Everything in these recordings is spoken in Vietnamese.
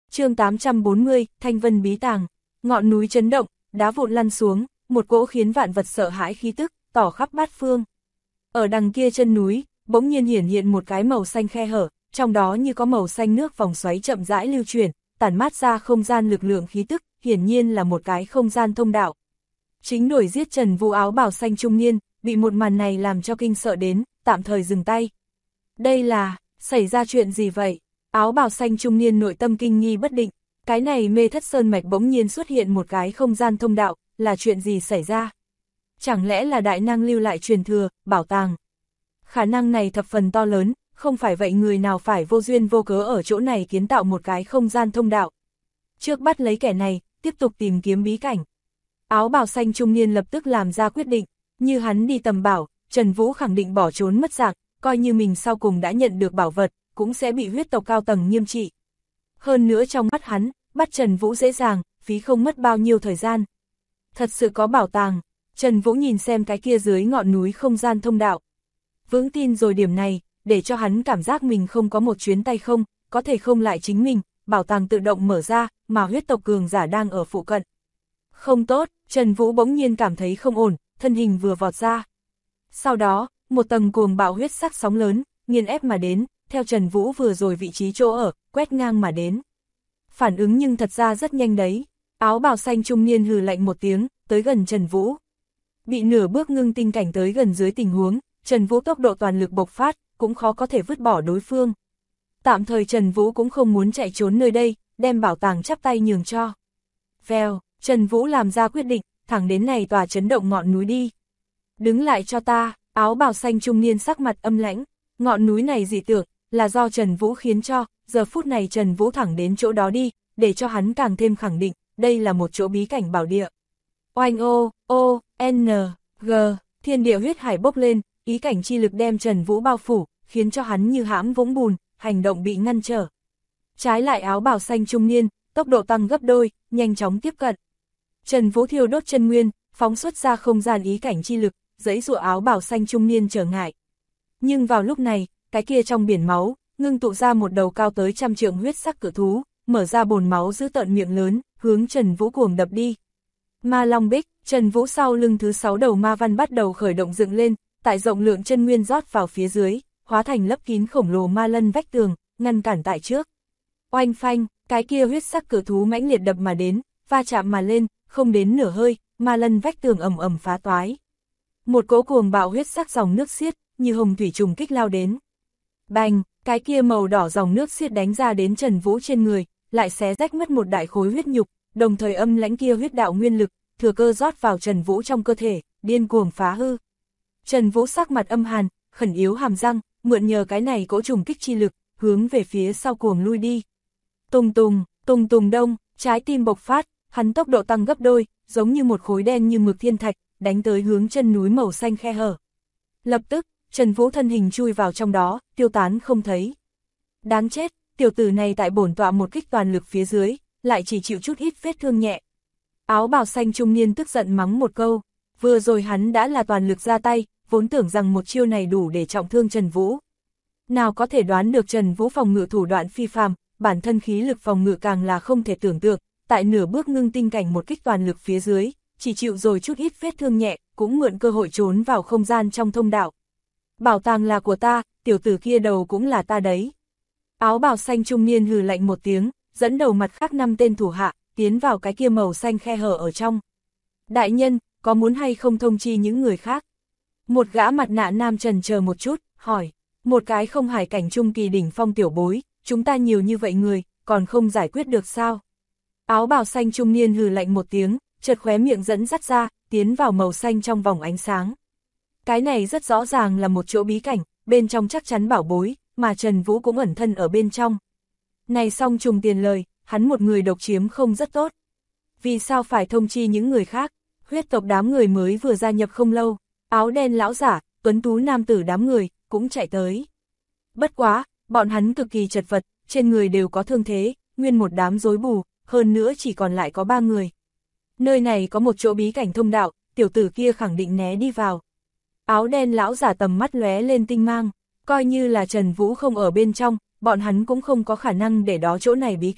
chương 840, Thanh Vân Bí Tàng. Ngọn núi chấn động, đá vụn lăn xuống, một cỗ khiến vạn vật sợ hãi khí tức, tỏ khắp bát phương. Ở đằng kia chân núi, bỗng nhiên hiển hiện một cái màu xanh khe hở, trong đó như có màu xanh nước vòng xoáy chậm rãi lưu chuyển, tản mát ra không gian lực lượng khí tức, hiển nhiên là một cái không gian thông đạo. Chính đuổi giết Trần Vũ áo bào xanh trung niên, bị một màn này làm cho kinh sợ đến, tạm thời dừng tay. Đây là, xảy ra chuyện gì vậy? Áo bào xanh trung niên nội tâm kinh nghi bất định, cái này Mê Thất Sơn Mạch bỗng nhiên xuất hiện một cái không gian thông đạo, là chuyện gì xảy ra? Chẳng lẽ là đại năng lưu lại truyền thừa, bảo tàng? Khả năng này thập phần to lớn, không phải vậy người nào phải vô duyên vô cớ ở chỗ này kiến tạo một cái không gian thông đạo. Trước bắt lấy kẻ này, tiếp tục tìm kiếm bí cảnh. Áo bào xanh trung niên lập tức làm ra quyết định, như hắn đi tầm bảo, Trần Vũ khẳng định bỏ trốn mất dạng, coi như mình sau cùng đã nhận được bảo vật, cũng sẽ bị huyết tộc cao tầng nghiêm trị. Hơn nữa trong mắt hắn, bắt Trần Vũ dễ dàng, phí không mất bao nhiêu thời gian. Thật sự có bảo tàng, Trần Vũ nhìn xem cái kia dưới ngọn núi không gian thông đạo. Vững tin rồi điểm này, để cho hắn cảm giác mình không có một chuyến tay không, có thể không lại chính mình, bảo tàng tự động mở ra, mà huyết tộc cường giả đang ở phụ cận. Không tốt, Trần Vũ bỗng nhiên cảm thấy không ổn, thân hình vừa vọt ra. Sau đó, một tầng cuồng bạo huyết sắc sóng lớn, nghiền ép mà đến, theo Trần Vũ vừa rồi vị trí chỗ ở, quét ngang mà đến. Phản ứng nhưng thật ra rất nhanh đấy, áo bào xanh trung niên hừ lạnh một tiếng, tới gần Trần Vũ. Bị nửa bước ngưng tinh cảnh tới gần dưới tình huống, Trần Vũ tốc độ toàn lực bộc phát, cũng khó có thể vứt bỏ đối phương. Tạm thời Trần Vũ cũng không muốn chạy trốn nơi đây, đem bảo tàng chắp tay nhường cho. Vèo, Trần Vũ làm ra quyết định, thẳng đến này tòa chấn động ngọn núi đi. Đứng lại cho ta, áo bào xanh trung niên sắc mặt âm lãnh, ngọn núi này dị tượng, là do Trần Vũ khiến cho, giờ phút này Trần Vũ thẳng đến chỗ đó đi, để cho hắn càng thêm khẳng định, đây là một chỗ bí cảnh bảo địa. Oanh o, n, g, thiên địa huyết hải bốc lên, ý cảnh chi lực đem Trần Vũ bao phủ, khiến cho hắn như hãm vũng bùn, hành động bị ngăn trở. Trái lại áo bào xanh trung niên, tốc độ tăng gấp đôi, nhanh chóng tiếp cận. Trần Vũ thiêu đốt chân nguyên, phóng xuất ra không gian ý cảnh chi lực, giãy giụa áo bào xanh trung niên trở ngại. Nhưng vào lúc này, cái kia trong biển máu, ngưng tụ ra một đầu cao tới 100 trượng huyết sắc cự thú, mở ra bồn máu giữ tợn miệng lớn, hướng Trần Vũ cuồng đập đi. Ma Long Bích, Trần Vũ sau lưng thứ 6 đầu ma văn bắt đầu khởi động dựng lên, tại rộng lượng chân nguyên rót vào phía dưới, hóa thành lấp kín khổng lồ ma lân vách tường, ngăn cản tại trước. Oanh phanh, cái kia huyết sắc cự thú mãnh liệt đập mà đến, va chạm mà lên, không đến nửa hơi, ma lân vách tường ầm ầm phá toái. Một cỗ cuồng bạo huyết sắc dòng nước xiết, như hồng thủy trùng kích lao đến. Bành, cái kia màu đỏ dòng nước xiết đánh ra đến Trần Vũ trên người, lại xé rách mất một đại khối huyết nhục, đồng thời âm lãnh kia huyết đạo nguyên lực, thừa cơ rót vào Trần Vũ trong cơ thể, điên cuồng phá hư. Trần Vũ sắc mặt âm hàn, khẩn yếu hàm răng, mượn nhờ cái này cỗ trùng kích chi lực, hướng về phía sau cuồng lui đi. Tùng tùng đông, trái tim bộc phát, hắn tốc độ tăng gấp đôi, giống như một khối đen như mực thiên thạch, đánh tới hướng chân núi màu xanh khe hở. Lập tức, Trần Vũ thân hình chui vào trong đó, tiêu tán không thấy. Đáng chết, tiểu tử này tại bổn tọa một kích toàn lực phía dưới, lại chỉ chịu chút ít vết thương nhẹ. Áo bào xanh trung niên tức giận mắng một câu, vừa rồi hắn đã là toàn lực ra tay, vốn tưởng rằng một chiêu này đủ để trọng thương Trần Vũ. Nào có thể đoán được Trần Vũ phòng ngự thủ đoạn phi phàm, bản thân khí lực phòng ngự càng là không thể tưởng tượng, tại nửa bước ngưng tinh cảnh một kích toàn lực phía dưới, chỉ chịu rồi chút ít vết thương nhẹ, cũng mượn cơ hội trốn vào không gian trong thông đạo. Bảo tàng là của ta, tiểu tử kia đầu cũng là ta đấy. Áo bào xanh trung niên hừ lạnh một tiếng, dẫn đầu mặt khác 5 tên thủ hạ, tiến vào cái kia màu xanh khe hở ở trong. Đại nhân, có muốn hay không thông chi những người khác? Một gã mặt nạ nam trần chờ một chút, hỏi, một cái không hải cảnh trung kỳ đỉnh phong tiểu bối, chúng ta nhiều như vậy người, còn không giải quyết được sao? Áo bào xanh trung niên hừ lạnh một tiếng, chợt khóe miệng dẫn dắt ra, tiến vào màu xanh trong vòng ánh sáng. Cái này rất rõ ràng là một chỗ bí cảnh, bên trong chắc chắn bảo bối, mà Trần Vũ cũng ẩn thân ở bên trong. Này xong trùng tiền lời, hắn một người độc chiếm không rất tốt. Vì sao phải thông chi những người khác? Huyết tộc đám người mới vừa gia nhập không lâu, áo đen lão giả, tuấn tú nam tử đám người, cũng chạy tới. Bất quá, bọn hắn cực kỳ chật vật, trên người đều có thương thế, nguyên một đám rối bù, hơn nữa chỉ còn lại có 3 người. Nơi này có một chỗ bí cảnh thông đạo, tiểu tử kia khẳng định né đi vào. Áo đen lão giả tầm mắt lóe lên tinh mang, coi như là Trần Vũ không ở bên trong, bọn hắn cũng không có khả năng để đó chỗ này bí cảnh,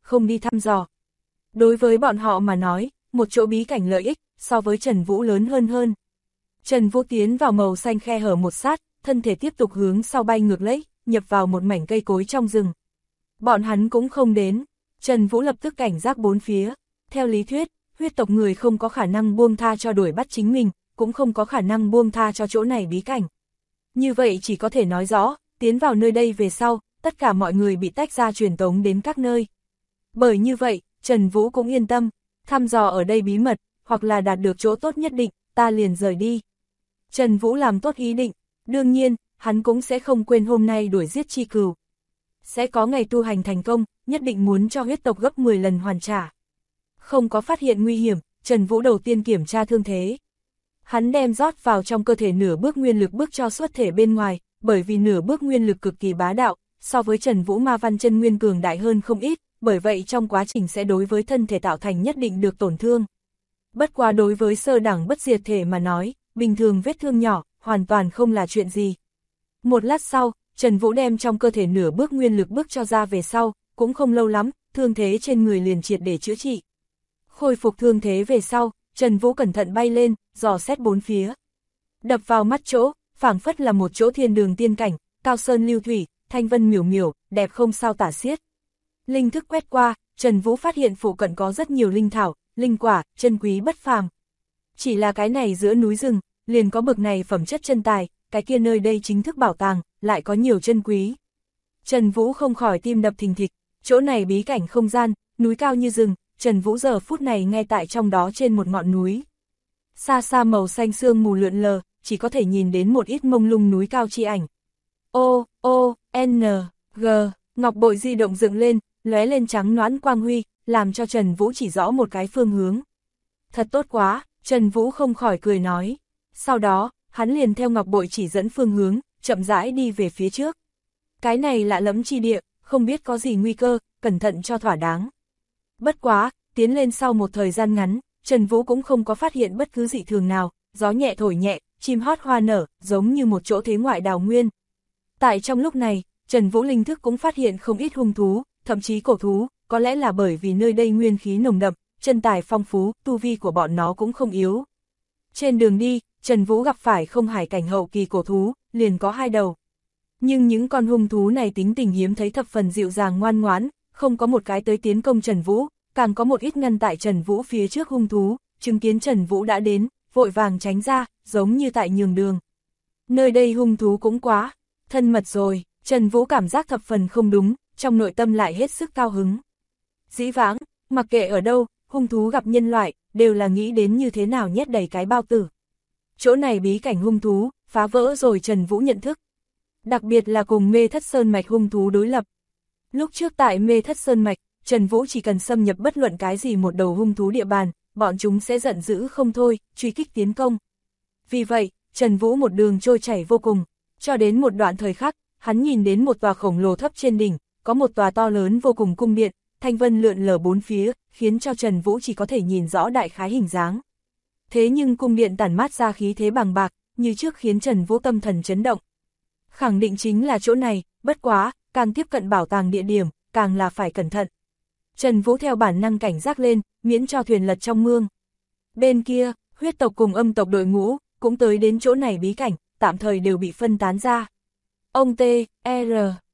không đi thăm dò. Đối với bọn họ mà nói, một chỗ bí cảnh lợi ích, so với Trần Vũ lớn hơn. Trần Vũ tiến vào màu xanh khe hở một sát, thân thể tiếp tục hướng sau bay ngược lấy, nhập vào một mảnh cây cối trong rừng. Bọn hắn cũng không đến, Trần Vũ lập tức cảnh giác bốn phía. Theo lý thuyết, huyết tộc người không có khả năng buông tha cho đuổi bắt chính mình, cũng không có khả năng buông tha cho chỗ này bí cảnh. Như vậy chỉ có thể nói rõ, tiến vào nơi đây về sau, tất cả mọi người bị tách ra truyền tống đến các nơi. Bởi như vậy, Trần Vũ cũng yên tâm, thăm dò ở đây bí mật, hoặc là đạt được chỗ tốt nhất định, ta liền rời đi. Trần Vũ làm tốt ý định, đương nhiên, hắn cũng sẽ không quên hôm nay đuổi giết chi cừu. Sẽ có ngày tu hành thành công, nhất định muốn cho huyết tộc gấp 10 lần hoàn trả. Không có phát hiện nguy hiểm, Trần Vũ đầu tiên kiểm tra thương thế. Hắn đem rót vào trong cơ thể nửa bước nguyên lực bước cho xuất thể bên ngoài, bởi vì nửa bước nguyên lực cực kỳ bá đạo, so với Trần Vũ ma văn chân nguyên cường đại hơn không ít, bởi vậy trong quá trình sẽ đối với thân thể tạo thành nhất định được tổn thương. Bất quá đối với sơ đẳng bất diệt thể mà nói, bình thường vết thương nhỏ, hoàn toàn không là chuyện gì. Một lát sau, Trần Vũ đem trong cơ thể nửa bước nguyên lực bước cho ra về sau, cũng không lâu lắm, thương thế trên người liền triệt để chữa trị. Khôi phục thương thế về sau, Trần Vũ cẩn thận bay lên, dò xét bốn phía. Đập vào mắt chỗ, phảng phất là một chỗ thiên đường tiên cảnh, cao sơn lưu thủy, thanh vân miểu miểu, đẹp không sao tả xiết. Linh thức quét qua, Trần Vũ phát hiện phụ cận có rất nhiều linh thảo, linh quả, chân quý bất phàm. Chỉ là cái này giữa núi rừng, liền có bực này phẩm chất chân tài, cái kia nơi đây chính thức bảo tàng, lại có nhiều chân quý. Trần Vũ không khỏi tim đập thình thịch, chỗ này bí cảnh không gian, núi cao như rừng, Trần Vũ giờ phút này ngay tại trong đó trên một ngọn núi. Xa xa màu xanh sương mù lượn lờ, chỉ có thể nhìn đến một ít mông lung núi cao chi ảnh. O, O, N, G, ngọc bội di động dựng lên, lóe lên trắng nõn quang huy, làm cho Trần Vũ chỉ rõ một cái phương hướng. Thật tốt quá, Trần Vũ không khỏi cười nói. Sau đó, hắn liền theo ngọc bội chỉ dẫn phương hướng, chậm rãi đi về phía trước. Cái này lạ lẫm chi địa, không biết có gì nguy cơ, cẩn thận cho thỏa đáng. Bất quá, tiến lên sau một thời gian ngắn, Trần Vũ cũng không có phát hiện bất cứ dị thường nào, gió nhẹ thổi nhẹ, chim hót hoa nở, giống như một chỗ thế ngoại đào nguyên. Tại trong lúc này, Trần Vũ linh thức cũng phát hiện không ít hung thú, thậm chí cổ thú, có lẽ là bởi vì nơi đây nguyên khí nồng đậm, chân tài phong phú, tu vi của bọn nó cũng không yếu. Trên đường đi, Trần Vũ gặp phải không hải cảnh hậu kỳ cổ thú, liền có 2 đầu. Nhưng những con hung thú này tính tình hiếm thấy thập phần dịu dàng ngoan ngoãn, không có một cái tới tiến công Trần Vũ, càng có một ít ngăn tại Trần Vũ phía trước hung thú, chứng kiến Trần Vũ đã đến, vội vàng tránh ra, giống như tại nhường đường. Nơi đây hung thú cũng quá thân mật rồi, Trần Vũ cảm giác thập phần không đúng, trong nội tâm lại hết sức cao hứng. Dĩ vãng, mặc kệ ở đâu, hung thú gặp nhân loại, đều là nghĩ đến như thế nào nhét đầy cái bao tử. Chỗ này bí cảnh hung thú, phá vỡ rồi Trần Vũ nhận thức. Đặc biệt là cùng Mê Thất Sơn Mạch hung thú đối lập. Lúc trước tại Mê Thất Sơn Mạch, Trần Vũ chỉ cần xâm nhập bất luận cái gì một đầu hung thú địa bàn, bọn chúng sẽ giận dữ không thôi, truy kích tiến công. Vì vậy, Trần Vũ một đường trôi chảy vô cùng, cho đến một đoạn thời khắc, hắn nhìn đến một tòa khổng lồ thấp trên đỉnh, có một tòa to lớn vô cùng cung điện, thanh vân lượn lờ bốn phía, khiến cho Trần Vũ chỉ có thể nhìn rõ đại khái hình dáng. Thế nhưng cung điện tản mát ra khí thế bằng bạc, như trước khiến Trần Vũ tâm thần chấn động. Khẳng định chính là chỗ này, bất quá, càng tiếp cận bảo tàng địa điểm, càng là phải cẩn thận. Trần Vũ theo bản năng cảnh giác lên, miễn cho thuyền lật trong mương. Bên kia, huyết tộc cùng âm tộc đội ngũ, cũng tới đến chỗ này bí cảnh, tạm thời đều bị phân tán ra. Ông T, R,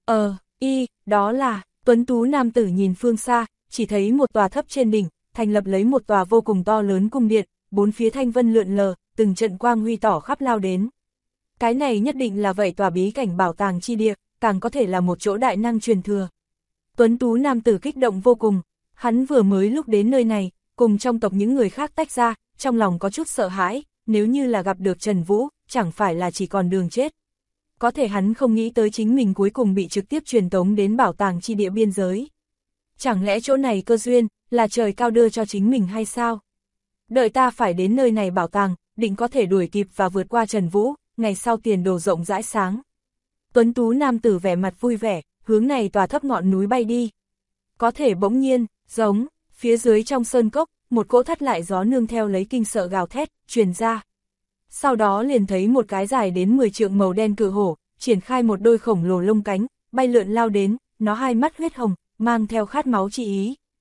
I, đó là, tuấn tú nam tử nhìn phương xa, chỉ thấy một tòa thấp trên đỉnh, thành lập lấy một tòa vô cùng to lớn cung điện, bốn phía thanh vân lượn lờ, từng trận quang huy tỏ khắp lao đến. Cái này nhất định là vậy tòa bí cảnh bảo tàng chi địa, càng có thể là một chỗ đại năng truyền thừa. Tuấn tú nam tử kích động vô cùng, hắn vừa mới lúc đến nơi này, cùng trong tộc những người khác tách ra, trong lòng có chút sợ hãi, nếu như là gặp được Trần Vũ, chẳng phải là chỉ còn đường chết. Có thể hắn không nghĩ tới chính mình cuối cùng bị trực tiếp truyền tống đến bảo tàng chi địa biên giới. Chẳng lẽ chỗ này cơ duyên, là trời cao đưa cho chính mình hay sao? Đợi ta phải đến nơi này bảo tàng, định có thể đuổi kịp và vượt qua Trần Vũ, ngày sau tiền đồ rộng rãi sáng. Tuấn tú nam tử vẻ mặt vui vẻ, hướng này tòa thấp ngọn núi bay đi. Có thể bỗng nhiên, giống, phía dưới trong sơn cốc, một cỗ thắt lại gió nương theo lấy kinh sợ gào thét, truyền ra. Sau đó liền thấy một cái dài đến 10 trượng màu đen cự hổ, triển khai một đôi khổng lồ lông cánh, bay lượn lao đến, nó hai mắt huyết hồng, mang theo khát máu chi ý,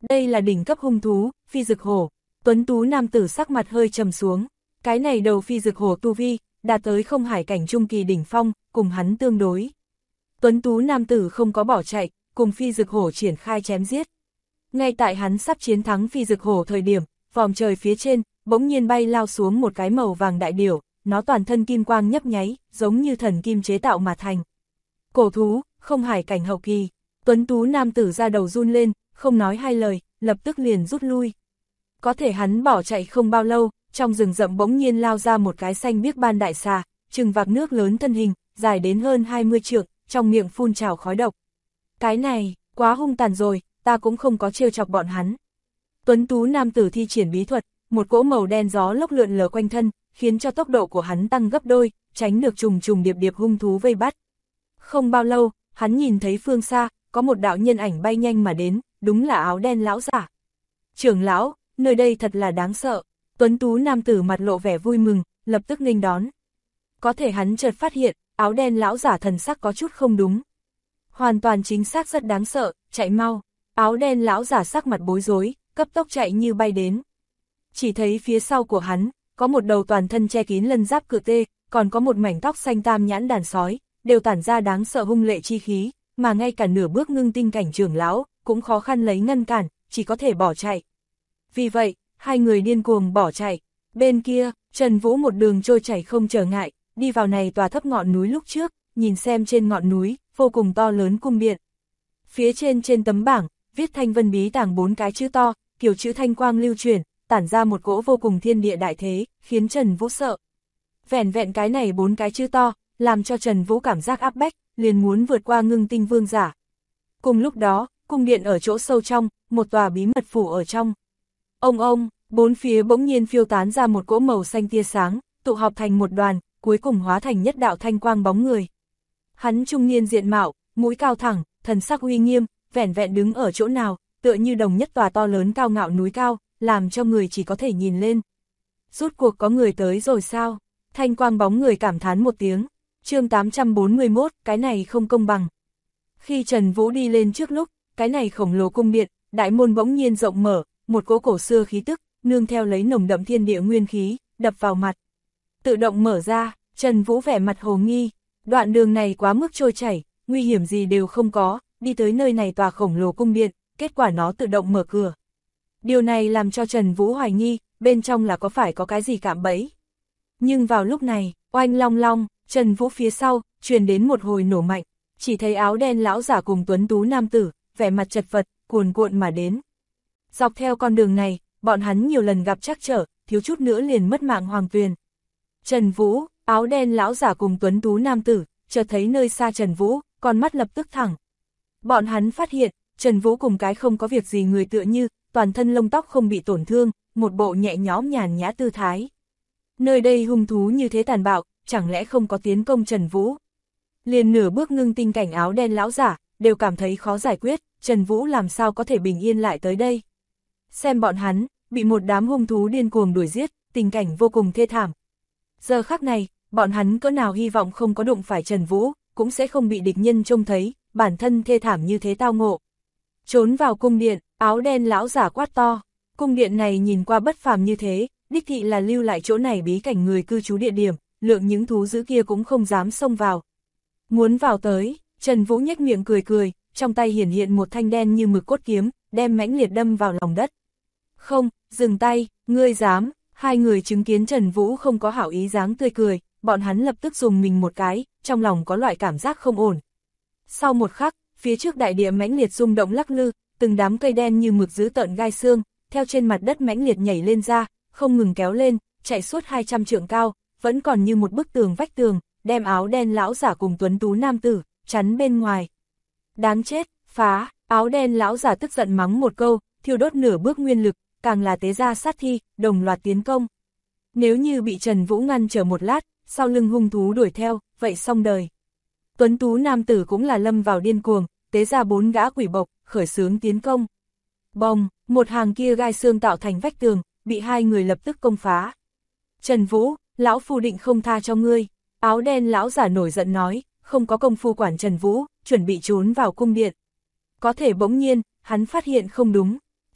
Đây là đỉnh cấp hung thú, phi dực hổ. Tuấn tú nam tử sắc mặt hơi trầm xuống. Cái này đầu phi dực hổ tu vi, đạt tới không hải cảnh trung kỳ đỉnh phong, cùng hắn tương đối. Tuấn tú nam tử không có bỏ chạy, cùng phi dực hổ triển khai chém giết. Ngay tại hắn sắp chiến thắng phi dực hổ thời điểm, vòm trời phía trên, bỗng nhiên bay lao xuống một cái màu vàng đại điểu, nó toàn thân kim quang nhấp nháy, giống như thần kim chế tạo mà thành. Cổ thú, không hải cảnh hậu kỳ. Tuấn tú nam tử ra đầu run lên, không nói hai lời, lập tức liền rút lui. Có thể hắn bỏ chạy không bao lâu, trong rừng rậm bỗng nhiên lao ra một cái xanh biếc ban đại xà, trừng vạc nước lớn thân hình, dài đến hơn 20 trượng, trong miệng phun trào khói độc. Cái này, quá hung tàn rồi, ta cũng không có trêu chọc bọn hắn. Tuấn tú nam tử thi triển bí thuật, một cỗ màu đen gió lốc lượn lờ quanh thân, khiến cho tốc độ của hắn tăng gấp đôi, tránh được trùng trùng điệp điệp hung thú vây bắt. Không bao lâu, hắn nhìn thấy phương xa, có một đạo nhân ảnh bay nhanh mà đến, đúng là áo đen lão giả. Trưởng lão, nơi đây thật là đáng sợ. Tuấn tú nam tử mặt lộ vẻ vui mừng, lập tức nghênh đón. Có thể hắn chợt phát hiện, áo đen lão giả thần sắc có chút không đúng. Hoàn toàn chính xác rất đáng sợ, chạy mau. Áo đen lão giả sắc mặt bối rối, cấp tốc chạy như bay đến. Chỉ thấy phía sau của hắn, có một đầu toàn thân che kín lân giáp cự tê, còn có một mảnh tóc xanh tam nhãn đàn sói, đều tản ra đáng sợ hung lệ chi khí, mà ngay cả nửa bước ngưng tinh cảnh trưởng lão, cũng khó khăn lấy ngăn cản, chỉ có thể bỏ chạy. Vì vậy, hai người điên cuồng bỏ chạy. Bên kia, Trần Vũ một đường trôi chảy không trở ngại, đi vào này tòa thấp ngọn núi lúc trước, nhìn xem trên ngọn núi, vô cùng to lớn cung điện. Phía trên tấm bảng, viết Thanh Vân Bí Tàng 4 cái chữ to, kiểu chữ thanh quang lưu chuyển, tản ra một cỗ vô cùng thiên địa đại thế, khiến Trần Vũ sợ. Vẹn vẹn cái này 4 cái chữ to, làm cho Trần Vũ cảm giác áp bách, liền muốn vượt qua ngưng tinh vương giả. Cùng lúc đó, cung điện ở chỗ sâu trong, một tòa bí mật phủ ở trong. Ông, bốn phía bỗng nhiên phiêu tán ra một cỗ màu xanh tia sáng, tụ họp thành một đoàn, cuối cùng hóa thành nhất đạo thanh quang bóng người. Hắn trung niên diện mạo, mũi cao thẳng, thần sắc uy nghiêm, vẻn vẹn đứng ở chỗ nào, tựa như đồng nhất tòa to lớn cao ngạo núi cao, làm cho người chỉ có thể nhìn lên. Rốt cuộc có người tới rồi sao? Thanh quang bóng người cảm thán một tiếng. Chương 841, cái này không công bằng. Khi Trần Vũ đi lên trước lúc, cái này khổng lồ cung điện, đại môn bỗng nhiên rộng mở, một cỗ cổ xưa khí tức, nương theo lấy nồng đậm thiên địa nguyên khí, đập vào mặt. Tự động mở ra, Trần Vũ vẻ mặt hồ nghi, đoạn đường này quá mức trôi chảy, nguy hiểm gì đều không có, đi tới nơi này tòa khổng lồ cung điện, kết quả nó tự động mở cửa. Điều này làm cho Trần Vũ hoài nghi, bên trong là có phải có cái gì cạm bẫy. Nhưng vào lúc này, oanh long long, Trần Vũ phía sau, truyền đến một hồi nổ mạnh, chỉ thấy áo đen lão giả cùng tuấn tú nam tử, vẻ mặt chật vật, cuồn cuộn mà đến. Dọc theo con đường này, bọn hắn nhiều lần gặp trắc trở, thiếu chút nữa liền mất mạng hoàng tuyền. Trần Vũ, áo đen lão giả cùng tuấn tú nam tử, chợt thấy nơi xa Trần Vũ, con mắt lập tức thẳng. Bọn hắn phát hiện, Trần Vũ cùng cái không có việc gì người tựa như, toàn thân lông tóc không bị tổn thương, một bộ nhẹ nhõm nhàn nhã tư thái. Nơi đây hung thú như thế tàn bạo, chẳng lẽ không có tiến công Trần Vũ? Liền nửa bước ngưng tinh cảnh áo đen lão giả, đều cảm thấy khó giải quyết, Trần Vũ làm sao có thể bình yên lại tới đây? Xem bọn hắn, bị một đám hung thú điên cuồng đuổi giết, tình cảnh vô cùng thê thảm. Giờ khắc này, bọn hắn cỡ nào hy vọng không có đụng phải Trần Vũ, cũng sẽ không bị địch nhân trông thấy, bản thân thê thảm như thế tao ngộ. Trốn vào cung điện, áo đen lão giả quát to. Cung điện này nhìn qua bất phàm như thế, đích thị là lưu lại chỗ này bí cảnh người cư trú địa điểm, lượng những thú dữ kia cũng không dám xông vào. Muốn vào tới, Trần Vũ nhếch miệng cười cười, trong tay hiển hiện một thanh đen như mực cốt kiếm, đem mãnh liệt đâm vào lòng đất. Không, dừng tay, ngươi dám. Hai người chứng kiến Trần Vũ không có hảo ý dáng tươi cười, bọn hắn lập tức dùng mình một cái, trong lòng có loại cảm giác không ổn. Sau một khắc, phía trước đại địa mãnh liệt rung động lắc lư, từng đám cây đen như mực dữ tợn gai xương, theo trên mặt đất mãnh liệt nhảy lên ra, không ngừng kéo lên, chạy suốt 200 trượng cao, vẫn còn như một bức tường vách tường, đem áo đen lão giả cùng tuấn tú nam tử, chắn bên ngoài. Đáng chết, phá, áo đen lão giả tức giận mắng một câu, thiêu đốt nửa bước nguyên lực, càng là tế ra sát thi, đồng loạt tiến công. Nếu như bị Trần Vũ ngăn trở một lát, sau lưng hung thú đuổi theo, vậy xong đời. Tuấn tú nam tử cũng là lâm vào điên cuồng, tế ra 4 gã quỷ bộc, khởi xướng tiến công. Bồng, một hàng kia gai xương tạo thành vách tường, bị hai người lập tức công phá. Trần Vũ, lão phu định không tha cho ngươi. Áo đen lão giả nổi giận nói, không có công phu quản Trần Vũ, chuẩn bị trốn vào cung điện. Có thể bỗng nhiên, hắn phát hiện không đúng.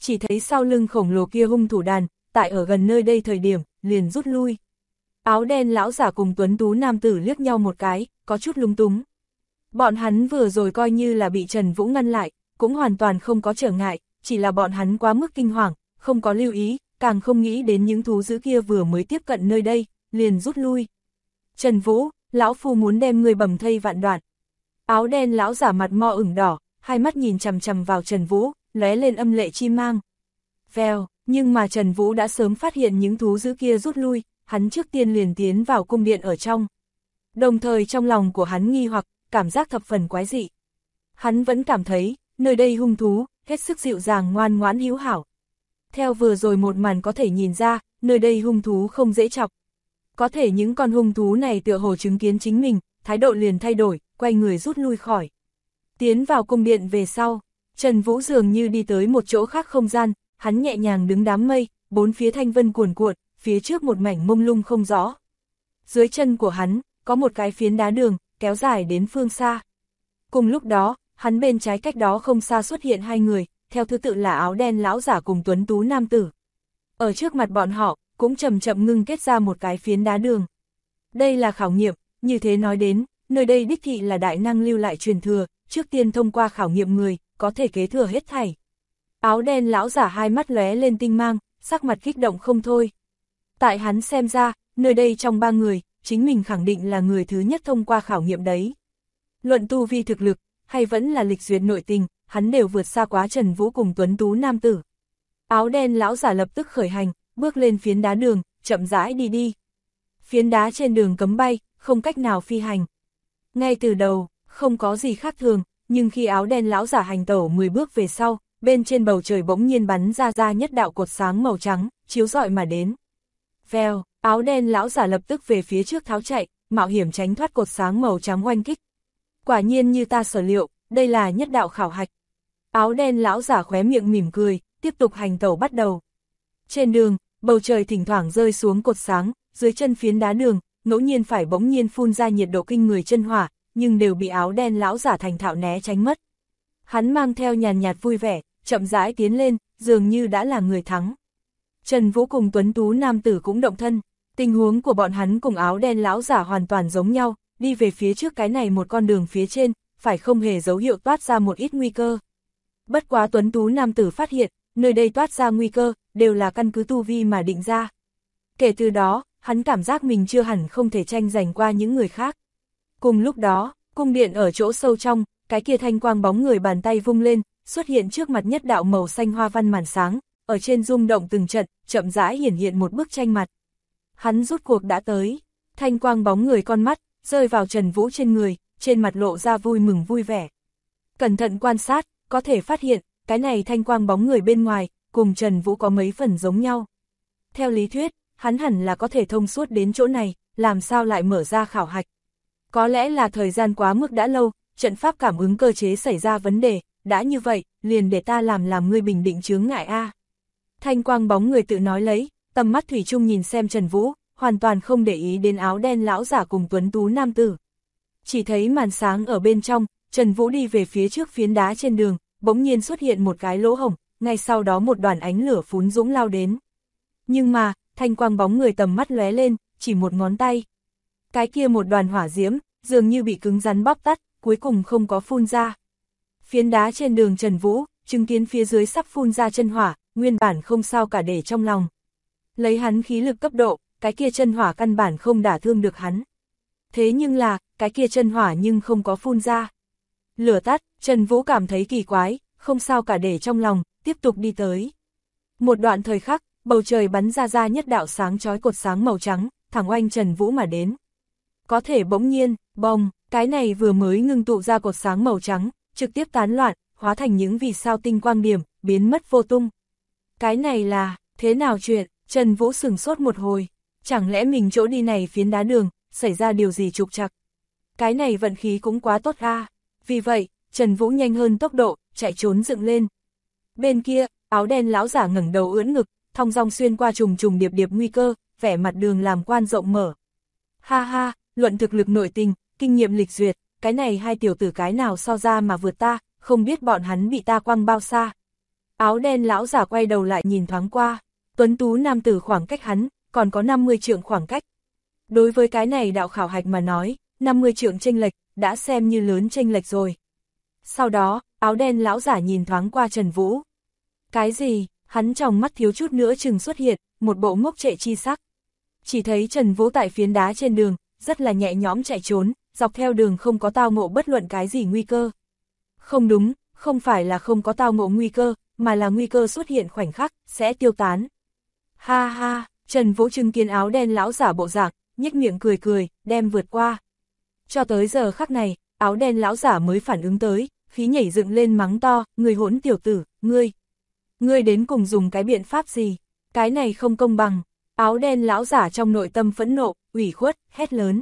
chỉ thấy sau lưng khổng lồ kia hung thủ đàn, tại ở gần nơi đây thời điểm, liền rút lui. Áo đen lão giả cùng tuấn tú nam tử liếc nhau một cái, có chút lúng túng. Bọn hắn vừa rồi coi như là bị Trần Vũ ngăn lại, cũng hoàn toàn không có trở ngại, chỉ là bọn hắn quá mức kinh hoàng, không có lưu ý, càng không nghĩ đến những thú dữ kia vừa mới tiếp cận nơi đây, liền rút lui. Trần Vũ, lão phu muốn đem người bầm thây vạn đoạn. Áo đen lão giả mặt mo ửng đỏ, hai mắt nhìn chằm chằm vào Trần Vũ, lóe lên âm lệ chi mang. Vèo, nhưng mà Trần Vũ đã sớm phát hiện những thú dữ kia rút lui, hắn trước tiên liền tiến vào cung điện ở trong. Đồng thời trong lòng của hắn nghi hoặc, cảm giác thập phần quái dị. Hắn vẫn cảm thấy, nơi đây hung thú, hết sức dịu dàng ngoan ngoãn hữu hảo. Theo vừa rồi một màn có thể nhìn ra, nơi đây hung thú không dễ chọc. Có thể những con hung thú này tựa hồ chứng kiến chính mình, thái độ liền thay đổi, quay người rút lui khỏi. Tiến vào cung điện về sau, Trần Vũ dường như đi tới một chỗ khác không gian, hắn nhẹ nhàng đứng đám mây, bốn phía thanh vân cuồn cuộn, phía trước một mảnh mông lung không rõ. Dưới chân của hắn, có một cái phiến đá đường, kéo dài đến phương xa. Cùng lúc đó, hắn bên trái cách đó không xa xuất hiện hai người, theo thứ tự là áo đen lão giả cùng tuấn tú nam tử. Ở trước mặt bọn họ, cũng chậm chậm ngưng kết ra một cái phiến đá đường. Đây là khảo nghiệm, như thế nói đến, nơi đây đích thị là đại năng lưu lại truyền thừa, trước tiên thông qua khảo nghiệm người, có thể kế thừa hết thảy. Áo đen lão giả hai mắt lóe lên tinh mang, sắc mặt kích động không thôi. Tại hắn xem ra, nơi đây trong ba người, chính mình khẳng định là người thứ nhất thông qua khảo nghiệm đấy. Luận tu vi thực lực, hay vẫn là lịch duyệt nội tình, hắn đều vượt xa quá Trần Vũ cùng tuấn tú nam tử. Áo đen lão giả lập tức khởi hành, bước lên phiến đá đường, chậm rãi đi đi. Phiến đá trên đường cấm bay, không cách nào phi hành. Ngay từ đầu, không có gì khác thường, nhưng khi áo đen lão giả hành tẩu 10 bước về sau, bên trên bầu trời bỗng nhiên bắn ra nhất đạo cột sáng màu trắng, chiếu rọi mà đến. Vèo, áo đen lão giả lập tức về phía trước tháo chạy, mạo hiểm tránh thoát cột sáng màu trắng oanh kích. Quả nhiên như ta sở liệu, đây là nhất đạo khảo hạch. Áo đen lão giả khóe miệng mỉm cười, tiếp tục hành tẩu bắt đầu. Trên đường, bầu trời thỉnh thoảng rơi xuống cột sáng, dưới chân phiến đá đường, ngẫu nhiên phải bỗng nhiên phun ra nhiệt độ kinh người chân hỏa, nhưng đều bị áo đen lão giả thành thạo né tránh mất. Hắn mang theo nhàn nhạt vui vẻ, chậm rãi tiến lên, dường như đã là người thắng. Trần Vũ cùng tuấn tú nam tử cũng động thân, tình huống của bọn hắn cùng áo đen lão giả hoàn toàn giống nhau, đi về phía trước cái này một con đường phía trên, phải không hề dấu hiệu toát ra một ít nguy cơ. Bất quá tuấn tú nam tử phát hiện, nơi đây toát ra nguy cơ, đều là căn cứ tu vi mà định ra. Kể từ đó, hắn cảm giác mình chưa hẳn không thể tranh giành qua những người khác. Cùng lúc đó, cung điện ở chỗ sâu trong, cái kia thanh quang bóng người bàn tay vung lên, xuất hiện trước mặt nhất đạo màu xanh hoa văn màn sáng, ở trên rung động từng trận, chậm rãi hiển hiện một bức tranh mặt. Hắn rút cuộc đã tới, thanh quang bóng người con mắt, rơi vào Trần Vũ trên người, trên mặt lộ ra vui mừng vui vẻ. Cẩn thận quan sát, có thể phát hiện, cái này thanh quang bóng người bên ngoài, cùng Trần Vũ có mấy phần giống nhau. Theo lý thuyết, hắn hẳn là có thể thông suốt đến chỗ này, làm sao lại mở ra khảo hạch. Có lẽ là thời gian quá mức đã lâu, trận pháp cảm ứng cơ chế xảy ra vấn đề, đã như vậy, liền để ta làm ngươi bình định chướng ngại a. Thanh quang bóng người tự nói lấy, tầm mắt thủy chung nhìn xem Trần Vũ, hoàn toàn không để ý đến áo đen lão giả cùng tuấn tú nam tử. Chỉ thấy màn sáng ở bên trong, Trần Vũ đi về phía trước phiến đá trên đường, bỗng nhiên xuất hiện một cái lỗ hổng, ngay sau đó một đoàn ánh lửa phún dũng lao đến. Nhưng mà, thanh quang bóng người tầm mắt lóe lên, chỉ một ngón tay. Cái kia một đoàn hỏa diễm, dường như bị cứng rắn bóp tắt, cuối cùng không có phun ra. Phiến đá trên đường Trần Vũ, chứng kiến phía dưới sắp phun ra chân hỏa, nguyên bản không sao cả để trong lòng. Lấy hắn khí lực cấp độ, cái kia chân hỏa căn bản không đả thương được hắn. Thế nhưng là, cái kia chân hỏa nhưng không có phun ra. Lửa tắt, Trần Vũ cảm thấy kỳ quái, không sao cả để trong lòng, tiếp tục đi tới. Một đoạn thời khắc, bầu trời bắn ra nhất đạo sáng chói cột sáng màu trắng, thẳng oanh Trần Vũ mà đến. Có thể bỗng nhiên, bông, cái này vừa mới ngưng tụ ra cột sáng màu trắng, trực tiếp tán loạn, hóa thành những vì sao tinh quang điểm, biến mất vô tung. Cái này là, thế nào chuyện, Trần Vũ sửng sốt một hồi, chẳng lẽ mình chỗ đi này phiến đá đường, xảy ra điều gì trục trặc. Cái này vận khí cũng quá tốt a. Vì vậy, Trần Vũ nhanh hơn tốc độ, chạy trốn dựng lên. Bên kia, áo đen lão giả ngẩng đầu ưỡn ngực, thong dong xuyên qua trùng trùng điệp điệp nguy cơ, vẻ mặt đường làm quan rộng mở. Ha ha, luận thực lực nội tình, kinh nghiệm lịch duyệt, cái này hai tiểu tử cái nào so ra mà vượt ta, không biết bọn hắn bị ta quăng bao xa. Áo đen lão giả quay đầu lại nhìn thoáng qua, tuấn tú nam tử khoảng cách hắn, còn có 50 trượng khoảng cách. Đối với cái này đạo khảo hạch mà nói, 50 trượng chênh lệch, đã xem như lớn chênh lệch rồi. Sau đó, áo đen lão giả nhìn thoáng qua Trần Vũ. Cái gì? Hắn trong mắt thiếu chút nữa chừng xuất hiện, một bộ ngốc trệ chi sắc. Chỉ thấy Trần Vũ tại phiến đá trên đường, rất là nhẹ nhõm chạy trốn, dọc theo đường không có tao ngộ bất luận cái gì nguy cơ. Không đúng, không phải là không có tao ngộ nguy cơ, mà là nguy cơ xuất hiện khoảnh khắc, sẽ tiêu tán. Ha ha, Trần Vũ chứng kiến áo đen lão giả bộ dạng, nhếch miệng cười cười, đem vượt qua. Cho tới giờ khắc này, áo đen lão giả mới phản ứng tới, khí nhảy dựng lên mắng to, người hỗn tiểu tử, ngươi đến cùng dùng cái biện pháp gì, cái này không công bằng. Áo đen lão giả trong nội tâm phẫn nộ, ủy khuất, hét lớn.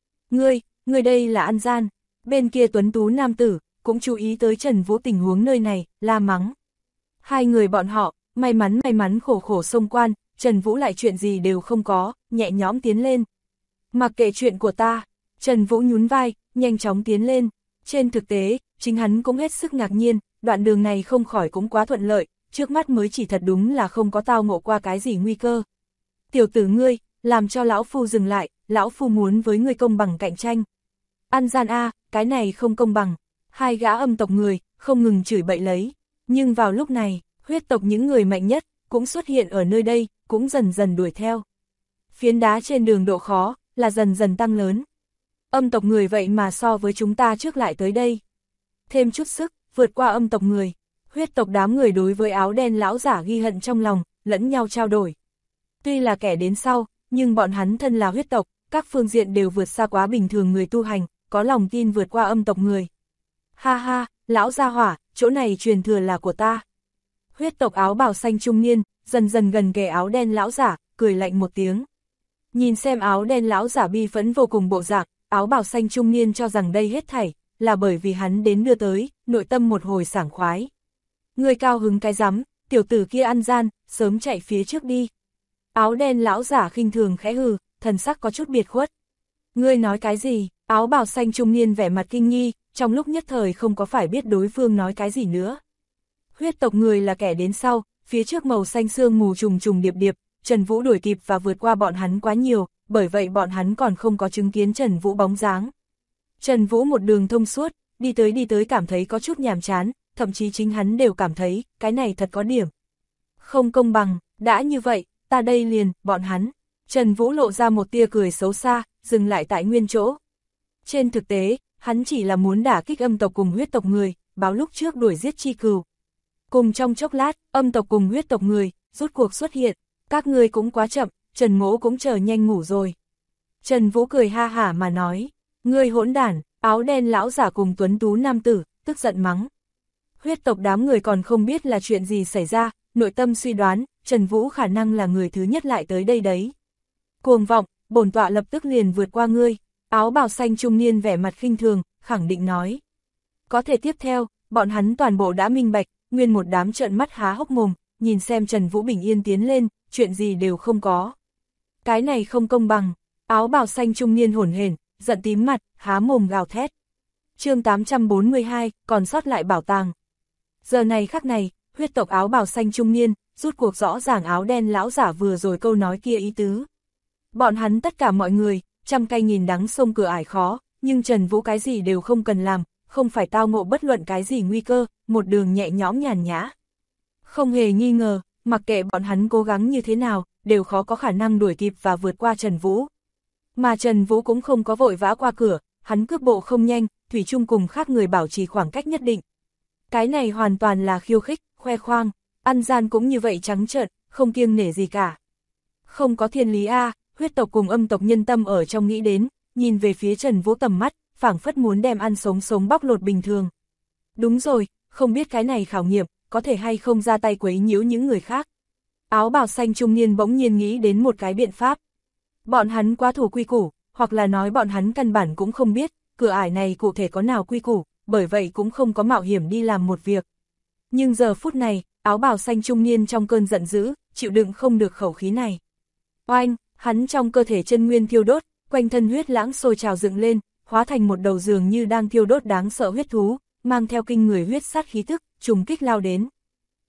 Ngươi đây là ăn gian. Bên kia tuấn tú nam tử, cũng chú ý tới Trần Vũ tình huống nơi này, la mắng. Hai người bọn họ, may mắn khổ khổ xông quan, Trần Vũ lại chuyện gì đều không có, nhẹ nhõm tiến lên. Mặc kệ chuyện của ta, Trần Vũ nhún vai, nhanh chóng tiến lên. Trên thực tế, chính hắn cũng hết sức ngạc nhiên, đoạn đường này không khỏi cũng quá thuận lợi, trước mắt mới chỉ thật đúng là không có tao ngộ qua cái gì nguy cơ. Tiểu tử ngươi, làm cho lão phu dừng lại, lão phu muốn với ngươi công bằng cạnh tranh. Ăn gian a, cái này không công bằng. Hai gã âm tộc người, không ngừng chửi bậy lấy. Nhưng vào lúc này, huyết tộc những người mạnh nhất, cũng xuất hiện ở nơi đây, cũng dần dần đuổi theo. Phiến đá trên đường độ khó, là dần dần tăng lớn. Âm tộc người vậy mà so với chúng ta trước lại tới đây. Thêm chút sức, vượt qua âm tộc người. Huyết tộc đám người đối với áo đen lão giả ghi hận trong lòng, lẫn nhau trao đổi. Tuy là kẻ đến sau, nhưng bọn hắn thân là huyết tộc, các phương diện đều vượt xa quá bình thường người tu hành, có lòng tin vượt qua âm tộc người. Ha ha, lão gia hỏa, chỗ này truyền thừa là của ta. Huyết tộc áo bào xanh trung niên, dần dần gần kề áo đen lão giả, cười lạnh một tiếng. Nhìn xem áo đen lão giả bi phẫn vô cùng bộ dạng, áo bào xanh trung niên cho rằng đây hết thảy, là bởi vì hắn đến đưa tới, nội tâm một hồi sảng khoái. Người cao hứng cái rắm, tiểu tử kia ăn gian, sớm chạy phía trước đi. Áo đen lão giả khinh thường khẽ hừ, thần sắc có chút biệt khuất. Ngươi nói cái gì? Áo bào xanh trung niên vẻ mặt kinh nghi, trong lúc nhất thời không có phải biết đối phương nói cái gì nữa. Huyết tộc người là kẻ đến sau, phía trước màu xanh sương mù trùng trùng điệp điệp, Trần Vũ đuổi kịp và vượt qua bọn hắn quá nhiều, bởi vậy bọn hắn còn không có chứng kiến Trần Vũ bóng dáng. Trần Vũ một đường thông suốt, đi tới cảm thấy có chút nhàm chán, thậm chí chính hắn đều cảm thấy, cái này thật có điểm. Không công bằng, đã như vậy, ta đây liền, bọn hắn. Trần Vũ lộ ra một tia cười xấu xa, dừng lại tại nguyên chỗ. Trên thực tế, hắn chỉ là muốn đả kích âm tộc cùng huyết tộc người, báo lúc trước đuổi giết chi cừu. Cùng trong chốc lát, âm tộc cùng huyết tộc người, rút cuộc xuất hiện, các ngươi cũng quá chậm, Trần Mỗ cũng chờ nhanh ngủ rồi. Trần Vũ cười ha hả mà nói, ngươi hỗn đản, áo đen lão giả cùng tuấn tú nam tử, tức giận mắng. Huyết tộc đám người còn không biết là chuyện gì xảy ra, nội tâm suy đoán, Trần Vũ khả năng là người thứ nhất lại tới đây đấy. Cuồng vọng, bổn tọa lập tức liền vượt qua ngươi, áo bào xanh trung niên vẻ mặt khinh thường, khẳng định nói. Có thể tiếp theo, bọn hắn toàn bộ đã minh bạch, nguyên một đám trợn mắt há hốc mồm, nhìn xem Trần Vũ bình yên tiến lên, chuyện gì đều không có. Cái này không công bằng, áo bào xanh trung niên hổn hển, giận tím mặt, há mồm gào thét. Chương 842, còn sót lại bảo tàng. Giờ này khắc này, huyết tộc áo bào xanh trung niên, rút cuộc rõ ràng áo đen lão giả vừa rồi câu nói kia ý tứ. Bọn hắn tất cả mọi người, trăm cay nghìn đắng sông cửa ải khó, nhưng Trần Vũ cái gì đều không cần làm, không phải tao ngộ bất luận cái gì nguy cơ, một đường nhẹ nhõm nhàn nhã. Không hề nghi ngờ, mặc kệ bọn hắn cố gắng như thế nào, đều khó có khả năng đuổi kịp và vượt qua Trần Vũ. Mà Trần Vũ cũng không có vội vã qua cửa, hắn cước bộ không nhanh, thủy chung cùng khác người bảo trì khoảng cách nhất định. Cái này hoàn toàn là khiêu khích, khoe khoang, ăn gian cũng như vậy trắng trợn, không kiêng nể gì cả. Không có thiên lý a, huyết tộc cùng âm tộc nhân tâm ở trong nghĩ đến, nhìn về phía Trần Vũ tầm mắt, phảng phất muốn đem ăn sống sống bóc lột bình thường. Đúng rồi, không biết cái này khảo nghiệm, có thể hay không ra tay quấy nhiễu những người khác. Áo bào xanh trung niên bỗng nhiên nghĩ đến một cái biện pháp. Bọn hắn quá thủ quy củ, hoặc là nói bọn hắn căn bản cũng không biết, cửa ải này cụ thể có nào quy củ, bởi vậy cũng không có mạo hiểm đi làm một việc. Nhưng giờ phút này, áo bào xanh trung niên trong cơn giận dữ, chịu đựng không được khẩu khí này. Oanh, hắn trong cơ thể chân nguyên thiêu đốt, quanh thân huyết lãng sôi trào dựng lên, hóa thành một đầu dường như đang thiêu đốt đáng sợ huyết thú, mang theo kinh người huyết sát khí tức, trùng kích lao đến.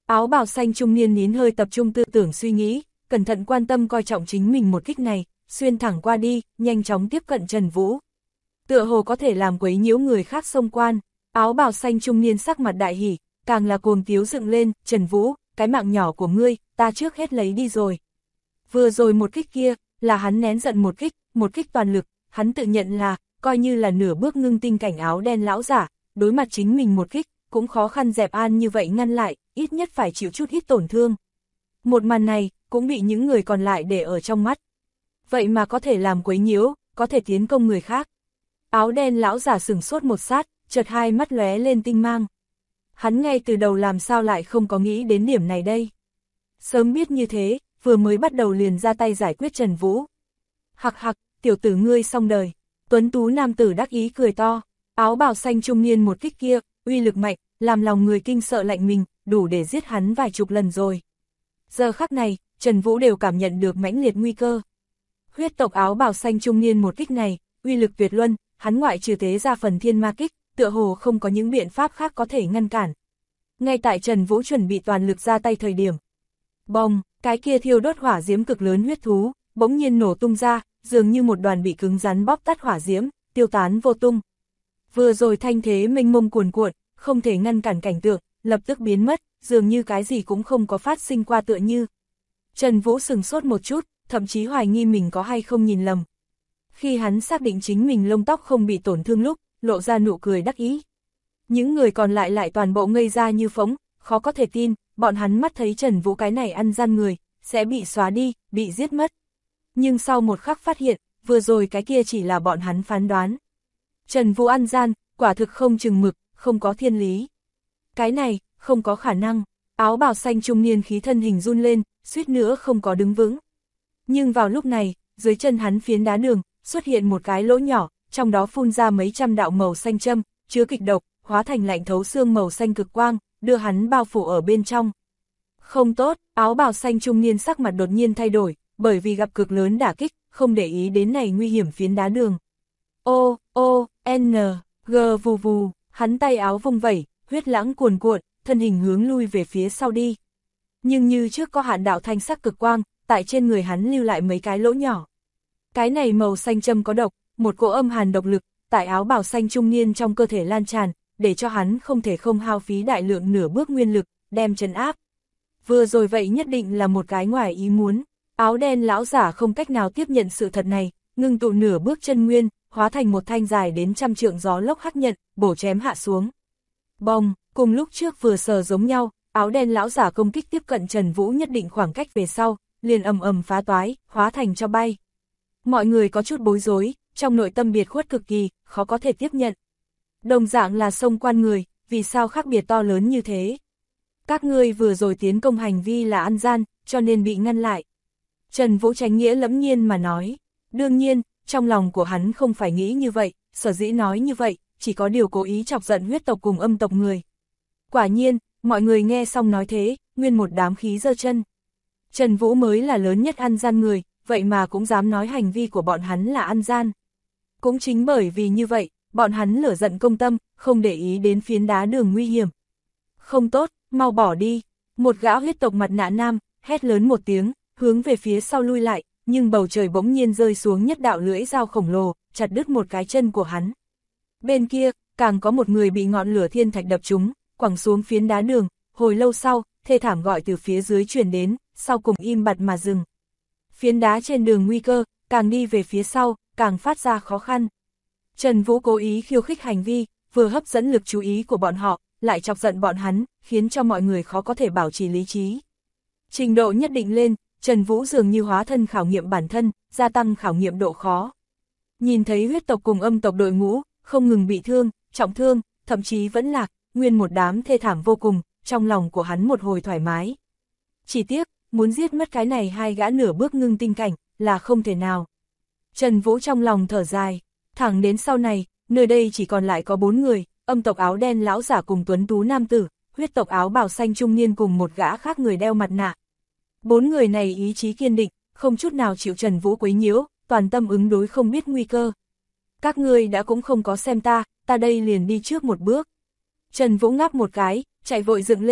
Áo bào xanh trung niên nín hơi tập trung tư tưởng suy nghĩ, cẩn thận quan tâm coi trọng chính mình một kích này, xuyên thẳng qua đi, nhanh chóng tiếp cận Trần Vũ. Tựa hồ có thể làm quấy nhiễu người khác xông quan, áo bào xanh trung niên sắc mặt đại hỉ, càng là cuồng tiếu dựng lên, Trần Vũ, cái mạng nhỏ của ngươi, ta trước hết lấy đi rồi. Vừa rồi một kích kia, là hắn nén giận một kích toàn lực, hắn tự nhận là, coi như là nửa bước ngưng tinh cảnh áo đen lão giả, đối mặt chính mình một kích, cũng khó khăn dẹp an như vậy ngăn lại, ít nhất phải chịu chút ít tổn thương. Một màn này, cũng bị những người còn lại để ở trong mắt. Vậy mà có thể làm quấy nhiễu, có thể tiến công người khác. Áo đen lão giả sửng sốt một sát, chợt hai mắt lóe lên tinh mang. Hắn ngay từ đầu làm sao lại không có nghĩ đến điểm này đây. Sớm biết như thế, vừa mới bắt đầu liền ra tay giải quyết Trần Vũ. Hặc hặc, tiểu tử ngươi xong đời. Tuấn tú nam tử đắc ý cười to, áo bào xanh trung niên một kích kia, uy lực mạnh, làm lòng người kinh sợ lạnh mình, đủ để giết hắn vài chục lần rồi. Giờ khắc này, Trần Vũ đều cảm nhận được mãnh liệt nguy cơ. Huyết tộc áo bào xanh trung niên một kích này, uy lực tuyệt luân, hắn ngoại trừ tế ra phần thiên ma kích, tựa hồ không có những biện pháp khác có thể ngăn cản. Ngay tại Trần Vũ chuẩn bị toàn lực ra tay thời điểm. Bông, cái kia thiêu đốt hỏa diễm cực lớn huyết thú, bỗng nhiên nổ tung ra, dường như một đoàn bị cứng rắn bóp tắt hỏa diễm, tiêu tán vô tung. Vừa rồi thanh thế mênh mông cuồn cuộn, không thể ngăn cản cảnh tượng, lập tức biến mất, dường như cái gì cũng không có phát sinh qua tựa như. Trần Vũ sừng sốt một chút, thậm chí hoài nghi mình có hay không nhìn lầm. Khi hắn xác định chính mình lông tóc không bị tổn thương lúc, lộ ra nụ cười đắc ý. Những người còn lại lại toàn bộ ngây ra như phỗng, khó có thể tin, bọn hắn mắt thấy Trần Vũ cái này ăn gian người, sẽ bị xóa đi, bị giết mất. Nhưng sau một khắc phát hiện, vừa rồi cái kia chỉ là bọn hắn phán đoán. Trần Vũ ăn gian, quả thực không chừng mực, không có thiên lý. Cái này, không có khả năng, áo bào xanh trung niên khí thân hình run lên, suýt nữa không có đứng vững. Nhưng vào lúc này, dưới chân hắn phiến đá đường, xuất hiện một cái lỗ nhỏ, trong đó phun ra mấy trăm đạo màu xanh châm, chứa kịch độc, hóa thành lạnh thấu xương màu xanh cực quang, đưa hắn bao phủ ở bên trong. Không tốt, áo bào xanh trung niên sắc mặt đột nhiên thay đổi, bởi vì gặp cực lớn đả kích, không để ý đến này nguy hiểm phiến đá đường. O, O, N, G vù vù, hắn tay áo vung vẩy, huyết lãng cuồn cuộn, thân hình hướng lui về phía sau đi. Nhưng như trước có hạn đạo thanh sắc cực quang, tại trên người hắn lưu lại mấy cái lỗ nhỏ. Cái này màu xanh châm có độc, một cỗ âm hàn độc lực, tại áo bào xanh trung niên trong cơ thể lan tràn, để cho hắn không thể không hao phí đại lượng nửa bước nguyên lực, đem trấn áp. Vừa rồi vậy nhất định là một cái ngoài ý muốn, áo đen lão giả không cách nào tiếp nhận sự thật này, ngưng tụ nửa bước chân nguyên, hóa thành một thanh dài đến trăm trượng gió lốc hắc nhận, bổ chém hạ xuống. Bông, cùng lúc trước vừa sờ giống nhau, áo đen lão giả công kích tiếp cận Trần Vũ nhất định khoảng cách về sau, liền ầm ầm phá toái, hóa thành cho bay. Mọi người có chút bối rối, trong nội tâm biệt khuất cực kỳ, khó có thể tiếp nhận. Đồng dạng là xông quan người, vì sao khác biệt to lớn như thế? Các ngươi vừa rồi tiến công hành vi là ăn gian, cho nên bị ngăn lại. Trần Vũ tránh nghĩa lẫm nhiên mà nói. Đương nhiên, trong lòng của hắn không phải nghĩ như vậy, sở dĩ nói như vậy, chỉ có điều cố ý chọc giận huyết tộc cùng âm tộc người. Quả nhiên, mọi người nghe xong nói thế, nguyên một đám khí giơ chân. Trần Vũ mới là lớn nhất ăn gian người, vậy mà cũng dám nói hành vi của bọn hắn là ăn gian. Cũng chính bởi vì như vậy, bọn hắn lửa giận công tâm, không để ý đến phiến đá đường nguy hiểm. Không tốt, mau bỏ đi. Một gã huyết tộc mặt nạ nam, hét lớn một tiếng, hướng về phía sau lui lại, nhưng bầu trời bỗng nhiên rơi xuống nhất đạo lưỡi dao khổng lồ, chặt đứt một cái chân của hắn. Bên kia, càng có một người bị ngọn lửa thiên thạch đập trúng, quẳng xuống phiến đá đường, hồi lâu sau, thê thảm gọi từ phía dưới truyền đến, sau cùng im bặt mà dừng. Phiến đá trên đường nguy cơ, càng đi về phía sau, càng phát ra khó khăn. Trần Vũ cố ý khiêu khích hành vi, vừa hấp dẫn lực chú ý của bọn họ, lại chọc giận bọn hắn, khiến cho mọi người khó có thể bảo trì lý trí. Trình độ nhất định lên, Trần Vũ dường như hóa thân khảo nghiệm bản thân, gia tăng khảo nghiệm độ khó. Nhìn thấy huyết tộc cùng âm tộc đội ngũ, không ngừng bị thương, trọng thương, thậm chí vẫn lạc, nguyên một đám thê thảm vô cùng, trong lòng của hắn một hồi thoải mái. Chỉ tiếc, muốn giết mất cái này hai gã nửa bước ngưng tinh cảnh, là không thể nào. Trần Vũ trong lòng thở dài, thẳng đến sau này, nơi đây chỉ còn lại có 4 người, âm tộc áo đen lão giả cùng tuấn tú nam tử, huyết tộc áo bào xanh trung niên cùng một gã khác người đeo mặt nạ. 4 người này ý chí kiên định, không chút nào chịu Trần Vũ quấy nhiễu, toàn tâm ứng đối không biết nguy cơ. Các ngươi đã cũng không có xem ta đây liền đi trước một bước. Trần Vũ ngáp một cái, chạy vội dựng lên,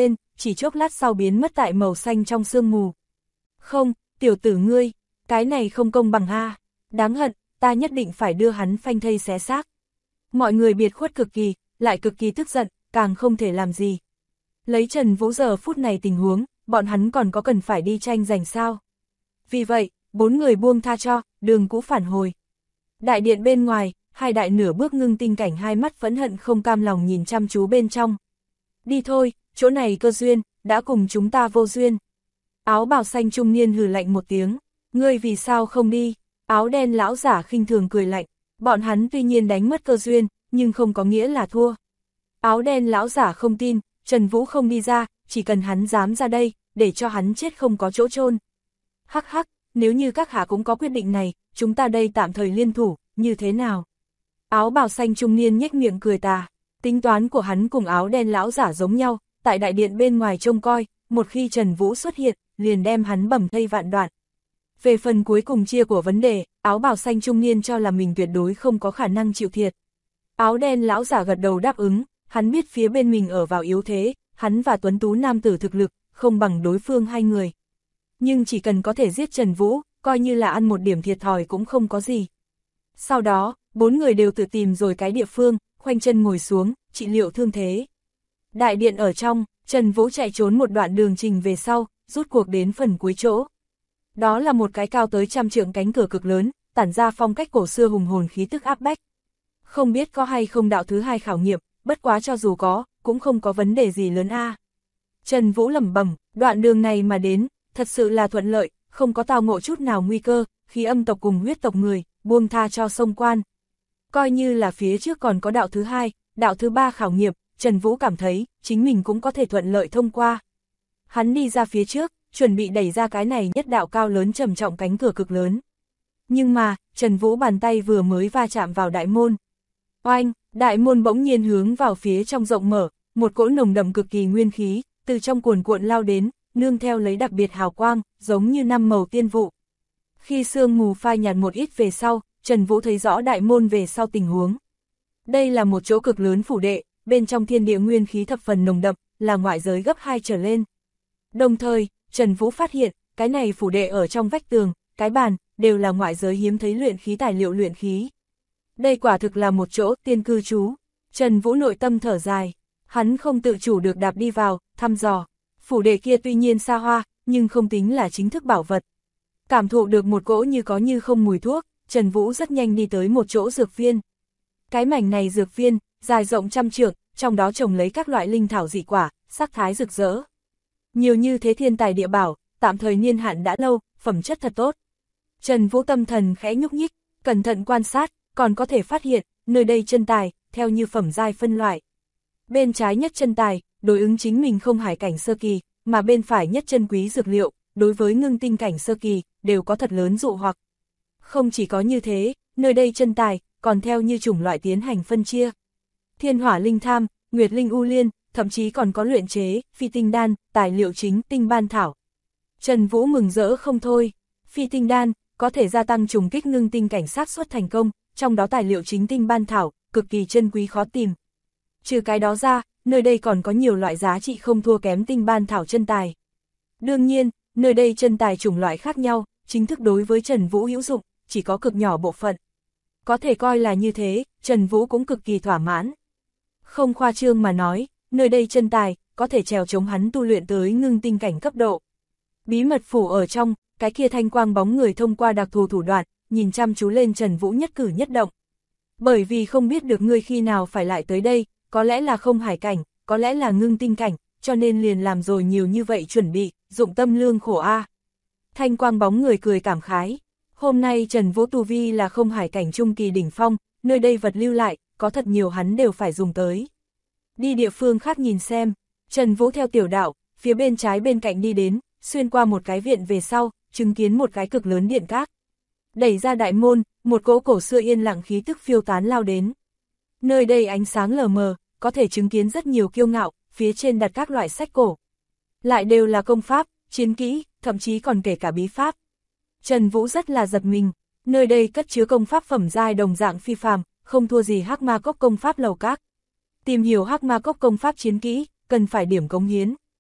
chỉ chốc lát sau biến mất tại màu xanh trong sương mù. Không, tiểu tử ngươi, cái này không công bằng ha, đáng hận, ta nhất định phải đưa hắn phanh thây xé xác. Mọi người biệt khuất cực kỳ, lại cực kỳ tức giận, càng không thể làm gì. Lấy Trần Vũ giờ phút này tình huống, bọn hắn còn có cần phải đi tranh giành sao? Vì vậy, 4 người buông tha cho, đường cũ phản hồi. Đại điện bên ngoài, hai đại nửa bước ngưng tinh cảnh hai mắt phẫn hận không cam lòng nhìn chăm chú bên trong. Đi thôi, chỗ này cơ duyên, đã cùng chúng ta vô duyên. Áo bào xanh trung niên hừ lạnh một tiếng, ngươi vì sao không đi? Áo đen lão giả khinh thường cười lạnh, bọn hắn tuy nhiên đánh mất cơ duyên, nhưng không có nghĩa là thua. Áo đen lão giả không tin, Trần Vũ không đi ra, chỉ cần hắn dám ra đây, để cho hắn chết không có chỗ chôn. Hắc hắc, nếu như các hạ cũng có quyết định này, chúng ta đây tạm thời liên thủ, như thế nào? Áo bào xanh trung niên nhếch miệng cười tà, tính toán của hắn cùng áo đen lão giả giống nhau, tại đại điện bên ngoài trông coi, một khi Trần Vũ xuất hiện, liền đem hắn bầm thây vạn đoạn. Về phần cuối cùng chia của vấn đề, áo bào xanh trung niên cho là mình tuyệt đối không có khả năng chịu thiệt. Áo đen lão giả gật đầu đáp ứng, hắn biết phía bên mình ở vào yếu thế, hắn và tuấn tú nam tử thực lực, không bằng đối phương hai người. Nhưng chỉ cần có thể giết Trần Vũ, coi như là ăn một điểm thiệt thòi cũng không có gì. Sau đó, 4 người đều tự tìm rồi cái địa phương, khoanh chân ngồi xuống, trị liệu thương thế. Đại điện ở trong, Trần Vũ chạy trốn một đoạn đường trình về sau, rút cuộc đến phần cuối chỗ. Đó là một cái cao tới 100 trượng cánh cửa cực lớn, tản ra phong cách cổ xưa hùng hồn khí tức áp bách. Không biết có hay không đạo thứ hai khảo nghiệm, bất quá cho dù có, cũng không có vấn đề gì lớn a. Trần Vũ lẩm bẩm, đoạn đường này mà đến, thật sự là thuận lợi, không có tao ngộ chút nào nguy cơ, khi âm tộc cùng huyết tộc người, buông tha cho sông quan. Coi như là phía trước còn có đạo thứ hai, đạo thứ ba khảo nghiệm, Trần Vũ cảm thấy, chính mình cũng có thể thuận lợi thông qua. Hắn đi ra phía trước, chuẩn bị đẩy ra cái này nhất đạo cao lớn trầm trọng cánh cửa cực lớn. Nhưng mà, Trần Vũ bàn tay vừa mới va chạm vào đại môn. Oanh, đại môn bỗng nhiên hướng vào phía trong rộng mở, một cỗ nồng đậm cực kỳ nguyên khí, từ trong cuồn cuộn lao đến, nương theo lấy đặc biệt hào quang, giống như 5 màu tiên vụ. Khi sương mù phai nhạt một ít về sau, Trần Vũ thấy rõ đại môn về sau tình huống. Đây là một chỗ cực lớn phủ đệ, bên trong thiên địa nguyên khí thập phần nồng đậm, là ngoại giới gấp 2 trở lên. Đồng thời, Trần Vũ phát hiện, cái này phủ đệ ở trong vách tường, cái bàn, đều là ngoại giới hiếm thấy luyện khí tài liệu luyện khí. Đây quả thực là một chỗ tiên cư trú. Trần Vũ nội tâm thở dài, hắn không tự chủ được đạp đi vào, thăm dò. Phủ đệ kia tuy nhiên xa hoa, nhưng không tính là chính thức bảo vật. Cảm thụ được một cỗ như có như không mùi thuốc, Trần Vũ rất nhanh đi tới một chỗ dược viên. Cái mảnh này dược viên, dài rộng 100 trượng, trong đó trồng lấy các loại linh thảo dị quả, sắc thái rực rỡ. Nhiều như thế thiên tài địa bảo, tạm thời niên hạn đã lâu, phẩm chất thật tốt. Trần Vũ tâm thần khẽ nhúc nhích, cẩn thận quan sát, còn có thể phát hiện, nơi đây chân tài, theo như phẩm giai phân loại. Bên trái nhất chân tài, đối ứng chính mình không hải cảnh sơ kỳ, mà bên phải nhất chân quý dược liệu, đối với ngưng tinh cảnh sơ kỳ, đều có thật lớn dụ hoặc. Không chỉ có như thế, nơi đây chân tài, còn theo như chủng loại tiến hành phân chia. Thiên hỏa linh tham, nguyệt linh u liên, thậm chí còn có luyện chế, phi tinh đan, tài liệu chính tinh ban thảo. Trần Vũ mừng rỡ không thôi, phi tinh đan, có thể gia tăng trùng kích ngưng tinh cảnh xác suất thành công, trong đó tài liệu chính tinh ban thảo, cực kỳ chân quý khó tìm. Trừ cái đó ra, nơi đây còn có nhiều loại giá trị không thua kém tinh ban thảo chân tài. Đương nhiên, nơi đây chân tài chủng loại khác nhau, chính thức đối với Trần Vũ hữu dụng, chỉ có cực nhỏ bộ phận. Có thể coi là như thế, Trần Vũ cũng cực kỳ thỏa mãn. Không khoa trương mà nói, nơi đây chân tài, có thể trèo chống hắn tu luyện tới ngưng tinh cảnh cấp độ. Bí mật phủ ở trong, cái kia thanh quang bóng người thông qua đặc thù thủ đoạn, nhìn chăm chú lên Trần Vũ nhất cử nhất động. Bởi vì không biết được ngươi khi nào phải lại tới đây, có lẽ là không hải cảnh, có lẽ là ngưng tinh cảnh, cho nên liền làm rồi nhiều như vậy chuẩn bị, dụng tâm lương khổ a. Thanh quang bóng người cười cảm khái. Hôm nay Trần Vũ tu vi là không hải cảnh trung kỳ đỉnh phong, nơi đây vật lưu lại, có thật nhiều hắn đều phải dùng tới. Đi địa phương khác nhìn xem, Trần Vũ theo tiểu đạo, phía bên trái bên cạnh đi đến, xuyên qua một cái viện về sau, chứng kiến một cái cực lớn điện các. Đẩy ra đại môn, một cỗ cổ xưa yên lặng khí tức phiêu tán lao đến. Nơi đây ánh sáng lờ mờ, có thể chứng kiến rất nhiều kiêu ngạo, phía trên đặt các loại sách cổ. Lại đều là công pháp, chiến kỹ, thậm chí còn kể cả bí pháp. Trần Vũ rất là giật mình, nơi đây cất chứa công pháp phẩm giai đồng dạng phi phàm, không thua gì Hắc Ma Cốc công pháp lầu các. Tìm hiểu Hắc Ma Cốc công pháp chiến kỹ, cần phải điểm cống hiến.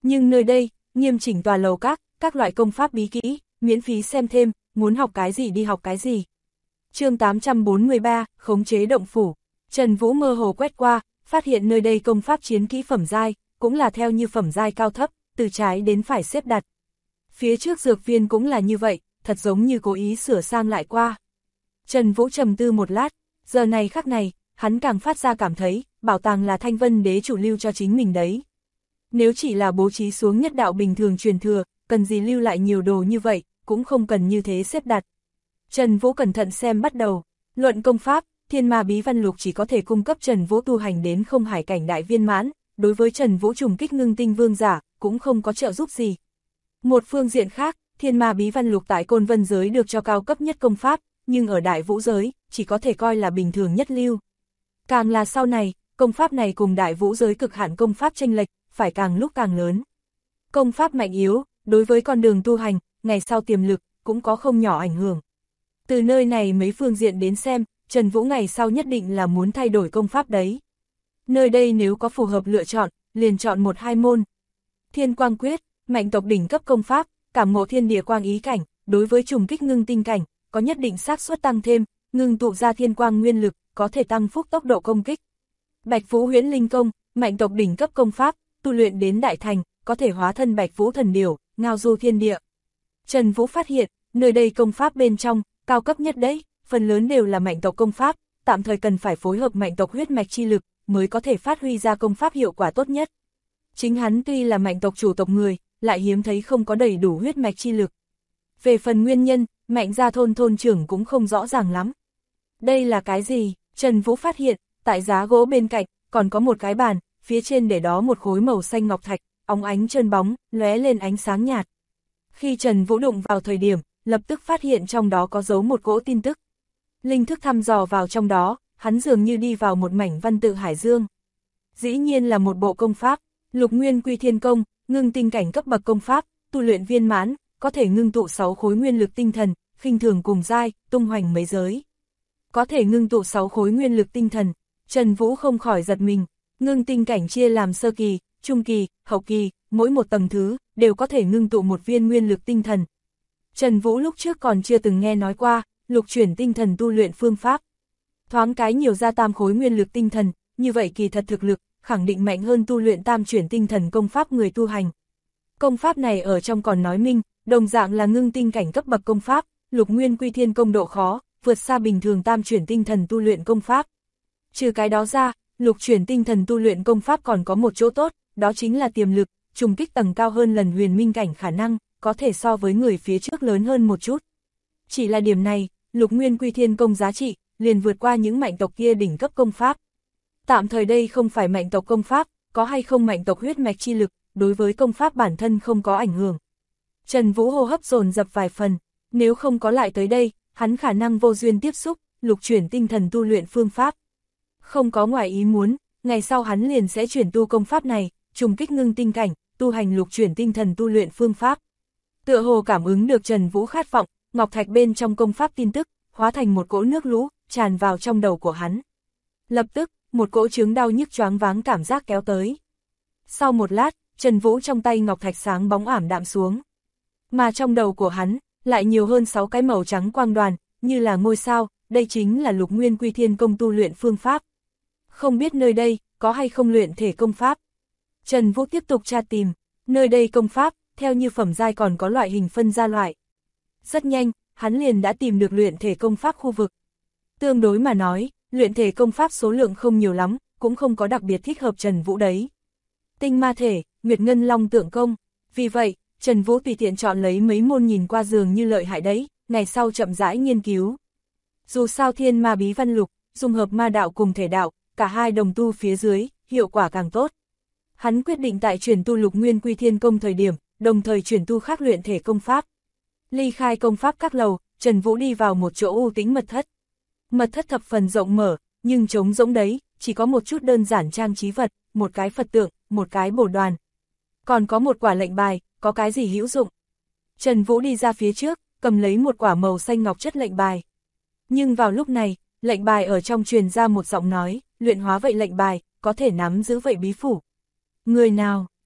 Nhưng nơi đây, nghiêm chỉnh tòa lầu các loại công pháp bí kỹ, miễn phí xem thêm, muốn học cái gì đi học cái gì. Chương 843, khống chế động phủ. Trần Vũ mơ hồ quét qua, phát hiện nơi đây công pháp chiến kỹ phẩm giai, cũng là theo như phẩm giai cao thấp, từ trái đến phải xếp đặt. Phía trước dược viên cũng là như vậy, thật giống như cố ý sửa sang lại qua. Trần Vũ trầm tư một lát, giờ này khắc này, hắn càng phát ra cảm thấy, bảo tàng là Thanh Vân đế chủ lưu cho chính mình đấy. Nếu chỉ là bố trí xuống nhất đạo bình thường truyền thừa, cần gì lưu lại nhiều đồ như vậy, cũng không cần như thế xếp đặt. Trần Vũ cẩn thận xem bắt đầu, luận công pháp, Thiên Ma Bí Văn Lục chỉ có thể cung cấp Trần Vũ tu hành đến không hải cảnh đại viên mãn, đối với Trần Vũ trùng kích ngưng tinh vương giả, cũng không có trợ giúp gì. Một phương diện khác, Thiên Ma Bí Văn Lục tại Côn Vân giới được cho cao cấp nhất công pháp, nhưng ở Đại Vũ giới, chỉ có thể coi là bình thường nhất lưu. Càng là sau này, công pháp này cùng Đại Vũ giới cực hạn công pháp chênh lệch, phải càng lúc càng lớn. Công pháp mạnh yếu, đối với con đường tu hành, ngày sau tiềm lực, cũng có không nhỏ ảnh hưởng. Từ nơi này mấy phương diện đến xem, Trần Vũ ngày sau nhất định là muốn thay đổi công pháp đấy. Nơi đây nếu có phù hợp lựa chọn, liền chọn một hai môn. Thiên Quang Quyết, mạnh tộc đỉnh cấp công pháp, cảm ngộ thiên địa quang ý cảnh, đối với trùng kích ngưng tinh cảnh, có nhất định xác suất tăng thêm, ngưng tụ ra thiên quang nguyên lực, có thể tăng phúc tốc độ công kích. Bạch Vũ Huyễn Linh Công, mạnh tộc đỉnh cấp công pháp, tu luyện đến đại thành, có thể hóa thân Bạch Vũ thần điểu, ngao du thiên địa. Trần Vũ phát hiện, nơi đây công pháp bên trong, cao cấp nhất đấy, phần lớn đều là mạnh tộc công pháp, tạm thời cần phải phối hợp mạnh tộc huyết mạch chi lực, mới có thể phát huy ra công pháp hiệu quả tốt nhất. Chính hắn tuy là mạnh tộc chủ tộc người, lại hiếm thấy không có đầy đủ huyết mạch chi lực. Về phần nguyên nhân, mạnh gia thôn trưởng cũng không rõ ràng lắm. Đây là cái gì? Trần Vũ phát hiện, tại giá gỗ bên cạnh, còn có một cái bàn, phía trên để đó một khối màu xanh ngọc thạch, óng ánh trơn bóng, lóe lên ánh sáng nhạt. Khi Trần Vũ đụng vào thời điểm, lập tức phát hiện trong đó có dấu một cỗ tin tức. Linh thức thăm dò vào trong đó, hắn dường như đi vào một mảnh văn tự hải dương. Dĩ nhiên là một bộ công pháp, Lục Nguyên Quy Thiên Công, ngưng tinh cảnh cấp bậc công pháp, tu luyện viên mãn, có thể ngưng tụ 6 khối nguyên lực tinh thần, khinh thường cùng giai, tung hoành mấy giới. Có thể ngưng tụ 6 khối nguyên lực tinh thần, Trần Vũ không khỏi giật mình, ngưng tinh cảnh chia làm sơ kỳ, trung kỳ, hậu kỳ, mỗi một tầng thứ, đều có thể ngưng tụ một viên nguyên lực tinh thần. Trần Vũ lúc trước còn chưa từng nghe nói qua, lục chuyển tinh thần tu luyện phương pháp. Thoáng cái nhiều ra tam khối nguyên lực tinh thần, như vậy kỳ thật thực lực, khẳng định mạnh hơn tu luyện tam chuyển tinh thần công pháp người tu hành. Công pháp này ở trong còn nói minh, đồng dạng là ngưng tinh cảnh cấp bậc công pháp, Lục Nguyên Quy Thiên Công độ khó, vượt xa bình thường tam chuyển tinh thần tu luyện công pháp. Trừ cái đó ra, lục chuyển tinh thần tu luyện công pháp còn có một chỗ tốt, đó chính là tiềm lực, trùng kích tầng cao hơn lần huyền minh cảnh khả năng, có thể so với người phía trước lớn hơn một chút. Chỉ là điểm này, Lục Nguyên Quy Thiên Công giá trị, liền vượt qua những mạnh tộc kia đỉnh cấp công pháp. Tạm thời đây không phải mạnh tộc công pháp, có hay không mạnh tộc huyết mạch chi lực, đối với công pháp bản thân không có ảnh hưởng. Trần Vũ hô hấp dồn dập vài phần, nếu không có lại tới đây, hắn khả năng vô duyên tiếp xúc, lục chuyển tinh thần tu luyện phương pháp. Không có ngoài ý muốn, ngày sau hắn liền sẽ chuyển tu công pháp này, trùng kích ngưng tinh cảnh, tu hành lục chuyển tinh thần tu luyện phương pháp. Tựa hồ cảm ứng được Trần Vũ khát vọng, ngọc thạch bên trong công pháp tin tức, hóa thành một cỗ nước lũ, tràn vào trong đầu của hắn. Lập tức, một cỗ chứng đau nhức choáng váng cảm giác kéo tới. Sau một lát, Trần Vũ trong tay ngọc thạch sáng bóng ảm đạm xuống. Mà trong đầu của hắn, lại nhiều hơn 6 cái màu trắng quang đoàn, như là ngôi sao, đây chính là Lục Nguyên Quy Thiên Công tu luyện phương pháp. Không biết nơi đây, có hay không luyện thể công pháp? Trần Vũ tiếp tục tra tìm, nơi đây công pháp, theo như phẩm giai còn có loại hình phân ra loại. Rất nhanh, hắn liền đã tìm được luyện thể công pháp khu vực. Tương đối mà nói, luyện thể công pháp số lượng không nhiều lắm, cũng không có đặc biệt thích hợp Trần Vũ đấy. Tinh ma thể, Nguyệt Ngân Long tượng công, vì vậy, Trần Vũ tùy tiện chọn lấy mấy môn nhìn qua dường như lợi hại đấy, ngày sau chậm rãi nghiên cứu. Dù sao Thiên Ma Bí Văn Lục, dung hợp ma đạo cùng thể đạo, cả hai đồng tu phía dưới, hiệu quả càng tốt. Hắn quyết định tại chuyển tu Lục Nguyên Quy Thiên Công thời điểm, đồng thời chuyển tu khác luyện thể công pháp. Ly khai công pháp các lầu, Trần Vũ đi vào một chỗ u tĩnh mật thất. Mật thất thập phần rộng mở, nhưng trống rỗng đấy, chỉ có một chút đơn giản trang trí vật, một cái Phật tượng, một cái bồ đoàn. Còn có một quả lệnh bài, có cái gì hữu dụng. Trần Vũ đi ra phía trước, cầm lấy một quả màu xanh ngọc chất lệnh bài. Nhưng vào lúc này, lệnh bài ở trong truyền ra một giọng nói, luyện hóa vậy lệnh bài, có thể nắm giữ vậy bí phủ. Người nào?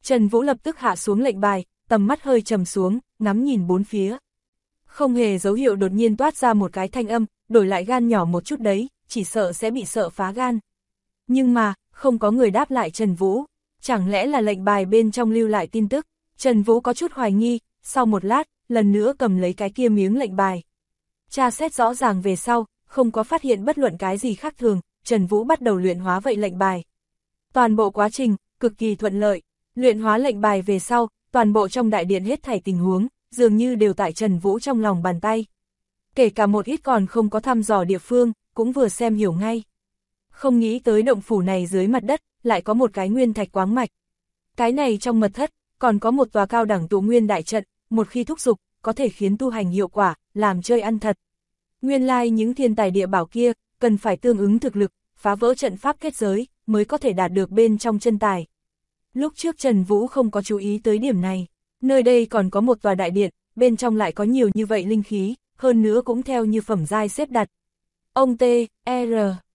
Trần Vũ lập tức hạ xuống lệnh bài, tầm mắt hơi trầm xuống, ngắm nhìn bốn phía. Không hề dấu hiệu đột nhiên toát ra một cái thanh âm, đổi lại gan nhỏ một chút đấy, chỉ sợ sẽ bị sợ phá gan. Nhưng mà, không có người đáp lại Trần Vũ, chẳng lẽ là lệnh bài bên trong lưu lại tin tức. Trần Vũ có chút hoài nghi, sau một lát, lần nữa cầm lấy cái kia miếng lệnh bài. Tra xét rõ ràng về sau, không có phát hiện bất luận cái gì khác thường, Trần Vũ bắt đầu luyện hóa vậy lệnh bài. Toàn bộ quá trình, cực kỳ thuận lợi, luyện hóa lệnh bài về sau, toàn bộ trong đại điện hết thảy tình huống, dường như đều tại Trần Vũ trong lòng bàn tay. Kể cả một ít còn không có thăm dò địa phương, cũng vừa xem hiểu ngay. Không nghĩ tới động phủ này dưới mặt đất, lại có một cái nguyên thạch quáng mạch. Cái này trong mật thất, còn có một tòa cao đẳng tụ nguyên đại trận, một khi thúc dục, có thể khiến tu hành hiệu quả, làm chơi ăn thật. Nguyên lai những thiên tài địa bảo kia, cần phải tương ứng thực lực, phá vỡ trận pháp kết giới, mới có thể đạt được bên trong chân tài. Lúc trước Trần Vũ không có chú ý tới điểm này, nơi đây còn có một tòa đại điện, bên trong lại có nhiều như vậy linh khí, hơn nữa cũng theo như phẩm giai xếp đặt. Ông T, R,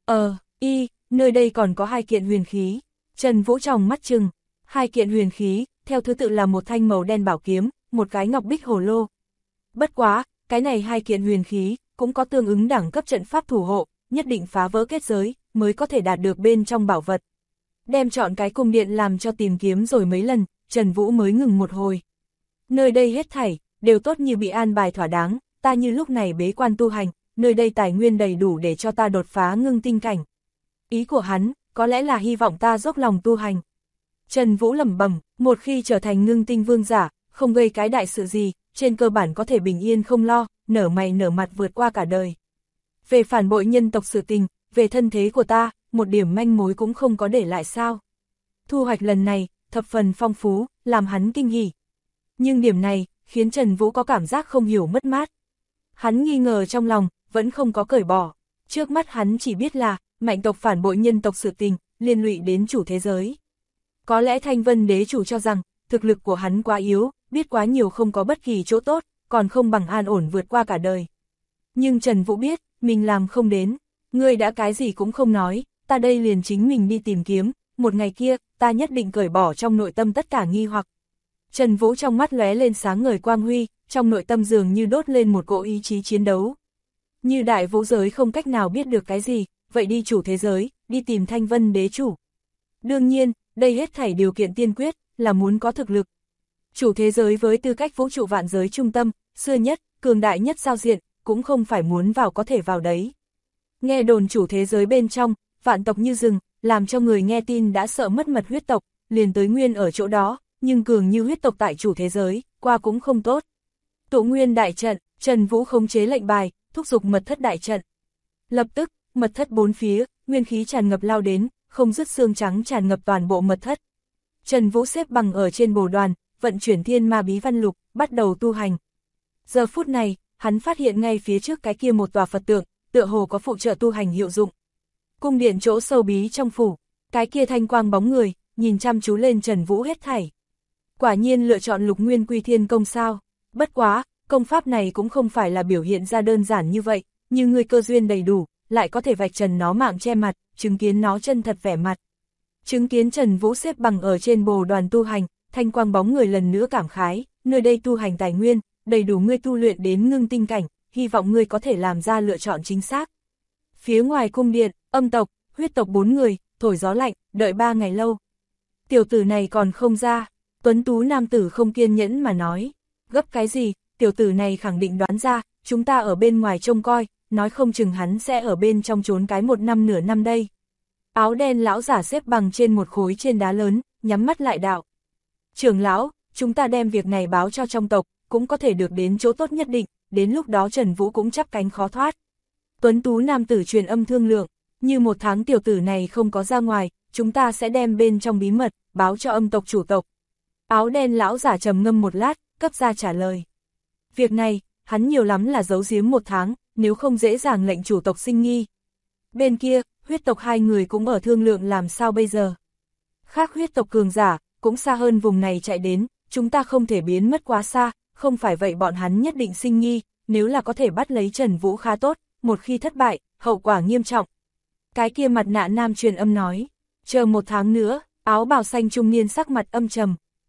I, nơi đây còn có 2 kiện huyền khí. Trần Vũ tròng mắt trừng, 2 kiện huyền khí, theo thứ tự là một thanh màu đen bảo kiếm, một cái ngọc bích hồ lô. Bất quá, cái này 2 kiện huyền khí, cũng có tương ứng đẳng cấp trận pháp thủ hộ, nhất định phá vỡ kết giới, mới có thể đạt được bên trong bảo vật. Đem chọn cái cung điện làm cho tìm kiếm rồi mấy lần, Trần Vũ mới ngừng một hồi. Nơi đây hết thảy, đều tốt như bị an bài thỏa đáng, ta như lúc này bế quan tu hành, nơi đây tài nguyên đầy đủ để cho ta đột phá ngưng tinh cảnh. Ý của hắn, có lẽ là hy vọng ta dốc lòng tu hành. Trần Vũ lẩm bẩm, một khi trở thành ngưng tinh vương giả, không gây cái đại sự gì, trên cơ bản có thể bình yên không lo, nở mày nở mặt vượt qua cả đời. Về phản bội nhân tộc sự tình, về thân thế của ta, một điểm manh mối cũng không có để lại sao. Thu hoạch lần này, thập phần phong phú, làm hắn kinh hỉ. Nhưng điểm này, khiến Trần Vũ có cảm giác không hiểu mất mát. Hắn nghi ngờ trong lòng, vẫn không có cởi bỏ. Trước mắt hắn chỉ biết là, mạnh tộc phản bội nhân tộc sự tình, liên lụy đến chủ thế giới. Có lẽ Thanh Vân đế chủ cho rằng, thực lực của hắn quá yếu, biết quá nhiều không có bất kỳ chỗ tốt, còn không bằng an ổn vượt qua cả đời. Nhưng Trần Vũ biết, mình làm không đến. Ngươi đã cái gì cũng không nói, ta đây liền chính mình đi tìm kiếm, một ngày kia, ta nhất định cởi bỏ trong nội tâm tất cả nghi hoặc. Trần Vũ trong mắt lóe lên sáng ngời quang huy, trong nội tâm dường như đốt lên một cỗ ý chí chiến đấu. Như đại vũ giới không cách nào biết được cái gì, vậy đi chủ thế giới, đi tìm Thanh Vân đế chủ. Đương nhiên, đây hết thảy điều kiện tiên quyết, là muốn có thực lực. Chủ thế giới với tư cách vũ trụ vạn giới trung tâm, xưa nhất, cường đại nhất giao diện, cũng không phải muốn vào có thể vào đấy. Nghe đồn chủ thế giới bên trong, vạn tộc như rừng, làm cho người nghe tin đã sợ mất mật huyết tộc, liền tới nguyên ở chỗ đó, nhưng cường như huyết tộc tại chủ thế giới, qua cũng không tốt. Tụ nguyên đại trận, Trần Vũ khống chế lệnh bài, thúc giục mật thất đại trận. Lập tức, mật thất bốn phía, nguyên khí tràn ngập lao đến, không dứt xương trắng tràn ngập toàn bộ mật thất. Trần Vũ xếp bằng ở trên bồ đoàn, vận chuyển thiên ma bí văn lục, bắt đầu tu hành. Giờ phút này, hắn phát hiện ngay phía trước cái kia một tòa Phật tượng, tựa hồ có phụ trợ tu hành hiệu dụng. Cung điện chỗ sâu bí trong phủ, cái kia thanh quang bóng người, nhìn chăm chú lên Trần Vũ hết thảy. Quả nhiên lựa chọn Lục Nguyên Quy Thiên công sao, bất quá, công pháp này cũng không phải là biểu hiện ra đơn giản như vậy, như người cơ duyên đầy đủ, lại có thể vạch trần nó mạng che mặt, chứng kiến nó chân thật vẻ mặt. Chứng kiến Trần Vũ xếp bằng ở trên bồ đoàn tu hành, thanh quang bóng người lần nữa cảm khái, nơi đây tu hành tài nguyên, đầy đủ ngươi tu luyện đến ngưng tinh cảnh, hy vọng ngươi có thể làm ra lựa chọn chính xác. Phía ngoài cung điện, âm tộc, huyết tộc 4 người, thổi gió lạnh, đợi 3 ngày lâu. Tiểu tử này còn không ra, tuấn tú nam tử không kiên nhẫn mà nói, gấp cái gì, tiểu tử này khẳng định đoán ra, chúng ta ở bên ngoài trông coi, nói không chừng hắn sẽ ở bên trong trốn cái 1 năm nửa năm đây. Áo đen lão giả xếp bằng trên một khối trên đá lớn, nhắm mắt lại đạo. Trưởng lão, chúng ta đem việc này báo cho trong tộc, cũng có thể được đến chỗ tốt nhất định, đến lúc đó Trần Vũ cũng chắp cánh khó thoát. Tuấn tú nam tử truyền âm thương lượng, như 1 tháng tiểu tử này không có ra ngoài, chúng ta sẽ đem bên trong bí mật, báo cho âm tộc chủ tộc. Áo đen lão giả trầm ngâm một lát, cấp ra trả lời. Việc này, hắn nhiều lắm là giấu giếm 1 tháng, nếu không dễ dàng lệnh chủ tộc sinh nghi. Bên kia, huyết tộc 2 người cũng ở thương lượng làm sao bây giờ. Khác huyết tộc cường giả, cũng xa hơn vùng này chạy đến, chúng ta không thể biến mất quá xa, không phải vậy bọn hắn nhất định sinh nghi, nếu là có thể bắt lấy Trần Vũ khá tốt, một khi thất bại, hậu quả nghiêm trọng. Cái kia mặt nạ nam truyền âm nói, chờ 1 tháng nữa, áo bào xanh trung niên sắc mặt âm trầm,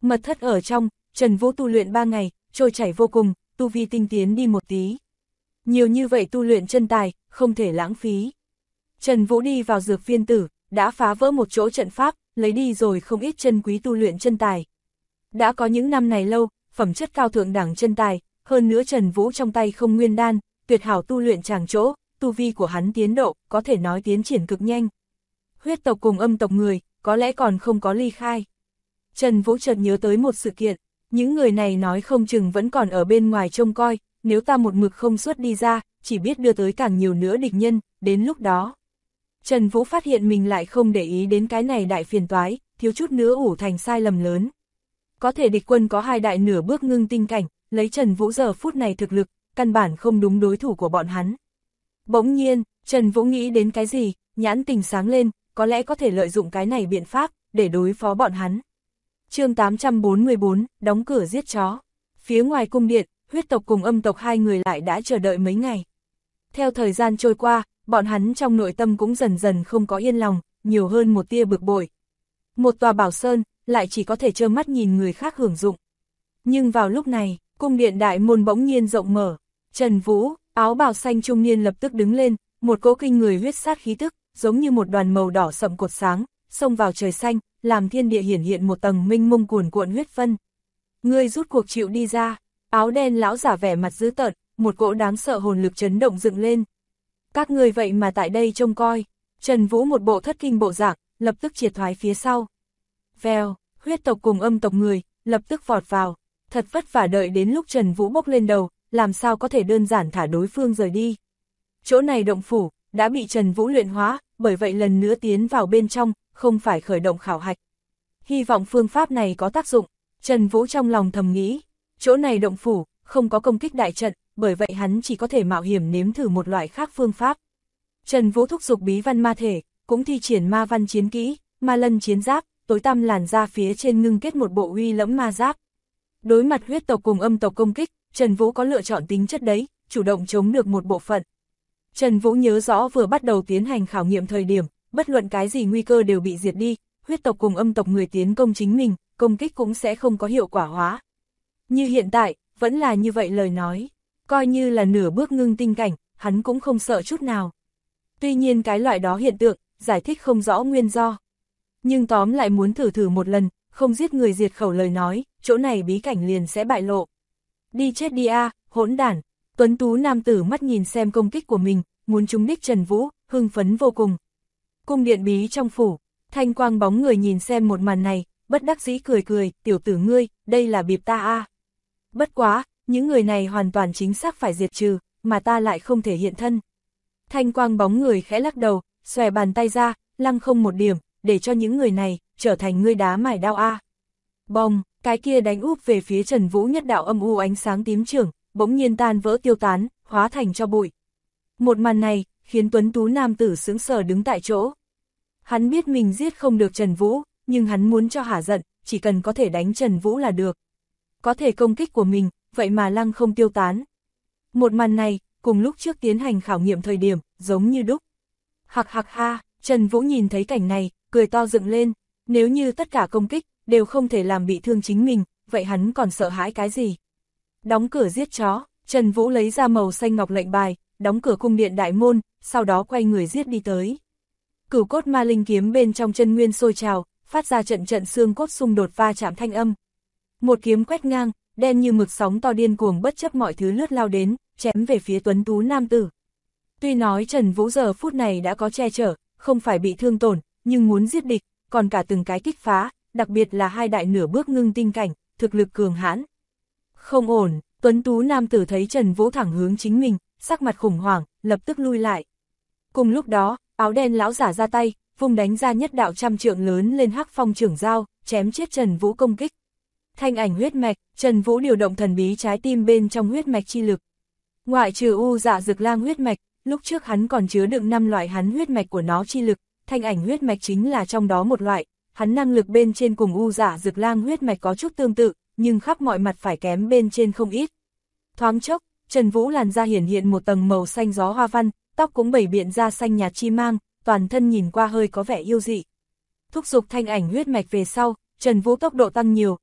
Mật thất ở trong, Trần Vũ tu luyện 3 ngày, trôi chảy vô cùng, tu vi tinh tiến đi một tí. Nhiều như vậy tu luyện chân tài, không thể lãng phí. Trần Vũ đi vào dược phiên tử, đã phá vỡ một chỗ trận pháp, lấy đi rồi không ít chân quý tu luyện chân tài. Đã có những năm này lâu, phẩm chất cao thượng đẳng chân tài, hơn nữa Trần Vũ trong tay không nguyên đan, tuyệt hảo tu luyện tràng chỗ, tu vi của hắn tiến độ, có thể nói tiến triển cực nhanh. Huyết tộc cùng âm tộc người, có lẽ còn không có ly khai. Trần Vũ chợt nhớ tới một sự kiện, những người này nói không chừng vẫn còn ở bên ngoài trông coi, nếu ta một mực không xuất đi ra, chỉ biết đưa tới càng nhiều nữa địch nhân, đến lúc đó. Trần Vũ phát hiện mình lại không để ý đến cái này đại phiền toái, thiếu chút nữa ủ thành sai lầm lớn. Có thể địch quân có 2 đại nửa bước ngưng tinh cảnh, lấy Trần Vũ giờ phút này thực lực, căn bản không đúng đối thủ của bọn hắn. Bỗng nhiên, Trần Vũ nghĩ đến cái gì, nhãn tình sáng lên, có lẽ có thể lợi dụng cái này biện pháp, để đối phó bọn hắn. Chương 844, đóng cửa giết chó. Phía ngoài cung điện, huyết tộc cùng âm tộc 2 người lại đã chờ đợi mấy ngày. Theo thời gian trôi qua, bọn hắn trong nội tâm cũng dần dần không có yên lòng, nhiều hơn một tia bực bội. Một tòa bảo sơn, lại chỉ có thể trơ mắt nhìn người khác hưởng dụng. Nhưng vào lúc này, cung điện đại môn bỗng nhiên rộng mở. Trần Vũ, áo bào xanh trung niên lập tức đứng lên, một cỗ kinh người huyết sát khí tức, giống như một đoàn màu đỏ sậm cột sáng, xông vào trời xanh, làm thiên địa hiển hiện một tầng minh mông cuồn cuộn huyết vân. Ngươi rút cuộc chịu đi ra, áo đen lão giả vẻ mặt dữ tợn, một cỗ đáng sợ hồn lực chấn động dựng lên. Các ngươi vậy mà tại đây trông coi. Trần Vũ một bộ thất kinh bộ dạng, lập tức triệt thoái phía sau. Vèo, huyết tộc cùng âm tộc người, lập tức vọt vào. Thật vất vả đợi đến lúc Trần Vũ bốc lên đầu, làm sao có thể đơn giản thả đối phương rời đi. Chỗ này động phủ, đã bị Trần Vũ luyện hóa, bởi vậy lần nữa tiến vào bên trong, không phải khởi động khảo hạch. Hy vọng phương pháp này có tác dụng, Trần Vũ trong lòng thầm nghĩ. Chỗ này động phủ, không có công kích đại trận, bởi vậy hắn chỉ có thể mạo hiểm nếm thử một loại khác phương pháp. Trần Vũ thúc giục bí văn ma thể, cũng thi triển ma văn chiến kỹ, ma lân chiến giáp, tối tăm làn ra phía trên ngưng kết một bộ uy lẫm ma giáp. Đối mặt huyết tộc cùng âm tộc công kích, Trần Vũ có lựa chọn tính chất đấy, chủ động chống được một bộ phận. Trần Vũ nhớ rõ vừa bắt đầu tiến hành khảo nghiệm thời điểm, bất luận cái gì nguy cơ đều bị diệt đi, huyết tộc cùng âm tộc người tiến công chính mình, công kích cũng sẽ không có hiệu quả hóa. Như hiện tại, vẫn là như vậy lời nói, coi như là nửa bước ngưng tinh cảnh, hắn cũng không sợ chút nào. Tuy nhiên cái loại đó hiện tượng, giải thích không rõ nguyên do. Nhưng tóm lại muốn thử một lần, không giết người diệt khẩu lời nói, chỗ này bí cảnh liền sẽ bại lộ. Đi chết đi a, hỗn đản. Tuấn tú nam tử mắt nhìn xem công kích của mình, muốn trúng đích Trần Vũ, hưng phấn vô cùng. Cung điện bí trong phủ, thanh quang bóng người nhìn xem một màn này, bất đắc dĩ cười, tiểu tử ngươi, đây là bịp ta a. Bất quá, những người này hoàn toàn chính xác phải diệt trừ, mà ta lại không thể hiện thân. Thanh quang bóng người khẽ lắc đầu, xòe bàn tay ra, lăng không một điểm, để cho những người này, trở thành ngươi đá mài đao a. Bông, cái kia đánh úp về phía Trần Vũ nhất đạo âm u ánh sáng tím trưởng, bỗng nhiên tan vỡ tiêu tán, hóa thành cho bụi. Một màn này, khiến tuấn tú nam tử sững sờ đứng tại chỗ. Hắn biết mình giết không được Trần Vũ, nhưng hắn muốn cho hả giận, chỉ cần có thể đánh Trần Vũ là được. Có thể công kích của mình, vậy mà lăng không tiêu tán. Một màn này, cùng lúc trước tiến hành khảo nghiệm thời điểm, giống như đúc. Hạc ha, Trần Vũ nhìn thấy cảnh này, cười to dựng lên, nếu như tất cả công kích, đều không thể làm bị thương chính mình, vậy hắn còn sợ hãi cái gì? Đóng cửa giết chó, Trần Vũ lấy ra màu xanh ngọc lệnh bài, đóng cửa cung điện đại môn, sau đó quay người giết đi tới. Cửu cốt ma linh kiếm bên trong chân nguyên sôi trào, phát ra trận xương cốt xung đột va chạm thanh âm. Một kiếm quét ngang, đen như mực sóng to điên cuồng bất chấp mọi thứ lướt lao đến, chém về phía tuấn tú nam tử. Tuy nói Trần Vũ giờ phút này đã có che chở, không phải bị thương tổn, nhưng muốn giết địch, còn cả từng cái kích phá, đặc biệt là 2 đại nửa bước ngưng tinh cảnh, thực lực cường hãn. Không ổn, tuấn tú nam tử thấy Trần Vũ thẳng hướng chính mình, sắc mặt khủng hoảng, lập tức lui lại. Cùng lúc đó, áo đen lão giả ra tay, vung đánh ra nhất đạo trăm trượng lớn lên hắc phong trưởng dao, chém chết Trần Vũ công kích. Thanh ảnh huyết mạch, Trần Vũ điều động thần bí trái tim bên trong huyết mạch chi lực. Ngoại trừ u dạ dực lang huyết mạch, lúc trước hắn còn chứa đựng 5 loại hắn huyết mạch của nó chi lực, thanh ảnh huyết mạch chính là trong đó một loại, hắn năng lực bên trên cùng u dạ dực lang huyết mạch có chút tương tự, nhưng khắp mọi mặt phải kém bên trên không ít. Thoáng chốc, Trần Vũ làn da hiển hiện một tầng màu xanh gió hoa văn, tóc cũng bảy biện ra xanh nhạt chi mang, toàn thân nhìn qua hơi có vẻ yêu dị. Thúc giục thanh ảnh huyết mạch về sau, Trần Vũ tốc độ tăng nhiều,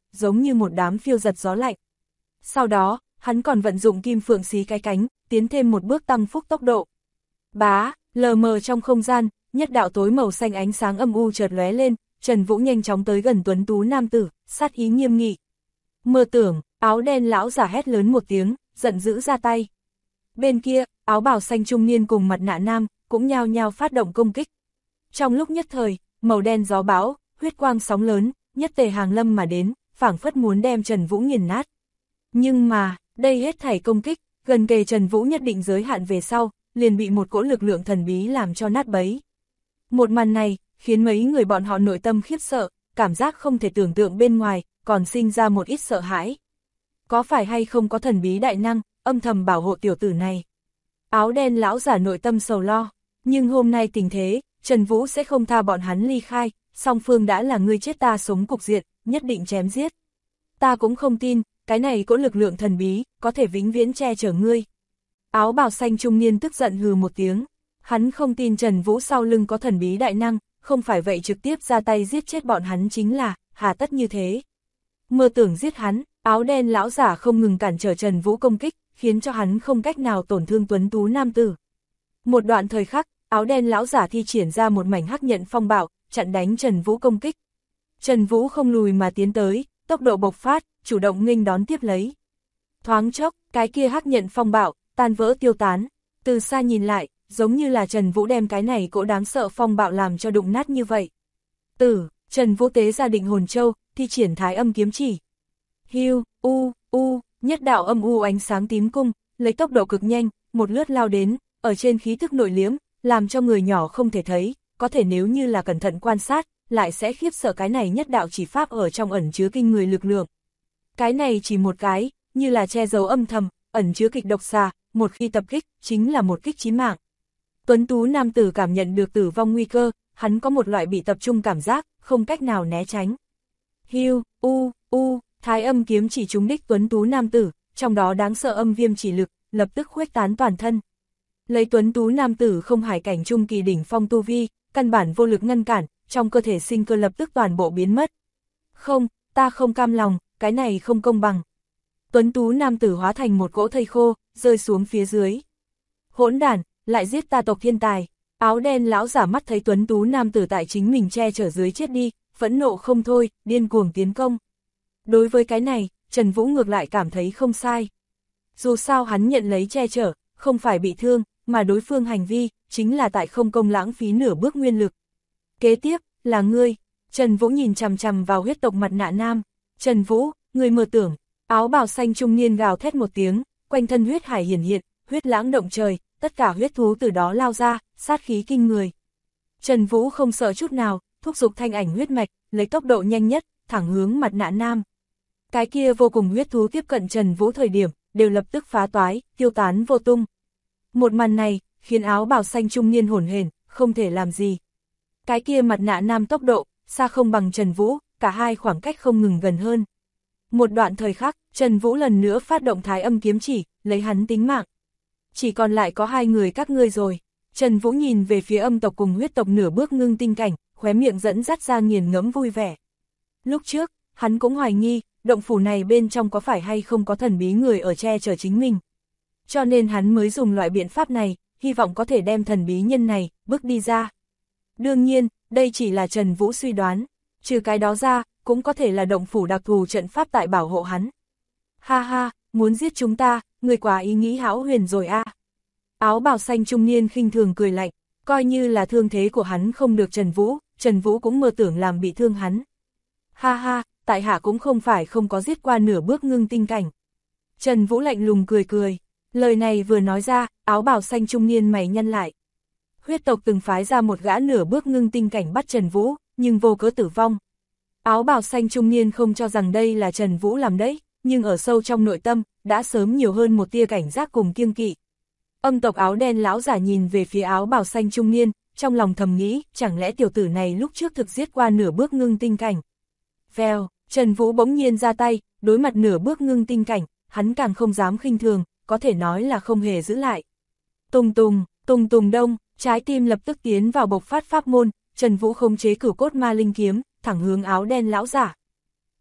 giống như một đám phiêu giật gió lạnh. Sau đó, hắn còn vận dụng kim phượng xí cái cánh, tiến thêm một bước tăng phúc tốc độ. Bá, lờ mờ trong không gian, nhất đạo tối màu xanh ánh sáng âm u chợt lóe lên, Trần Vũ nhanh chóng tới gần tuấn tú nam tử, sát ý nghiêm nghị. Mơ tưởng, áo đen lão giả hét lớn một tiếng, giận dữ ra tay. Bên kia, áo bào xanh trung niên cùng mặt nạ nam, cũng nhao nhao phát động công kích. Trong lúc nhất thời, màu đen gió bão, huyết quang sóng lớn, nhất tề hàng lâm mà đến, phảng phất muốn đem Trần Vũ nghiền nát. Nhưng mà, đây hết thảy công kích, gần kề Trần Vũ nhất định giới hạn về sau, liền bị một cỗ lực lượng thần bí làm cho nát bấy. Một màn này, khiến mấy người bọn họ nội tâm khiếp sợ, cảm giác không thể tưởng tượng bên ngoài, còn sinh ra một ít sợ hãi. Có phải hay không có thần bí đại năng, âm thầm bảo hộ tiểu tử này? Áo đen lão giả nội tâm sầu lo, nhưng hôm nay tình thế, Trần Vũ sẽ không tha bọn hắn ly khai, song phương đã là ngươi chết ta sống cục diện, nhất định chém giết. Ta cũng không tin, cái này có lực lượng thần bí, có thể vĩnh viễn che chở ngươi. Áo bào xanh trung niên tức giận hừ một tiếng, hắn không tin Trần Vũ sau lưng có thần bí đại năng, không phải vậy trực tiếp ra tay giết chết bọn hắn chính là, hà tất như thế. Mơ tưởng giết hắn, áo đen lão giả không ngừng cản trở Trần Vũ công kích, khiến cho hắn không cách nào tổn thương tuấn tú nam tử. Một đoạn thời khắc, áo đen lão giả thi triển ra một mảnh hắc nhận phong bạo, chặn đánh Trần Vũ công kích. Trần Vũ không lùi mà tiến tới, tốc độ bộc phát, chủ động nghênh đón tiếp lấy. Thoáng chốc, cái kia hắc nhận phong bạo, tan vỡ tiêu tán, từ xa nhìn lại, giống như là Trần Vũ đem cái này cỗ đáng sợ phong bạo làm cho đụng nát như vậy. Trần Vũ tế ra định hồn châu, thi triển thái âm kiếm chỉ. Hiu, nhất đạo âm u ánh sáng tím cung, lấy tốc độ cực nhanh, một lướt lao đến, ở trên khí thức nội liếm, làm cho người nhỏ không thể thấy, có thể nếu như là cẩn thận quan sát, lại sẽ khiếp sợ cái này nhất đạo chỉ pháp ở trong ẩn chứa kinh người lực lượng. Cái này chỉ một cái, như là che giấu âm thầm, ẩn chứa kịch độc xà, một khi tập kích, chính là một kích chí mạng. Tuấn tú nam tử cảm nhận được tử vong nguy cơ, hắn có một loại bị tập trung cảm giác, không cách nào né tránh. Hiu, thái âm kiếm chỉ trúng đích tuấn tú nam tử, trong đó đáng sợ âm viêm chỉ lực, lập tức khuếch tán toàn thân. Lấy tuấn tú nam tử không hải cảnh trung kỳ đỉnh phong tu vi, căn bản vô lực ngăn cản, trong cơ thể sinh cơ lập tức toàn bộ biến mất. Không, ta không cam lòng, cái này không công bằng. Tuấn tú nam tử hóa thành một cỗ thây khô, rơi xuống phía dưới. Hỗn đản, lại giết ta tộc thiên tài. Áo đen lão giả mắt thấy tuấn tú nam tử tại chính mình che chở dưới chết đi, phẫn nộ không thôi, điên cuồng tiến công. Đối với cái này, Trần Vũ ngược lại cảm thấy không sai. Dù sao hắn nhận lấy che chở, không phải bị thương, mà đối phương hành vi, chính là tại không công lãng phí nửa bước nguyên lực. Kế tiếp, là ngươi. Trần Vũ nhìn chằm chằm vào huyết tộc mặt nạ nam. Trần Vũ, ngươi mơ tưởng. Áo bào xanh trung niên gào thét một tiếng, quanh thân huyết hải hiển hiện, huyết lãng động trời, tất cả huyết thú từ đó lao ra, sát khí kinh người. Trần Vũ không sợ chút nào, thúc giục thanh ảnh huyết mạch, lấy tốc độ nhanh nhất, thẳng hướng mặt nạ nam. Cái kia vô cùng huyết thú tiếp cận Trần Vũ thời điểm, đều lập tức phá toái, tiêu tán vô tung. Một màn này, khiến áo bào xanh trung niên hổn hển, không thể làm gì. Cái kia mặt nạ nam tốc độ, xa không bằng Trần Vũ, cả hai khoảng cách không ngừng gần hơn. Một đoạn thời khắc, Trần Vũ lần nữa phát động thái âm kiếm chỉ, lấy hắn tính mạng. Chỉ còn lại có hai người các ngươi rồi. Trần Vũ nhìn về phía âm tộc cùng huyết tộc nửa bước ngưng tinh cảnh, khóe miệng dẫn dắt ra nghiền ngẫm vui vẻ. Lúc trước, hắn cũng hoài nghi, động phủ này bên trong có phải hay không có thần bí người ở che chở chính mình. Cho nên hắn mới dùng loại biện pháp này, hy vọng có thể đem thần bí nhân này, bước đi ra. Đương nhiên, đây chỉ là Trần Vũ suy đoán, trừ cái đó ra, cũng có thể là động phủ đặc thù trận pháp tại bảo hộ hắn. Ha ha, muốn giết chúng ta, người quá ý nghĩ hão huyền rồi a. Áo bào xanh trung niên khinh thường cười lạnh, coi như là thương thế của hắn không được Trần Vũ cũng mơ tưởng làm bị thương hắn. Ha ha, tại hạ cũng không phải không có giết qua nửa bước ngưng tinh cảnh. Trần Vũ lạnh lùng cười cười, lời này vừa nói ra, áo bào xanh trung niên mày nhăn lại. Huyết tộc từng phái ra một gã nửa bước ngưng tinh cảnh bắt Trần Vũ, nhưng vô cớ tử vong. Áo bào xanh trung niên không cho rằng đây là Trần Vũ làm đấy, nhưng ở sâu trong nội tâm, đã sớm nhiều hơn một tia cảnh giác cùng kiêng kỵ. Âm tộc áo đen lão giả nhìn về phía áo bào xanh trung niên, trong lòng thầm nghĩ, chẳng lẽ tiểu tử này lúc trước thực giết qua nửa bước ngưng tinh cảnh. Vèo, Trần Vũ bỗng nhiên ra tay, đối mặt nửa bước ngưng tinh cảnh, hắn càng không dám khinh thường, có thể nói là không hề giữ lại. Tùng tùng đông, trái tim lập tức tiến vào bộc phát pháp môn, Trần Vũ khống chế cửu cốt ma linh kiếm, thẳng hướng áo đen lão giả.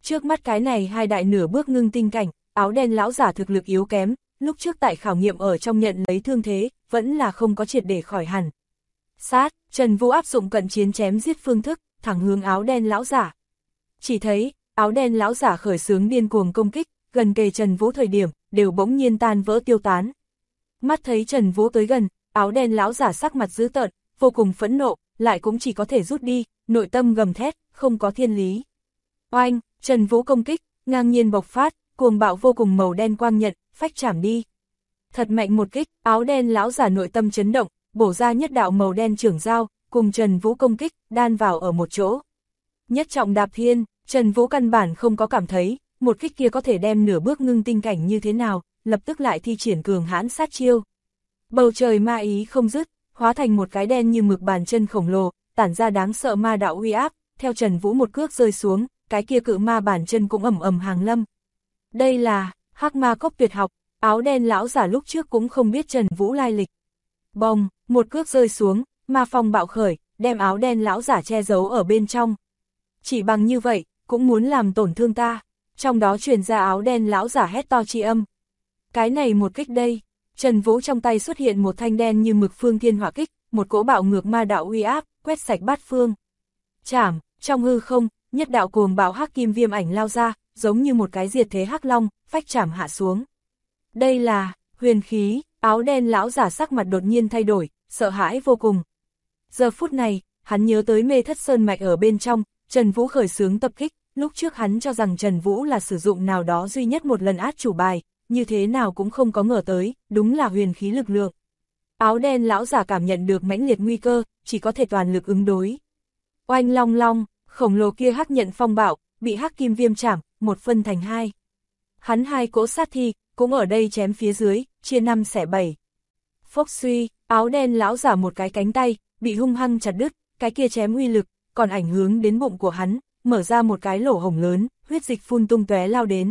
Trước mắt cái này hai đại nửa bước ngưng tinh cảnh, áo đen lão giả thực lực yếu kém, lúc trước tại khảo nghiệm ở trong nhận lấy thương thế, vẫn là không có triệt để khỏi hẳn. Sát, Trần Vũ áp dụng cận chiến chém giết phương thức, thẳng hướng áo đen lão giả. Chỉ thấy, áo đen lão giả khởi xướng điên cuồng công kích, gần kề Trần Vũ thời điểm, đều bỗng nhiên tan vỡ tiêu tán. Mắt thấy Trần Vũ tới gần, áo đen lão giả sắc mặt dữ tợn, vô cùng phẫn nộ, lại cũng chỉ có thể rút đi, nội tâm gầm thét, không có thiên lý. Oanh, Trần Vũ công kích, ngang nhiên bộc phát, cuồng bạo vô cùng màu đen quang nhận, phách chảm đi. Thật mạnh một kích, áo đen lão giả nội tâm chấn động, bổ ra nhất đạo màu đen trưởng dao, cùng Trần Vũ công kích, đan vào ở một chỗ. Nhất trọng đạp thiên, Trần Vũ căn bản không có cảm thấy, một kích kia có thể đem nửa bước ngưng tinh cảnh như thế nào, lập tức lại thi triển cường hãn sát chiêu. Bầu trời ma ý không dứt, hóa thành một cái đen như mực bàn chân khổng lồ, tản ra đáng sợ ma đạo uy áp, theo Trần Vũ một cước rơi xuống, cái kia cự ma bàn chân cũng ầm ầm hàng lâm. Đây là Hắc Ma Cốc tuyệt học, áo đen lão giả lúc trước cũng không biết Trần Vũ lai lịch. Bồng, một cước rơi xuống, ma phong bạo khởi, đem áo đen lão giả che giấu ở bên trong. Chỉ bằng như vậy, cũng muốn làm tổn thương ta. Trong đó truyền ra áo đen lão giả hét to chi âm. Cái này một kích đây, Trần Vũ trong tay xuất hiện một thanh đen như mực phương thiên hỏa kích, một cỗ bạo ngược ma đạo uy áp, quét sạch bát phương. Chảm, trong hư không, nhất đạo cuồng bạo hắc kim viêm ảnh lao ra, giống như một cái diệt thế hắc long, phách chảm hạ xuống. Đây là huyền khí, áo đen lão giả sắc mặt đột nhiên thay đổi, sợ hãi vô cùng. Giờ phút này, hắn nhớ tới Mê Thất Sơn mạch ở bên trong, Trần Vũ khởi xướng tập kích, lúc trước hắn cho rằng Trần Vũ là sử dụng nào đó duy nhất một lần át chủ bài, như thế nào cũng không có ngờ tới, đúng là huyền khí lực lượng. Áo đen lão giả cảm nhận được mãnh liệt nguy cơ, chỉ có thể toàn lực ứng đối. Oanh long long, khổng lồ kia hắc nhận phong bạo, bị hắc kim viêm chảm, một phân thành hai. Hắn hai cỗ sát thi, cũng ở đây chém phía dưới, chia 5 xẻ 7. Phốc suy, áo đen lão giả một cái cánh tay, bị hung hăng chặt đứt, cái kia chém uy lực, còn ảnh hưởng đến bụng của hắn, mở ra một cái lỗ hổng lớn, huyết dịch phun tung tóe lao đến.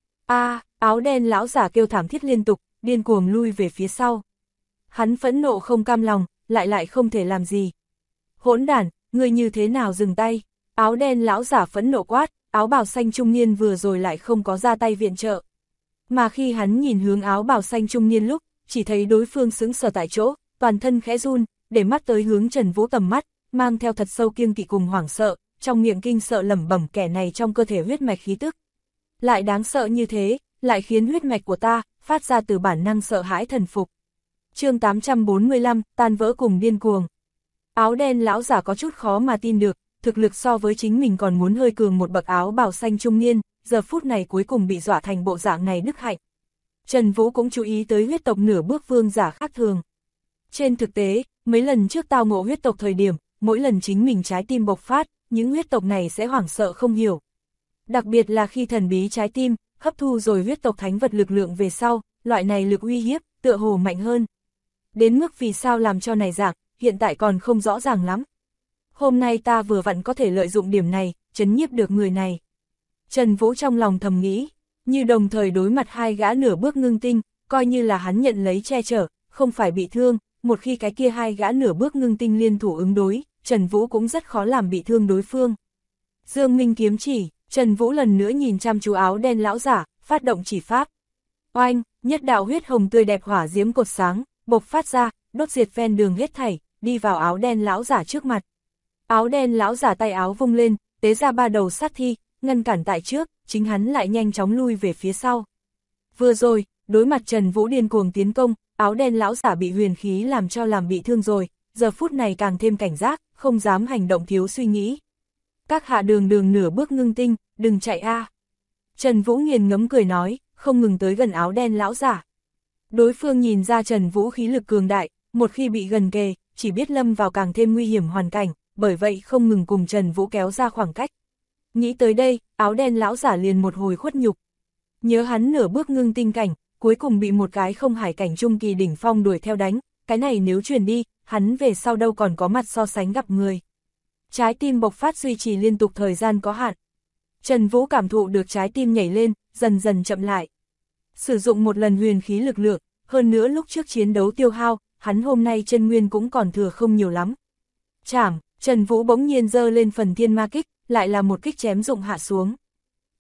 Áo đen lão giả kêu thảm thiết liên tục, điên cuồng lui về phía sau. Hắn phẫn nộ không cam lòng, lại không thể làm gì. Hỗn đản, ngươi như thế nào dừng tay? Áo đen lão giả phẫn nộ quát, áo bào xanh trung niên vừa rồi lại không có ra tay viện trợ. Mà khi hắn nhìn hướng áo bào xanh trung niên lúc, chỉ thấy đối phương sững sờ tại chỗ, toàn thân khẽ run, để mắt tới hướng Trần Vũ tầm mắt, mang theo thật sâu kiêng kỵ cùng hoảng sợ, trong miệng kinh sợ lẩm bẩm kẻ này trong cơ thể huyết mạch khí tức. Lại đáng sợ như thế, lại khiến huyết mạch của ta phát ra từ bản năng sợ hãi thần phục. Chương 845, tan vỡ cùng điên cuồng. Áo đen lão giả có chút khó mà tin được, thực lực so với chính mình còn muốn hơi cường một bậc áo bào xanh trung niên, giờ phút này cuối cùng bị dọa thành bộ dạng này đức hạnh. Trần Vũ cũng chú ý tới huyết tộc nửa bước vương giả khác thường. Trên thực tế, mấy lần trước tao ngộ huyết tộc thời điểm, mỗi lần chính mình trái tim bộc phát, những huyết tộc này sẽ hoảng sợ không hiểu. Đặc biệt là khi thần bí trái tim, hấp thu rồi huyết tộc thánh vật lực lượng về sau, loại này lực uy hiếp, tựa hồ mạnh hơn. Đến mức vì sao làm cho này dạng, hiện tại còn không rõ ràng lắm. Hôm nay ta vừa vặn có thể lợi dụng điểm này, trấn nhiếp được người này. Trần Vũ trong lòng thầm nghĩ, như đồng thời đối mặt hai gã nửa bước ngưng tinh, coi như là hắn nhận lấy che chở, không phải bị thương, một khi cái kia hai gã nửa bước ngưng tinh liên thủ ứng đối, Trần Vũ cũng rất khó làm bị thương đối phương. Dương Minh kiếm chỉ, Trần Vũ lần nữa nhìn chăm chú áo đen lão giả, phát động chỉ pháp. Oanh, nhất đạo huyết hồng tươi đẹp hỏa diễm cột sáng, bộc phát ra, đốt diệt ven đường hết thảy, đi vào áo đen lão giả trước mặt. Áo đen lão giả tay áo vung lên, tế ra 3 đầu sát thi, ngăn cản tại trước, chính hắn lại nhanh chóng lui về phía sau. Vừa rồi, đối mặt Trần Vũ điên cuồng tiến công, áo đen lão giả bị huyền khí làm bị thương rồi, giờ phút này càng thêm cảnh giác, không dám hành động thiếu suy nghĩ. Các hạ đường nửa bước ngưng tinh, đừng chạy a. Trần Vũ nghiền ngẫm cười nói, không ngừng tới gần áo đen lão giả. Đối phương nhìn ra Trần Vũ khí lực cường đại, một khi bị gần kề, chỉ biết lâm vào càng thêm nguy hiểm hoàn cảnh, bởi vậy không ngừng cùng Trần Vũ kéo ra khoảng cách. Nghĩ tới đây, áo đen lão giả liền một hồi khuất nhục. Nhớ hắn nửa bước ngưng tinh cảnh, cuối cùng bị một cái không hải cảnh trung kỳ đỉnh phong đuổi theo đánh, cái này nếu truyền đi, hắn về sau đâu còn có mặt so sánh gặp người. Trái tim bộc phát duy trì liên tục thời gian có hạn. Trần Vũ cảm thụ được trái tim nhảy lên, dần dần chậm lại. Sử dụng một lần huyền khí lực lượng, hơn nữa lúc trước chiến đấu tiêu hao, hắn hôm nay chân nguyên cũng còn thừa không nhiều lắm. Chảm, Trần Vũ bỗng nhiên giơ lên phần thiên ma kích, lại là một kích chém dụng hạ xuống.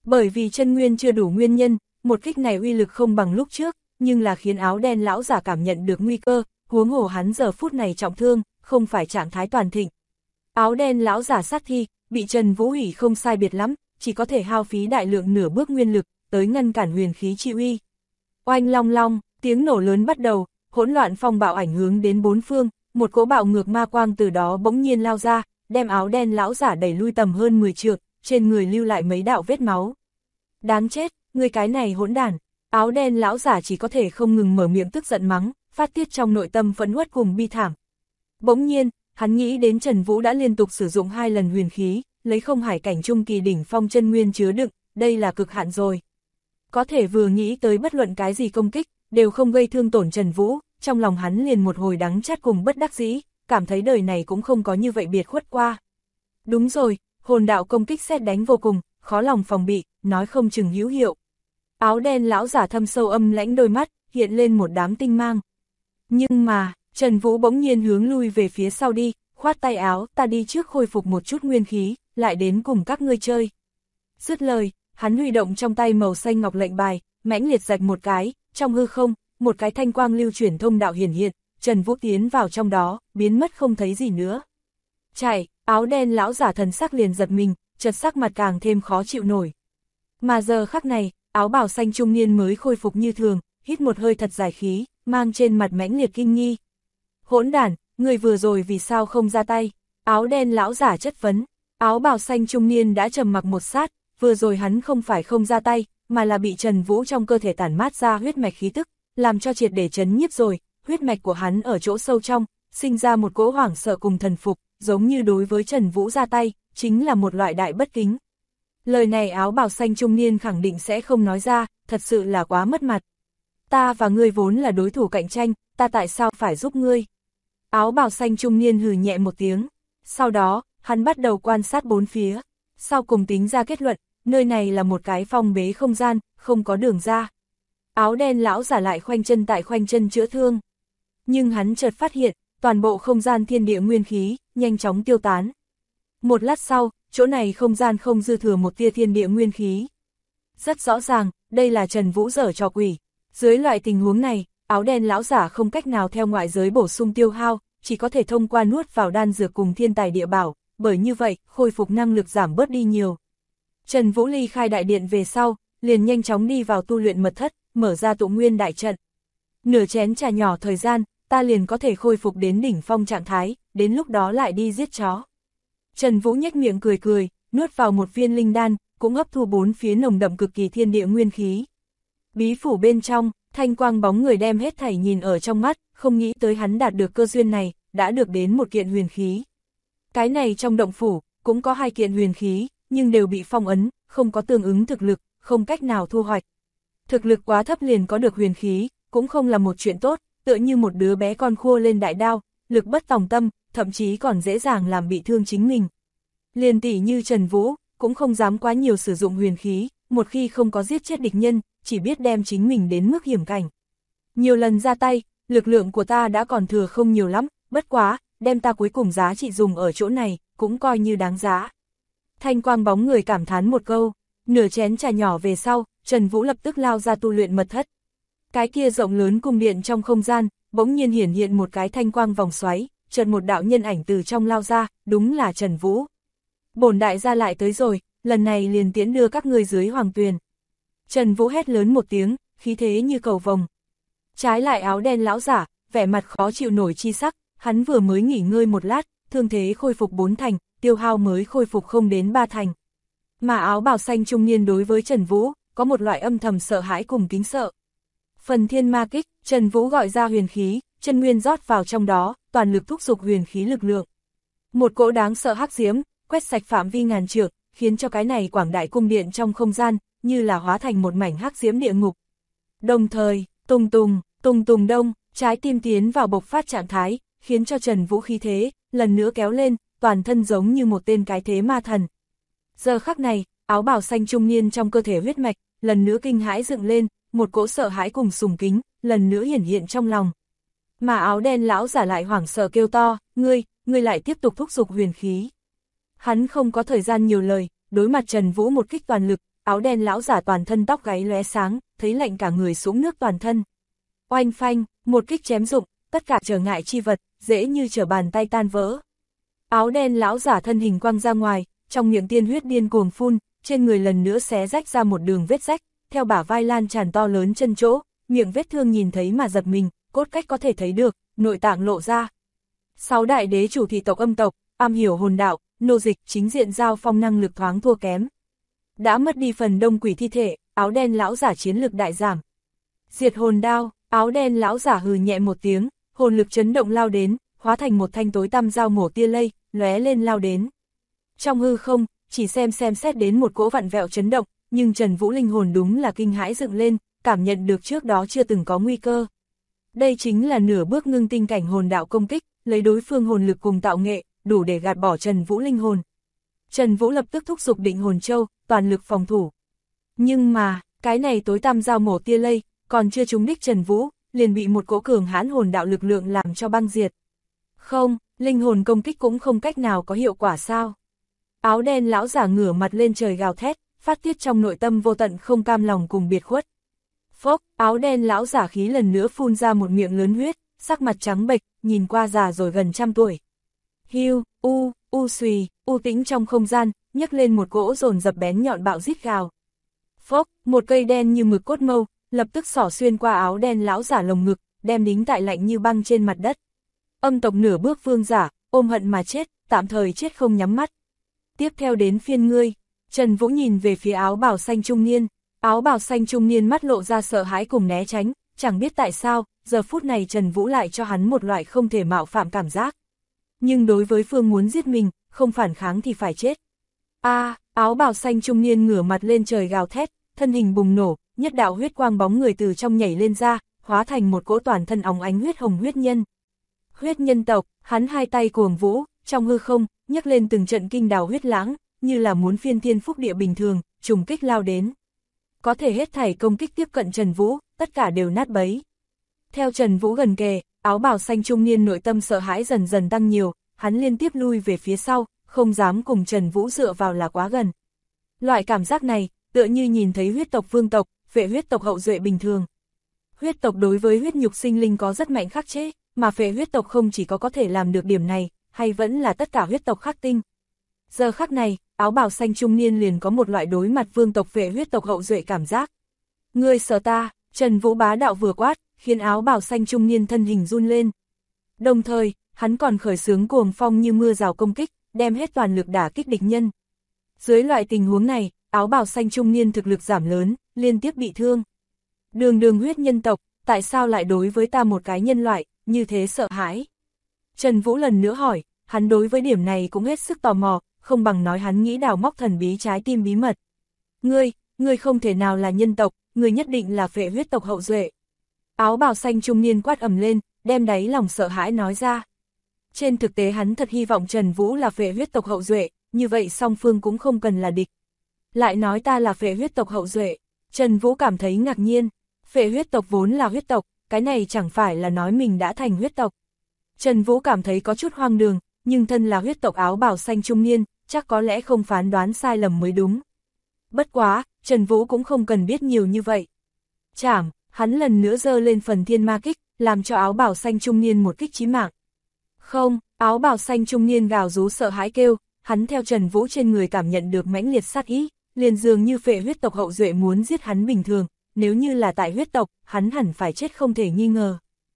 Bởi vì chân nguyên chưa đủ nguyên nhân, một kích này uy lực không bằng lúc trước, nhưng là khiến áo đen lão giả cảm nhận được nguy cơ, huống hồ hắn giờ phút này trọng thương, không phải trạng thái toàn thịnh. Áo đen lão giả sát thi, bị Trần Vũ hủy không sai biệt lắm, chỉ có thể hao phí đại lượng nửa bước nguyên lực, tới ngăn cản huyền khí chi uy. Oanh long long, tiếng nổ lớn bắt đầu, hỗn loạn phong bạo ảnh hướng đến bốn phương, một cỗ bạo ngược ma quang từ đó bỗng nhiên lao ra, đem áo đen lão giả đẩy lui tầm hơn 10 trượng, trên người lưu lại mấy đạo vết máu. Đáng chết, người cái này hỗn đản, áo đen lão giả chỉ có thể không ngừng mở miệng tức giận mắng, phát tiết trong nội tâm phẫn uất cùng bi thảm. Bỗng nhiên, hắn nghĩ đến Trần Vũ đã liên tục sử dụng 2 lần huyền khí, lấy không hải cảnh trung kỳ đỉnh phong chân nguyên chứa đựng, đây là cực hạn rồi. Có thể vừa nghĩ tới bất luận cái gì công kích, đều không gây thương tổn Trần Vũ, trong lòng hắn liền một hồi đắng chát cùng bất đắc dĩ, cảm thấy đời này cũng không có như vậy biệt khuất qua. Đúng rồi, hồn đạo công kích sét đánh vô cùng, khó lòng phòng bị, nói không chừng hữu hiệu. Áo đen lão giả thâm sâu âm lãnh đôi mắt, hiện lên một đám tinh mang. Nhưng mà, Trần Vũ bỗng nhiên hướng lui về phía sau đi, khoát tay áo, ta đi trước khôi phục một chút nguyên khí, lại đến cùng các ngươi chơi. Dứt lời, hắn huy động trong tay màu xanh ngọc lệnh bài, mãnh liệt rạch một cái, trong hư không, một cái thanh quang lưu chuyển thông đạo hiển hiện, Trần Vũ tiến vào trong đó, biến mất không thấy gì nữa. Chạy, áo đen lão giả thần sắc liền giật mình, chợt sắc mặt càng thêm khó chịu nổi. Mà giờ khắc này, áo bào xanh trung niên mới khôi phục như thường, hít một hơi thật dài khí, mang trên mặt mãnh liệt kinh nghi. Hỗn đản, người vừa rồi vì sao không ra tay? Áo đen lão giả chất vấn, áo bào xanh trung niên đã trầm mặc một sát, vừa rồi hắn không phải không ra tay, mà là bị Trần Vũ trong cơ thể tản mát ra huyết mạch khí tức, làm cho triệt để chấn nhiếp rồi, huyết mạch của hắn ở chỗ sâu trong, sinh ra một cỗ hoảng sợ cùng thần phục, giống như đối với Trần Vũ ra tay, chính là một loại đại bất kính. Lời này áo bào xanh trung niên khẳng định sẽ không nói ra, thật sự là quá mất mặt. Ta và ngươi vốn là đối thủ cạnh tranh, ta tại sao phải giúp ngươi? Áo bào xanh trung niên hừ nhẹ một tiếng, sau đó, hắn bắt đầu quan sát bốn phía, sau cùng tính ra kết luận, nơi này là một cái phong bế không gian, không có đường ra. Áo đen lão giả lại khoanh chân tại khoanh chân chữa thương. Nhưng hắn chợt phát hiện, toàn bộ không gian thiên địa nguyên khí, nhanh chóng tiêu tán. Một lát sau, chỗ này không gian không dư thừa một tia thiên địa nguyên khí. Rất rõ ràng, đây là Trần Vũ giở trò quỷ. Dưới loại tình huống này, áo đen lão giả không cách nào theo ngoại giới bổ sung tiêu hao, chỉ có thể thông qua nuốt vào đan dược cùng thiên tài địa bảo, bởi như vậy, khôi phục năng lực giảm bớt đi nhiều. Trần Vũ ly khai đại điện về sau, liền nhanh chóng đi vào tu luyện mật thất, mở ra tụ nguyên đại trận. Nửa chén trà nhỏ thời gian, ta liền có thể khôi phục đến đỉnh phong trạng thái, đến lúc đó lại đi giết chó. Trần Vũ nhếch miệng cười cười, nuốt vào một viên linh đan, cũng hấp thu bốn phía nồng đậm cực kỳ thiên địa nguyên khí. Bí phủ bên trong, thanh quang bóng người đem hết thảy nhìn ở trong mắt, không nghĩ tới hắn đạt được cơ duyên này, đã được đến một kiện huyền khí. Cái này trong động phủ, cũng có 2 kiện huyền khí, nhưng đều bị phong ấn, không có tương ứng thực lực, không cách nào thu hoạch. Thực lực quá thấp liền có được huyền khí, cũng không là một chuyện tốt, tựa như một đứa bé con khua lên đại đao, lực bất tòng tâm, thậm chí còn dễ dàng làm bị thương chính mình. Liền tỷ như Trần Vũ, cũng không dám quá nhiều sử dụng huyền khí, một khi không có giết chết địch nhân, chỉ biết đem chính mình đến mức hiểm cảnh. Nhiều lần ra tay, lực lượng của ta đã còn thừa không nhiều lắm, bất quá, đem ta cuối cùng giá trị dùng ở chỗ này, cũng coi như đáng giá. Thanh quang bóng người cảm thán một câu, nửa chén trà nhỏ về sau, Trần Vũ lập tức lao ra tu luyện mật thất. Cái kia rộng lớn cung điện trong không gian, bỗng nhiên hiển hiện một cái thanh quang vòng xoáy, chợt một đạo nhân ảnh từ trong lao ra, đúng là Trần Vũ. Bổn đại gia lại tới rồi, lần này liền tiễn đưa các ngươi dưới hoàng tuyền. Trần Vũ hét lớn một tiếng, khí thế như cầu vồng. Trái lại áo đen lão giả, vẻ mặt khó chịu nổi chi sắc, hắn vừa mới nghỉ ngơi một lát, thương thế khôi phục 4 thành, tiêu hao mới khôi phục không đến 3 thành. Mà áo bào xanh trung niên đối với Trần Vũ, có một loại âm thầm sợ hãi cùng kính sợ. Phần thiên ma kích, Trần Vũ gọi ra huyền khí, chân nguyên rót vào trong đó, toàn lực thúc giục huyền khí lực lượng. Một cỗ đáng sợ hắc diễm, quét sạch phạm vi ngàn trượng, khiến cho cái này quảng đại cung điện trong không gian, như là hóa thành một mảnh hắc diễm địa ngục. Đồng thời, tùng tùng đông, trái tim tiến vào bộc phát trạng thái, khiến cho Trần Vũ khí thế, lần nữa kéo lên, toàn thân giống như một tên cái thế ma thần. Giờ khắc này, áo bào xanh trung niên trong cơ thể huyết mạch, lần nữa kinh hãi dựng lên, một cỗ sợ hãi cùng sùng kính, lần nữa hiển hiện trong lòng. Mà áo đen lão giả lại hoảng sợ kêu to, ngươi lại tiếp tục thúc giục huyền khí. Hắn không có thời gian nhiều lời, đối mặt Trần Vũ một kích toàn lực, áo đen lão giả toàn thân tóc gáy lóe sáng, thấy lạnh cả người sũng nước toàn thân. Oanh phanh, một kích chém rụng, tất cả trở ngại chi vật, dễ như trở bàn tay tan vỡ. Áo đen lão giả thân hình quăng ra ngoài, trong miệng tiên huyết điên cuồng phun, trên người lần nữa xé rách ra một đường vết rách, theo bả vai lan tràn to lớn chân chỗ, miệng vết thương nhìn thấy mà giật mình, cốt cách có thể thấy được, nội tạng lộ ra. 6 đại đế chủ thị tộc âm tộc, am hiểu hồn đạo, nô dịch chính diện giao phong năng lực thoáng thua kém. Đã mất đi phần đông quỷ thi thể, áo đen lão giả chiến lực đại giảm. Diệt hồn đao, áo đen lão giả hừ nhẹ một tiếng, hồn lực chấn động lao đến, hóa thành một thanh tối tăm dao mổ tia lây, lóe lên lao đến. Trong hư không, chỉ xem xét đến một cỗ vặn vẹo chấn động, nhưng Trần Vũ linh hồn đúng là kinh hãi dựng lên, cảm nhận được trước đó chưa từng có nguy cơ. Đây chính là nửa bước ngưng tinh cảnh hồn đạo công kích, lấy đối phương hồn lực cùng tạo nghệ, đủ để gạt bỏ Trần Vũ linh hồn. Trần Vũ lập tức thúc giục định hồn châu, toàn lực phòng thủ. Nhưng mà, cái này tối tăm dao mổ tia lây, còn chưa trúng đích Trần Vũ, liền bị một cỗ cường hãn hồn đạo lực lượng làm cho băng diệt. Không, linh hồn công kích cũng không cách nào có hiệu quả sao? Áo đen lão giả ngửa mặt lên trời gào thét, phát tiết trong nội tâm vô tận không cam lòng cùng biệt khuất. Phốc, áo đen lão giả khí lần nữa phun ra một miệng lớn huyết, sắc mặt trắng bệch, nhìn qua già rồi gần 100 tuổi. Hiu, xùy, tĩnh trong không gian, nhấc lên một cỗ dồn dập bén nhọn bạo rít gào. Phốc, một cây đen như mực cốt mâu, lập tức xỏ xuyên qua áo đen lão giả lồng ngực, đem đính tại lạnh như băng trên mặt đất. Âm tộc nửa bước vương giả, ôm hận mà chết, tạm thời chết không nhắm mắt. Tiếp theo đến phiên ngươi. Trần Vũ nhìn về phía áo bào xanh trung niên, áo bào xanh trung niên mắt lộ ra sợ hãi cùng né tránh, chẳng biết tại sao, giờ phút này Trần Vũ lại cho hắn một loại không thể mạo phạm cảm giác. Nhưng đối với phương muốn giết mình, không phản kháng thì phải chết. Áo bào xanh trung niên ngửa mặt lên trời gào thét, thân hình bùng nổ, nhất đạo huyết quang bóng người từ trong nhảy lên ra, hóa thành một cỗ toàn thân óng ánh huyết hồng huyết nhân. Huyết nhân tộc, hắn hai tay cuồng vũ, trong hư không, nhấc lên từng trận kinh đào huyết lãng, như là muốn phiên thiên phúc địa bình thường, trùng kích lao đến. Có thể hết thảy công kích tiếp cận Trần Vũ, tất cả đều nát bấy. Theo Trần Vũ gần kề, áo bào xanh trung niên nội tâm sợ hãi dần dần tăng nhiều, hắn liên tiếp lui về phía sau, không dám cùng Trần Vũ dựa vào là quá gần. Loại cảm giác này, tựa như nhìn thấy huyết tộc vương tộc, phệ huyết tộc hậu duệ bình thường. Huyết tộc đối với huyết nhục sinh linh có rất mạnh khắc chế, mà phệ huyết tộc không chỉ có thể làm được điểm này, hay vẫn là tất cả huyết tộc khắc tinh. Giờ khắc này, áo bào xanh trung niên liền có một loại đối mặt vương tộc phệ huyết tộc hậu duệ cảm giác. Ngươi sợ ta, Trần Vũ bá đạo vừa quát, khiến áo bào xanh trung niên thân hình run lên. Đồng thời, hắn còn khởi xướng cuồng phong như mưa rào công kích, đem hết toàn lực đả kích địch nhân. Dưới loại tình huống này, áo bào xanh trung niên thực lực giảm lớn, liên tiếp bị thương. Đường huyết nhân tộc, tại sao lại đối với ta một cái nhân loại, như thế sợ hãi? Trần Vũ lần nữa hỏi, hắn đối với điểm này cũng hết sức tò mò, không bằng nói hắn nghĩ đào móc thần bí trái tim bí mật. Ngươi không thể nào là nhân tộc, ngươi nhất định là phệ huyết tộc hậu duệ. Áo bào xanh trung niên quát ầm lên, đem đáy lòng sợ hãi nói ra. Trên thực tế hắn thật hy vọng Trần Vũ là phệ huyết tộc hậu duệ, như vậy song phương cũng không cần là địch. Lại nói ta là phệ huyết tộc hậu duệ, Trần Vũ cảm thấy ngạc nhiên, phệ huyết tộc vốn là huyết tộc, cái này chẳng phải là nói mình đã thành huyết tộc. Trần Vũ cảm thấy có chút hoang đường, nhưng thân là huyết tộc áo bào xanh trung niên, chắc có lẽ không phán đoán sai lầm mới đúng. Bất quá, Trần Vũ cũng không cần biết nhiều như vậy. Chảm, hắn lần nữa giơ lên phần thiên ma kích, làm cho áo bào xanh trung niên một kích chí mạng. Không, áo bào xanh trung niên gào rú sợ hãi kêu, hắn theo Trần Vũ trên người cảm nhận được mãnh liệt sát ý, liền dường như phệ huyết tộc hậu duệ muốn giết hắn bình thường, nếu như là tại huyết tộc, hắn hẳn phải chết không thể nghi ngờ.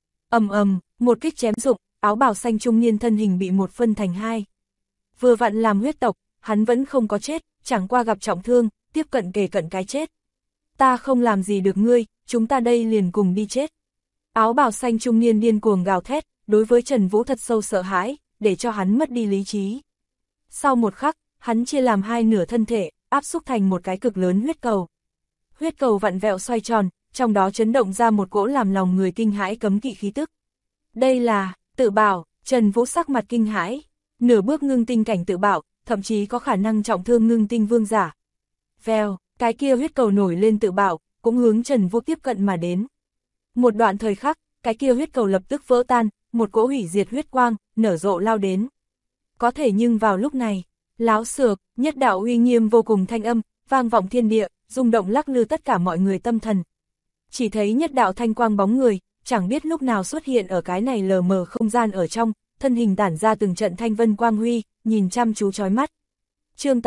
Một kích chém rụng, áo bào xanh trung niên thân hình bị một phân thành hai. Vừa vặn làm huyết tộc, hắn vẫn không có chết, chẳng qua gặp trọng thương, tiếp cận kề cận cái chết. Ta không làm gì được ngươi, chúng ta đây liền cùng đi chết. Áo bào xanh trung niên điên cuồng gào thét, đối với Trần Vũ thật sâu sợ hãi, để cho hắn mất đi lý trí. Sau một khắc, hắn chia làm hai nửa thân thể, áp xúc thành một cái cực lớn huyết cầu. Huyết cầu vặn vẹo xoay tròn, trong đó chấn động ra một cỗ làm lòng người kinh hãi cấm kỵ khí tức. Đây là tự bảo, Trần Vũ sắc mặt kinh hãi, nửa bước ngưng tinh cảnh tự bảo, thậm chí có khả năng trọng thương ngưng tinh vương giả. Vèo, cái kia huyết cầu nổi lên tự bảo, cũng hướng Trần Vũ tiếp cận mà đến. Một đoạn thời khắc, cái kia huyết cầu lập tức vỡ tan, một cỗ hủy diệt huyết quang, nở rộ lao đến. Có thể nhưng vào lúc này, láo xược, nhất đạo uy nghiêm vô cùng thanh âm, vang vọng thiên địa, rung động lắc lư tất cả mọi người tâm thần. Chỉ thấy nhất đạo thanh quang bóng người, chẳng biết lúc nào xuất hiện ở cái này lờ mờ không gian ở trong, thân hình tản ra từng trận thanh vân quang huy, nhìn chăm chú chói mắt. Chương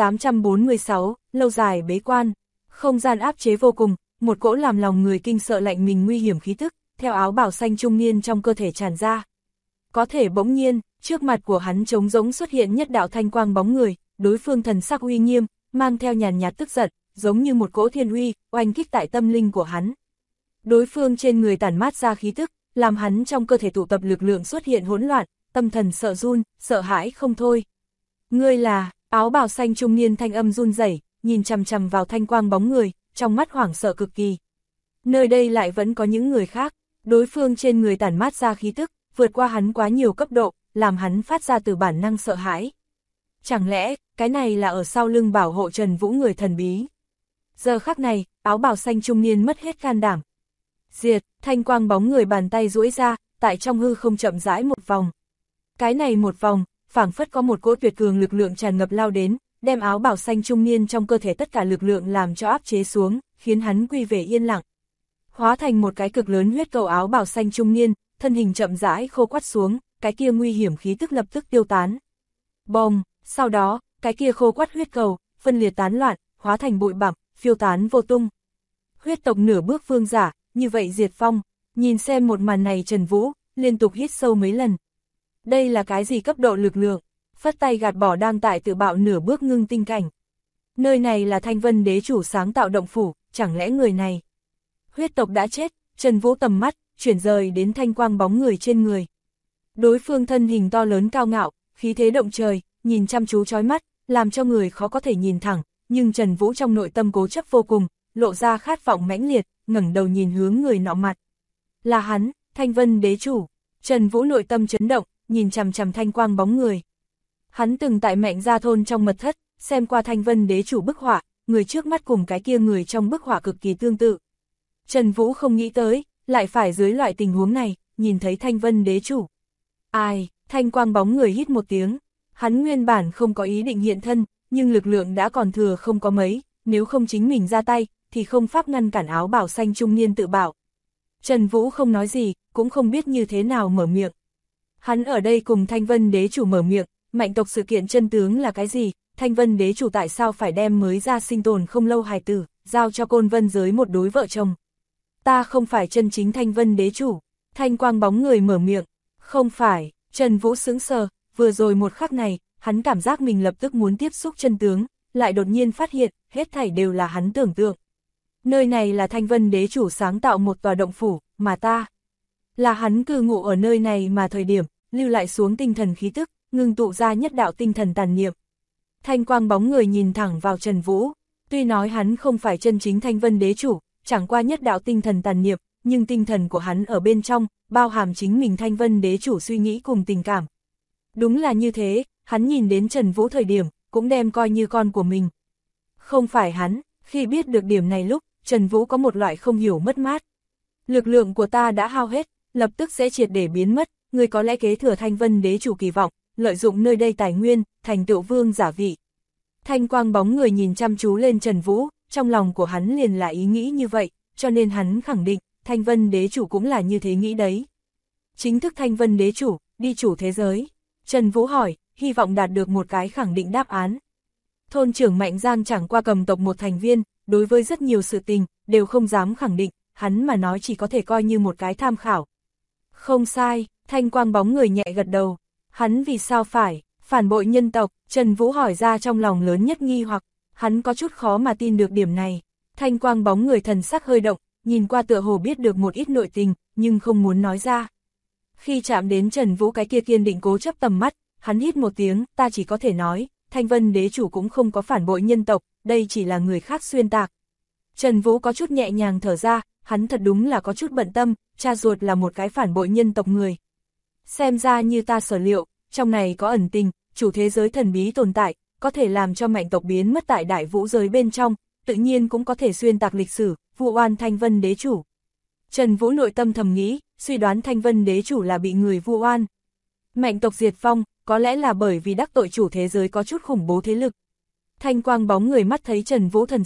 846, lâu dài bế quan, không gian áp chế vô cùng, một cỗ làm lòng người kinh sợ lạnh mình nguy hiểm khí tức, theo áo bào xanh trung niên trong cơ thể tràn ra. Có thể bỗng nhiên, trước mặt của hắn trống rỗng xuất hiện nhất đạo thanh quang bóng người, đối phương thần sắc uy nghiêm, mang theo nhàn nhạt tức giận, giống như một cỗ thiên uy, oanh kích tại tâm linh của hắn. Đối phương trên người tản mát ra khí tức, làm hắn trong cơ thể tụ tập lực lượng xuất hiện hỗn loạn, tâm thần sợ run, sợ hãi không thôi. Ngươi là, áo bào xanh trung niên thanh âm run rẩy, nhìn chằm chằm vào thanh quang bóng người, trong mắt hoảng sợ cực kỳ. Nơi đây lại vẫn có những người khác, đối phương trên người tản mát ra khí tức, vượt qua hắn quá nhiều cấp độ, làm hắn phát ra từ bản năng sợ hãi. Chẳng lẽ, cái này là ở sau lưng bảo hộ Trần Vũ người thần bí? Giờ khắc này, áo bào xanh trung niên mất hết can đảm. Diệt, thanh quang bóng người bàn tay duỗi ra, tại trong hư không chậm rãi một vòng. Cái này một vòng, phảng phất có một cỗ tuyệt cường lực lượng tràn ngập lao đến, đem áo bào xanh trung niên trong cơ thể tất cả lực lượng làm cho áp chế xuống, khiến hắn quy về yên lặng. Hóa thành một cái cực lớn huyết cầu áo bào xanh trung niên, thân hình chậm rãi khô quắt xuống, cái kia nguy hiểm khí tức lập tức tiêu tán. Bồng, sau đó, cái kia khô quắt huyết cầu, phân liệt tán loạn, hóa thành bụi bặm, phiêu tán vô tung. Huyết tộc nửa bước vương giả, như vậy diệt vong, nhìn xem một màn này Trần Vũ, liên tục hít sâu mấy lần. Đây là cái gì cấp độ lực lượng? Phất tay gạt bỏ đang tại tự bạo nửa bước ngưng tinh cảnh. Nơi này là Thanh Vân đế chủ sáng tạo động phủ, chẳng lẽ người này? Huyết tộc đã chết, Trần Vũ tầm mắt, chuyển rời đến thanh quang bóng người trên người. Đối phương thân hình to lớn cao ngạo, khí thế động trời, nhìn chăm chú chói mắt, làm cho người khó có thể nhìn thẳng, nhưng Trần Vũ trong nội tâm cố chấp vô cùng, lộ ra khát vọng mãnh liệt, ngẩng đầu nhìn hướng người nọ mặt. Là hắn, Thanh Vân đế chủ. Trần Vũ nội tâm chấn động, nhìn chằm chằm thanh quang bóng người. Hắn từng tại Mạnh Gia thôn trong mật thất, xem qua Thanh Vân đế chủ bức họa, người trước mắt cùng cái kia người trong bức họa cực kỳ tương tự. Trần Vũ không nghĩ tới, lại phải dưới loại tình huống này, nhìn thấy Thanh Vân đế chủ. Ai, thanh quang bóng người hít một tiếng, hắn nguyên bản không có ý định hiện thân, nhưng lực lượng đã còn thừa không có mấy, nếu không chính mình ra tay, thì không pháp ngăn cản áo bào xanh trung niên tự bảo. Trần Vũ không nói gì, cũng không biết như thế nào mở miệng. Hắn ở đây cùng Thanh Vân đế chủ mở miệng, Mạnh tộc sự kiện chân tướng là cái gì, Thanh Vân đế chủ tại sao phải đem mới ra sinh tồn không lâu hài tử, giao cho Côn Vân giới một đối vợ chồng. Ta không phải chân chính Thanh Vân đế chủ, thanh quang bóng người mở miệng, không phải, Trần Vũ sững sờ, vừa rồi một khắc này, hắn cảm giác mình lập tức muốn tiếp xúc chân tướng, lại đột nhiên phát hiện, hết thảy đều là hắn tưởng tượng. Nơi này là Thanh Vân đế chủ sáng tạo một tòa động phủ, mà ta là hắn cư ngụ ở nơi này mà thời điểm, lưu lại xuống tinh thần khí tức, ngưng tụ ra nhất đạo tinh thần tàn niệm. Thanh quang bóng người nhìn thẳng vào Trần Vũ, tuy nói hắn không phải chân chính Thanh Vân đế chủ, chẳng qua nhất đạo tinh thần tàn niệm, nhưng tinh thần của hắn ở bên trong, bao hàm chính mình Thanh Vân đế chủ suy nghĩ cùng tình cảm. Đúng là như thế, hắn nhìn đến Trần Vũ thời điểm, cũng đem coi như con của mình. Không phải hắn, khi biết được điểm này lúc, Trần Vũ có một loại không hiểu mất mát. Lực lượng của ta đã hao hết, lập tức sẽ triệt để biến mất, người có lẽ kế thừa Thanh Vân đế chủ kỳ vọng, lợi dụng nơi đây tài nguyên, thành tựu vương giả vị. Thanh quang bóng người nhìn chăm chú lên Trần Vũ, trong lòng của hắn liền là ý nghĩ như vậy, cho nên hắn khẳng định, Thanh Vân đế chủ cũng là như thế nghĩ đấy. Chính thức Thanh Vân đế chủ, đi chủ thế giới. Trần Vũ hỏi, hy vọng đạt được một cái khẳng định đáp án. Thôn trưởng Mạnh Giang chẳng qua cầm tộc một thành viên, đối với rất nhiều sự tình, đều không dám khẳng định, hắn mà nói chỉ có thể coi như một cái tham khảo. Không sai, thanh quang bóng người nhẹ gật đầu. Hắn vì sao phải phản bội nhân tộc? Trần Vũ hỏi ra trong lòng lớn nhất nghi hoặc, hắn có chút khó mà tin được điểm này. Thanh quang bóng người thần sắc hơi động, nhìn qua tựa hồ biết được một ít nội tình, nhưng không muốn nói ra. Khi chạm đến Trần Vũ cái kia kiên định cố chấp tầm mắt, hắn hít một tiếng, ta chỉ có thể nói, Thanh Vân đế chủ cũng không có phản bội nhân tộc, đây chỉ là người khác xuyên tạc. Trần Vũ có chút nhẹ nhàng thở ra, hắn thật đúng là có chút bận tâm, cha ruột là một cái phản bội nhân tộc người. Xem ra như ta sở liệu, trong này có ẩn tình, chủ thế giới thần bí tồn tại, có thể làm cho Mạnh tộc biến mất tại đại vũ giới bên trong, tự nhiên cũng có thể xuyên tạc lịch sử, vu oan Thanh Vân đế chủ. Trần Vũ nội tâm thầm nghĩ, suy đoán Thanh Vân đế chủ là bị người vu oan. Mạnh tộc diệt vong, có lẽ là bởi vì đắc tội chủ thế giới có chút khủng bố thế lực. Thanh quang bóng người mắt thấy Trần Vũ thần sắc,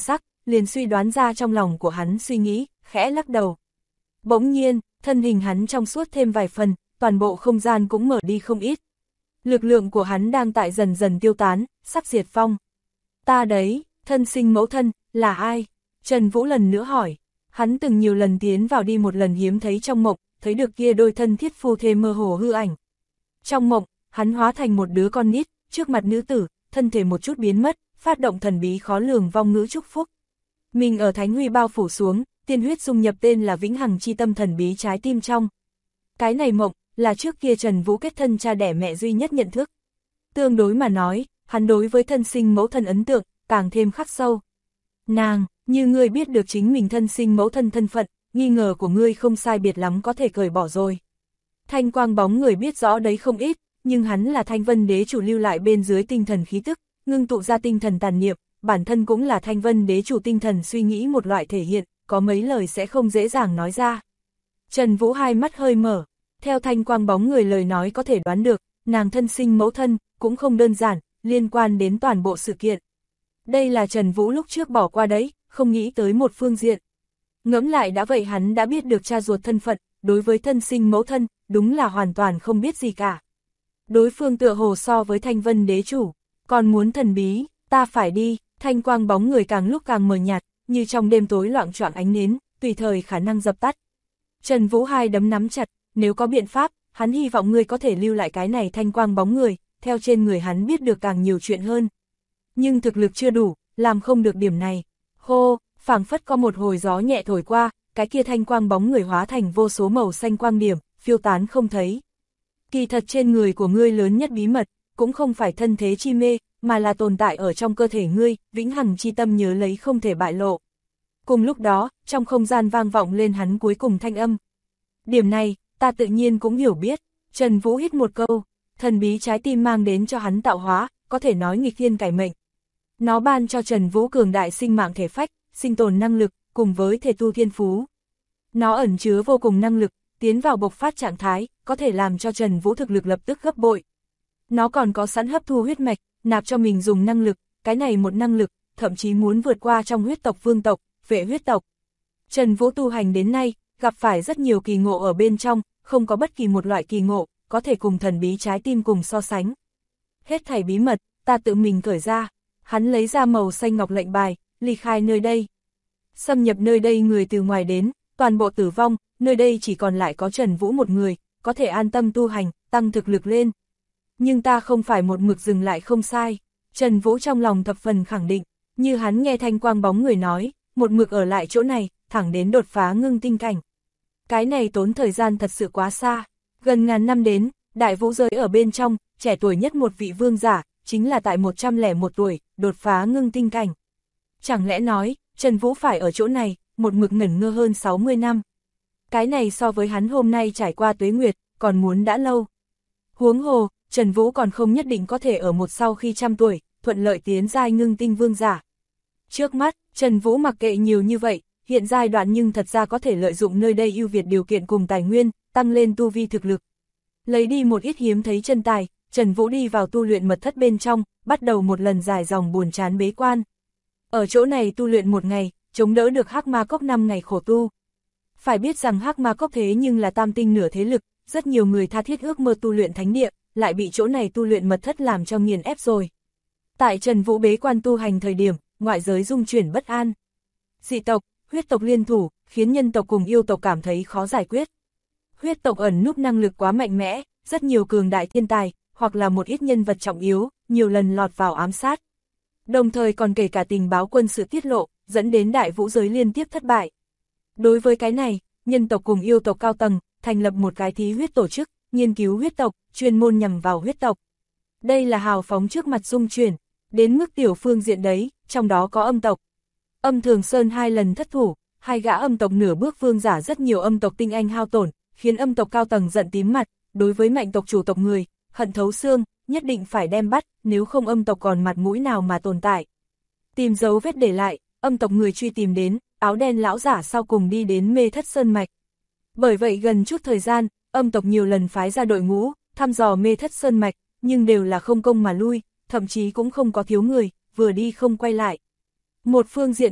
liền suy đoán ra trong lòng của hắn suy nghĩ, khẽ lắc đầu. Bỗng nhiên, thân hình hắn trong suốt thêm vài phần, toàn bộ không gian cũng mở đi không ít. Lực lượng của hắn đang tại dần dần tiêu tán, sắp diệt vong. Ta đấy, thân sinh mẫu thân, là ai? Trần Vũ lần nữa hỏi. Hắn từng nhiều lần tiến vào đi một lần hiếm thấy trong mộng, thấy được kia đôi thân thiết phu thê mơ hồ hư ảnh. Trong mộng, hắn hóa thành một đứa con nít, trước mặt nữ tử, thân thể một chút biến mất, phát động thần bí khó lường vong ngữ chúc phúc. Mình ở thánh huy bao phủ xuống, tiên huyết dung nhập tên là vĩnh hằng chi tâm thần bí trái tim trong. Cái này mộng, là trước kia Trần Vũ kết thân cha đẻ mẹ duy nhất nhận thức. Tương đối mà nói, hắn đối với thân sinh mẫu thân ấn tượng, càng thêm khắc sâu. Nàng, như ngươi biết được chính mình thân sinh mẫu thân thân phận, nghi ngờ của ngươi không sai biệt lắm có thể cởi bỏ rồi. Thanh quang bóng người biết rõ đấy không ít, nhưng hắn là Thanh Vân Đế chủ lưu lại bên dưới tinh thần khí tức, ngưng tụ ra tinh thần tàn niệm, bản thân cũng là Thanh Vân Đế chủ tinh thần suy nghĩ một loại thể hiện, có mấy lời sẽ không dễ dàng nói ra. Trần Vũ hai mắt hơi mở, theo thanh quang bóng người lời nói có thể đoán được, nàng thân sinh mẫu thân, cũng không đơn giản, liên quan đến toàn bộ sự kiện. Đây là Trần Vũ lúc trước bỏ qua đấy, không nghĩ tới một phương diện. Ngẫm lại đã vậy hắn đã biết được cha ruột thân phận, đối với thân sinh mẫu thân, đúng là hoàn toàn không biết gì cả. Đối phương tựa hồ so với Thanh Vân Đế chủ, còn muốn thần bí, ta phải đi, thanh quang bóng người càng lúc càng mờ nhạt, như trong đêm tối loạng choạng ánh nến, tùy thời khả năng dập tắt. Trần Vũ hai đấm nắm chặt, nếu có biện pháp, hắn hy vọng ngươi có thể lưu lại cái này thanh quang bóng người, theo trên người hắn biết được càng nhiều chuyện hơn. Nhưng thực lực chưa đủ, làm không được điểm này. Hô, phảng phất có một hồi gió nhẹ thổi qua, cái kia thanh quang bóng người hóa thành vô số màu xanh quang điểm, phiêu tán không thấy. Kỳ thật trên người của ngươi lớn nhất bí mật, cũng không phải thân thế chi mê, mà là tồn tại ở trong cơ thể ngươi, vĩnh hằng chi tâm nhớ lấy không thể bại lộ. Cùng lúc đó, trong không gian vang vọng lên hắn cuối cùng thanh âm. Điểm này, ta tự nhiên cũng hiểu biết. Trần Vũ hít một câu, thần bí trái tim mang đến cho hắn tạo hóa, có thể nói nghịch thiên cải mệnh. Nó ban cho Trần Vũ cường đại sinh mạng thể phách, sinh tồn năng lực, cùng với thể tu thiên phú. Nó ẩn chứa vô cùng năng lực, tiến vào bộc phát trạng thái, có thể làm cho Trần Vũ thực lực lập tức gấp bội. Nó còn có sẵn hấp thu huyết mạch, nạp cho mình dùng năng lực, cái này một năng lực, thậm chí muốn vượt qua trong huyết tộc vương tộc, vệ huyết tộc. Trần Vũ tu hành đến nay, gặp phải rất nhiều kỳ ngộ ở bên trong, không có bất kỳ một loại kỳ ngộ, có thể cùng thần bí trái tim cùng so sánh. Hết thảy bí mật, ta tự mình cởi ra, hắn lấy ra màu xanh ngọc lệnh bài, ly khai nơi đây. Xâm nhập nơi đây người từ ngoài đến, toàn bộ tử vong, nơi đây chỉ còn lại có Trần Vũ một người, có thể an tâm tu hành, tăng thực lực lên. Nhưng ta không phải một mực dừng lại không sai, Trần Vũ trong lòng thập phần khẳng định, như hắn nghe thanh quang bóng người nói, một mực ở lại chỗ này, thẳng đến đột phá ngưng tinh cảnh. Cái này tốn thời gian thật sự quá xa, gần ngàn năm đến, đại vũ giới ở bên trong, trẻ tuổi nhất một vị vương giả, chính là tại 101 tuổi, đột phá ngưng tinh cảnh. Chẳng lẽ nói, Trần Vũ phải ở chỗ này, một mực ngẩn ngơ hơn 60 năm. Cái này so với hắn hôm nay trải qua tuế nguyệt, còn muốn đã lâu. Huống hồ, Trần Vũ còn không nhất định có thể ở một sau khi trăm tuổi, thuận lợi tiến giai ngưng tinh vương giả. Trước mắt, Trần Vũ mặc kệ nhiều như vậy, hiện giai đoạn nhưng thật ra có thể lợi dụng nơi đây ưu việt điều kiện cùng tài nguyên, tăng lên tu vi thực lực. Lấy đi một ít hiếm thấy chân tài, Trần Vũ đi vào tu luyện mật thất bên trong, bắt đầu một lần dài dòng buồn chán bế quan. Ở chỗ này tu luyện một ngày, chống đỡ được Hắc Ma Cốc 5 ngày khổ tu. Phải biết rằng Hắc Ma Cốc thế nhưng là tam tinh nửa thế lực, rất nhiều người tha thiết ước mơ tu luyện thánh địa, lại bị chỗ này tu luyện mật thất làm cho nghiền ép rồi. Tại Trần Vũ bế quan tu hành thời điểm, ngoại giới rung chuyển bất an. Dị tộc, huyết tộc liên thủ, khiến nhân tộc cùng yêu tộc cảm thấy khó giải quyết. Huyết tộc ẩn núp năng lực quá mạnh mẽ, rất nhiều cường đại thiên tài, hoặc là một ít nhân vật trọng yếu, nhiều lần lọt vào ám sát. Đồng thời còn kể cả tình báo quân sự tiết lộ, dẫn đến đại vũ giới liên tiếp thất bại. Đối với cái này, nhân tộc cùng yêu tộc cao tầng, thành lập một cái thí huyết tổ chức, nghiên cứu huyết tộc, chuyên môn nhằm vào huyết tộc. Đây là hào phóng trước mặt dung chuyển, đến mức tiểu phương diện đấy, trong đó có âm tộc. Âm Thường Sơn 2 lần thất thủ, hai gã âm tộc nửa bước vương giả rất nhiều âm tộc tinh anh hao tổn, khiến âm tộc cao tầng giận tím mặt, đối với mạnh tộc chủ tộc người, hận thấu xương, nhất định phải đem bắt, nếu không âm tộc còn mặt mũi nào mà tồn tại. Tìm dấu vết để lại, âm tộc người truy tìm đến, áo đen lão giả sau cùng đi đến Mê Thất Sơn Mạch. Bởi vậy gần chút thời gian, âm tộc nhiều lần phái ra đội ngũ, thăm dò Mê Thất Sơn Mạch, nhưng đều là không công mà lui, thậm chí cũng không có thiếu người, vừa đi không quay lại. Một phương diện khác,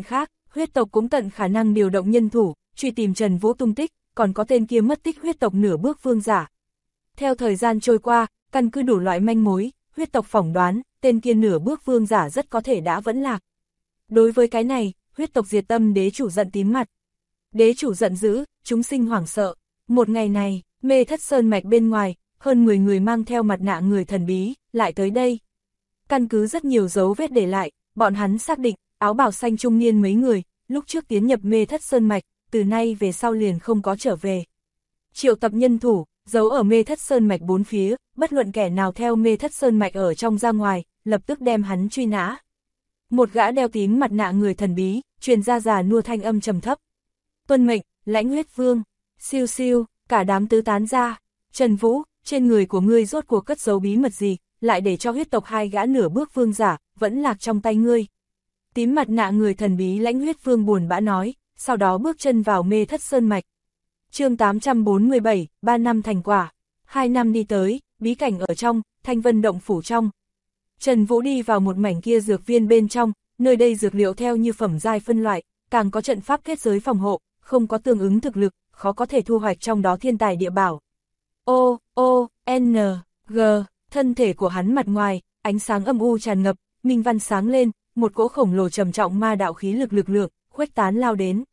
Huyết tộc cũng tận khả năng điều động nhân thủ, truy tìm Trần Vũ tung tích, còn có tên kia mất tích huyết tộc nửa bước vương giả. Theo thời gian trôi qua, căn cứ đủ loại manh mối, huyết tộc phỏng đoán, tên kia nửa bước vương giả rất có thể đã vẫn lạc. Đối với cái này, huyết tộc diệt tâm đế chủ giận tím mặt. Đế chủ giận dữ, chúng sinh hoảng sợ. Một ngày này, Mê Thất Sơn mạch bên ngoài, hơn 10 người mang theo mặt nạ người thần bí, lại tới đây. Căn cứ rất nhiều dấu vết để lại, bọn hắn xác định, áo bào xanh trung niên mấy người, lúc trước tiến nhập Mê Thất Sơn mạch, từ nay về sau liền không có trở về. Triệu tập nhân thủ, giấu ở Mê Thất Sơn mạch bốn phía, bất luận kẻ nào theo Mê Thất Sơn mạch ở trong ra ngoài, lập tức đem hắn truy nã. Một gã đeo tím mặt nạ người thần bí, truyền ra già nua thanh âm trầm thấp. Tuân mệnh, lãnh huyết vương, siêu siêu, cả đám tứ tán ra. Trần Vũ, trên người của ngươi rốt cuộc cất giấu bí mật gì, lại để cho huyết tộc hai gã nửa bước vương giả, vẫn lạc trong tay ngươi. Tím mặt nạ người thần bí lãnh huyết vương buồn bã nói, sau đó bước chân vào Mê Thất Sơn mạch. Chương 847, 3 năm thành quả. 2 năm đi tới, bí cảnh ở trong, Thanh Vân động phủ trong. Trần Vũ đi vào một mảnh kia dược viên bên trong, nơi đây dược liệu theo như phẩm giai phân loại, càng có trận pháp kết giới phòng hộ, không có tương ứng thực lực, khó có thể thu hoạch trong đó thiên tài địa bảo. N, G, thân thể của hắn mặt ngoài, ánh sáng âm u tràn ngập, minh văn sáng lên, một cỗ khổng lồ trầm trọng ma đạo khí lực lượng, khuếch tán lao đến.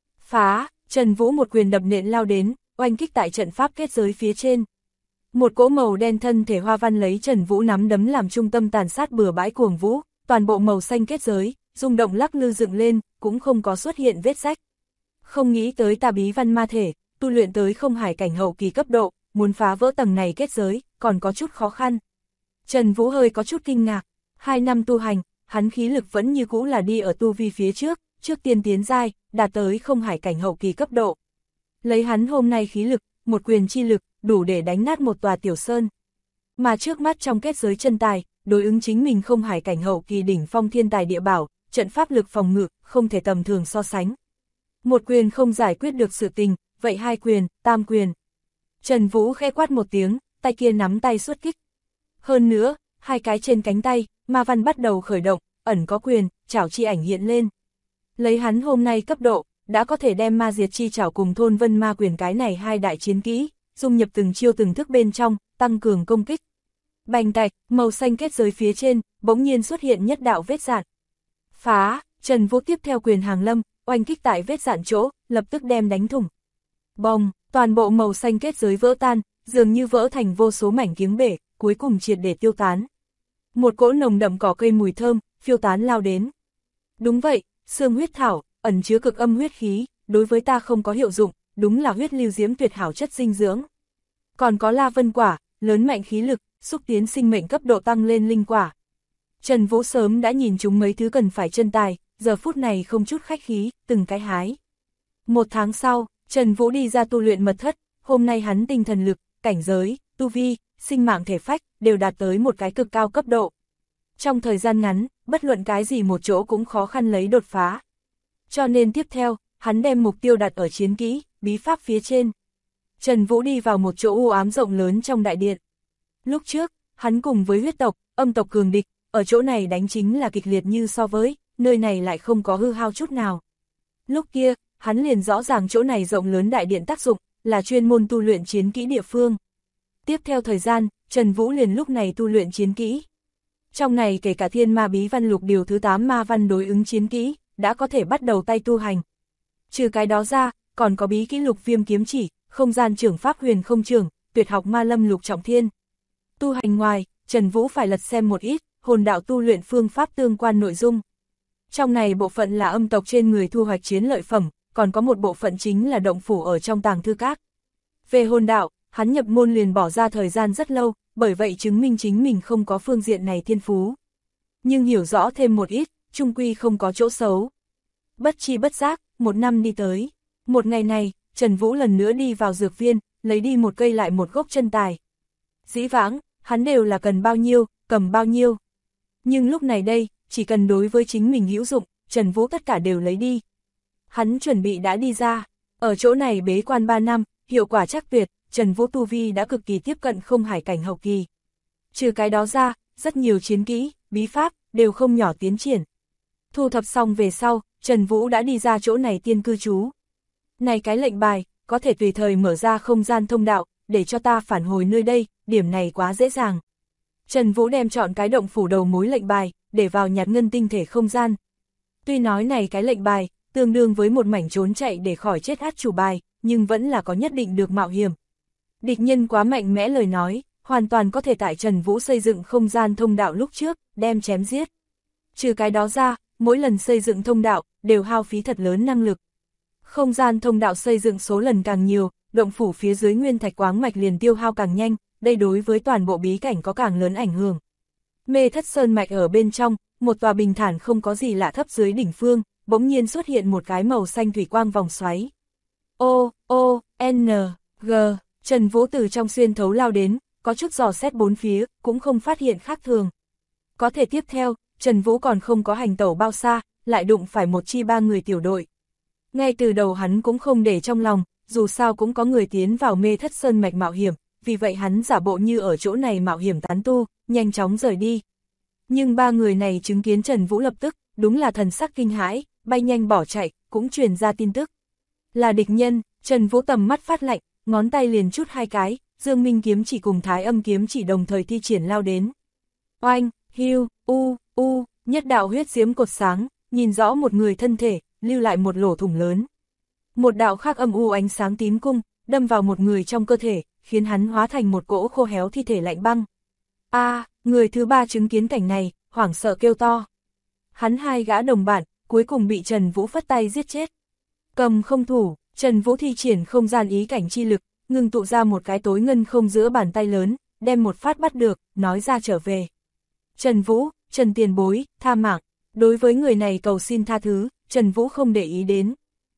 Phá, Trần Vũ một quyền đập nện lao đến, oanh kích tại trận pháp kết giới phía trên. Một cỗ màu đen thân thể hoa văn lấy Trần Vũ nắm đấm làm trung tâm tàn sát bừa bãi cuồng vũ, toàn bộ màu xanh kết giới, rung động lắc lư dựng lên, cũng không có xuất hiện vết rách. Không nghĩ tới tà bí văn ma thể, tu luyện tới không hải cảnh hậu kỳ cấp độ, muốn phá vỡ tầng này kết giới, còn có chút khó khăn. Trần Vũ hơi có chút kinh ngạc, 2 năm tu hành, hắn khí lực vẫn như cũ là đi ở tu vi phía trước tiên tiến giai, đạt tới không hải cảnh hậu kỳ cấp độ. Lấy hắn hôm nay khí lực, một quyền chi lực, đủ để đánh nát một tòa tiểu sơn. Mà trước mắt trong kết giới chân tài, đối ứng chính mình không hải cảnh hậu kỳ đỉnh phong thiên tài địa bảo, trận pháp lực phòng ngự, không thể tầm thường so sánh. Một quyền không giải quyết được sự tình, vậy 2 quyền, tam quyền. Trần Vũ khẽ quát một tiếng, tay kia nắm tay xuất kích. Hơn nữa, 2 cái trên cánh tay, ma văn bắt đầu khởi động, ẩn có quyền, chảo chi ảnh hiện lên. Lấy hắn hôm nay cấp độ, đã có thể đem ma diệt chi chảo cùng thôn vân ma quyền cái này 2 đại chiến kỹ, dung nhập từng chiêu từng thức bên trong, tăng cường công kích. Bành tạch, màu xanh kết giới phía trên, bỗng nhiên xuất hiện nhất đạo vết rạn. Phá, Trần Vũ tiếp theo quyền hàng lâm, oanh kích tại vết rạn chỗ, lập tức đem đánh thủng. Bong, toàn bộ màu xanh kết giới vỡ tan, dường như vỡ thành vô số mảnh kiếng bể, cuối cùng triệt để tiêu tán. Một cỗ nồng đậm cỏ cây mùi thơm, phiêu tán lao đến. Đúng vậy, xương huyết thảo, ẩn chứa cực âm huyết khí, đối với ta không có hiệu dụng, đúng là huyết lưu diễm tuyệt hảo chất dinh dưỡng. Còn có la vân quả, lớn mạnh khí lực, xúc tiến sinh mệnh cấp độ tăng lên linh quả. Trần Vũ sớm đã nhìn chúng mấy thứ cần phải chân tài, giờ phút này không chút khách khí, từng cái hái. 1 tháng sau, Trần Vũ đi ra tu luyện mật thất, hôm nay hắn tinh thần lực, cảnh giới, tu vi, sinh mạng thể phách, đều đạt tới một cái cực cao cấp độ. Trong thời gian ngắn, bất luận cái gì một chỗ cũng khó khăn lấy đột phá. Cho nên tiếp theo, hắn đem mục tiêu đặt ở chiến kỹ, bí pháp phía trên. Trần Vũ đi vào một chỗ u ám rộng lớn trong đại điện. Lúc trước, hắn cùng với huyết tộc, âm tộc cường địch, ở chỗ này đánh chính là kịch liệt như so với, nơi này lại không có hư hao chút nào. Lúc kia, hắn liền rõ ràng chỗ này rộng lớn đại điện tác dụng, là chuyên môn tu luyện chiến kỹ địa phương. Tiếp theo thời gian, Trần Vũ liền lúc này tu luyện chiến kỹ. Trong này kể cả thiên ma bí văn lục điều thứ 8 ma văn đối ứng chiến kỹ, đã có thể bắt đầu tay tu hành. Trừ cái đó ra, còn có bí kỹ lục viêm kiếm chỉ, không gian trưởng pháp huyền không trưởng, tuyệt học ma lâm lục trọng thiên. Tu hành ngoài, Trần Vũ phải lật xem một ít, hồn đạo tu luyện phương pháp tương quan nội dung. Trong này bộ phận là âm tộc trên người thu hoạch chiến lợi phẩm, còn có một bộ phận chính là động phủ ở trong tàng thư các. Về hồn đạo, hắn nhập môn liền bỏ ra thời gian rất lâu, bởi vậy chứng minh chính mình không có phương diện này thiên phú. Nhưng hiểu rõ thêm một ít, chung quy không có chỗ xấu. Bất chi bất giác, 1 năm đi tới. Một ngày này, Trần Vũ lần nữa đi vào dược viên, lấy đi một cây lại một gốc chân tài. Dĩ vãng, hắn đều là cần bao nhiêu, cầm bao nhiêu. Nhưng lúc này đây, chỉ cần đối với chính mình hữu dụng, Trần Vũ tất cả đều lấy đi. Hắn chuẩn bị đã đi ra, ở chỗ này bế quan 3 năm, hiệu quả chắc tuyệt, Trần Vũ tu vi đã cực kỳ tiếp cận không hải cảnh hậu kỳ. Trừ cái đó ra, rất nhiều chiến kỹ, bí pháp, đều không nhỏ tiến triển. Thu thập xong về sau, Trần Vũ đã đi ra chỗ này tiên cư trú. Này cái lệnh bài, có thể tùy thời mở ra không gian thông đạo, để cho ta phản hồi nơi đây, điểm này quá dễ dàng. Trần Vũ đem chọn cái động phủ đầu mối lệnh bài, để vào nhạt ngân tinh thể không gian. Tuy nói này cái lệnh bài, tương đương với một mảnh trốn chạy để khỏi chết át chủ bài, nhưng vẫn là có nhất định được mạo hiểm. Địch nhân quá mạnh mẽ lời nói, hoàn toàn có thể tại Trần Vũ xây dựng không gian thông đạo lúc trước, đem chém giết. Trừ cái đó ra, mỗi lần xây dựng thông đạo, đều hao phí thật lớn năng lực. Không gian thông đạo xây dựng số lần càng nhiều, động phủ phía dưới nguyên thạch quáng mạch liền tiêu hao càng nhanh, đây đối với toàn bộ bí cảnh có càng lớn ảnh hưởng. Mê Thất Sơn mạch ở bên trong, một tòa bình thản không có gì lạ thấp dưới đỉnh phương, bỗng nhiên xuất hiện một cái màu xanh thủy quang vòng xoáy. N, G, Trần Vũ từ trong xuyên thấu lao đến, có chút dò xét bốn phía, cũng không phát hiện khác thường. Có thể tiếp theo, Trần Vũ còn không có hành tẩu bao xa, lại đụng phải một chi 3 người tiểu đội. Ngay từ đầu hắn cũng không để trong lòng, dù sao cũng có người tiến vào Mê Thất Sơn mạch mạo hiểm, vì vậy hắn giả bộ như ở chỗ này mạo hiểm tán tu, nhanh chóng rời đi. Nhưng 3 người này chứng kiến Trần Vũ lập tức, đúng là thần sắc kinh hãi, bay nhanh bỏ chạy, cũng truyền ra tin tức. Là địch nhân, Trần Vũ tầm mắt phát lạnh, ngón tay liền chút 2 cái, Dương Minh kiếm chỉ cùng Thái Âm kiếm chỉ đồng thời thi triển lao đến. Oanh, hiu, nhất đạo huyết diễm cột sáng, nhìn rõ một người thân thể, lưu lại một lỗ thủng lớn. Một đạo khác âm u ánh sáng tím cung, đâm vào một người trong cơ thể, khiến hắn hóa thành một cỗ khô héo thi thể lạnh băng. Người thứ 3 chứng kiến cảnh này, hoảng sợ kêu to. Hắn 2 gã đồng bạn, cuối cùng bị Trần Vũ phất tay giết chết. Cầm không thủ, Trần Vũ thi triển không gian ý cảnh chi lực, ngưng tụ ra một cái tối ngân không giữa bàn tay lớn, đem một phát bắt được, nói ra trở về. Trần Vũ, Trần tiền bối, tha mạng. Đối với người này cầu xin tha thứ, Trần Vũ không để ý đến.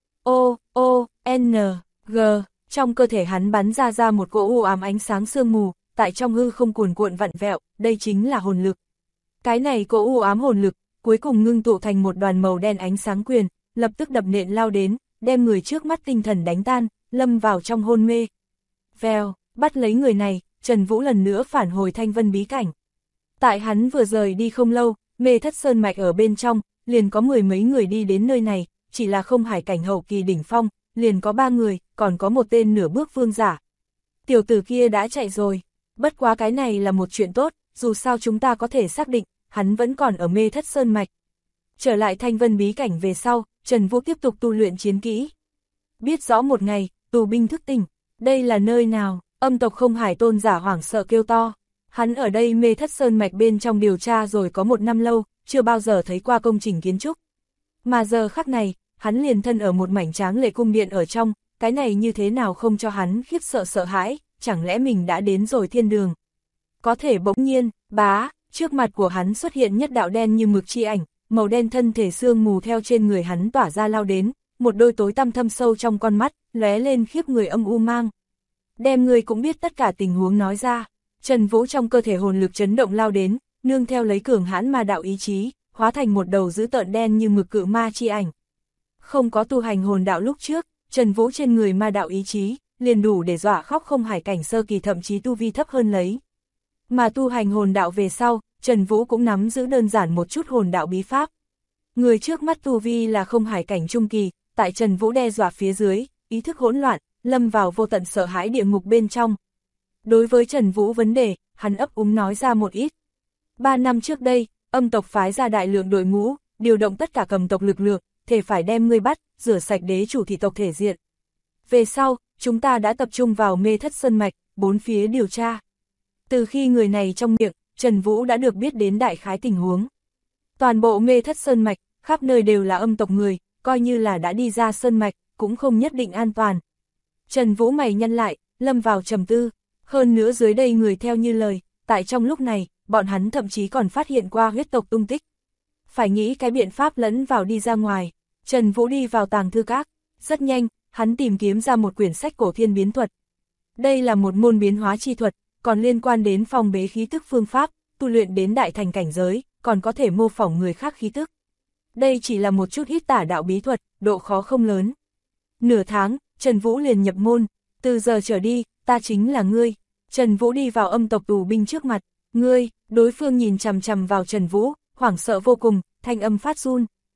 N, G, trong cơ thể hắn bắn ra một cỗ u ám ánh sáng sương mù, tại trong hư không cuồn cuộn vặn vẹo, đây chính là hồn lực. Cái này cỗ u ám hồn lực, cuối cùng ngưng tụ thành một đoàn màu đen ánh sáng quyền, lập tức đập nện lao đến, đem người trước mắt tinh thần đánh tan, lâm vào trong hôn mê. Vèo, bắt lấy người này, Trần Vũ lần nữa phản hồi Thanh Vân bí cảnh. Tại hắn vừa rời đi không lâu, Mê Thất Sơn mạch ở bên trong, liền có 10 mấy người đi đến nơi này, chỉ là không hải cảnh hậu kỳ đỉnh phong, liền có 3 người, còn có một tên nửa bước vương giả. Tiểu tử kia đã chạy rồi, bất quá cái này là một chuyện tốt, dù sao chúng ta có thể xác định, hắn vẫn còn ở Mê Thất Sơn mạch. Trở lại Thanh Vân bí cảnh về sau, Trần Vũ tiếp tục tu luyện chiến kỹ. Biết rõ một ngày, tù binh thức tỉnh, đây là nơi nào? Âm tộc không hải tôn giả hoảng sợ kêu to. Hắn ở đây Mê Thất Sơn mạch bên trong điều tra rồi có 1 năm lâu, chưa bao giờ thấy qua công trình kiến trúc. Mà giờ khắc này, hắn liền thân ở một mảnh tráng lệ cung điện ở trong, cái này như thế nào không cho hắn khiếp sợ sợ hãi, chẳng lẽ mình đã đến rồi thiên đường. Có thể bỗng nhiên, trước mặt của hắn xuất hiện nhất đạo đen như mực chi ảnh, màu đen thân thể sương mù theo trên người hắn tỏa ra lao đến, một đôi tối tăm thâm sâu trong con mắt, lóe lên khiếp người âm u mang. Đem người cũng biết tất cả tình huống nói ra. Trần Vũ trong cơ thể hồn lực chấn động lao đến, nương theo lấy cường hãn ma đạo ý chí, hóa thành một đầu dữ tợn đen như mực cự ma chi ảnh. Không có tu hành hồn đạo lúc trước, Trần Vũ trên người ma đạo ý chí, liền đủ để dọa khóc không hải cảnh sơ kỳ thậm chí tu vi thấp hơn lấy. Mà tu hành hồn đạo về sau, Trần Vũ cũng nắm giữ đơn giản một chút hồn đạo bí pháp. Người trước mắt tu vi là không hải cảnh trung kỳ, tại Trần Vũ đe dọa phía dưới, ý thức hỗn loạn, lâm vào vô tận sợ hãi địa ngục bên trong. Đối với Trần Vũ vấn đề, hắn ấp úng nói ra một ít. 3 năm trước đây, âm tộc phái ra đại lượng đội ngũ, điều động tất cả cầm tộc lực lượng, thể phải đem ngươi bắt, rửa sạch đế chủ thị tộc thể diện. Về sau, chúng ta đã tập trung vào Mê Thất Sơn mạch, 4 phía điều tra. Từ khi người này trong miệng, Trần Vũ đã được biết đến đại khái tình huống. Toàn bộ Mê Thất Sơn mạch, khắp nơi đều là âm tộc người, coi như là đã đi ra sơn mạch, cũng không nhất định an toàn. Trần Vũ mày nhăn lại, lâm vào trầm tư. Hơn nữa dưới đây người theo như lời, tại trong lúc này, bọn hắn thậm chí còn phát hiện qua huyết tộc tung tích. Phải nghĩ cái biện pháp lẫn vào đi ra ngoài. Trần Vũ đi vào tàng thư các, rất nhanh, hắn tìm kiếm ra một quyển sách cổ thiên biến thuật. Đây là một môn biến hóa chi thuật, còn liên quan đến phong bế khí tức phương pháp, tu luyện đến đại thành cảnh giới, còn có thể mô phỏng người khác khí tức. Đây chỉ là một chút ít tả đạo bí thuật, độ khó không lớn. Nửa tháng, Trần Vũ liền nhập môn, từ giờ trở đi, ta chính là ngươi. Trần Vũ đi vào âm tộc tù binh trước mặt, ngươi, đối phương nhìn chằm chằm vào Trần Vũ, hoảng sợ vô cùng, thanh âm phát run.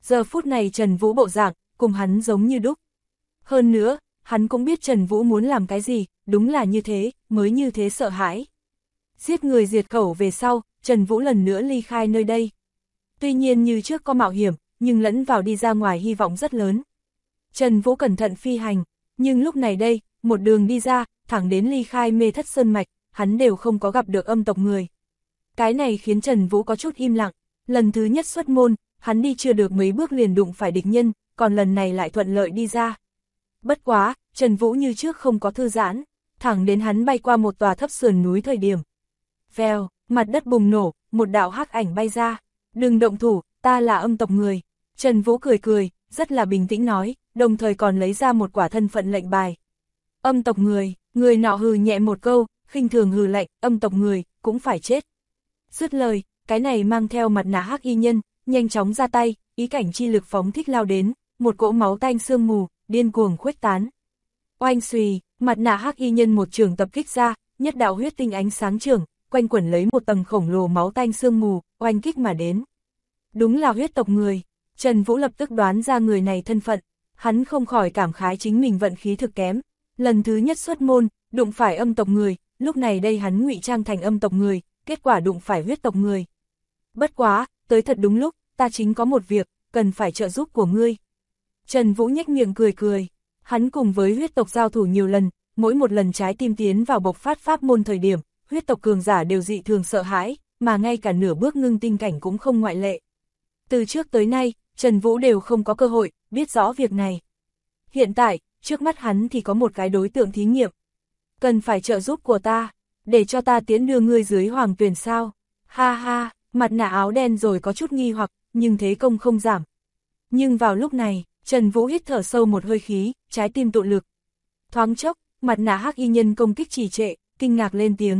Giờ phút này Trần Vũ bộ dạng, cùng hắn giống như đúc. Hơn nữa, hắn cũng biết Trần Vũ muốn làm cái gì, đúng là như thế, mới như thế sợ hãi. Giết người diệt khẩu về sau, Trần Vũ lần nữa ly khai nơi đây. Tuy nhiên như trước có mạo hiểm, nhưng lẫn vào đi ra ngoài hy vọng rất lớn. Trần Vũ cẩn thận phi hành, nhưng lúc này đây, một đường đi ra, thẳng đến ly khai Mê Thất Sơn Mạch, hắn đều không có gặp được âm tộc người. Cái này khiến Trần Vũ có chút im lặng, lần thứ nhất xuất môn, hắn đi chưa được mấy bước liền đụng phải địch nhân, còn lần này lại thuận lợi đi ra. Bất quá, Trần Vũ như trước không có thư giãn, thẳng đến hắn bay qua một tòa thấp sườn núi thời điểm. Vèo, mặt đất bùng nổ, một đạo hắc ảnh bay ra. Đừng động thủ, ta là âm tộc người. Trần Vũ cười cười, rất là bình tĩnh nói, đồng thời còn lấy ra một quả thân phận lệnh bài. Âm tộc người, người nọ hừ nhẹ một câu, khinh thường hừ lạnh, âm tộc người, cũng phải chết. Dứt lời, cái này mang theo mặt nạ hắc y nhân, nhanh chóng ra tay, ý cảnh chi lực phóng thích lao đến, một cỗ máu tanh sương mù, điên cuồng khuếch tán. Oanh xùy, mặt nạ hắc y nhân một trường tập kích ra, nhất đạo huyết tinh ánh sáng trường, quanh quẩn lấy một tầng khổng lồ máu tanh sương mù, oanh kích mà đến. Đúng là huyết tộc người, Trần Vũ lập tức đoán ra người này thân phận, hắn không khỏi cảm khái chính mình vận khí thực kém. Lần thứ nhất xuất môn, đụng phải âm tộc người, lúc này đây hắn ngụy trang thành âm tộc người, kết quả đụng phải huyết tộc người. Bất quá, tới thật đúng lúc, ta chính có một việc, cần phải trợ giúp của ngươi. Trần Vũ nhếch miệng cười cười, hắn cùng với huyết tộc giao thủ nhiều lần, mỗi một lần trái tim tiến vào bộc phát pháp môn thời điểm, huyết tộc cường giả đều dị thường sợ hãi, mà ngay cả nửa bước ngưng tinh cảnh cũng không ngoại lệ. Từ trước tới nay, Trần Vũ đều không có cơ hội, biết rõ việc này. Hiện tại, trước mắt hắn thì có một cái đối tượng thí nghiệm. Cần phải trợ giúp của ta, để cho ta tiến đưa ngươi dưới hoàng tuyền sao. Ha ha, mặt nạ áo đen rồi có chút nghi hoặc, nhưng thế công không giảm. Nhưng vào lúc này, Trần Vũ hít thở sâu một hơi khí, trái tim tụ lực. Thoáng chốc, mặt nạ hắc y nhân công kích trì trệ, kinh ngạc lên tiếng,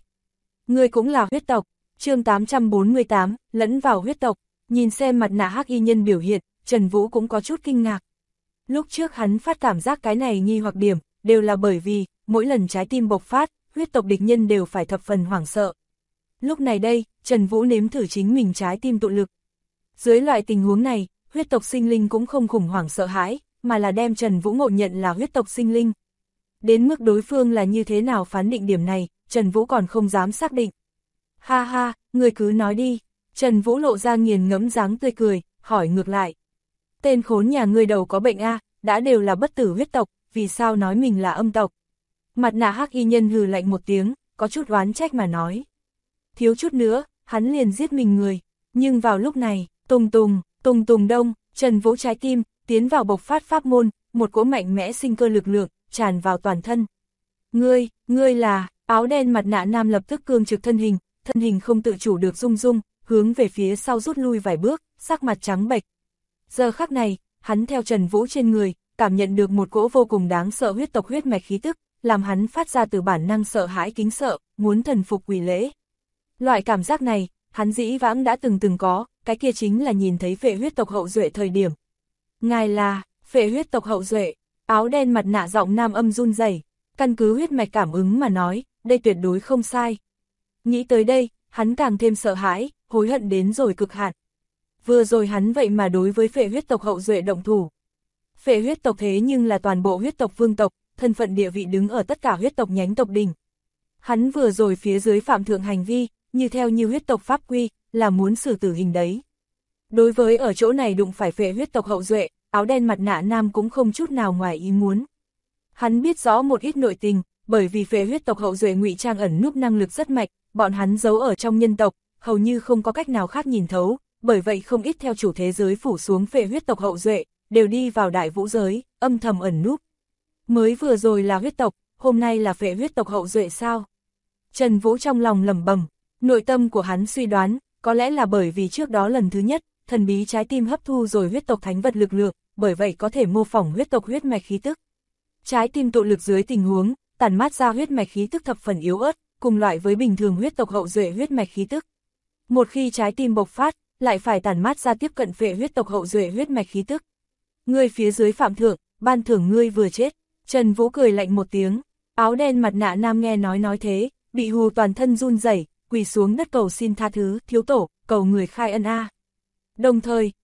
ngươi cũng là huyết tộc. Chương 848, lẫn vào huyết tộc. Nhìn xem mặt nạ hắc y nhân biểu hiện, Trần Vũ cũng có chút kinh ngạc. Lúc trước hắn phát cảm giác cái này nghi hoặc điểm, đều là bởi vì, mỗi lần trái tim bộc phát, huyết tộc địch nhân đều phải thập phần hoảng sợ. Lúc này đây, Trần Vũ nếm thử chính mình trái tim tụ lực. Dưới loại tình huống này, huyết tộc sinh linh cũng không khủng hoảng sợ hãi, mà là đem Trần Vũ ngộ nhận là huyết tộc sinh linh. Đến mức đối phương là như thế nào phán định điểm này, Trần Vũ còn không dám xác định. Ha ha, người cứ nói đi. Trần Vũ lộ ra nghiền ngẫm dáng tươi cười, hỏi ngược lại. Tên khốn nhà ngươi đầu có bệnh a, đã đều là bất tử huyết tộc, vì sao nói mình là âm tộc? Mặt nạ hắc y nhân hừ lạnh một tiếng, có chút oán trách mà nói. Thiếu chút nữa, hắn liền giết mình người, nhưng vào lúc này, tùng tùng đông, Trần Vũ trái tim, tiến vào bộc phát pháp môn, một cỗ mạnh mẽ sinh cơ lực lượng, tràn vào toàn thân. Ngươi là, áo đen mặt nạ nam lập tức cương trực thân hình không tự chủ được rung rung, hướng về phía sau rút lui vài bước, sắc mặt trắng bệch. Giờ khắc này, hắn theo Trần Vũ trên người, cảm nhận được một cỗ vô cùng đáng sợ huyết tộc huyết mạch khí tức, làm hắn phát ra từ bản năng sợ hãi kính sợ, muốn thần phục quỳ lễ. Loại cảm giác này, hắn dĩ vãng đã từng có, cái kia chính là nhìn thấy phệ huyết tộc hậu duệ thời điểm. Ngài là, phệ huyết tộc hậu duệ, áo đen mặt nạ giọng nam âm run rẩy, căn cứ huyết mạch cảm ứng mà nói, đây tuyệt đối không sai. Nghĩ tới đây, hắn càng thêm sợ hãi, hối hận đến rồi cực hạn. Vừa rồi hắn vậy mà đối với phệ huyết tộc hậu duệ động thủ. Phệ huyết tộc thế nhưng là toàn bộ huyết tộc vương tộc, thân phận địa vị đứng ở tất cả huyết tộc nhánh tộc đỉnh. Hắn vừa rồi phía dưới phạm thượng hành vi, như theo như huyết tộc pháp quy, là muốn xử tử hình đấy. Đối với ở chỗ này đụng phải phệ huyết tộc hậu duệ, áo đen mặt nạ nam cũng không chút nào ngoài ý muốn. Hắn biết rõ một ít nội tình, bởi vì phệ huyết tộc hậu duệ ngụy trang ẩn núp năng lực rất mạnh, bọn hắn giấu ở trong nhân tộc, hầu như không có cách nào khác nhìn thấu, bởi vậy không ít theo chủ thế giới phủ xuống phệ huyết tộc hậu duệ, đều đi vào đại vũ giới, âm thầm ẩn núp. Mới vừa rồi là huyết tộc, hôm nay là phệ huyết tộc hậu duệ sao? Trần Vũ trong lòng lẩm bẩm, nội tâm của hắn suy đoán, có lẽ là bởi vì trước đó lần thứ nhất, thần bí trái tim hấp thu rồi huyết tộc thánh vật lực lượng, bởi vậy có thể mô phỏng huyết tộc huyết mạch khí tức. Trái tim tụ lực dưới tình huống, tản mát ra huyết mạch khí tức thập phần yếu ớt, cùng loại với bình thường huyết tộc hậu duệ huyết mạch khí tức. Một khi trái tim bộc phát, lại phải tản mát ra tiếp cận phệ huyết tộc hậu duệ huyết mạch khí tức. Ngươi phía dưới phạm thượng, ban thưởng ngươi vừa chết. Trần Vũ cười lạnh một tiếng, áo đen mặt nạ nam nghe nói thế, bị hù toàn thân run rẩy, quỳ xuống đất cầu xin tha thứ, thiếu tổ, cầu người khai ân a. Đồng thời,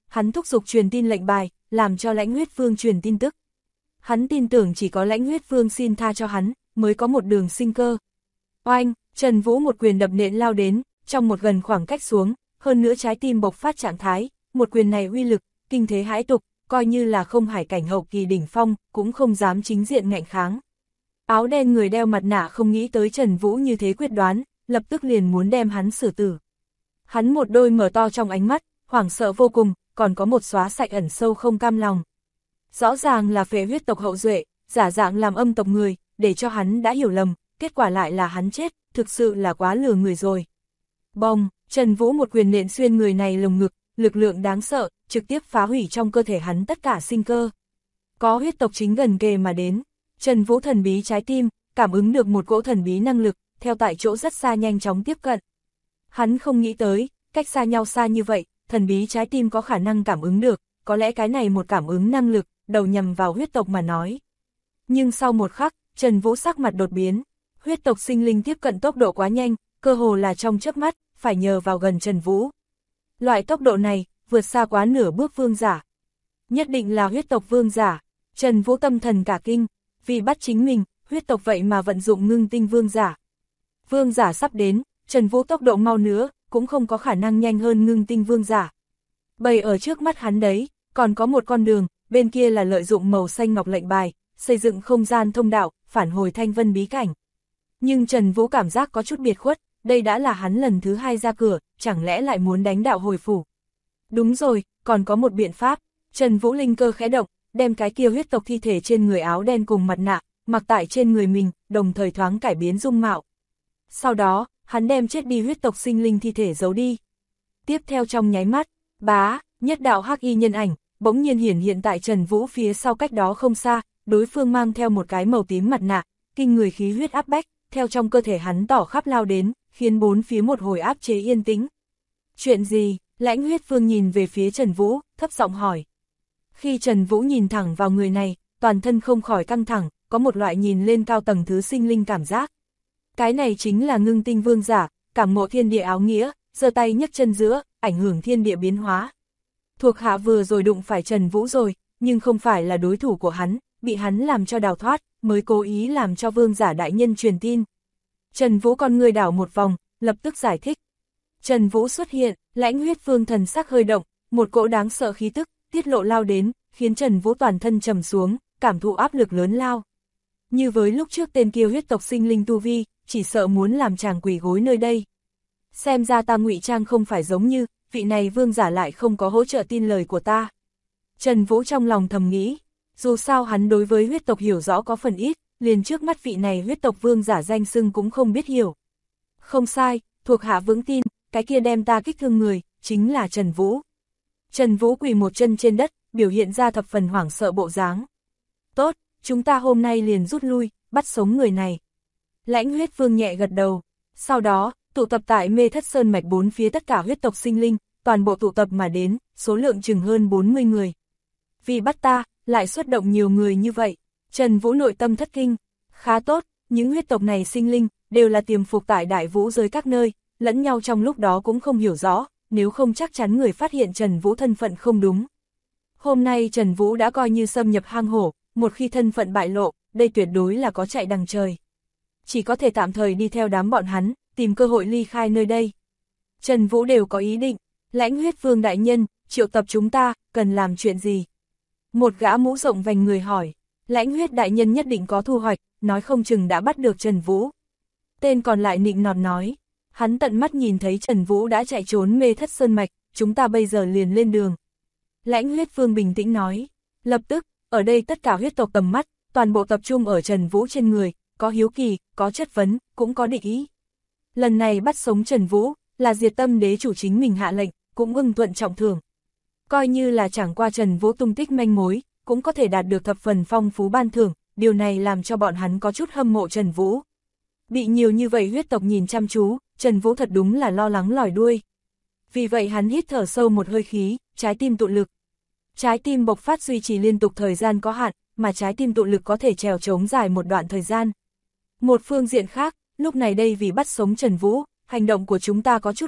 hắn thúc giục truyền tin lệnh bài, làm cho Lãnh Huyết Vương truyền tin tức. Hắn tin tưởng chỉ có Lãnh Huyết Vương xin tha cho hắn, mới có một đường sinh cơ. Oanh, Trần Vũ một quyền đập nện lao đến, trong một gần khoảng cách xuống, hơn nữa trái tim bộc phát trạng thái, một quyền này uy lực, kinh thế hãi tục, coi như là không hải cảnh hậu kỳ đỉnh phong, cũng không dám chính diện ngạnh kháng. Áo đen người đeo mặt nạ không nghĩ tới Trần Vũ như thế quyết đoán, lập tức liền muốn đem hắn xử tử. Hắn một đôi mở to trong ánh mắt, hoảng sợ vô cùng, còn có một xóa sạch ẩn sâu không cam lòng. Rõ ràng là phệ huyết tộc hậu duệ, giả dạng làm âm tộc người, để cho hắn đã hiểu lầm, kết quả lại là hắn chết, thực sự là quá lừa người rồi. Bông, Trần Vũ một quyền nện xuyên người này lồng ngực, lực lượng đáng sợ, trực tiếp phá hủy trong cơ thể hắn tất cả sinh cơ. Có huyết tộc chính gần kề mà đến, Trần Vũ thần bí trái tim, cảm ứng được một cỗ thần bí năng lực, theo tại chỗ rất xa nhanh chóng tiếp cận. Hắn không nghĩ tới, cách xa nhau xa như vậy, thần bí trái tim có khả năng cảm ứng được, có lẽ cái này một cảm ứng năng lực, đầu nhằm vào huyết tộc mà nói. Nhưng sau một khắc, Trần Vũ sắc mặt đột biến, huyết tộc sinh linh tiếp cận tốc độ quá nhanh, cơ hồ là trong chớp mắt, phải nhờ vào gần Trần Vũ. Loại tốc độ này, vượt xa quá nửa bước vương giả. Nhất định là huyết tộc vương giả. Trần Vũ tâm thần cả kinh, vì bắt chính mình, huyết tộc vậy mà vận dụng ngưng tinh vương giả. Vương giả sắp đến, Trần Vũ tốc độ mau nữa, cũng không có khả năng nhanh hơn ngưng tinh vương giả. Bày ở trước mắt hắn đấy, còn có một con đường, bên kia là lợi dụng màu xanh ngọc lệnh bài, xây dựng không gian thông đạo, phản hồi Thanh Vân bí cảnh. Nhưng Trần Vũ cảm giác có chút biệt khuất, đây đã là hắn lần thứ 2 ra cửa, chẳng lẽ lại muốn đánh đạo hồi phủ. Đúng rồi, còn có một biện pháp, Trần Vũ linh cơ khẽ động, đem cái kia huyết tộc thi thể trên người áo đen cùng mặt nạ, mặc tại trên người mình, đồng thời thoáng cải biến dung mạo. Sau đó, hắn đem chết đi huyết tộc sinh linh thi thể giấu đi. Tiếp theo trong nháy mắt, bá, nhất đạo hắc y nhân ảnh, bỗng nhiên hiện tại Trần Vũ phía sau cách đó không xa, đối phương mang theo một cái màu tím mặt nạ, kinh người khí huyết áp bách, theo trong cơ thể hắn tỏ khắp lao đến, khiến bốn phía một hồi áp chế yên tĩnh. Chuyện gì? Lãnh Huyết Vương nhìn về phía Trần Vũ, thấp giọng hỏi. Khi Trần Vũ nhìn thẳng vào người này, toàn thân không khỏi căng thẳng, có một loại nhìn lên cao tầng thứ sinh linh cảm giác. Cái này chính là ngưng tinh vương giả, cảm ngộ thiên địa áo nghĩa, giơ tay nhấc chân giữa, ảnh hưởng thiên địa biến hóa. Thuộc hạ vừa rồi đụng phải Trần Vũ rồi, nhưng không phải là đối thủ của hắn, bị hắn làm cho đào thoát, mới cố ý làm cho vương giả đại nhân truyền tin. Trần Vũ con người đảo một vòng, lập tức giải thích. Trần Vũ xuất hiện, Lãnh Huyết Vương thần sắc hơi động, một cỗ đáng sợ khí tức, tiết lộ lao đến, khiến Trần Vũ toàn thân trầm xuống, cảm thụ áp lực lớn lao. Như với lúc trước tên kia huyết tộc sinh linh tu vi, chỉ sợ muốn làm chàng quỳ gối nơi đây. Xem ra ta ngụy trang không phải giống như, vị này vương giả lại không có hỗ trợ tin lời của ta. Trần Vũ trong lòng thầm nghĩ, dù sao hắn đối với huyết tộc hiểu rõ có phần ít, liền trước mắt vị này huyết tộc vương giả danh xưng cũng không biết hiểu. Không sai, thuộc hạ vững tin, cái kia đem ta kích thương người, chính là Trần Vũ. Trần Vũ quỳ một chân trên đất, biểu hiện ra thập phần hoảng sợ bộ dáng. Tốt, chúng ta hôm nay liền rút lui, bắt sống người này. Lãnh Huyết Vương nhẹ gật đầu, sau đó, tụ tập tại Mê Thất Sơn mạch bốn phía tất cả huyết tộc sinh linh, toàn bộ tụ tập mà đến, số lượng chừng hơn 40 người. Vì bắt ta, lại xuất động nhiều người như vậy, Trần Vũ nội tâm thất kinh, khá tốt, những huyết tộc này sinh linh, đều là tiềm phục tại đại vũ giới các nơi, lẫn nhau trong lúc đó cũng không hiểu rõ, nếu không chắc chắn người phát hiện Trần Vũ thân phận không đúng. Hôm nay Trần Vũ đã coi như xâm nhập hang hổ, một khi thân phận bại lộ, đây tuyệt đối là có chạy đằng trời. Chỉ có thể tạm thời đi theo đám bọn hắn, tìm cơ hội ly khai nơi đây. Trần Vũ đều có ý định, Lãnh Huyết Vương đại nhân, triệu tập chúng ta, cần làm chuyện gì? Một gã mũ rộng vành người hỏi, Lãnh Huyết đại nhân nhất định có thu hoạch, nói không chừng đã bắt được Trần Vũ. Tên còn lại nịnh nọt nói, hắn tận mắt nhìn thấy Trần Vũ đã chạy trốn Mê Thất Sơn mạch, chúng ta bây giờ liền lên đường. Lãnh Huyết Vương bình tĩnh nói, lập tức, ở đây tất cả huyết tộc tầm mắt, toàn bộ tập trung ở Trần Vũ trên người, có hiếu kỳ, có chất vấn, cũng có địch ý. Lần này bắt sống Trần Vũ, là Diệt Tâm đế chủ chính mình hạ lệnh, cũng ưng thuận trọng thưởng. Coi như là chẳng qua Trần Vũ tung tích manh mối, cũng có thể đạt được thập phần phong phú ban thưởng, điều này làm cho bọn hắn có chút hâm mộ Trần Vũ. Bị nhiều như vậy huyết tộc nhìn chăm chú, Trần Vũ thật đúng là lo lắng lòi đuôi. Vì vậy hắn hít thở sâu một hơi khí, trái tim tụ lực. Trái tim bộc phát duy trì liên tục thời gian có hạn, mà trái tim tụ lực có thể trèo trống dài một đoạn thời gian. Một phương diện khác, lúc này đây vì bắt sống Trần Vũ, hành động của chúng ta có chút qua,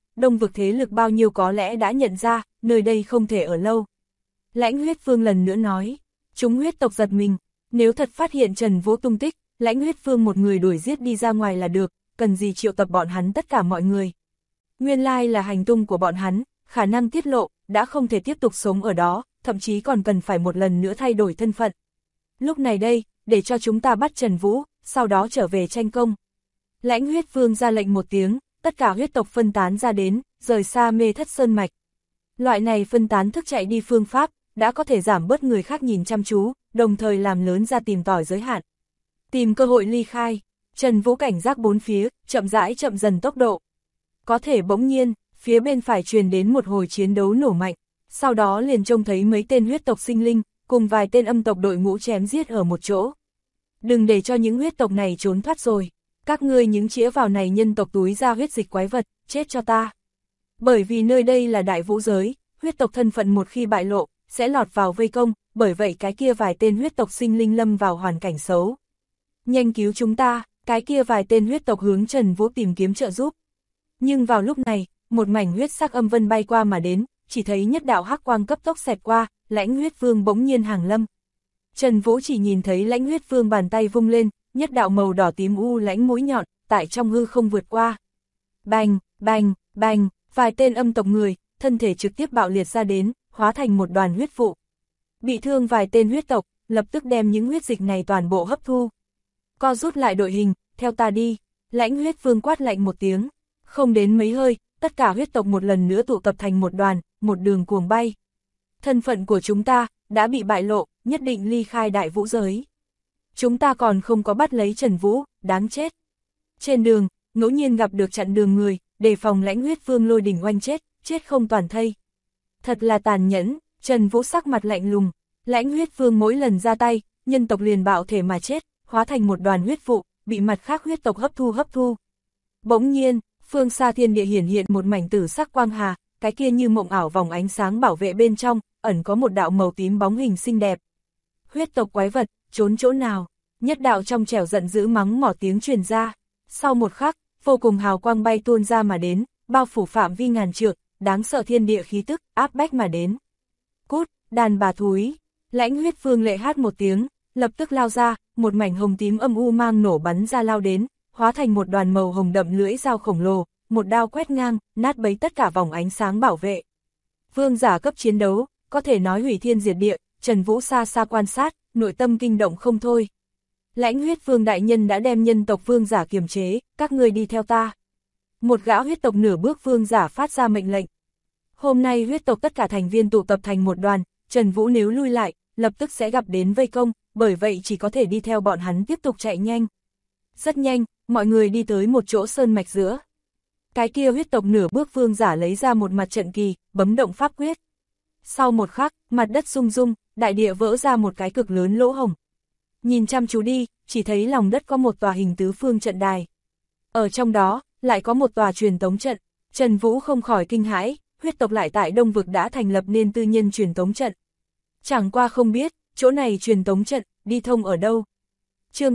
đông vực thế lực bao nhiêu có lẽ đã nhận ra, nơi đây không thể ở lâu. Lãnh Huyết Vương lần nữa nói, chúng huyết tộc giật mình, nếu thật phát hiện Trần Vũ tung tích, Lãnh Huyết Vương một người đuổi giết đi ra ngoài là được, cần gì triệu tập bọn hắn tất cả mọi người. Nguyên lai là hành tung của bọn hắn, khả năng tiết lộ, đã không thể tiếp tục sống ở đó, thậm chí còn cần phải một lần nữa thay đổi thân phận. Lúc này đây, để cho chúng ta bắt Trần Vũ, sau đó trở về tranh công. Lãnh Huyết Vương ra lệnh một tiếng, tất cả huyết tộc phân tán ra đến, rời xa Mê Thất Sơn Mạch. Loại này phân tán thức chạy đi phương pháp, đã có thể giảm bớt người khác nhìn chăm chú, đồng thời làm lớn ra tìm tòi giới hạn. Tìm cơ hội ly khai, Trần Vũ cảnh giác bốn phía, chậm rãi chậm dần tốc độ. Có thể bỗng nhiên, phía bên phải truyền đến một hồi chiến đấu nổ mạnh, sau đó liền trông thấy mấy tên huyết tộc sinh linh, cùng vài tên âm tộc đội ngũ chém giết ở một chỗ. Đừng để cho những huyết tộc này trốn thoát rồi, các ngươi những chĩa vào này nhân tộc túi ra huyết dịch quái vật, chết cho ta. Bởi vì nơi đây là đại vũ giới, huyết tộc thân phận một khi bại lộ, sẽ lọt vào vây công, bởi vậy cái kia vài tên huyết tộc sinh linh lâm vào hoàn cảnh xấu. Nhanh cứu chúng ta, cái kia vài tên huyết tộc hướng Trần Vũ tìm kiếm trợ giúp. Nhưng vào lúc này, một mảnh huyết sắc âm vân bay qua mà đến, chỉ thấy nhất đạo hắc quang cấp tốc xẹt qua, Lãnh Huyết Vương bỗng nhiên hàng lâm. Trần Vũ chỉ nhìn thấy Lãnh Huyết Vương bàn tay vung lên, nhất đạo màu đỏ tím u lãnh mũi nhọn, tại trong hư không vượt qua. Bành, bành, bành, vài tên âm tộc người, thân thể trực tiếp bạo liệt ra đến, hóa thành một đoàn huyết vụ. Bị thương vài tên huyết tộc, lập tức đem những huyết dịch này toàn bộ hấp thu. Co rút lại đội hình, theo ta đi, Lãnh Huyết Vương quát lạnh một tiếng. Không đến mấy hơi, tất cả huyết tộc một lần nữa tụ tập thành một đoàn, một đường cuồng bay. Thân phận của chúng ta, đã bị bại lộ, nhất định ly khai đại vũ giới. Chúng ta còn không có bắt lấy Trần Vũ, đáng chết. Trên đường, ngẫu nhiên gặp được chặn đường người, đề phòng Lãnh Huyết Vương lôi đỉnh oanh chết, chết không toàn thây. Thật là tàn nhẫn, Trần Vũ sắc mặt lạnh lùng, Lãnh Huyết Vương mỗi lần ra tay, nhân tộc liền bạo thể mà chết, hóa thành một đoàn huyết vụ, bị mặt khác huyết tộc hấp thu. Bỗng nhiên, phương xa thiên địa hiển hiện một mảnh tử sắc quang hà, cái kia như mộng ảo vòng ánh sáng bảo vệ bên trong, ẩn có một đạo màu tím bóng hình xinh đẹp. Huyết tộc quái vật, trốn chỗ nào? Nhất đạo trong trẻo giận dữ mắng mỏ tiếng truyền ra. Sau một khắc, vô cùng hào quang bay tuôn ra mà đến, bao phủ phạm vi ngàn trượng, đáng sợ thiên địa khí tức, áp bách mà đến. Cút, đàn bà thúi! Lãnh Huyết Vương lệ hát một tiếng, lập tức lao ra, một mảnh hồng tím âm u mang nổ bắn ra lao đến, hóa thành một đoàn màu hồng đậm lưỡi dao khổng lồ, một đao quét ngang, nát bấy tất cả vòng ánh sáng bảo vệ. Vương giả cấp chiến đấu, có thể nói hủy thiên diệt địa, Trần Vũ xa xa quan sát, nội tâm kinh động không thôi. Lãnh Huyết Vương đại nhân đã đem nhân tộc vương giả kiềm chế, các ngươi đi theo ta. Một gã huyết tộc nửa bước vương giả phát ra mệnh lệnh. Hôm nay huyết tộc tất cả thành viên tụ tập thành một đoàn, Trần Vũ nếu lui lại, lập tức sẽ gặp đến vây công, bởi vậy chỉ có thể đi theo bọn hắn tiếp tục chạy nhanh. Rất nhanh, mọi người đi tới một chỗ sơn mạch giữa. Cái kia huyết tộc nửa bước vương giả lấy ra một mặt trận kỳ, bấm động pháp quyết. Sau một khắc, mặt đất rung rung, đại địa vỡ ra một cái cực lớn lỗ hổng. Nhìn chăm chú đi, chỉ thấy lòng đất có một tòa hình tứ phương trận đài. Ở trong đó, lại có một tòa truyền tống trận. Trần Vũ không khỏi kinh hãi, huyết tộc lại tại Đông Vực đã thành lập nên tư nhân truyền tống trận. Chẳng qua không biết, chỗ này truyền tống trận, đi thông ở đâu. Chương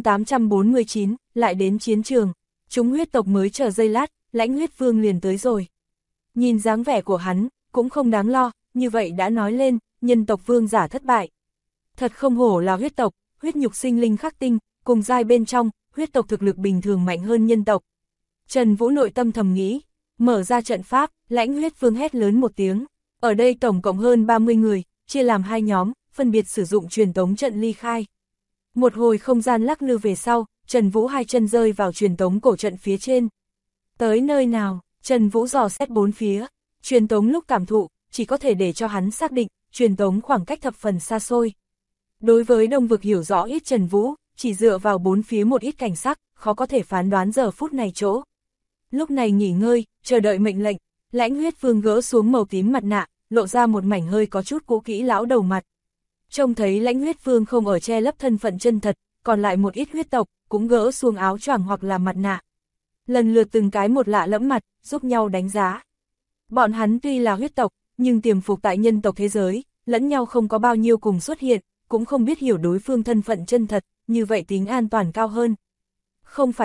849, lại đến chiến trường. Chúng huyết tộc mới chờ giây lát, Lãnh Huyết Vương liền tới rồi. Nhìn dáng vẻ của hắn, cũng không đáng lo, như vậy đã nói lên, nhân tộc vương giả thất bại. Thật không hổ là huyết tộc, huyết nhục sinh linh khắc tinh, cùng giai bên trong, huyết tộc thực lực bình thường mạnh hơn nhân tộc. Trần Vũ nội tâm thầm nghĩ, mở ra trận pháp, Lãnh Huyết Vương hét lớn một tiếng. Ở đây tổng cộng hơn 30 người, chia làm hai nhóm, phân biệt sử dụng truyền tống trận ly khai. Một hồi không gian lắc lư về sau, Trần Vũ hai chân rơi vào truyền tống cổ trận phía trên. Tới nơi nào, Trần Vũ dò xét bốn phía, truyền tống lúc cảm thụ, chỉ có thể để cho hắn xác định, truyền tống khoảng cách thập phần xa xôi. Đối với Đông Vực hiểu rõ ít Trần Vũ, chỉ dựa vào bốn phía một ít cảnh sắc, khó có thể phán đoán giờ phút này chỗ. Lúc này nghỉ ngơi, chờ đợi mệnh lệnh, Lãnh Huyết Vương gỡ xuống màu tím mặt nạ, lộ ra một mảnh hơi có chút cũ kỹ lão đầu mặt. Trông thấy Lãnh Huyết Vương không ở che lấp thân phận chân thật, còn lại một ít huyết tộc, cũng gỡ xuống áo choàng hoặc là mặt nạ. Lần lượt từng cái một lạ lẫm mặt, giúp nhau đánh giá. Bọn hắn tuy là huyết tộc, nhưng tiềm phục tại nhân tộc thế giới, lẫn nhau không có bao nhiêu cùng xuất hiện, cũng không biết hiểu đối phương thân phận chân thật, như vậy tính an toàn cao hơn. Không phải vậy,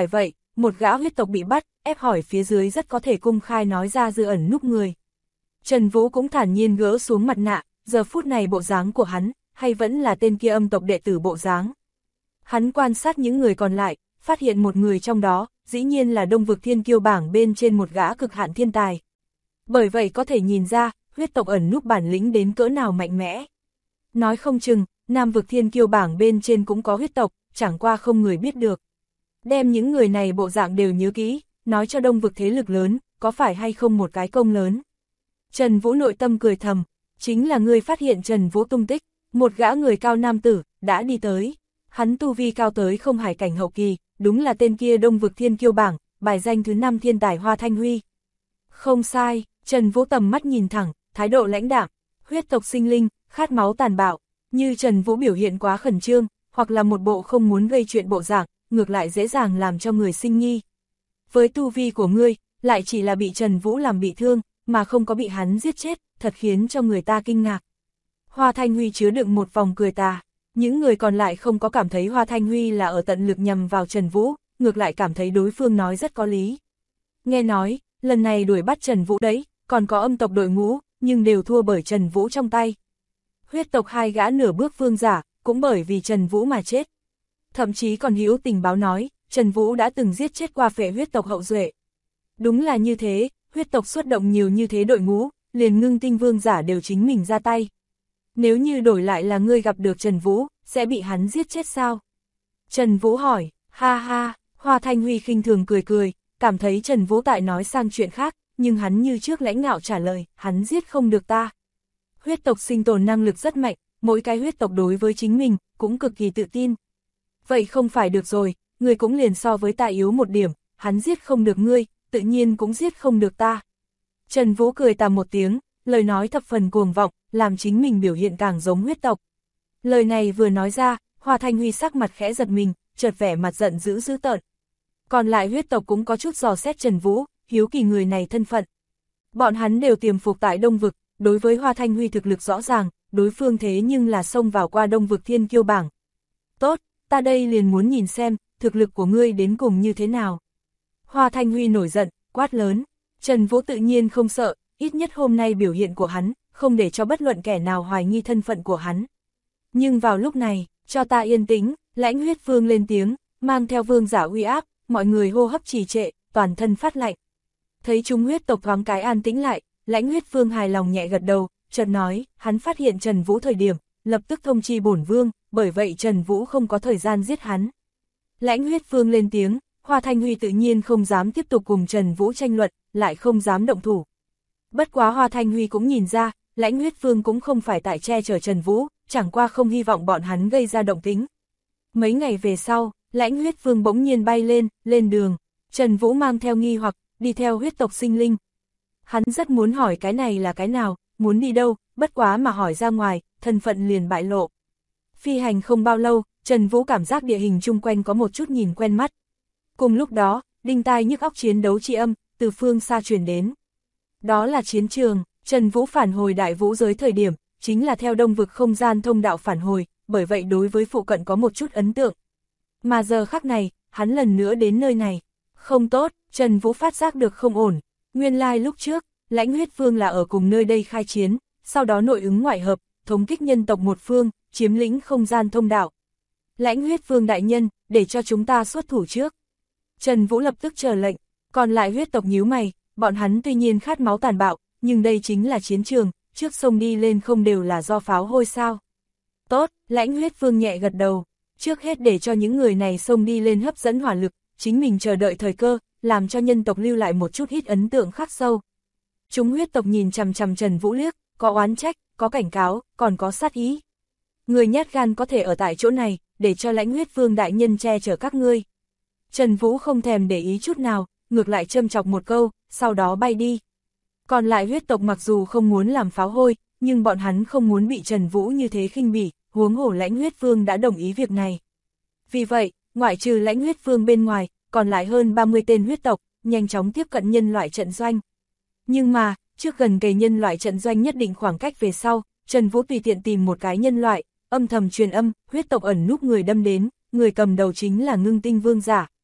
một gã huyết tộc bị bắt, ép hỏi phía dưới rất có thể công khai nói ra dư ẩn núp người. Trần Vũ cũng thản nhiên gỡ xuống mặt nạ, giờ phút này bộ dáng của hắn, hay vẫn là tên kia âm tộc đệ tử bộ dáng. Hắn quan sát những người còn lại, phát hiện một người trong đó, dĩ nhiên là Đông vực thiên kiêu bảng bên trên một gã cực hạn thiên tài. Bởi vậy có thể nhìn ra, huyết tộc ẩn núp bản lĩnh đến cỡ nào mạnh mẽ. Nói không chừng, Nam vực thiên kiêu bảng bên trên cũng có huyết tộc, chẳng qua không người biết được. Đem những người này bộ dạng đều nhớ kỹ, nói cho Đông vực thế lực lớn, có phải hay không một cái công lớn. Trần Vũ nội tâm cười thầm, chính là người phát hiện Trần Vũ tung tích, một gã người cao nam tử, đã đi tới. Hắn tu vi cao tới không hải cảnh hậu kỳ, đúng là tên kia Đông vực thiên kiêu bảng, bài danh thứ 5 thiên tài Hoa Thanh Huy. Không sai, Trần Vũ tầm mắt nhìn thẳng, thái độ lãnh đạm, huyết tộc sinh linh, khát máu tàn bạo, như Trần Vũ biểu hiện quá khẩn trương, hoặc là một bộ không muốn gây chuyện bộ dạng, ngược lại dễ dàng làm cho người sinh nghi. Với tu vi của ngươi, lại chỉ là bị Trần Vũ làm bị thương, mà không có bị hắn giết chết, thật khiến cho người ta kinh ngạc. Hoa Thanh Huy chứa đựng một vòng cười tà, những người còn lại không có cảm thấy Hoa Thanh Huy là ở tận lực nhằm vào Trần Vũ, ngược lại cảm thấy đối phương nói rất có lý. Nghe nói, lần này đuổi bắt Trần Vũ đấy, còn có âm tộc đội ngũ, nhưng đều thua bởi Trần Vũ trong tay. Huyết tộc 2 gã nửa bước vương giả, cũng bởi vì Trần Vũ mà chết. Thậm chí còn hữu tình báo nói, Trần Vũ đã từng giết chết qua phệ huyết tộc hậu duệ. Đúng là như thế, huyết tộc xuất động nhiều như thế đội ngũ, liền ngưng tinh vương giả đều chính mình ra tay. Nếu như đổi lại là ngươi gặp được Trần Vũ, sẽ bị hắn giết chết sao? Trần Vũ hỏi, ha ha, Hoa Thanh Huy khinh thường cười cười, cảm thấy Trần Vũ tại nói sang chuyện khác, nhưng hắn như trước lãnh ngạo trả lời, hắn giết không được ta. Huyết tộc sinh tồn năng lực rất mạnh, mỗi cái huyết tộc đối với chính mình, cũng cực kỳ tự tin. Vậy không phải được rồi, ngươi cũng liền so với ta yếu một điểm, hắn giết không được ngươi, tự nhiên cũng giết không được ta. Trần Vũ cười tà một tiếng, lời nói thập phần cuồng vọng, làm chính mình biểu hiện càng giống huyết tộc. Lời này vừa nói ra, Hoa Thanh Huy sắc mặt khẽ giật mình, chợt vẻ mặt giận dữ dữ tợn. Còn lại huyết tộc cũng có chút dò xét Trần Vũ, hiếu kỳ người này thân phận. Bọn hắn đều tiềm phục tại Đông vực, đối với Hoa Thanh Huy thực lực rõ ràng, đối phương thế nhưng là xông vào qua Đông vực thiên kiêu bảng. Tốt, ta đây liền muốn nhìn xem, thực lực của ngươi đến cùng như thế nào. Hoa Thanh Huy nổi giận, quát lớn. Trần Vũ tự nhiên không sợ, ít nhất hôm nay biểu hiện của hắn, không để cho bất luận kẻ nào hoài nghi thân phận của hắn. Nhưng vào lúc này, cho ta yên tĩnh, Lãnh Huyết Vương lên tiếng, mang theo vương giả uy áp, mọi người hô hấp trì trệ, toàn thân phát lạnh. Thấy chúng huyết tộc thoáng cái an tĩnh lại, Lãnh Huyết Vương hài lòng nhẹ gật đầu, chợt nói, hắn phát hiện Trần Vũ thời điểm, lập tức thông chi bổn vương, bởi vậy Trần Vũ không có thời gian giết hắn. Lãnh Huyết Vương lên tiếng, Hoa Thanh Huy tự nhiên không dám tiếp tục cùng Trần Vũ tranh luận, lại không dám động thủ. Bất quá Hoa Thanh Huy cũng nhìn ra, Lãnh Huyết Vương cũng không phải tại che chở Trần Vũ, chẳng qua không hy vọng bọn hắn gây ra động tĩnh. Mấy ngày về sau, Lãnh Huyết Vương bỗng nhiên bay lên đường, Trần Vũ mang theo nghi hoặc, đi theo huyết tộc sinh linh. Hắn rất muốn hỏi cái này là cái nào, muốn đi đâu, bất quá mà hỏi ra ngoài, thân phận liền bại lộ. Phi hành không bao lâu, Trần Vũ cảm giác địa hình chung quanh có một chút nhìn quen mắt. Cùng lúc đó, đinh tai nhức óc chiến đấu chi âm, từ phương xa truyền đến. Đó là chiến trường, Trần Vũ phản hồi Đại Vũ giới thời điểm, chính là theo Đông vực không gian thông đạo phản hồi, bởi vậy đối với phụ cận có một chút ấn tượng. Mà giờ khắc này, hắn lần nữa đến nơi này. Không tốt, Trần Vũ phát giác được không ổn. Nguyên lai lúc trước, Lãnh Huyết Vương là ở cùng nơi đây khai chiến, sau đó nội ứng ngoại hợp, thống kích nhân tộc một phương, chiếm lĩnh không gian thông đạo. Lãnh Huyết Vương đại nhân, để cho chúng ta xuất thủ trước. Trần Vũ lập tức chờ lệnh, còn lại huyết tộc nhíu mày, bọn hắn tuy nhiên khát máu tàn bạo, nhưng đây chính là chiến trường, trước sông đi lên không đều là do pháo hôi sao. Tốt, Lãnh Huyết Vương nhẹ gật đầu, trước hết để cho những người này sông đi lên hấp dẫn hỏa lực, chính mình chờ đợi thời cơ, làm cho nhân tộc lưu lại một chút ít ấn tượng khắc sâu. Chúng huyết tộc nhìn chằm chằm Trần Vũ liếc, có oán trách, có cảnh cáo, còn có sát ý. Người nhát gan có thể ở tại chỗ này, để cho Lãnh Huyết Vương đại nhân che chở các ngươi. Trần Vũ không thèm để ý chút nào, ngược lại châm chọc một câu, sau đó bay đi. Còn lại huyết tộc mặc dù không muốn làm pháo hôi, nhưng bọn hắn không muốn bị Trần Vũ như thế khinh bỉ, huống hồ Lãnh Huyết Vương đã đồng ý việc này. Vì vậy, ngoại trừ Lãnh Huyết Vương bên ngoài, còn lại hơn 30 tên huyết tộc, nhanh chóng tiếp cận nhân loại trận doanh. Nhưng mà, trước gần kề nhân loại trận doanh nhất định khoảng cách về sau, Trần Vũ tùy tiện tìm một cái nhân loại, âm thầm truyền âm, huyết tộc ẩn núp người đâm đến, người cầm đầu chính là Ngưng Tinh Vương giả.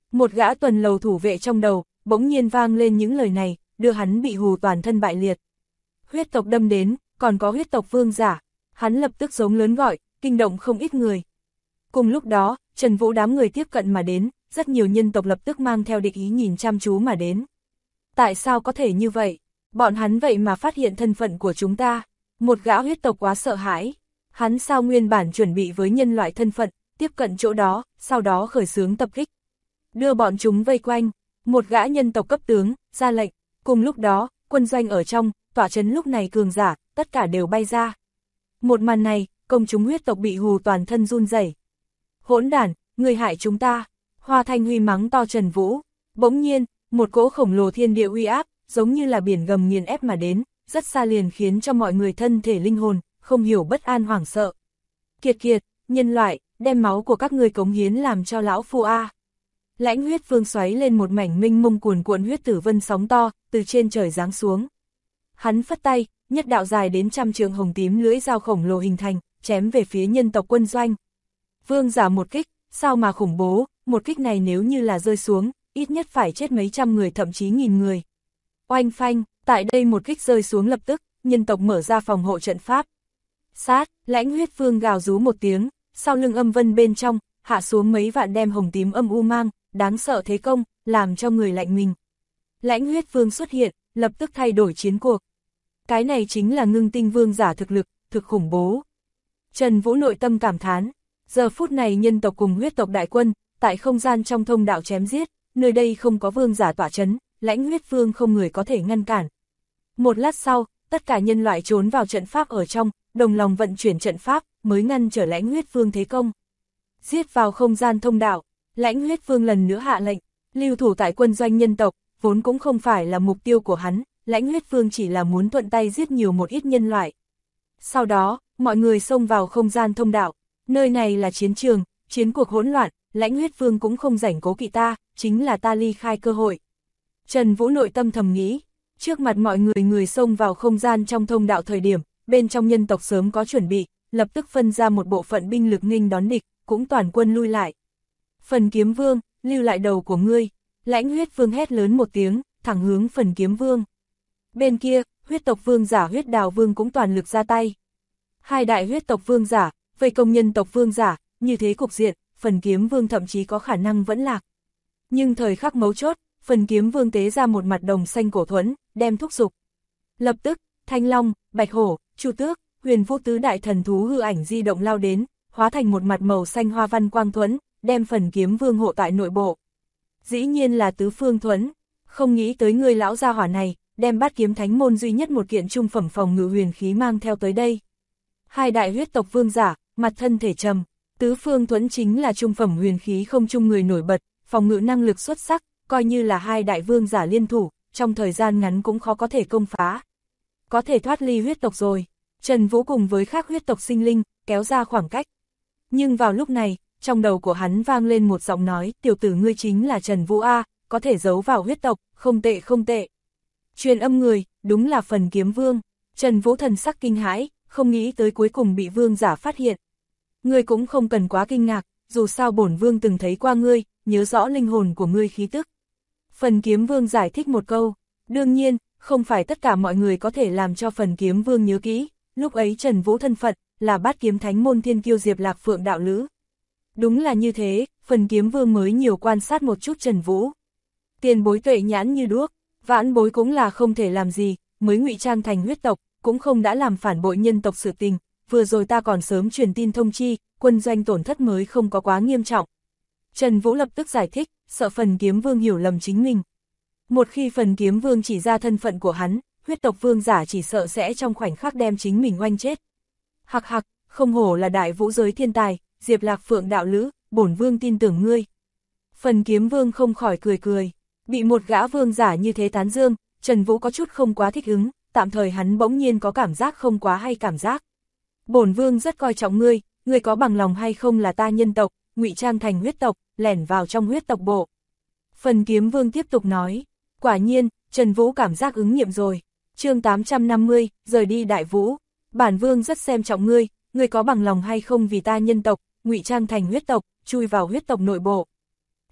Một gã tuần lầu thủ vệ trong đầu, bỗng nhiên vang lên những lời này, đưa hắn bị hù toàn thân bại liệt. Huyết tộc đâm đến, còn có huyết tộc vương giả, hắn lập tức giống lớn gọi, kinh động không ít người. Cùng lúc đó, Trần Vũ đám người tiếp cận mà đến, rất nhiều nhân tộc lập tức mang theo địch ý nhìn chăm chú mà đến. Tại sao có thể như vậy? Bọn hắn vậy mà phát hiện thân phận của chúng ta. Một gã huyết tộc quá sợ hãi. Hắn sao nguyên bản chuẩn bị với nhân loại thân phận, tiếp cận chỗ đó, sau đó khởi xướng tập kích. Đưa bọn chúng vây quanh, một gã nhân tộc cấp tướng, ra lệnh. Cùng lúc đó, quân doanh ở trong, tỏa trấn lúc này cường giả, tất cả đều bay ra. Một màn này, công chúng huyết tộc bị hù toàn thân run rẩy. Hỗn đản, người hại chúng ta. Hoa Thanh Huy mắng to Trần Vũ. Bỗng nhiên, một cỗ khổng lồ thiên địa uy áp, giống như là biển gầm nghiền ép mà đến, rất xa liền khiến cho mọi người thân thể linh hồn, không hiểu bất an hoảng sợ. Kiệt kiệt, nhân loại, đem máu của các ngươi cống hiến làm cho lão phu a. Lãnh huyết vương xoáy lên một mảnh minh mông cuồn cuộn huyết tử vân sóng to, từ trên trời giáng xuống. Hắn phất tay, nhất đạo dài đến 100 trượng hồng tím lưỡi dao khổng lồ hình thành, chém về phía nhân tộc quân doanh. Vương giả một kích, sao mà khủng bố, một kích này nếu như là rơi xuống, ít nhất phải chết mấy trăm người thậm chí nghìn người. Oanh phanh, tại đây một kích rơi xuống lập tức, nhân tộc mở ra phòng hộ trận pháp. Sát, lãnh huyết vương gào rú một tiếng, sau lưng âm vân bên trong, hạ xuống mấy vạn đem hồng tím âm u mang, đáng sợ thế công, làm cho người lạnh mình. Lãnh huyết vương xuất hiện, lập tức thay đổi chiến cuộc. Cái này chính là ngưng tinh vương giả thực lực, thực khủng bố. Trần Vũ nội tâm cảm thán, giờ phút này nhân tộc cùng huyết tộc đại quân, tại không gian trong thông đạo chém giết, nơi đây không có vương giả tỏa trấn, lãnh huyết vương không người có thể ngăn cản. Một lát sau, tất cả nhân loại trốn vào trận pháp ở trong, đồng lòng vận chuyển trận pháp, mới ngăn trở lãnh huyết vương thế công. Giết vào không gian thông đạo, lãnh huyết vương lần nữa hạ lệnh, lưu thủ tại quân doanh nhân tộc, vốn cũng không phải là mục tiêu của hắn, lãnh huyết vương chỉ là muốn thuận tay giết nhiều một ít nhân loại. Sau đó, mọi người xông vào không gian thông đạo, nơi này là chiến trường, chiến cuộc hỗn loạn, lãnh huyết vương cũng không rảnh cố kỵ ta, chính là ta ly khai cơ hội. Trần Vũ nội tâm thầm nghĩ, trước mặt mọi người xông vào không gian trong thông đạo thời điểm, bên trong nhân tộc sớm có chuẩn bị, lập tức phân ra một bộ phận binh lực nghênh đón địch, cũng toàn quân lui lại. Phần Kiếm Vương, lưu lại đầu của ngươi, lãnh huyết vương hét lớn một tiếng, thẳng hướng Phần Kiếm Vương. Bên kia, huyết tộc vương giả huyết đào vương cũng toàn lực ra tay. Hai đại huyết tộc vương giả, vây công nhân tộc vương giả, như thế cục diện, Phần Kiếm Vương thậm chí có khả năng vẫn lạc. Nhưng thời khắc mấu chốt, Phần Kiếm Vương tế ra một mặt đồng xanh cổ thuẫn, đem thúc giục. Lập tức, Thanh Long, Bạch Hổ, Chu Tước, Huyền Vũ tứ đại thần thú hư ảnh di động lao đến, hóa thành một mặt màu xanh hoa văn quang thuẫn, đem Phần Kiếm Vương hộ tại nội bộ. Dĩ nhiên là tứ phương thuẫn, không nghĩ tới người lão gia hỏa này, đem Bát Kiếm Thánh môn duy nhất một kiện trung phẩm phòng ngự huyền khí mang theo tới đây. Hai đại huyết tộc vương giả, mặt thân thể trầm, tứ phương thuẫn chính là trung phẩm huyền khí không chung người nổi bật, phòng ngự năng lực xuất sắc, coi như là hai đại vương giả liên thủ, trong thời gian ngắn cũng khó có thể công phá. Có thể thoát ly huyết tộc rồi, Trần Vũ cùng với khác huyết tộc sinh linh, kéo ra khoảng cách. Nhưng vào lúc này, trong đầu của hắn vang lên một giọng nói, tiểu tử ngươi chính là Trần Vũ A, có thể giấu vào huyết tộc, không tệ không tệ. Truyền âm người, đúng là Phần Kiếm Vương. Trần Vũ thần sắc kinh hãi, không nghĩ tới cuối cùng bị vương giả phát hiện. Ngươi cũng không cần quá kinh ngạc, dù sao bổn vương từng thấy qua ngươi, nhớ rõ linh hồn của ngươi khí tức. Phần Kiếm Vương giải thích một câu, đương nhiên, không phải tất cả mọi người có thể làm cho Phần Kiếm Vương nhớ kỹ, lúc ấy Trần Vũ thân phận, là Bát Kiếm Thánh môn thiên kiêu Diệp Lạc Phượng đạo lữ. Đúng là như thế, Phần Kiếm Vương mới nhiều quan sát một chút Trần Vũ. Tiền bối tuệ nhãn như đuốc, vãn bối cũng là không thể làm gì, mới ngụy trang thành huyết tộc, cũng không đã làm phản bội nhân tộc sự tình, vừa rồi ta còn sớm truyền tin thông chi, quân doanh tổn thất mới không có quá nghiêm trọng. Trần Vũ lập tức giải thích, sợ Phần Kiếm Vương hiểu lầm chính mình. Một khi Phần Kiếm Vương chỉ ra thân phận của hắn, huyết tộc vương giả chỉ sợ sẽ trong khoảnh khắc đem chính mình oanh chết. Hặc hặc, không hổ là đại vũ giới thiên tài, Diệp Lạc Phượng đạo lữ, bổn vương tin tưởng ngươi. Phần Kiếm Vương không khỏi cười cười, bị một gã vương giả như thế tán dương, Trần Vũ có chút không quá thích ứng, tạm thời hắn bỗng nhiên có cảm giác không quá hay cảm giác. Bổn vương rất coi trọng ngươi, ngươi có bằng lòng hay không là ta nhân tộc, ngụy trang thành huyết tộc, lẻn vào trong huyết tộc bộ. Phần Kiếm Vương tiếp tục nói, quả nhiên, Trần Vũ cảm giác ứng nghiệm rồi. Chương 850, rời đi Đại Vũ, bản vương rất xem trọng ngươi, ngươi có bằng lòng hay không vì ta nhân tộc, ngụy trang thành huyết tộc, chui vào huyết tộc nội bộ.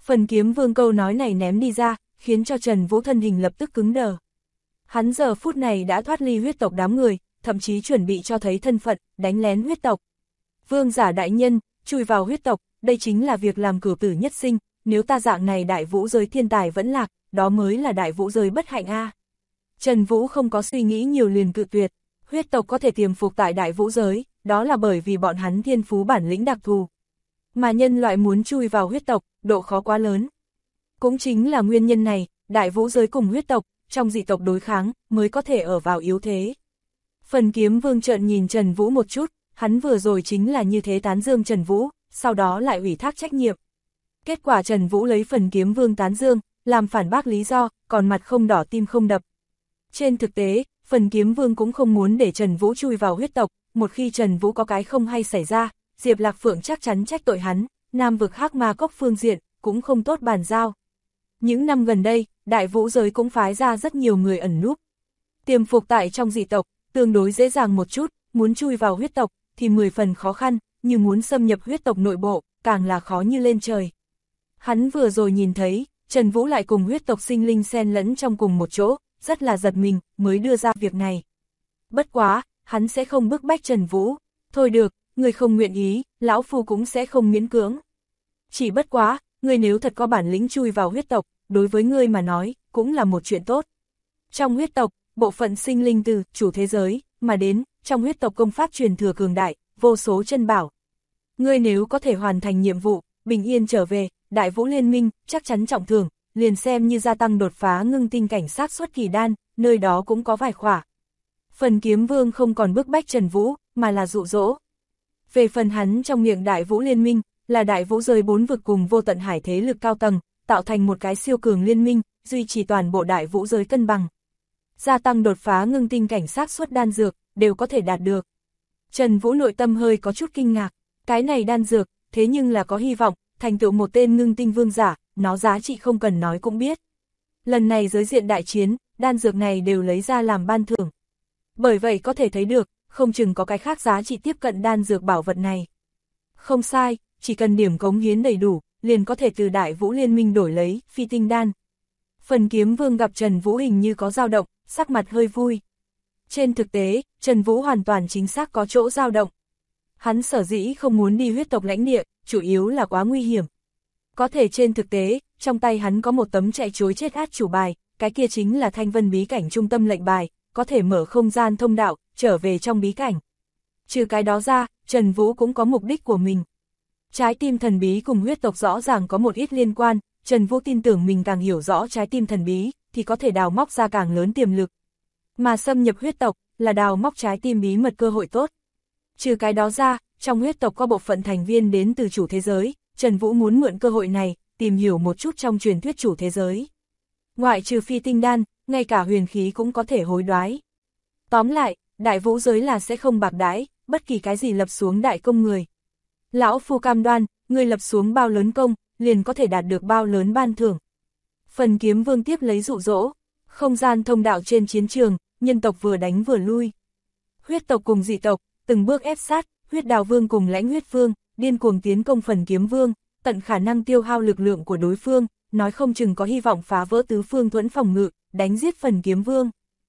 Phần Kiếm Vương câu nói này ném đi ra, khiến cho Trần Vũ thân hình lập tức cứng đờ. Hắn giờ phút này đã thoát ly huyết tộc đám người, thậm chí chuẩn bị cho thấy thân phận, đánh lén huyết tộc. Vương giả đại nhân, chui vào huyết tộc, đây chính là việc làm cửu tử nhất sinh, nếu ta dạng này đại vũ giới thiên tài vẫn lạc, đó mới là đại vũ giới bất hạnh a. Trần Vũ không có suy nghĩ nhiều liền cự tuyệt, huyết tộc có thể tiềm phục tại đại vũ giới, đó là bởi vì bọn hắn thiên phú bản lĩnh đặc thù. Mà nhân loại muốn chui vào huyết tộc, độ khó quá lớn. Cũng chính là nguyên nhân này, đại vũ giới cùng huyết tộc, trong dị tộc đối kháng, mới có thể ở vào yếu thế. Phần Kiếm Vương trợn nhìn Trần Vũ một chút, hắn vừa rồi chính là như thế tán dương Trần Vũ, sau đó lại ủy thác trách nhiệm. Kết quả Trần Vũ lấy Phần Kiếm Vương tán dương, làm phản bác lý do, còn mặt không đỏ tim không đập. Trên thực tế, Phần Kiếm Vương cũng không muốn để Trần Vũ chui vào huyết tộc, một khi Trần Vũ có cái không hay xảy ra, Diệp Lạc Phượng chắc chắn trách tội hắn, Nam vực Hắc Ma Cốc phương diện, cũng không tốt bàn giao. Những năm gần đây, đại vũ giới cũng phái ra rất nhiều người ẩn núp. Tiềm phục tại trong dị tộc, tương đối dễ dàng một chút, muốn chui vào huyết tộc, thì 10 phần khó khăn, như muốn xâm nhập huyết tộc nội bộ, càng là khó như lên trời. Hắn vừa rồi nhìn thấy, Trần Vũ lại cùng huyết tộc sinh linh xen lẫn trong cùng một chỗ, rất là giật mình, mới đưa ra việc này. Bất quá, hắn sẽ không bức bách Trần Vũ. Thôi được, người không nguyện ý, lão phu cũng sẽ không miễn cưỡng. Chỉ bất quá, người nếu thật có bản lĩnh chui vào huyết tộc, đối với ngươi mà nói, cũng là một chuyện tốt. Trong huyết tộc, bộ phận sinh linh từ chủ thế giới, mà đến, trong huyết tộc công pháp truyền thừa cường đại, vô số chân bảo. Ngươi nếu có thể hoàn thành nhiệm vụ, bình yên trở về, Đại Vũ Liên Minh, chắc chắn trọng thưởng, liền xem như gia tăng đột phá ngưng tinh cảnh xác suất kỳ đan, nơi đó cũng có vài khỏa. Phần Kiếm Vương không còn bức bách Trần Vũ, mà là dụ dỗ. Về phần hắn trong miệng Đại Vũ Liên Minh, là đại vũ giới 4 vực cùng vô tận hải thế lực cao tầng, tạo thành một cái siêu cường liên minh, duy trì toàn bộ đại vũ giới cân bằng. Gia tăng đột phá ngưng tinh cảnh xác suất đan dược, đều có thể đạt được. Trần Vũ nội tâm hơi có chút kinh ngạc, cái này đan dược, thế nhưng là có hy vọng, thành tựu một tên ngưng tinh vương giả, nó giá trị không cần nói cũng biết. Lần này giới diện đại chiến, đan dược này đều lấy ra làm ban thưởng. Bởi vậy có thể thấy được, không chừng có cái khác giá trị tiếp cận đan dược bảo vật này. Không sai, chỉ cần điểm cống hiến đầy đủ, liền có thể từ Đại Vũ Liên Minh đổi lấy phi tinh đan. Phần Kiếm Vương gặp Trần Vũ hình như có dao động, sắc mặt hơi vui. Trên thực tế, Trần Vũ hoàn toàn chính xác có chỗ dao động. Hắn sở dĩ không muốn đi huyết tộc lãnh địa, chủ yếu là quá nguy hiểm. Có thể trên thực tế, trong tay hắn có một tấm chạy trối chết át chủ bài, cái kia chính là Thanh Vân bí cảnh trung tâm lệnh bài, có thể mở không gian thông đạo, trở về trong bí cảnh. Trừ cái đó ra, Trần Vũ cũng có mục đích của mình. Trái tim thần bí cùng huyết tộc rõ ràng có một ít liên quan, Trần Vũ tin tưởng mình càng hiểu rõ trái tim thần bí, thì có thể đào móc ra càng lớn tiềm lực. Mà xâm nhập huyết tộc, là đào móc trái tim bí mật cơ hội tốt. Trừ cái đó ra, trong huyết tộc có bộ phận thành viên đến từ chủ thế giới, Trần Vũ muốn mượn cơ hội này, tìm hiểu một chút trong truyền thuyết chủ thế giới. Ngoại trừ phi tinh đan, ngay cả huyền khí cũng có thể hối đoái. Tóm lại, đại vũ giới là sẽ không bạc đãi, bất kỳ cái gì lập xuống đại công người. Lão phu cam đoan, người lập xuống bao lớn công, liền có thể đạt được bao lớn ban thưởng. Phần Kiếm Vương tiếp lấy dụ dỗ, không gian thông đạo trên chiến trường, nhân tộc vừa đánh vừa lui. Huyết tộc cùng dị tộc, từng bước ép sát, Huyết Đào Vương cùng Lãnh Huyết Vương, điên cuồng tiến công Phần Kiếm Vương, tận khả năng tiêu hao lực lượng của đối phương, nói không chừng có hy vọng phá vỡ tứ phương thuẫn phòng ngự, đánh giết Phần Kiếm Vương.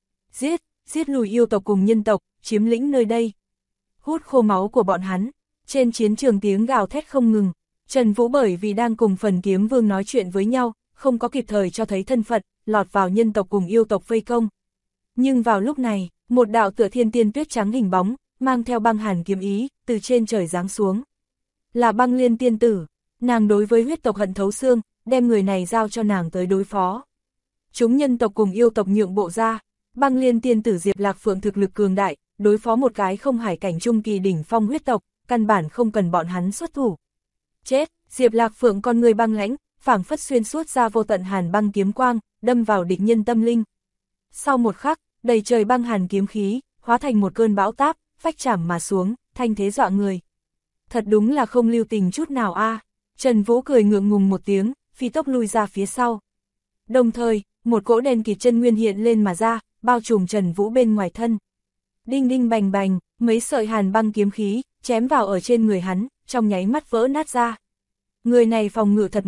Giết lùi yêu tộc cùng nhân tộc, chiếm lĩnh nơi đây. Hút khô máu của bọn hắn. Trên chiến trường tiếng gào thét không ngừng, Trần Vũ bởi vì đang cùng Phần Kiếm Vương nói chuyện với nhau, không có kịp thời cho thấy thân phận, lọt vào nhân tộc cùng yêu tộc vây công. Nhưng vào lúc này, một đạo tựa thiên tiên tuyết trắng hình bóng, mang theo băng hàn kiếm ý, từ trên trời giáng xuống. Là Băng Liên tiên tử, nàng đối với huyết tộc hận thấu xương, đem người này giao cho nàng tới đối phó. Chúng nhân tộc cùng yêu tộc nhượng bộ ra, Băng Liên tiên tử Diệp Lạc Phượng thực lực cường đại, đối phó một cái không hải cảnh trung kỳ đỉnh phong huyết tộc, căn bản không cần bọn hắn xuất thủ. Chết, Diệp Lạc Phượng con người băng lãnh, phảng phất xuyên suốt ra vô tận hàn băng kiếm quang, đâm vào địch nhân tâm linh. Sau một khắc, đầy trời băng hàn kiếm khí, hóa thành một cơn bão táp, phách chảm mà xuống, thanh thế dọa người. Thật đúng là không lưu tình chút nào a. Trần Vũ cười ngượng ngùng một tiếng, phi tốc lui ra phía sau. Đồng thời, một cỗ đen kịt chân nguyên hiện lên mà ra, bao trùm Trần Vũ bên ngoài thân. Đinh đinh bành bành, mấy sợi hàn băng kiếm khí, chém vào ở trên người hắn, trong nháy mắt vỡ nát ra. Người này phòng ngự thật mạnh,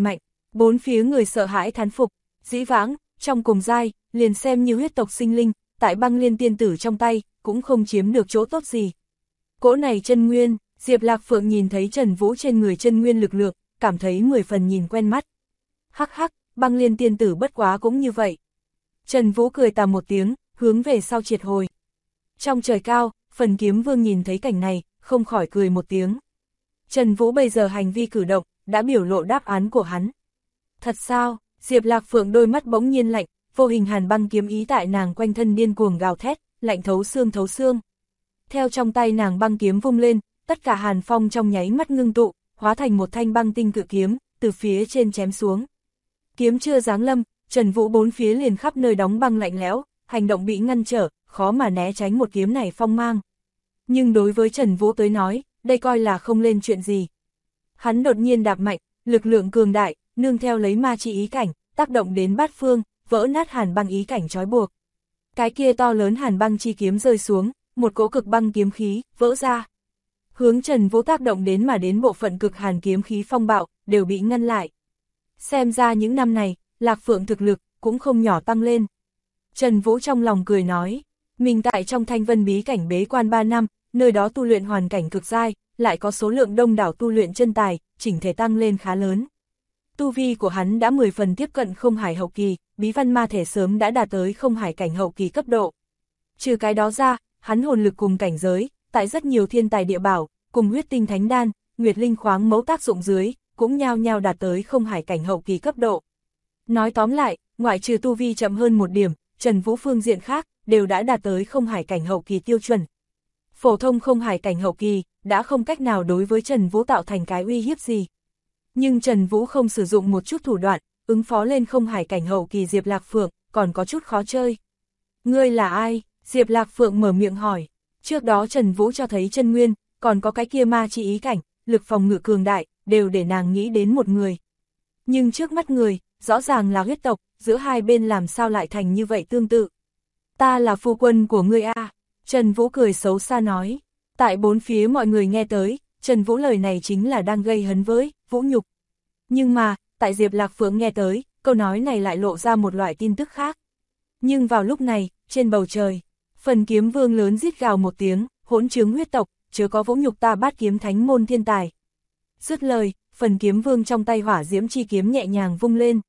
Bốn phía người sợ hãi thán phục, dĩ vãng, trong cùng giai, liền xem như huyết tộc sinh linh, tại Băng Liên tiên tử trong tay, cũng không chiếm được chỗ tốt gì. Cỗ này chân nguyên, Diệp Lạc Phượng nhìn thấy Trần Vũ trên người chân nguyên lực lượng, cảm thấy 10 phần nhìn quen mắt. Hắc hắc, Băng Liên tiên tử bất quá cũng như vậy. Trần Vũ cười tà một tiếng, hướng về sau triệt hồi. Trong trời cao, Phần Kiếm Vương nhìn thấy cảnh này, không khỏi cười một tiếng. Trần Vũ bây giờ hành vi cử động, đã biểu lộ đáp án của hắn. Thật sao? Diệp Lạc Phượng đôi mắt bỗng nhiên lạnh, vô hình hàn băng kiếm ý tại nàng quanh thân điên cuồng gào thét, lạnh thấu xương thấu xương. Theo trong tay nàng băng kiếm vung lên, tất cả hàn phong trong nháy mắt ngưng tụ, hóa thành một thanh băng tinh cự kiếm, từ phía trên chém xuống. Kiếm chưa giáng lâm, Trần Vũ bốn phía liền khắp nơi đóng băng lạnh lẽo, hành động bị ngăn trở, khó mà né tránh một kiếm này phong mang. Nhưng đối với Trần Vũ tới nói, đây coi là không lên chuyện gì. Hắn đột nhiên đạp mạnh, lực lượng cường đại, nương theo lấy ma chi ý cảnh, tác động đến bát phương, vỡ nát hàn băng ý cảnh trói buộc. Cái kia to lớn hàn băng chi kiếm rơi xuống, một cỗ cực băng kiếm khí, vỡ ra. Hướng Trần Vũ tác động đến mà đến bộ phận cực hàn kiếm khí phong bạo, đều bị ngăn lại. Xem ra những năm này, Lạc Phượng thực lực, cũng không nhỏ tăng lên. Trần Vũ trong lòng cười nói, mình tại trong Thanh Vân bí cảnh bế quan 3 năm, nơi đó tu luyện hoàn cảnh cực giai, lại có số lượng đông đảo tu luyện chân tài, chỉnh thể tăng lên khá lớn. Tu vi của hắn đã 10 phần tiếp cận không hải hậu kỳ, bí văn ma thể sớm đã đạt tới không hải cảnh hậu kỳ cấp độ. Trừ cái đó ra, hắn hồn lực cùng cảnh giới, tại rất nhiều thiên tài địa bảo, cùng huyết tinh thánh đan, nguyệt linh khoáng mẫu tác dụng dưới, cũng nhao nhao đạt tới không hải cảnh hậu kỳ cấp độ. Nói tóm lại, ngoại trừ tu vi chậm hơn một điểm, Trần Vũ phương diện khác, đều đã đạt tới không hải cảnh hậu kỳ tiêu chuẩn. Phổ thông không hải cảnh hậu kỳ, đã không cách nào đối với Trần Vũ tạo thành cái uy hiếp gì. Nhưng Trần Vũ không sử dụng một chút thủ đoạn, ứng phó lên không hải cảnh hậu kỳ Diệp Lạc Phượng, còn có chút khó chơi. Ngươi là ai? Diệp Lạc Phượng mở miệng hỏi. Trước đó Trần Vũ cho thấy chân nguyên, còn có cái kia ma chi ý cảnh, lực phòng ngự cường đại, đều để nàng nghĩ đến một người. Nhưng trước mắt người, rõ ràng là huyết tộc, giữa hai bên làm sao lại thành như vậy tương tự. Ta là phu quân của ngươi a. Trần Vũ cười xấu xa nói. Tại bốn phía mọi người nghe tới, Trần Vũ lời này chính là đang gây hấn với, vũ nhục. Nhưng mà, tại Diệp Lạc Phượng nghe tới, câu nói này lại lộ ra một loại tin tức khác. Nhưng vào lúc này, trên bầu trời, Phần Kiếm Vương lớn rít gào một tiếng, hỗn trướng huyết tộc, chớ có vũ nhục ta Bát Kiếm Thánh môn thiên tài. Dứt lời, Phần Kiếm Vương trong tay hỏa diễm chi kiếm nhẹ nhàng vung lên.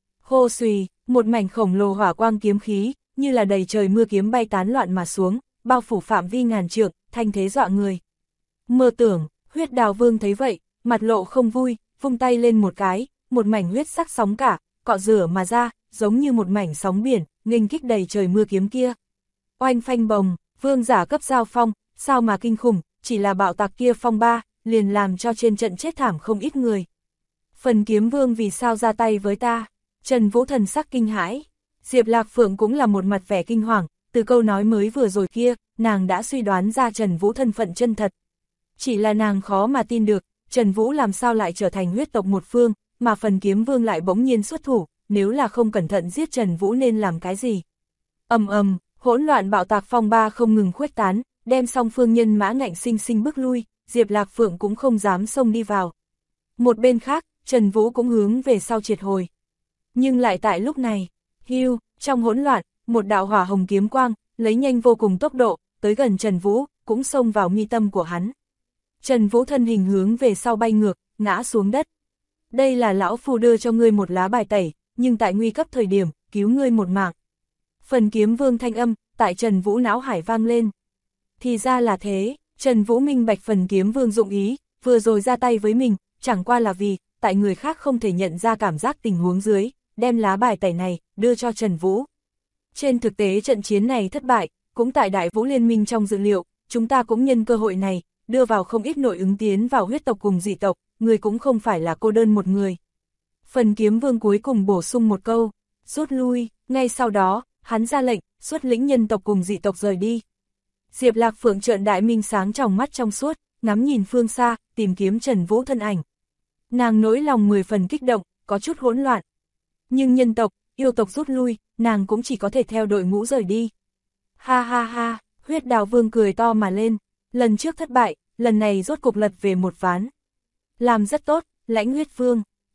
Hô xùy, một mảnh khổng lồ hỏa quang kiếm khí, như là đầy trời mưa kiếm bay tán loạn mà xuống, bao phủ phạm vi ngàn trượng, thanh thế dọa người. Mơ tưởng, Huyết Đào Vương thấy vậy, mặt lộ không vui, vung tay lên một cái, một mảnh huyết sắc sóng cả, cọ rửa mà ra, giống như một mảnh sóng biển, nghênh kích đầy trời mưa kiếm kia. Oanh phanh bồng, vương giả cấp giao phong, sao mà kinh khủng, chỉ là bạo tạc kia phong ba, liền làm cho trên trận chết thảm không ít người. Phần Kiếm Vương vì sao ra tay với ta? Trần Vũ thần sắc kinh hãi. Diệp Lạc Phượng cũng là một mặt vẻ kinh hoàng, từ câu nói mới vừa rồi kia, nàng đã suy đoán ra Trần Vũ thân phận chân thật. Chỉ là nàng khó mà tin được, Trần Vũ làm sao lại trở thành huyết tộc một phương, mà Phần Kiếm Vương lại bỗng nhiên xuất thủ, nếu là không cẩn thận giết Trần Vũ nên làm cái gì? Ầm ầm, hỗn loạn bạo tạc phong ba không ngừng khuếch tán, đem song phương nhân mã ngạnh sinh sinh bước lui, Diệp Lạc Phượng cũng không dám xông đi vào. Một bên khác, Trần Vũ cũng hướng về sau triệt hồi. Nhưng lại tại lúc này, hưu, trong hỗn loạn, một đạo hỏa hồng kiếm quang, lấy nhanh vô cùng tốc độ, tới gần Trần Vũ, cũng xông vào mi tâm của hắn. Trần Vũ thân hình hướng về sau bay ngược, ngã xuống đất. Đây là lão phu đưa cho ngươi một lá bài tẩy, nhưng tại nguy cấp thời điểm, cứu ngươi một mạng. Phần Kiếm Vương thanh âm, tại Trần Vũ não hải vang lên. Thì ra là thế, Trần Vũ minh bạch Phần Kiếm Vương dụng ý, vừa rồi ra tay với mình, chẳng qua là vì, tại người khác không thể nhận ra cảm giác tình huống dưới, đem lá bài tẩy này, đưa cho Trần Vũ. Trên thực tế trận chiến này thất bại, cũng tại Đại Vũ Liên minh trong dự liệu, chúng ta cũng nhân cơ hội này, đưa vào không ít nội ứng tiến vào huyết tộc cùng dị tộc, người cũng không phải là cô đơn một người. Phần Kiếm Vương cuối cùng bổ sung một câu, rút lui, ngay sau đó, hắn ra lệnh, xuất lĩnh nhân tộc cùng dị tộc rời đi. Diệp Lạc Phượng trợn đại minh sáng trong mắt trong suốt, ngắm nhìn phương xa, tìm kiếm Trần Vũ thân ảnh. Nàng nỗi lòng 10 phần kích động, có chút hỗn loạn. Nhưng nhân tộc, yêu tộc rút lui, nàng cũng chỉ có thể theo đội ngũ rời đi. Ha ha ha, Huyết Đào Vương cười to mà lên, lần trước thất bại, lần này rốt cục lật về một ván. Làm rất tốt, Lãnh Huyết Vương.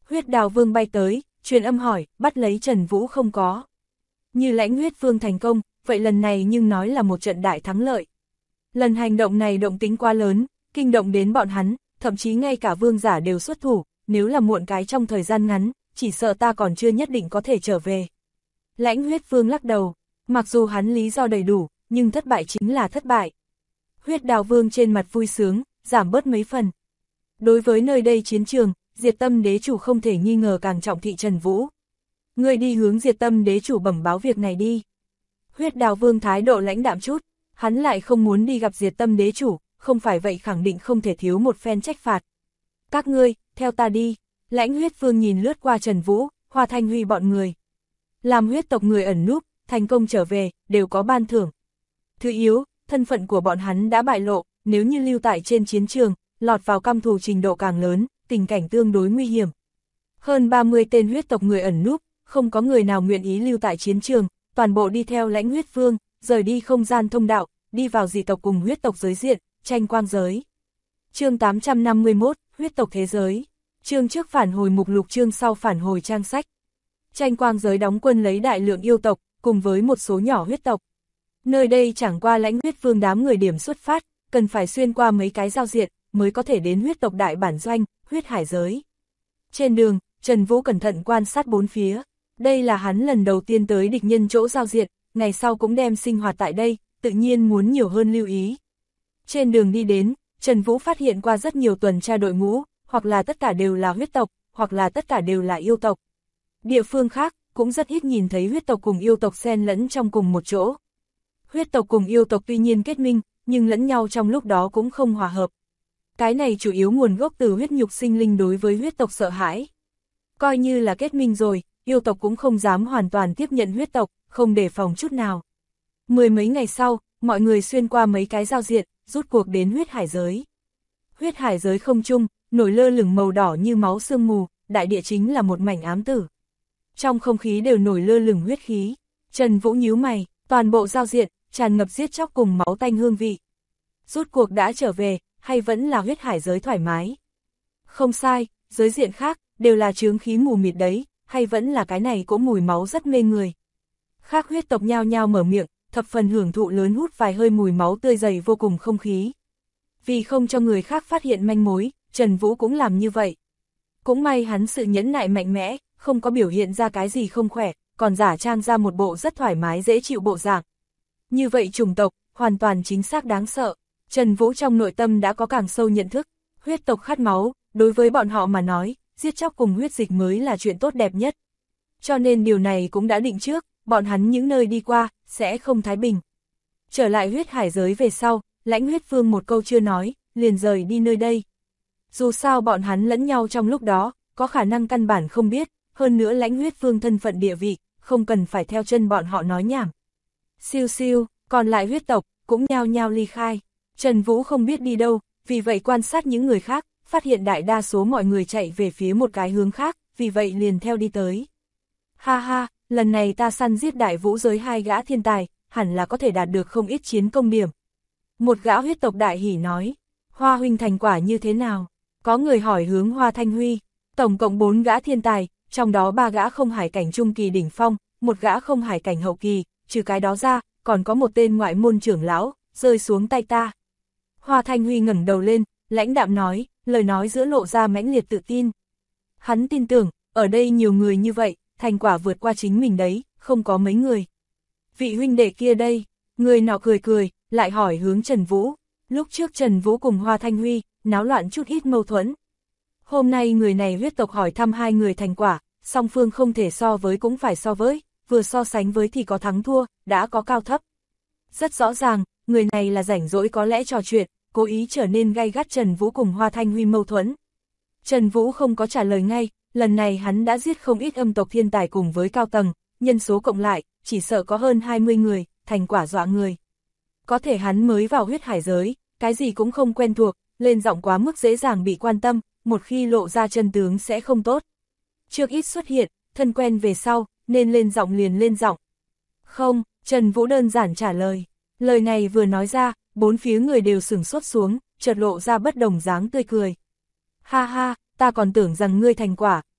Huyết Đào Vương bay tới, truyền âm hỏi, bắt lấy Trần Vũ không có. Như Lãnh Huyết Vương thành công, vậy lần này nhưng nói là một trận đại thắng lợi. Lần hành động này động tính quá lớn, kinh động đến bọn hắn, thậm chí ngay cả vương giả đều xuất thủ, nếu là muộn cái trong thời gian ngắn, chỉ sợ ta còn chưa nhất định có thể trở về. Lãnh Huyết Vương lắc đầu, mặc dù hắn lý do đầy đủ, nhưng thất bại chính là thất bại. Huyết Đào Vương trên mặt vui sướng, giảm bớt mấy phần. Đối với nơi đây chiến trường, Diệt Tâm Đế Chủ không thể nghi ngờ càng trọng thị Trần Vũ. Ngươi đi hướng Diệt Tâm Đế Chủ bẩm báo việc này đi. Huyết Đào Vương thái độ lãnh đạm chút, hắn lại không muốn đi gặp Diệt Tâm Đế Chủ, không phải vậy khẳng định không thể thiếu một phen trách phạt. Các ngươi, theo ta đi. Lãnh Huyết Vương nhìn lướt qua Trần Vũ, Hoa Thanh Huy bọn người. Làm huyết tộc người ẩn núp, thành công trở về, đều có ban thưởng. Thứ yếu, thân phận của bọn hắn đã bại lộ, nếu như lưu tại trên chiến trường, lọt vào căm thù trình độ càng lớn, tình cảnh tương đối nguy hiểm. Hơn 30 tên huyết tộc người ẩn núp, không có người nào nguyện ý lưu tại chiến trường, toàn bộ đi theo Lãnh Huyết Vương, rời đi không gian thông đạo, đi vào dị tộc cùng huyết tộc giới diện, tranh quang giới. Chương 851, huyết tộc thế giới. Chương trước phản hồi mục lục, chương sau phản hồi trang sách. Tranh quang giới đóng quân lấy đại lượng yêu tộc, cùng với một số nhỏ huyết tộc. Nơi đây chẳng qua Lãnh Huyết Vương đám người điểm xuất phát, cần phải xuyên qua mấy cái giao diện, mới có thể đến huyết tộc đại bản doanh, huyết hải giới. Trên đường, Trần Vũ cẩn thận quan sát bốn phía. Đây là hắn lần đầu tiên tới địch nhân chỗ giao diện, ngày sau cũng đem sinh hoạt tại đây, tự nhiên muốn nhiều hơn lưu ý. Trên đường đi đến, Trần Vũ phát hiện qua rất nhiều tuần tra đội ngũ, hoặc là tất cả đều là huyết tộc, hoặc là tất cả đều là yêu tộc. Địa phương khác, cũng rất ít nhìn thấy huyết tộc cùng yêu tộc xen lẫn trong cùng một chỗ. Huyết tộc cùng yêu tộc tuy nhiên kết minh, nhưng lẫn nhau trong lúc đó cũng không hòa hợp. Cái này chủ yếu nguồn gốc từ huyết nhục sinh linh đối với huyết tộc sợ hãi. Coi như là kết minh rồi, yêu tộc cũng không dám hoàn toàn tiếp nhận huyết tộc, không đề phòng chút nào. Mười mấy ngày sau, mọi người xuyên qua mấy cái giao diện, rút cuộc đến huyết hải giới. Huyết hải giới không trung, nổi lơ lửng màu đỏ như máu sương mù, đại địa chính là một mảnh ám tử. Trong không khí đều nổi lơ lửng huyết khí. Trần Vũ nhíu mày, toàn bộ giao diện, tràn ngập giết chóc cùng máu tanh hương vị. Rút cuộc đã trở về, hay vẫn là huyết hải giới thoải mái? Không sai, giới diện khác, đều là chướng khí mù mịt đấy, hay vẫn là cái này cũng mùi máu rất mê người. Khác huyết tộc nhao nhao mở miệng, thập phần hưởng thụ lớn hút vài hơi mùi máu tươi dày vô cùng không khí. Vì không cho người khác phát hiện manh mối, Trần Vũ cũng làm như vậy. Cũng may hắn sự nhẫn nại mạnh mẽ, không có biểu hiện ra cái gì không khỏe, còn giả trang ra một bộ rất thoải mái dễ chịu bộ dạng. Như vậy chủng tộc, hoàn toàn chính xác đáng sợ. Trần Vũ trong nội tâm đã có càng sâu nhận thức, huyết tộc khát máu, đối với bọn họ mà nói, giết chóc cùng huyết dịch mới là chuyện tốt đẹp nhất. Cho nên điều này cũng đã định trước, bọn hắn những nơi đi qua, sẽ không thái bình. Trở lại huyết hải giới về sau, Lãnh Huyết Vương một câu chưa nói, liền rời đi nơi đây. Dù sao bọn hắn lẫn nhau trong lúc đó, có khả năng căn bản không biết, hơn nữa Lãnh Huyết Vương thân phận địa vị, không cần phải theo chân bọn họ nói nhảm. Siêu siêu, còn lại huyết tộc, cũng nhao nhao ly khai. Trần Vũ không biết đi đâu, vì vậy quan sát những người khác, phát hiện đại đa số mọi người chạy về phía một cái hướng khác, vì vậy liền theo đi tới. Ha ha, lần này ta săn giết đại vũ giới 2 gã thiên tài, hẳn là có thể đạt được không ít chiến công điểm. Một gã huyết tộc đại hỉ nói, Hoa huynh thành quả như thế nào? Có người hỏi hướng Hoa Thanh Huy, tổng cộng 4 gã thiên tài, trong đó 3 gã không hải cảnh trung kỳ đỉnh phong, 1 gã không hải cảnh hậu kỳ, trừ cái đó ra, còn có một tên ngoại môn trưởng lão, rơi xuống tay ta. Hoa Thanh Huy ngẩng đầu lên, lãnh đạm nói, lời nói giữa lộ ra mãnh liệt tự tin. Hắn tin tưởng, ở đây nhiều người như vậy, thành quả vượt qua chính mình đấy, không có mấy người. Vị huynh đệ kia đây, người nọ cười cười, lại hỏi hướng Trần Vũ. Lúc trước Trần Vũ cùng Hoa Thanh Huy, náo loạn chút ít mâu thuẫn. Hôm nay người này huyết tộc hỏi thăm 2 người thành quả, song phương không thể so với cũng phải so với, vừa so sánh với thì có thắng thua, đã có cao thấp. Rất rõ ràng, người này là rảnh rỗi có lẽ trò chuyện, cố ý trở nên gay gắt Trần Vũ cùng Hoa Thanh Huy mâu thuẫn. Trần Vũ không có trả lời ngay, lần này hắn đã giết không ít âm tộc thiên tài cùng với cao tầng, nhân số cộng lại, chỉ sợ có hơn 20 người, thành quả dọa người. Có thể hắn mới vào huyết hải giới, cái gì cũng không quen thuộc, lên giọng quá mức dễ dàng bị quan tâm, một khi lộ ra chân tướng sẽ không tốt. Trước ít xuất hiện, thân quen về sau, nên lên giọng liền lên giọng. Không, Trần Vũ đơn giản trả lời. Lời này vừa nói ra, 4 phía người đều sửng sốt xuống, chợt lộ ra bất đồng dáng tươi cười. Ha ha, ta còn tưởng rằng ngươi thành quả,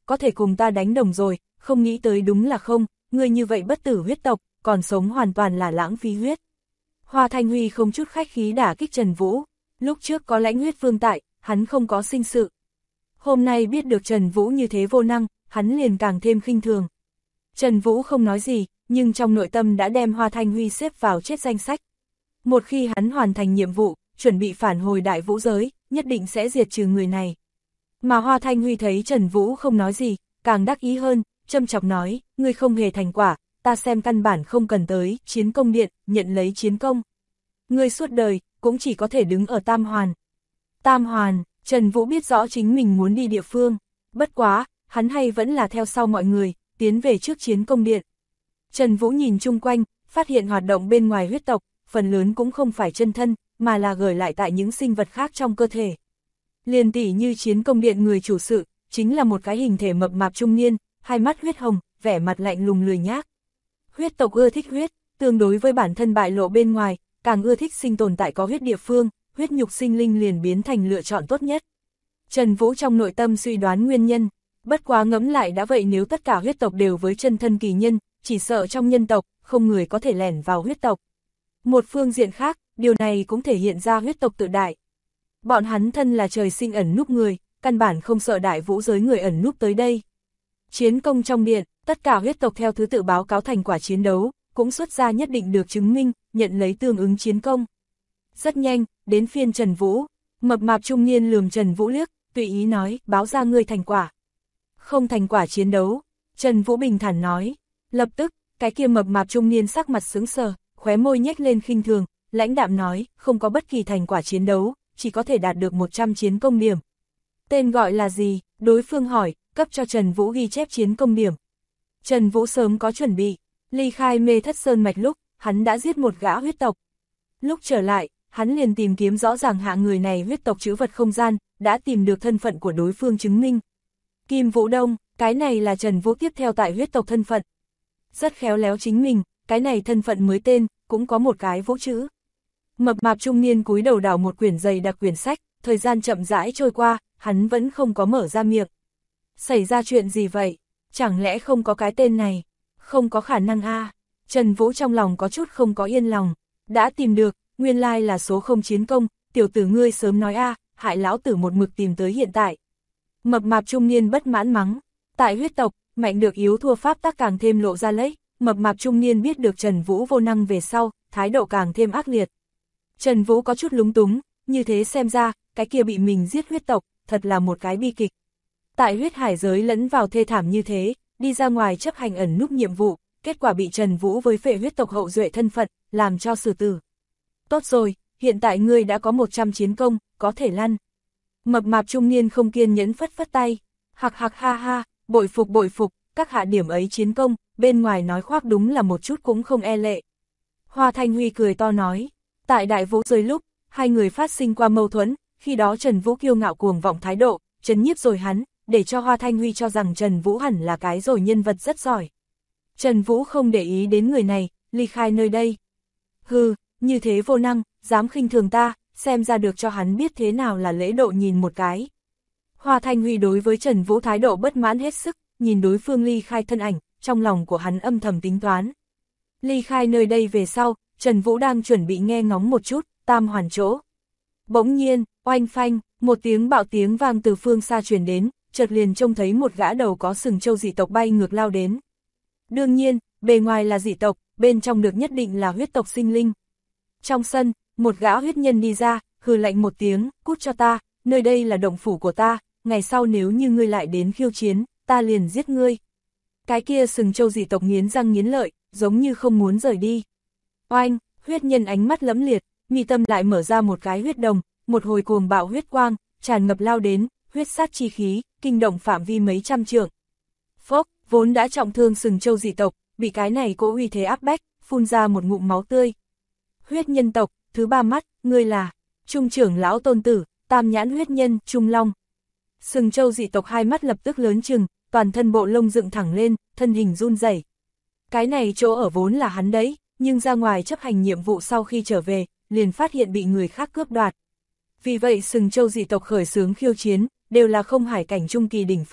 có thể cùng ta đánh đồng rồi, không nghĩ tới đúng là không, ngươi như vậy bất tử huyết tộc, còn sống hoàn toàn là lãng phí huyết. Hoa Thanh Huy không chút khách khí đả kích Trần Vũ, lúc trước có Lãnh Huyết Vương tại, hắn không có sinh sự. Hôm nay biết được Trần Vũ như thế vô năng, hắn liền càng thêm khinh thường. Trần Vũ không nói gì, nhưng trong nội tâm đã đem Hoa Thanh Huy xếp vào chết danh sách. Một khi hắn hoàn thành nhiệm vụ, chuẩn bị phản hồi Đại Vũ giới, nhất định sẽ diệt trừ người này. Mà Hoa Thanh Huy thấy Trần Vũ không nói gì, càng đắc ý hơn, châm chọc nói, ngươi không hề thành quả, ta xem căn bản không cần tới Chiến Công Điện, nhận lấy chiến công. Ngươi suốt đời, cũng chỉ có thể đứng ở Tam Hoàn. Tam Hoàn, Trần Vũ biết rõ chính mình muốn đi địa phương, bất quá, hắn hay vẫn là theo sau mọi người, tiến về trước Chiến Công Điện. Trần Vũ nhìn chung quanh, phát hiện hoạt động bên ngoài huyết tộc, phần lớn cũng không phải chân thân, mà là gửi lại tại những sinh vật khác trong cơ thể. Liền tỉ như Chiến Công Điện người chủ sự, chính là một cái hình thể mập mạp trung niên, hai mắt huyết hồng, vẻ mặt lạnh lùng lười nhác. Huyết tộc ưa thích huyết, tương đối với bản thân bại lộ bên ngoài, càng ưa thích sinh tồn tại có huyết địa phương, huyết nhục sinh linh liền biến thành lựa chọn tốt nhất. Trần Vũ trong nội tâm suy đoán nguyên nhân, bất quá ngẫm lại đã vậy, nếu tất cả huyết tộc đều với chân thân kỳ nhân, chỉ sợ trong nhân tộc, không người có thể lẻn vào huyết tộc. Một phương diện khác, điều này cũng thể hiện ra huyết tộc tự đại. Bọn hắn thân là trời sinh ẩn núp người, căn bản không sợ Đại Vũ giới người ẩn núp tới đây. Chiến công trong điện, tất cả huyết tộc theo thứ tự báo cáo thành quả chiến đấu, cũng xuất ra nhất định được chứng minh, nhận lấy tương ứng chiến công. Rất nhanh, đến phiên Trần Vũ, mập mạp trung niên lườm Trần Vũ liếc, tùy ý nói, báo ra ngươi thành quả. Không thành quả chiến đấu, Trần Vũ bình thản nói. Lập tức, cái kia mập mạp trung niên sắc mặt sững sờ, khóe môi nhếch lên khinh thường, lãnh đạm nói, không có bất kỳ thành quả chiến đấu, chỉ có thể đạt được 100 chiến công điểm. Tên gọi là gì? Đối phương hỏi, cấp cho Trần Vũ ghi chép chiến công điểm. Trần Vũ sớm có chuẩn bị, ly khai Mê Thất Sơn mạch lúc, hắn đã giết một gã huyết tộc. Lúc trở lại, hắn liền tìm kiếm rõ ràng hạ người này huyết tộc trữ vật không gian, đã tìm được thân phận của đối phương chứng minh. Kim Vũ Đông, cái này là Trần Vũ tiếp theo tại huyết tộc thân phận. Rất khéo léo chính mình, cái này thân phận mới tên, cũng có một cái vũ chữ. Mập mạp trung niên cúi đầu đảo một quyển dày đặc quyển sách, thời gian chậm rãi trôi qua, hắn vẫn không có mở ra miệng. Xảy ra chuyện gì vậy? Chẳng lẽ không có cái tên này? Không có khả năng a. Trần Vũ trong lòng có chút không có yên lòng. Đã tìm được, nguyên lai là số không chiến công, tiểu tử ngươi sớm nói a, hại lão tử một mực tìm tới hiện tại. Mập mạp trung niên bất mãn mắng. Tại huyết tộc, mạnh được yếu thua pháp tắc càng thêm lộ ra lấy. Mập mạp trung niên biết được Trần Vũ vô năng về sau, thái độ càng thêm ác liệt. Trần Vũ có chút lúng túng, như thế xem ra, cái kia bị mình giết huyết tộc, thật là một cái bi kịch. Tại huyết hải giới lẫn vào thê thảm như thế, đi ra ngoài chấp hành ẩn núp nhiệm vụ, kết quả bị Trần Vũ với phệ huyết tộc hậu duệ thân phận, làm cho xử tử. Tốt rồi, hiện tại ngươi đã có 100 chiến công, có thể lăn. Mập mạp trung niên không kiên nhẫn phất phất tay, hạc hạc ha ha, bội phục, các hạ điểm ấy chiến công, bên ngoài nói khoác đúng là một chút cũng không e lệ. Hoa Thanh Huy cười to nói, tại Đại Vũ giới lúc, hai người phát sinh qua mâu thuẫn, khi đó Trần Vũ kiêu ngạo cuồng vọng thái độ, trấn nhiếp rồi hắn, để cho Hoa Thanh Huy cho rằng Trần Vũ hẳn là cái rồi nhân vật rất giỏi. Trần Vũ không để ý đến người này, ly khai nơi đây. Hừ, như thế vô năng, dám khinh thường ta, xem ra được cho hắn biết thế nào là lễ độ nhìn một cái. Hoa Thanh Huy đối với Trần Vũ thái độ bất mãn hết sức, nhìn đối phương ly khai thân ảnh, trong lòng của hắn âm thầm tính toán. Ly khai nơi đây về sau, Trần Vũ đang chuẩn bị nghe ngóng một chút, Tam Hoàn chỗ. Bỗng nhiên, oanh phanh, một tiếng bạo tiếng vang từ phương xa truyền đến, chợt liền trông thấy một gã đầu có sừng trâu dị tộc bay ngược lao đến. Đương nhiên, bề ngoài là dị tộc, bên trong được nhất định là huyết tộc sinh linh. Trong sân, một gã huyết nhân đi ra, hừ lạnh một tiếng, cút cho ta, nơi đây là động phủ của ta, ngày sau nếu như ngươi lại đến khiêu chiến, ta liền giết ngươi. Cái kia sừng trâu dị tộc nghiến răng nghiến lợi, giống như không muốn rời đi. Oanh, huyết nhân ánh mắt lẫm liệt, mi tâm lại mở ra một cái huyết đồng, một hồi cuồng bạo huyết quang, tràn ngập lao đến, huyết sát chi khí, kinh động phạm vi mấy trăm trượng. Phốc, vốn đã trọng thương sừng trâu dị tộc, bị cái này cỗ uy thế áp bách, phun ra một ngụm máu tươi. Huyết nhân tộc, thứ ba mắt, ngươi là Trung trưởng lão tôn tử, Tam nhãn huyết nhân, Trung Long. Sừng trâu dị tộc hai mắt lập tức lớn chừng, toàn thân bộ lông dựng thẳng lên, thân hình run rẩy. Cái này chỗ ở vốn là hắn đấy, nhưng ra ngoài chấp hành nhiệm vụ sau khi trở về, liền phát hiện bị người khác cướp đoạt. Vì vậy sừng trâu dị tộc khởi xướng khiêu chiến, đều là không hải cảnh trung kỳ đỉnh phong,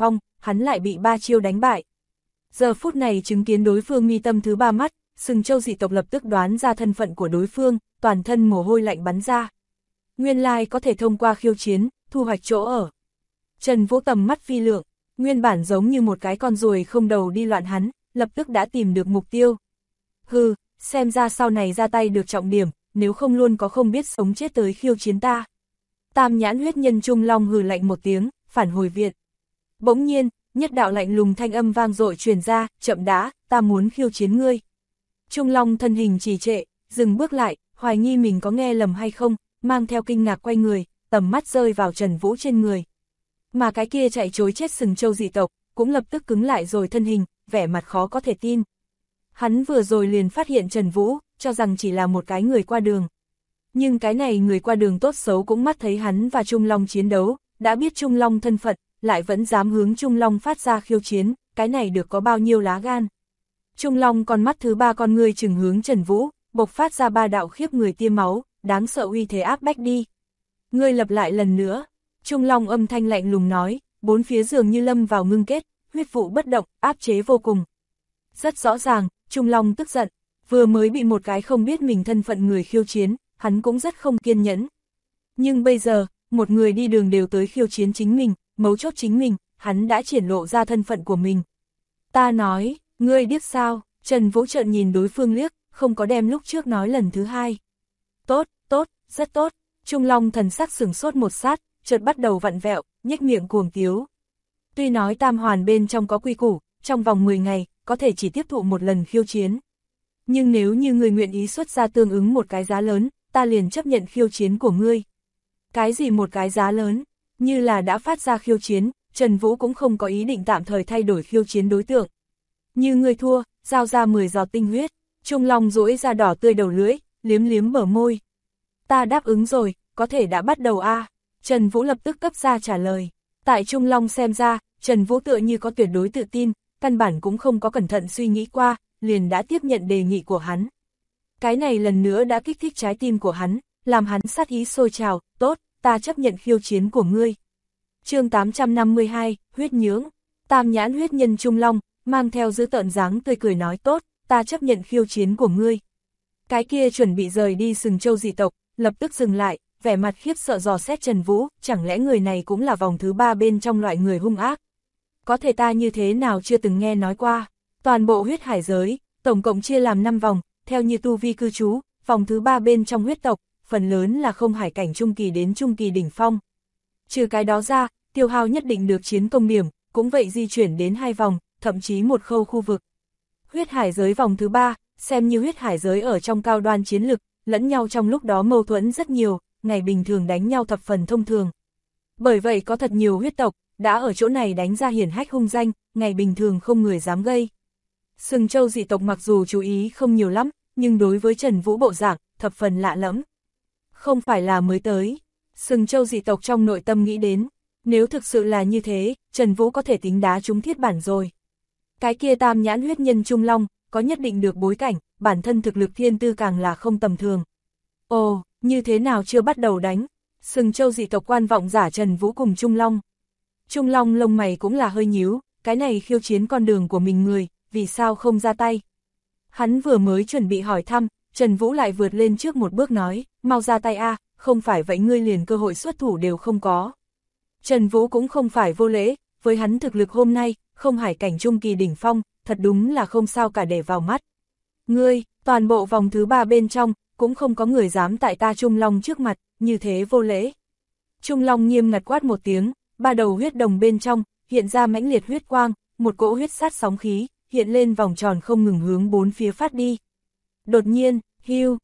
hắn lại bị 3 chiêu đánh bại. Giờ phút này chứng kiến đối phương mi tâm thứ 3 mắt, Sừng Châu dị tộc lập tức đoán ra thân phận của đối phương, toàn thân mồ hôi lạnh bắn ra. Nguyên lai có thể thông qua khiêu chiến, thu hoạch chỗ ở. Trần Vũ tầm mắt phi lượng, nguyên bản giống như một cái con ruồi không đầu đi loạn hắn, lập tức đã tìm được mục tiêu. Hừ, xem ra sau này ra tay được trọng điểm, nếu không luôn có không biết sống chết tới khiêu chiến ta. Tam nhãn huyết nhân Trung Long hừ lạnh một tiếng, phản hồi viện. Bỗng nhiên, nhất đạo lạnh lùng thanh âm vang dội truyền ra, chậm đã, ta muốn khiêu chiến ngươi. Trung Long thân hình trì trệ, dừng bước lại, hoài nghi mình có nghe lầm hay không, mang theo kinh ngạc quay người, tầm mắt rơi vào Trần Vũ trên người. Mà cái kia chạy trối chết Sừng Châu dị tộc, cũng lập tức cứng lại rồi thân hình, vẻ mặt khó có thể tin. Hắn vừa rồi liền phát hiện Trần Vũ, cho rằng chỉ là một cái người qua đường. Nhưng cái này người qua đường tốt xấu cũng mắt thấy hắn và Trung Long chiến đấu, đã biết Trung Long thân phận, lại vẫn dám hướng Trung Long phát ra khiêu chiến, cái này được có bao nhiêu lá gan. Trung Long con mắt thứ 3 con ngươi chừng hướng Trần Vũ, bộc phát ra 3 đạo khiếp người tiêm máu, đáng sợ uy thế áp bách đi. Ngươi lập lại lần nữa, Trung Long âm thanh lạnh lùng nói, bốn phía dường như lâm vào ngưng kết, huyết vụ bất động, áp chế vô cùng. Rất rõ ràng, Trung Long tức giận, vừa mới bị một cái không biết mình thân phận người khiêu chiến, hắn cũng rất không kiên nhẫn. Nhưng bây giờ, một người đi đường đều tới khiêu chiến chính mình, mấu chốt chính mình, hắn đã triển lộ ra thân phận của mình. Ta nói, ngươi điếc sao? Trần Vũ trợn nhìn đối phương liếc, không có đem lúc trước nói lần thứ 2. Tốt, tốt, rất tốt. Trung Long thần sắc sửng sốt một sát, chợt bắt đầu vặn vẹo, nhếch miệng cuồng tiếu. Tuy nói tam hoàn bên trong có quy củ, trong vòng 10 ngày, có thể chỉ tiếp thụ một lần khiêu chiến. Nhưng nếu như người nguyện ý xuất ra tương ứng một cái giá lớn, ta liền chấp nhận khiêu chiến của ngươi. Cái gì một cái giá lớn? Như là đã phát ra khiêu chiến, Trần Vũ cũng không có ý định tạm thời thay đổi khiêu chiến đối tượng. Như ngươi thua, giao ra 10 giọt tinh huyết. Trung Long duỗi ra đỏ tươi đầu lưỡi, liếm liếm bờ môi. Ta đáp ứng rồi, có thể đã bắt đầu a. Trần Vũ lập tức cấp ra trả lời. Tại Trung Long xem ra, Trần Vũ tựa như có tuyệt đối tự tin, căn bản cũng không có cẩn thận suy nghĩ qua, liền đã tiếp nhận đề nghị của hắn. Cái này lần nữa đã kích thích trái tim của hắn, làm hắn sát ý sôi trào, tốt, ta chấp nhận khiêu chiến của ngươi. Chương 852, huyết nhướng. Tam nhãn huyết nhân Trung Long, mang theo dữ tợn dáng tươi cười nói tốt, ta chấp nhận khiêu chiến của ngươi. Cái kia chuẩn bị rời đi Sừng Châu dị tộc, lập tức dừng lại, vẻ mặt khiếp sợ dò xét Trần Vũ, chẳng lẽ người này cũng là vòng thứ 3 bên trong loại người hung ác. Có thể ta như thế nào chưa từng nghe nói qua. Toàn bộ huyết hải giới, tổng cộng chia làm 5 vòng, theo như tu vi cư trú, vòng thứ 3 bên trong huyết tộc, phần lớn là không hải cảnh trung kỳ đến trung kỳ đỉnh phong. Trừ cái đó ra, tiêu hao nhất định được chiến công điểm, cũng vậy di chuyển đến 2 vòng, thậm chí một khâu khu vực. Huyết hải giới vòng thứ 3, xem như huyết hải giới ở trong cao đoan chiến lực, lẫn nhau trong lúc đó mâu thuẫn rất nhiều, ngày bình thường đánh nhau thập phần thông thường. Bởi vậy có thật nhiều huyết tộc, đã ở chỗ này đánh ra hiển hách hung danh, ngày bình thường không người dám gây. Sừng Châu dị tộc mặc dù chú ý không nhiều lắm, nhưng đối với Trần Vũ bộ dạng, thập phần lạ lẫm. Không phải là mới tới. Sừng Châu dị tộc trong nội tâm nghĩ đến, nếu thực sự là như thế, Trần Vũ có thể tính đá trúng thiết bản rồi. Cái kia tam nhãn huyết nhân Trung Long, có nhất định được bối cảnh, bản thân thực lực thiên tư càng là không tầm thường. Ồ, như thế nào chưa bắt đầu đánh? Sừng Châu dị tộc quan vọng giả Trần Vũ cùng Trung Long. Trung Long lông mày cũng là hơi nhíu, cái này khiêu chiến con đường của mình người, vì sao không ra tay? Hắn vừa mới chuẩn bị hỏi thăm, Trần Vũ lại vượt lên trước một bước nói, mau ra tay a, không phải vậy ngươi liền cơ hội xuất thủ đều không có. Trần Vũ cũng không phải vô lễ, với hắn thực lực hôm nay, không hải cảnh trung kỳ đỉnh phong, thật đúng là không sao cả để vào mắt. Ngươi, toàn bộ vòng thứ 3 bên trong, cũng không có người dám tại ta Trung Long trước mặt, như thế vô lễ. Trung Long nghiêm ngặt quát một tiếng, 3 đầu huyết đồng bên trong, hiện ra mãnh liệt huyết quang, một cỗ huyết sát sóng khí, hiện lên vòng tròn không ngừng hướng bốn phía phát đi. Đột nhiên, hiu,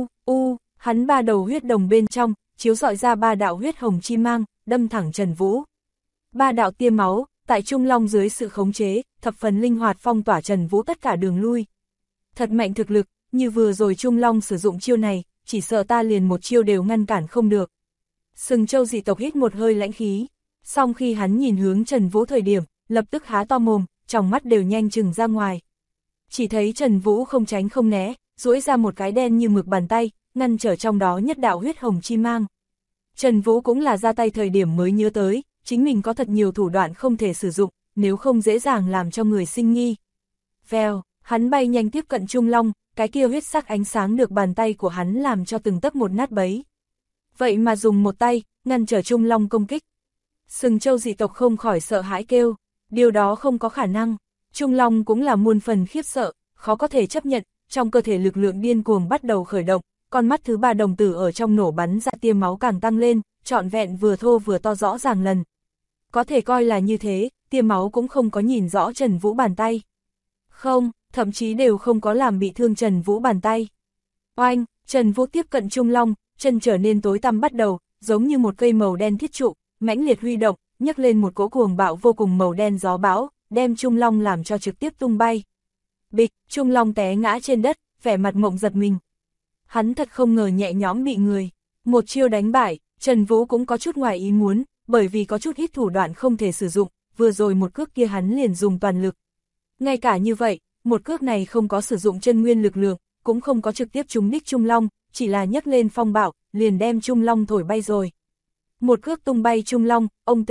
hắn 3 đầu huyết đồng bên trong, chiếu rọi ra 3 đạo huyết hồng chi mang, đâm thẳng Trần Vũ. 3 đạo tia máu, tại Trung Long dưới sự khống chế, thập phần linh hoạt phong tỏa Trần Vũ tất cả đường lui. Thật mạnh thực lực, như vừa rồi Trung Long sử dụng chiêu này, chỉ sợ ta liền một chiêu đều ngăn cản không được. Sừng Châu dị tộc hít một hơi lãnh khí, song khi hắn nhìn hướng Trần Vũ thời điểm, lập tức há to mồm, trong mắt đều nhanh chừng ra ngoài. Chỉ thấy Trần Vũ không tránh không né, duỗi ra một cái đen như mực bàn tay, ngăn trở trong đó nhất đạo huyết hồng chi mang. Trần Vũ cũng là ra tay thời điểm mới nhớ tới, chính mình có thật nhiều thủ đoạn không thể sử dụng, nếu không dễ dàng làm cho người sinh nghi. Vèo, hắn bay nhanh tiếp cận Trung Long, cái kia huyết sắc ánh sáng được bàn tay của hắn làm cho từng tấc một nát bấy. Vậy mà dùng một tay, ngăn trở Trung Long công kích. Sừng Châu dị tộc không khỏi sợ hãi kêu, điều đó không có khả năng. Trung Long cũng là muôn phần khiếp sợ, khó có thể chấp nhận, trong cơ thể lực lượng điên cuồng bắt đầu khởi động, con mắt thứ ba đồng tử ở trong nổ bắn ra tia máu càng tăng lên, trọn vẹn vừa thô vừa to rõ ràng lần. Có thể coi là như thế, tia máu cũng không có nhìn rõ Trần Vũ bàn tay. Không, thậm chí đều không có làm bị thương Trần Vũ bàn tay. Oanh, Trần Vũ tiếp cận Trung Long, chân trở nên tối tăm bắt đầu, giống như một cây màu đen thiết trụ, mãnh liệt huy động, nhấc lên một cỗ cuồng bạo vô cùng màu đen gió bão, đem Trung Long làm cho trực tiếp tung bay. Bịch, Trung Long té ngã trên đất, vẻ mặt mộng giật mình. Hắn thật không ngờ nhẹ nhõm bị người một chiêu đánh bại. Trần Vũ cũng có chút ngoài ý muốn, bởi vì có chút ít thủ đoạn không thể sử dụng, vừa rồi một cước kia hắn liền dùng toàn lực. Ngay cả như vậy, một cước này không có sử dụng chân nguyên lực lượng, cũng không có trực tiếp trúng đích Trung Long, chỉ là nhấc lên phong bạo, liền đem Trung Long thổi bay rồi. Một cước tung bay Trung Long, ông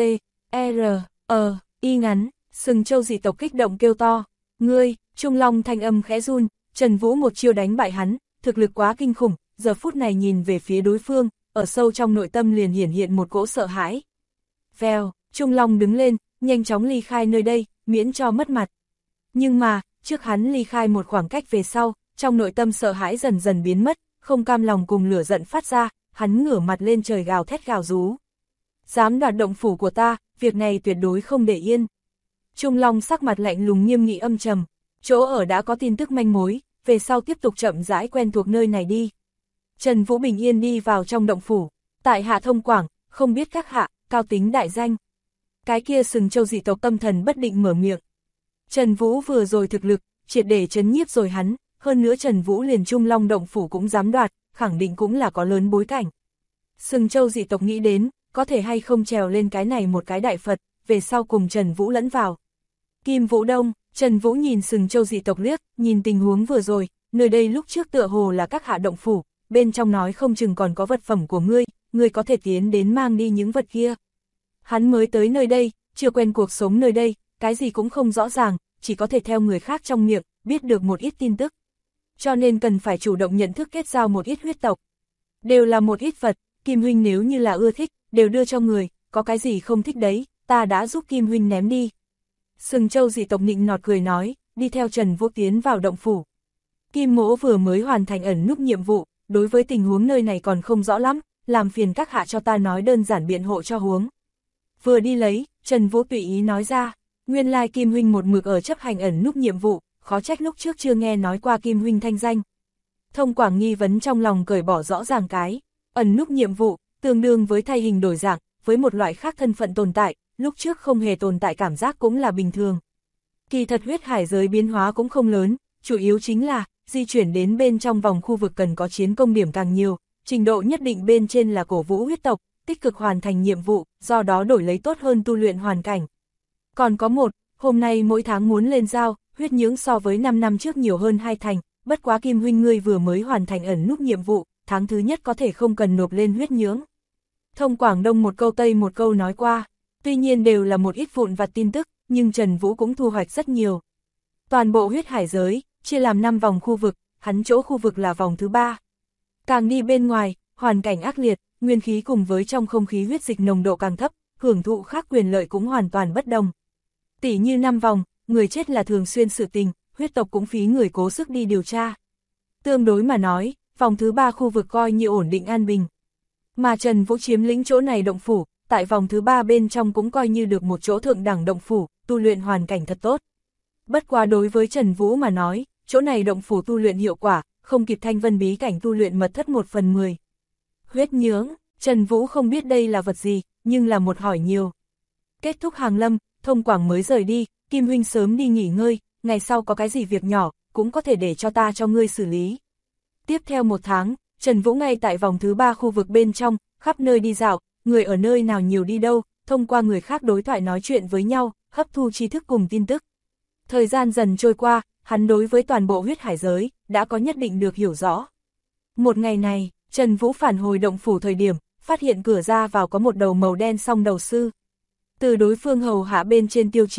y ngắn, Sừng Châu dị tộc kích động kêu to, ngươi, Trung Long thanh âm khẽ run, Trần Vũ một chiêu đánh bại hắn, thực lực quá kinh khủng, giờ phút này nhìn về phía đối phương, ở sâu trong nội tâm liền hiển hiện một cỗ sợ hãi. Vèo, Trung Long đứng lên, nhanh chóng ly khai nơi đây, miễn cho mất mặt. Nhưng mà, trước hắn ly khai một khoảng cách về sau, trong nội tâm sợ hãi dần dần biến mất, không cam lòng cùng lửa giận phát ra, hắn ngửa mặt lên trời gào thét gào rú. Dám đoạt động phủ của ta, việc này tuyệt đối không để yên. Trung Long sắc mặt lạnh lùng nghiêm nghị âm trầm, chỗ ở đã có tin tức manh mối, về sau tiếp tục chậm rãi quen thuộc nơi này đi. Trần Vũ bình yên đi vào trong động phủ, tại hạ Thông Quảng, không biết các hạ, cao tính đại danh. Cái kia Sừng Châu dị tộc tâm thần bất định mở miệng. Trần Vũ vừa rồi thực lực, triệt để chấn nhiếp rồi hắn, hơn nữa Trần Vũ liền Trung Long động phủ cũng dám đoạt, khẳng định cũng là có lớn bối cảnh. Sừng Châu dị tộc nghĩ đến, có thể hay không trèo lên cái này một cái đại Phật, về sau cùng Trần Vũ lẫn vào. Kim Vũ Đông, Trần Vũ nhìn Sừng Châu dị tộc liếc, nhìn tình huống vừa rồi, nơi đây lúc trước tựa hồ là các hạ động phủ, bên trong nói không chừng còn có vật phẩm của ngươi có thể tiến đến mang đi những vật kia. Hắn mới tới nơi đây, chưa quen cuộc sống nơi đây, cái gì cũng không rõ ràng, chỉ có thể theo người khác trong miệng, biết được một ít tin tức. Cho nên cần phải chủ động nhận thức kết giao một ít huyết tộc. Đều là một ít vật, Kim huynh nếu như là ưa thích, đều đưa cho người, có cái gì không thích đấy, ta đã giúp Kim huynh ném đi. Sừng Châu dị tộc nịnh nọt cười nói, đi theo Trần Vũ tiến vào động phủ. Kim Mỗ vừa mới hoàn thành ẩn núp nhiệm vụ, đối với tình huống nơi này còn không rõ lắm, làm phiền các hạ cho ta nói đơn giản biện hộ cho huống. Vừa đi lấy, Trần Vũ tùy ý nói ra, nguyên lai Kim huynh một mực ở chấp hành ẩn núp nhiệm vụ, khó trách lúc trước chưa nghe nói qua Kim huynh thanh danh. Thông Quảng nghi vấn trong lòng cởi bỏ rõ ràng cái, ẩn núp nhiệm vụ, tương đương với thay hình đổi dạng, với một loại khác thân phận tồn tại, lúc trước không hề tồn tại cảm giác cũng là bình thường. Kỳ thật huyết hải giới biến hóa cũng không lớn, chủ yếu chính là, di chuyển đến bên trong vòng khu vực cần có chiến công điểm càng nhiều, trình độ nhất định bên trên là cổ vũ huyết tộc, tích cực hoàn thành nhiệm vụ, do đó đổi lấy tốt hơn tu luyện hoàn cảnh. Còn có một, hôm nay mỗi tháng muốn lên giao, huyết nhưỡng so với 5 năm trước nhiều hơn 2 thành, bất quá Kim huynh ngươi vừa mới hoàn thành ẩn núp nhiệm vụ, tháng thứ nhất có thể không cần nộp lên huyết nhưỡng. Thông Quảng Đông một câu Tây một câu nói qua, tuy nhiên đều là một ít vụn vặt tin tức, nhưng Trần Vũ cũng thu hoạch rất nhiều. Toàn bộ huyết hải giới, chia làm 5 vòng khu vực, hắn chỗ khu vực là vòng thứ 3. Càng đi bên ngoài, hoàn cảnh ác liệt, nguyên khí cùng với trong không khí huyết dịch nồng độ càng thấp, hưởng thụ khác quyền lợi cũng hoàn toàn bất đồng. Tỷ như 5 vòng, người chết là thường xuyên sự tình, huyết tộc cũng phí người cố sức đi điều tra. Tương đối mà nói, vòng thứ 3 khu vực coi như ổn định an bình. Mà Trần Vũ chiếm lĩnh chỗ này động phủ, tại vòng thứ 3 bên trong cũng coi như được một chỗ thượng đẳng động phủ, tu luyện hoàn cảnh thật tốt. Bất quá đối với Trần Vũ mà nói, chỗ này động phủ tu luyện hiệu quả, không kịp Thanh Vân bí cảnh tu luyện mật thất 1/10. Huyết nhưỡng, Trần Vũ không biết đây là vật gì, nhưng là một hỏi nhiều. Kết thúc hàng lâm, Thông Quảng mới rời đi, Kim huynh sớm đi nghỉ ngơi, ngày sau có cái gì việc nhỏ, cũng có thể để cho ta cho ngươi xử lý. Tiếp theo 1 tháng, Trần Vũ ngay tại vòng thứ 3 khu vực bên trong, khắp nơi đi dạo, người ở nơi nào nhiều đi đâu, thông qua người khác đối thoại nói chuyện với nhau, hấp thu tri thức cùng tin tức. Thời gian dần trôi qua, hắn đối với toàn bộ huyết hải giới, đã có nhất định được hiểu rõ. Một ngày này, Trần Vũ phản hồi động phủ thời điểm, phát hiện cửa ra vào có một đầu màu đen song đầu sư. Từ đối phương hầu hạ bên trên tiêu chí,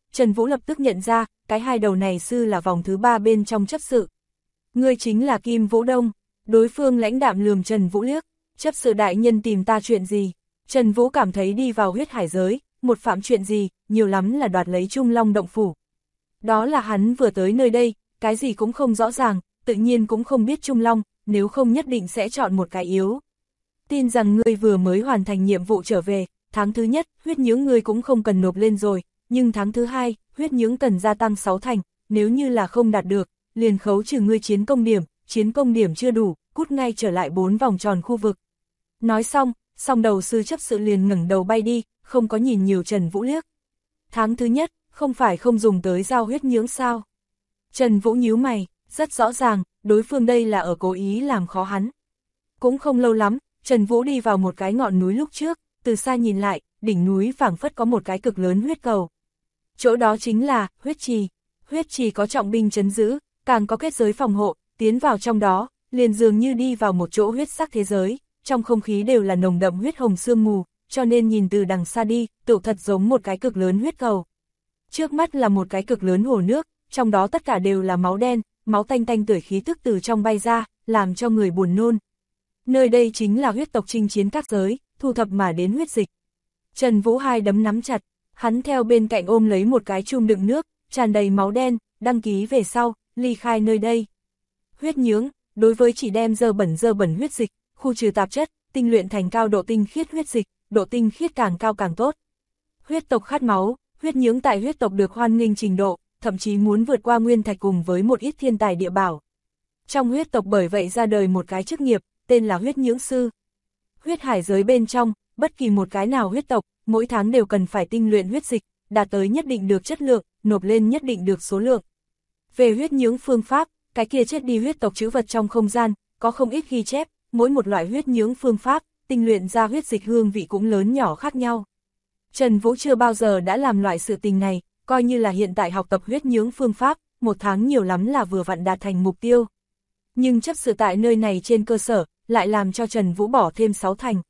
Trần Vũ lập tức nhận ra, cái hai đầu này sư là vòng thứ 3 bên trong chấp sự. Ngươi chính là Kim Vũ Đông. Đối phương lãnh đạm lườm Trần Vũ liếc, chấp sự đại nhân tìm ta chuyện gì? Trần Vũ cảm thấy đi vào huyết hải giới, một phạm chuyện gì, nhiều lắm là đoạt lấy Trung Long động phủ. Đó là hắn vừa tới nơi đây, cái gì cũng không rõ ràng, tự nhiên cũng không biết Trung Long, nếu không nhất định sẽ chọn một cái yếu. Tin rằng ngươi vừa mới hoàn thành nhiệm vụ trở về, tháng thứ nhất, huyết nhưỡng ngươi cũng không cần nộp lên rồi, nhưng tháng thứ hai, huyết nhưỡng cần gia tăng 6 thành, nếu như là không đạt được, liền khấu trừ ngươi chiến công điểm chưa đủ, cút ngay trở lại 4 vòng tròn khu vực. Nói xong, song đầu sư chấp sự liền ngẩng đầu bay đi, không có nhìn nhiều Trần Vũ liếc. Tháng thứ nhất, không phải không dùng tới giao huyết nhưỡng sao? Trần Vũ nhíu mày, rất rõ ràng, đối phương đây là ở cố ý làm khó hắn. Cũng không lâu lắm, Trần Vũ đi vào một cái ngọn núi lúc trước, từ xa nhìn lại, đỉnh núi phảng phất có một cái cực lớn huyết cầu. Chỗ đó chính là huyết trì có trọng binh trấn giữ, càng có kết giới phòng hộ, tiến vào trong đó, liền dường như đi vào một chỗ huyết sắc thế giới, trong không khí đều là nồng đậm huyết hồng sương mù, cho nên nhìn từ đằng xa đi, tựu thật giống một cái cực lớn huyết cầu. Trước mắt là một cái cực lớn hồ nước, trong đó tất cả đều là máu đen, máu tanh tanh tưởi khí tức từ trong bay ra, làm cho người buồn nôn. Nơi đây chính là huyết tộc chinh chiến các giới, thu thập mà đến huyết dịch. Trần Vũ hai đấm nắm chặt, hắn theo bên cạnh ôm lấy một cái chum đựng nước, tràn đầy máu đen, đăng ký về sau, ly khai nơi đây. Huyết nhưỡng, đối với chỉ đem dơ bẩn huyết dịch, khu trừ tạp chất, tinh luyện thành cao độ tinh khiết huyết dịch, độ tinh khiết càng cao càng tốt. Huyết tộc khát máu, huyết nhưỡng tại huyết tộc được hoan nghênh trình độ, thậm chí muốn vượt qua nguyên thạch cùng với một ít thiên tài địa bảo. Trong huyết tộc bởi vậy ra đời một cái chức nghiệp, tên là huyết nhưỡng sư. Huyết hải giới bên trong, bất kỳ một cái nào huyết tộc, mỗi tháng đều cần phải tinh luyện huyết dịch, đạt tới nhất định được chất lượng, nộp lên nhất định được số lượng. Về huyết nhưỡng phương pháp, cái kia chết đi huyết tộc trữ vật trong không gian, có không ít ghi chép, mỗi một loại huyết nhưỡng phương pháp, tinh luyện ra huyết dịch hương vị cũng lớn nhỏ khác nhau. Trần Vũ chưa bao giờ đã làm loại sự tình này, coi như là hiện tại học tập huyết nhưỡng phương pháp, một tháng nhiều lắm là vừa vặn đạt thành mục tiêu. Nhưng chấp sự tại nơi này trên cơ sở, lại làm cho Trần Vũ bỏ thêm 6 thành.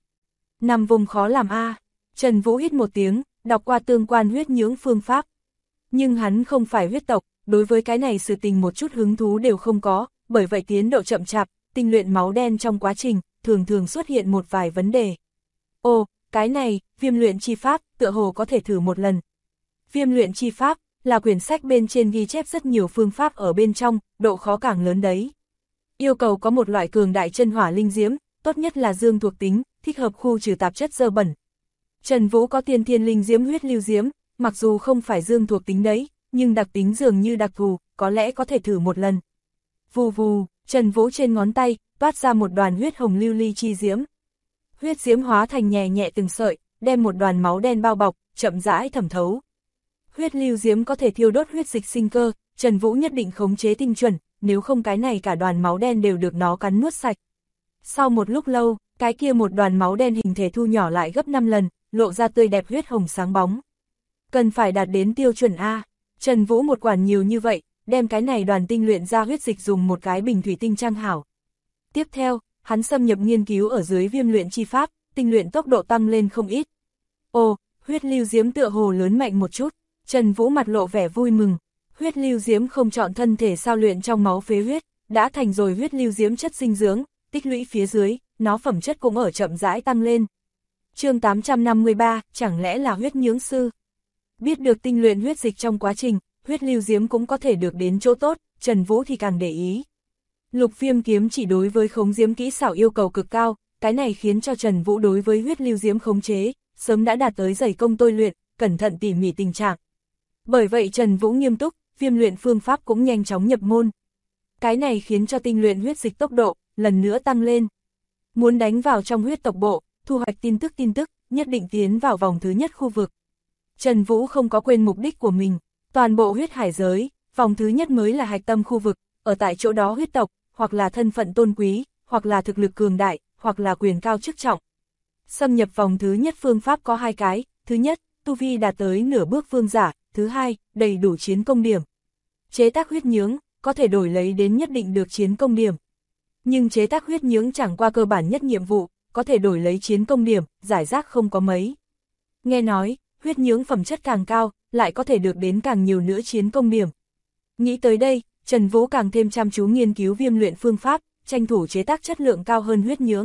5 vùng khó làm a. Trần Vũ hít một tiếng, đọc qua tương quan huyết nhưỡng phương pháp. Nhưng hắn không phải huyết tộc, đối với cái này sự tình một chút hứng thú đều không có, bởi vậy tiến độ chậm chạp, tinh luyện máu đen trong quá trình, thường xuất hiện một vài vấn đề. Ồ, cái này, viêm luyện chi pháp, tựa hồ có thể thử một lần. Viêm luyện chi pháp, là quyển sách bên trên ghi chép rất nhiều phương pháp ở bên trong, độ khó càng lớn đấy. Yêu cầu có một loại cường đại chân hỏa linh diễm, tốt nhất là dương thuộc tính, thích hợp khu trừ tạp chất dơ bẩn. Trần Vũ có tiên thiên linh diễm huyết lưu diễm, mặc dù không phải dương thuộc tính đấy, nhưng đặc tính dường như đặc thù, có lẽ có thể thử một lần. Vù vù, Trần Vũ trên ngón tay, toát ra một đoàn huyết hồng lưu ly chi diễm. Huyết diễm hóa thành nhẹ nhẹ từng sợi, đem một đoàn máu đen bao bọc, chậm rãi thẩm thấu. Huyết lưu diễm có thể thiêu đốt huyết dịch sinh cơ, Trần Vũ nhất định khống chế tinh chuẩn, nếu không cái này cả đoàn máu đen đều được nó cắn nuốt sạch. Sau một lúc lâu, cái kia một đoàn máu đen hình thể thu nhỏ lại gấp 5 lần, lộ ra tươi đẹp huyết hồng sáng bóng. Cần phải đạt đến tiêu chuẩn A. Trần Vũ một quản nhiều như vậy, đem cái này đoàn tinh luyện ra huyết dịch dùng một cái bình thủy tinh trang hảo. Tiếp theo, hắn xâm nhập nghiên cứu ở dưới viêm luyện chi pháp, tinh luyện tốc độ tăng lên không ít. Ồ, huyết lưu diễm tựa hồ lớn mạnh một chút, Trần Vũ mặt lộ vẻ vui mừng. Huyết lưu diễm không chọn thân thể sao luyện trong máu phế huyết, đã thành rồi huyết lưu diễm chất dinh dưỡng, tích lũy phía dưới, nó phẩm chất cũng ở chậm rãi tăng lên. Chương 853, chẳng lẽ là huyết nhưỡng sư? Biết được tinh luyện huyết dịch trong quá trình, huyết lưu diễm cũng có thể được đến chỗ tốt, Trần Vũ thì càng để ý. Lục viêm kiếm chỉ đối với khống diễm kỹ xảo yêu cầu cực cao, cái này khiến cho Trần Vũ đối với huyết lưu diễm khống chế, sớm đã đạt tới dày công tôi luyện, cẩn thận tỉ mỉ tình trạng. Bởi vậy Trần Vũ nghiêm túc, viêm luyện phương pháp cũng nhanh chóng nhập môn. Cái này khiến cho tinh luyện huyết dịch tốc độ, lần nữa tăng lên. Muốn đánh vào trong huyết tộc bộ, thu hoạch tin tức, nhất định tiến vào vòng thứ nhất khu vực. Trần Vũ không có quên mục đích của mình, toàn bộ huyết hải giới, vòng thứ nhất mới là hạch tâm khu vực, ở tại chỗ đó huyết tộc, hoặc là thân phận tôn quý, hoặc là thực lực cường đại, hoặc là quyền cao chức trọng. Xâm nhập vòng thứ nhất phương pháp có 2 cái, thứ nhất, tu vi đạt tới nửa bước vương giả, thứ hai, đầy đủ chiến công điểm. Chế tác huyết nhưỡng, có thể đổi lấy đến nhất định được chiến công điểm. Nhưng chế tác huyết nhưỡng chẳng qua cơ bản nhất nhiệm vụ, có thể đổi lấy chiến công điểm, giải rác không có mấy. Nghe nói, huyết nhưỡng phẩm chất càng cao, lại có thể được đến càng nhiều nữa chiến công điểm. Nghĩ tới đây, Trần Vũ càng thêm chăm chú nghiên cứu viêm luyện phương pháp, tranh thủ chế tác chất lượng cao hơn huyết nhưỡng.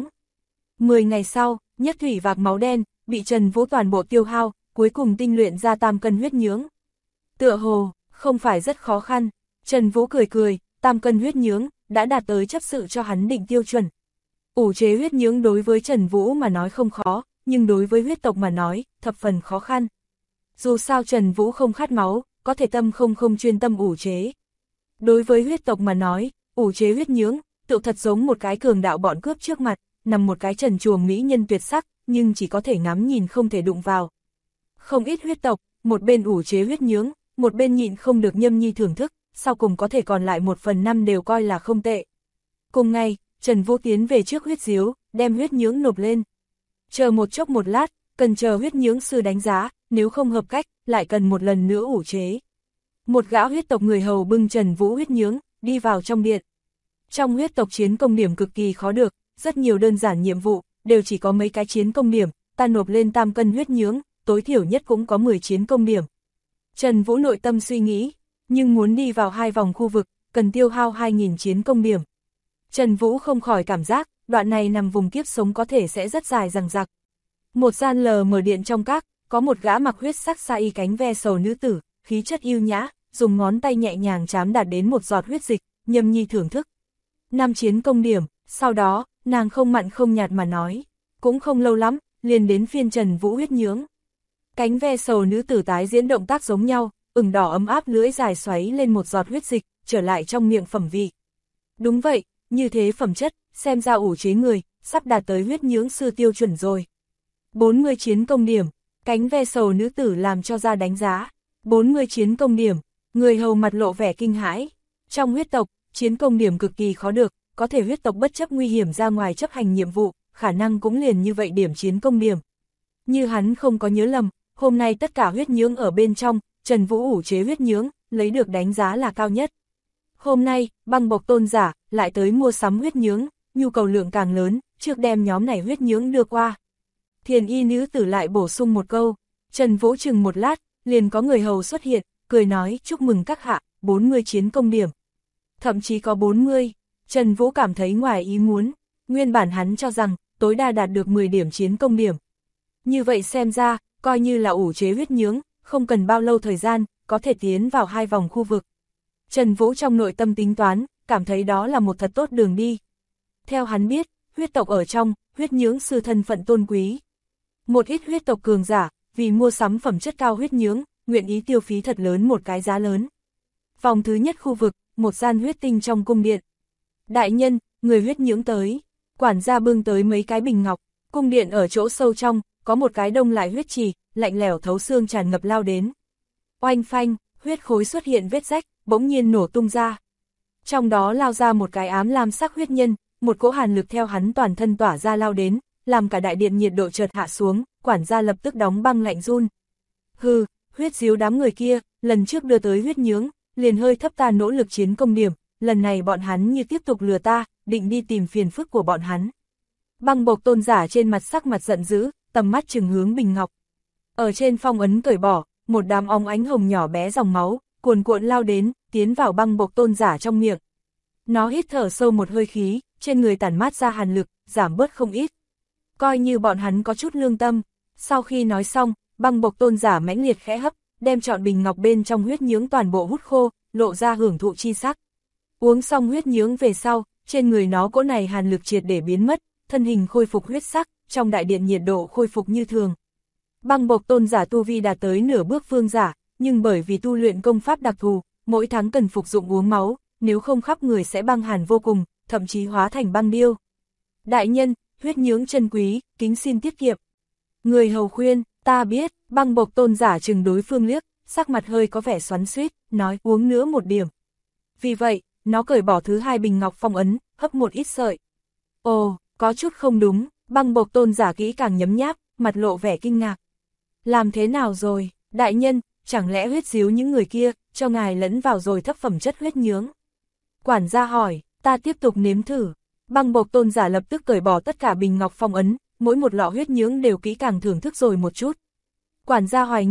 10 ngày sau, nhất thủy vạc máu đen, bị Trần Vũ toàn bộ tiêu hao, cuối cùng tinh luyện ra 3 cân huyết nhưỡng. Tựa hồ, không phải rất khó khăn, Trần Vũ cười cười, 3 cân huyết nhưỡng, đã đạt tới chấp sự cho hắn định tiêu chuẩn. Ủ chế huyết nhưỡng đối với Trần Vũ mà nói không khó, nhưng đối với huyết tộc mà nói, thập phần khó khăn. Dù sao Trần Vũ không khát máu, có thể không chuyên tâm ủ chế. Đối với huyết tộc mà nói, ủ chế huyết nhưỡng, tự thật giống một cái cường đạo bọn cướp trước mặt, nằm một cái trần truồng mỹ nhân tuyệt sắc, nhưng chỉ có thể ngắm nhìn không thể đụng vào. Không ít huyết tộc, một bên ủ chế huyết nhưỡng, một bên nhịn không được nhâm nhi thưởng thức, sau cùng có thể còn lại 1/5 đều coi là không tệ. Cùng ngày, Trần Vũ tiến về trước huyết diếu, đem huyết nhưỡng nộp lên. Chờ một chốc một lát, cần chờ huyết nhưỡng sư đánh giá, nếu không hợp cách, lại cần một lần nữa ủ chế. Một gã huyết tộc người hầu bưng Trần Vũ huyết nhưỡng, đi vào trong điện. Trong huyết tộc chiến công điểm cực kỳ khó được, rất nhiều đơn giản nhiệm vụ, đều chỉ có mấy cái chiến công điểm, ta nộp lên 3 cân huyết nhưỡng, tối thiểu nhất cũng có 10 chiến công điểm. Trần Vũ nội tâm suy nghĩ, nhưng muốn đi vào 2 vòng khu vực, cần tiêu hao 2.000 chiến công điểm. Trần Vũ không khỏi cảm giác, đoạn này nằm vùng kiếp sống có thể sẽ rất dài dằng dặc. Một gian lờ mờ điện trong các, có một gã mặc huyết sắc sa y cánh ve sầu nữ tử, khí chất yêu nhã, dùng ngón tay nhẹ nhàng chám đạt đến một giọt huyết dịch, nhâm nhi thưởng thức. 5 chiến công điểm, sau đó, nàng không mặn không nhạt mà nói, cũng không lâu lắm, liền đến phiên Trần Vũ huyết nhưỡng. Cánh ve sầu nữ tử tái diễn động tác giống nhau, ửng đỏ ấm áp lưỡi dài xoáy lên một giọt huyết dịch, trở lại trong miệng phẩm vị. Đúng vậy, như thế phẩm chất, xem ra ủ chế người, sắp đạt tới huyết nhưỡng sư tiêu chuẩn rồi. 40 chiến công điểm, cánh ve sầu nữ tử làm cho ra đánh giá. 40 chiến công điểm, người hầu mặt lộ vẻ kinh hãi. Trong huyết tộc, chiến công điểm cực kỳ khó được, có thể huyết tộc bất chấp nguy hiểm ra ngoài chấp hành nhiệm vụ, khả năng cũng liền như vậy điểm chiến công điểm. Như hắn không có nhớ lầm, hôm nay tất cả huyết nhưỡng ở bên trong, Trần Vũ ủ chế huyết nhưỡng, lấy được đánh giá là cao nhất. Hôm nay, Băng Bộc tôn giả, lại tới mua sắm huyết nhưỡng, nhu cầu lượng càng lớn, trước đem nhóm này huyết nhưỡng đưa qua. Thiền y nữ tử lại bổ sung một câu, Trần Vũ chừng một lát, liền có người hầu xuất hiện, cười nói chúc mừng các hạ, 40 chiến công điểm. Thậm chí có 40, Trần Vũ cảm thấy ngoài ý muốn, nguyên bản hắn cho rằng, tối đa đạt được 10 điểm chiến công điểm. Như vậy xem ra, coi như là ủ chế huyết nhưỡng, không cần bao lâu thời gian, có thể tiến vào 2 vòng khu vực. Trần Vũ trong nội tâm tính toán, cảm thấy đó là một thật tốt đường đi. Theo hắn biết, huyết tộc ở trong, huyết nhưỡng sư thân phận tôn quý. Một ít huyết tộc cường giả, vì mua sắm phẩm chất cao huyết nhưỡng, nguyện ý tiêu phí thật lớn một cái giá lớn. Vòng thứ nhất khu vực, một gian huyết tinh trong cung điện. Đại nhân, người huyết nhưỡng tới. Quản gia bưng tới mấy cái bình ngọc, cung điện ở chỗ sâu trong, có một cái đông lại huyết trì, lạnh lẽo thấu xương tràn ngập lao đến. Oanh phanh, huyết khối xuất hiện vết rách, bỗng nhiên nổ tung ra. Trong đó lao ra một cái ám lam sắc huyết nhân, một cỗ hàn lực theo hắn toàn thân tỏa ra lao đến, làm cả đại điện nhiệt độ chợt hạ xuống, quản gia lập tức đóng băng lạnh run. Hừ, huyết diếu đám người kia, lần trước đưa tới huyết nhưỡng, liền hơi thấp ta nỗ lực chiến công điểm, lần này bọn hắn như tiếp tục lừa ta, định đi tìm phiền phức của bọn hắn. Băng Bộc tôn giả trên mặt sắc mặt giận dữ, tầm mắt trừng hướng bình ngọc. Ở trên phong ấn cởi bỏ, một đám óng ánh hồng nhỏ bé dòng máu, cuồn cuộn lao đến, tiến vào Băng Bộc tôn giả trong miệng. Nó hít thở sâu một hơi khí, trên người tản mát ra hàn lực, giảm bớt không ít. Coi như bọn hắn có chút lương tâm, sau khi nói xong, Băng Bộc tôn giả mãnh liệt khẽ hấp, đem trọn bình ngọc bên trong huyết nhưỡng toàn bộ hút khô, lộ ra hưởng thụ chi sắc. Uống xong huyết nhưỡng về sau, trên người nó cỗ này hàn lực triệt để biến mất, thân hình khôi phục huyết sắc, trong đại điện nhiệt độ khôi phục như thường. Băng Bộc tôn giả tu vi đạt tới nửa bước vương giả, nhưng bởi vì tu luyện công pháp đặc thù, mỗi tháng cần phục dụng uống máu, nếu không khắp người sẽ băng hàn vô cùng, thậm chí hóa thành băng điêu. Đại nhân, huyết nhưỡng chân quý, kính xin tiết kiệm. Người hầu khuyên, ta biết, Băng Bộc tôn giả chừng đối phương liếc, sắc mặt hơi có vẻ xoắn xuýt, nói uống nữa một điểm. Vì vậy, nó cởi bỏ thứ 2 bình ngọc phong ấn, hấp một ít sợi. Ồ, có chút không đúng, Băng Bộc tôn giả kỹ càng nhấm nháp, mặt lộ vẻ kinh ngạc. Làm thế nào rồi, đại nhân, chẳng lẽ huyết díu những người kia, cho ngài lẫn vào rồi thấp phẩm chất huyết nhưỡng? Quản gia hỏi, ta tiếp tục nếm thử. Băng Bộc tôn giả lập tức cởi bỏ tất cả bình ngọc phong ấn, mỗi một lọ huyết nhưỡng đều kỹ càng thưởng thức rồi một chút. Quản gia hoài nghi,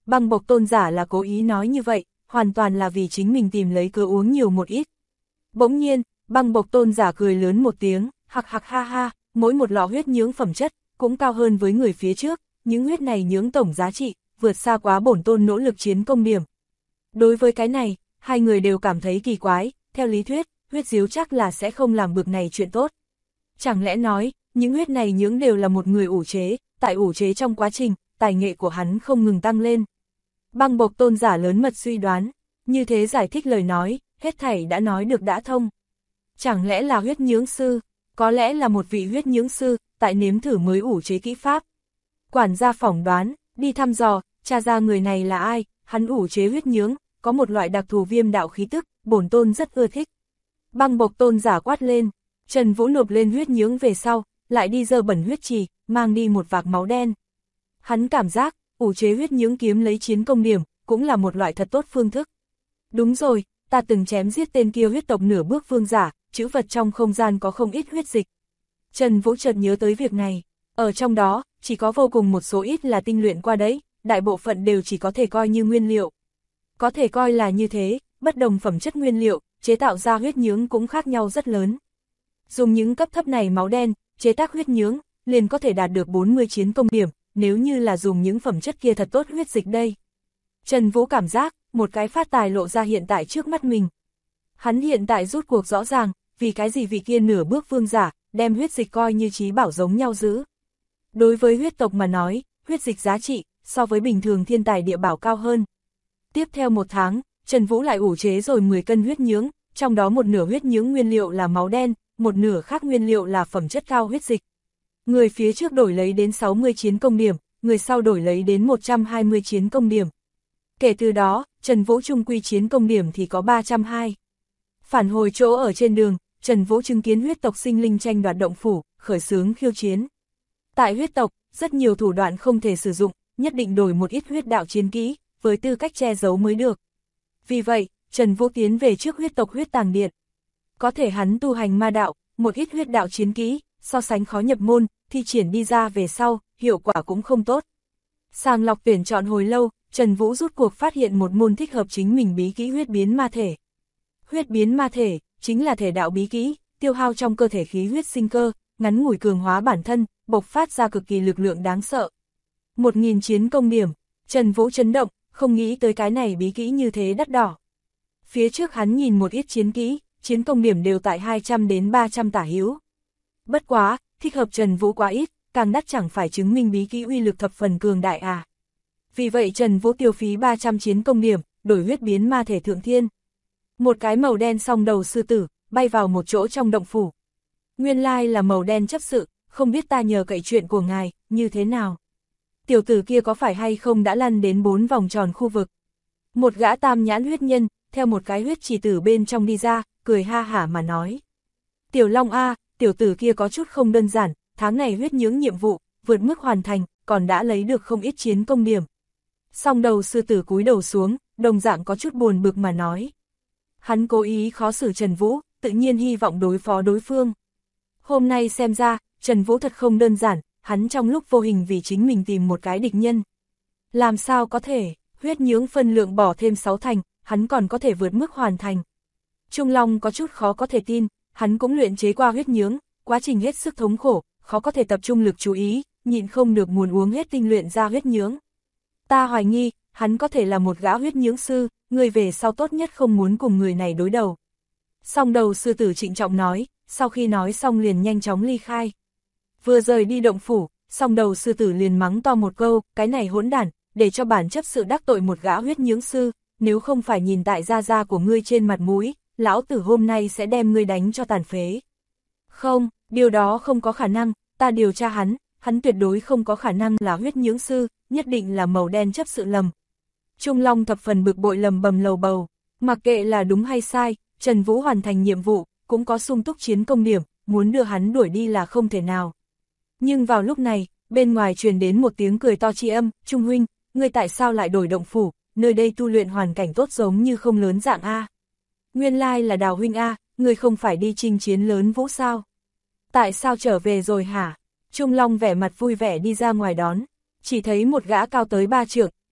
Băng Bộc tôn giả là cố ý nói như vậy, hoàn toàn là vì chính mình tìm lấy cớ uống nhiều một ít. Bỗng nhiên, Băng Bộc tôn giả cười lớn một tiếng, hạc hạc ha ha, mỗi một lọ huyết nhưỡng phẩm chất, cũng cao hơn với người phía trước, những huyết này nhưỡng tổng giá trị, vượt xa quá bổn tôn nỗ lực chiến công điểm. Đối với cái này, hai người đều cảm thấy kỳ quái, theo lý thuyết, huyết diếu chắc là sẽ không làm bực này chuyện tốt. Chẳng lẽ nói, những huyết này nhưỡng đều là một người ủ chế, tại ủ chế trong quá trình, tài nghệ của hắn không ngừng tăng lên. Băng Bộc tôn giả lớn mật suy đoán, như thế giải thích lời nói, hết thảy đã nói được đã thông. Chẳng lẽ là huyết nhưỡng sư, có lẽ là một vị huyết nhưỡng sư, tại nếm thử mới ủ chế kỹ pháp. Quản gia phỏng đoán, đi thăm dò, tra ra người này là ai, hắn ủ chế huyết nhưỡng, có một loại đặc thù viêm đạo khí tức, bổn tôn rất ưa thích. Băng Bộc tôn giả quát lên, Trần Vũ nộp lên huyết nhưỡng về sau, lại đi dơ bẩn huyết trì, mang đi một vạc máu đen. Hắn cảm giác, ủ chế huyết nhưỡng kiếm lấy chiến công điểm, cũng là một loại thật tốt phương thức. Đúng rồi, ta từng chém giết tên kia huyết tộc nửa bước vương giả, chữ vật trong không gian có không ít huyết dịch. Trần Vũ chợt nhớ tới việc này, ở trong đó, chỉ có vô cùng một số ít là tinh luyện qua đấy, đại bộ phận đều chỉ có thể coi như nguyên liệu. Có thể coi là như thế, bất đồng phẩm chất nguyên liệu, chế tạo ra huyết nhưỡng cũng khác nhau rất lớn. Dùng những cấp thấp này máu đen, chế tác huyết nhưỡng, liền có thể đạt được 40 chiến công điểm, nếu như là dùng những phẩm chất kia thật tốt huyết dịch đây. Trần Vũ cảm giác, một cái phát tài lộ ra hiện tại trước mắt mình. Hắn hiện tại rút cuộc rõ ràng, vì cái gì vị kia nửa bước vương giả, đem huyết dịch coi như trí bảo giống nhau giữ. Đối với huyết tộc mà nói, huyết dịch giá trị, so với bình thường thiên tài địa bảo cao hơn. Tiếp theo một tháng, Trần Vũ lại ủ chế rồi 10 cân huyết nhưỡng, trong đó một nửa huyết nhưỡng nguyên liệu là máu đen, một nửa khác nguyên liệu là phẩm chất cao huyết dịch. Người phía trước đổi lấy đến 60 chiến công điểm, người sau đổi lấy đến 120 chiến công điểm. Kể từ đó, Trần Vũ trung quy chiến công điểm thì có 320. Phản hồi chỗ ở trên đường, Trần Vũ chứng kiến huyết tộc sinh linh tranh đoạt động phủ, khởi xướng khiêu chiến. Tại huyết tộc, rất nhiều thủ đoạn không thể sử dụng, nhất định đổi một ít huyết đạo chiến kỹ, với tư cách che giấu mới được. Vì vậy, Trần Vũ tiến về trước huyết tộc huyết tàng điện. Có thể hắn tu hành ma đạo, một ít huyết đạo chiến kỹ, so sánh khó nhập môn, thi triển đi ra về sau, hiệu quả cũng không tốt. Sàng lọc tuyển chọn hồi lâu, Trần Vũ rút cuộc phát hiện một môn thích hợp chính mình bí kỹ huyết biến ma thể. Huyết biến ma thể, chính là thể đạo bí kỹ, tiêu hao trong cơ thể khí huyết sinh cơ, ngắn ngủi cường hóa bản thân, bộc phát ra cực kỳ lực lượng đáng sợ. 1000 chiến công điểm, Trần Vũ chấn động, không nghĩ tới cái này bí kỹ như thế đắt đỏ. Phía trước hắn nhìn một ít chiến kỹ, chiến công điểm đều tại 200 đến 300 tả hữu. Bất quá, thích hợp Trần Vũ quá ít, càng đắt chẳng phải chứng minh bí kỹ uy lực thập phần cường đại à. Vì vậy Trần Vũ tiêu phí 300 chiến công điểm, đổi huyết biến ma thể thượng thiên. Một cái màu đen song đầu sư tử, bay vào một chỗ trong động phủ. Nguyên lai là màu đen chấp sự, không biết ta nhờ cậy chuyện của ngài, như thế nào? Tiểu tử kia có phải hay không đã lăn đến 4 vòng tròn khu vực? Một gã tam nhãn huyết nhân, theo một cái huyết chỉ tử bên trong đi ra, cười ha hả mà nói. Tiểu Long A, tiểu tử kia có chút không đơn giản, tháng này huyết nhưỡng nhiệm vụ, vượt mức hoàn thành, còn đã lấy được không ít chiến công điểm. Song đầu sư tử cúi đầu xuống, đồng dạng có chút buồn bực mà nói. Hắn cố ý khó xử Trần Vũ, tự nhiên hy vọng đối phó đối phương. Hôm nay xem ra, Trần Vũ thật không đơn giản, hắn trong lúc vô hình vì chính mình tìm một cái địch nhân. Làm sao có thể, huyết nhưỡng phân lượng bỏ thêm 6 thành, hắn còn có thể vượt mức hoàn thành. Trung Long có chút khó có thể tin, hắn cũng luyện chế qua huyết nhưỡng, quá trình hết sức thống khổ, khó có thể tập trung lực chú ý, nhịn không được muốn uống hết tinh luyện ra huyết nhưỡng. Ta hoài nghi, hắn có thể là một gã huyết nhưỡng sư, người về sau tốt nhất không muốn cùng người này đối đầu. Song đầu sư tử trịnh trọng nói, sau khi nói xong liền nhanh chóng ly khai. Vừa rời đi động phủ, song đầu sư tử liền mắng to một câu, cái này hỗn đản, để cho bản chấp sự đắc tội một gã huyết nhưỡng sư, nếu không phải nhìn tại da da của ngươi trên mặt mũi, lão tử hôm nay sẽ đem ngươi đánh cho tàn phế. Không, điều đó không có khả năng, ta điều tra hắn tuyệt đối không có khả năng là huyết nhưỡng sư, nhất định là màu đen chấp sự lầm. Trung Long thập phần bực bội lầm bầm lầu bầu, mặc kệ là đúng hay sai, Trần Vũ hoàn thành nhiệm vụ, cũng có sung túc chiến công điểm, muốn đưa hắn đuổi đi là không thể nào. Nhưng vào lúc này, bên ngoài truyền đến một tiếng cười to tri âm, Trung huynh, ngươi tại sao lại đổi động phủ, nơi đây tu luyện hoàn cảnh tốt giống như không lớn dạng A. Nguyên lai là Đào huynh A, ngươi không phải đi chinh chiến lớn vũ sao? Tại sao trở về rồi hả? Trung Long vẻ mặt vui vẻ đi ra ngoài đón, chỉ thấy một gã cao tới 3 trượng,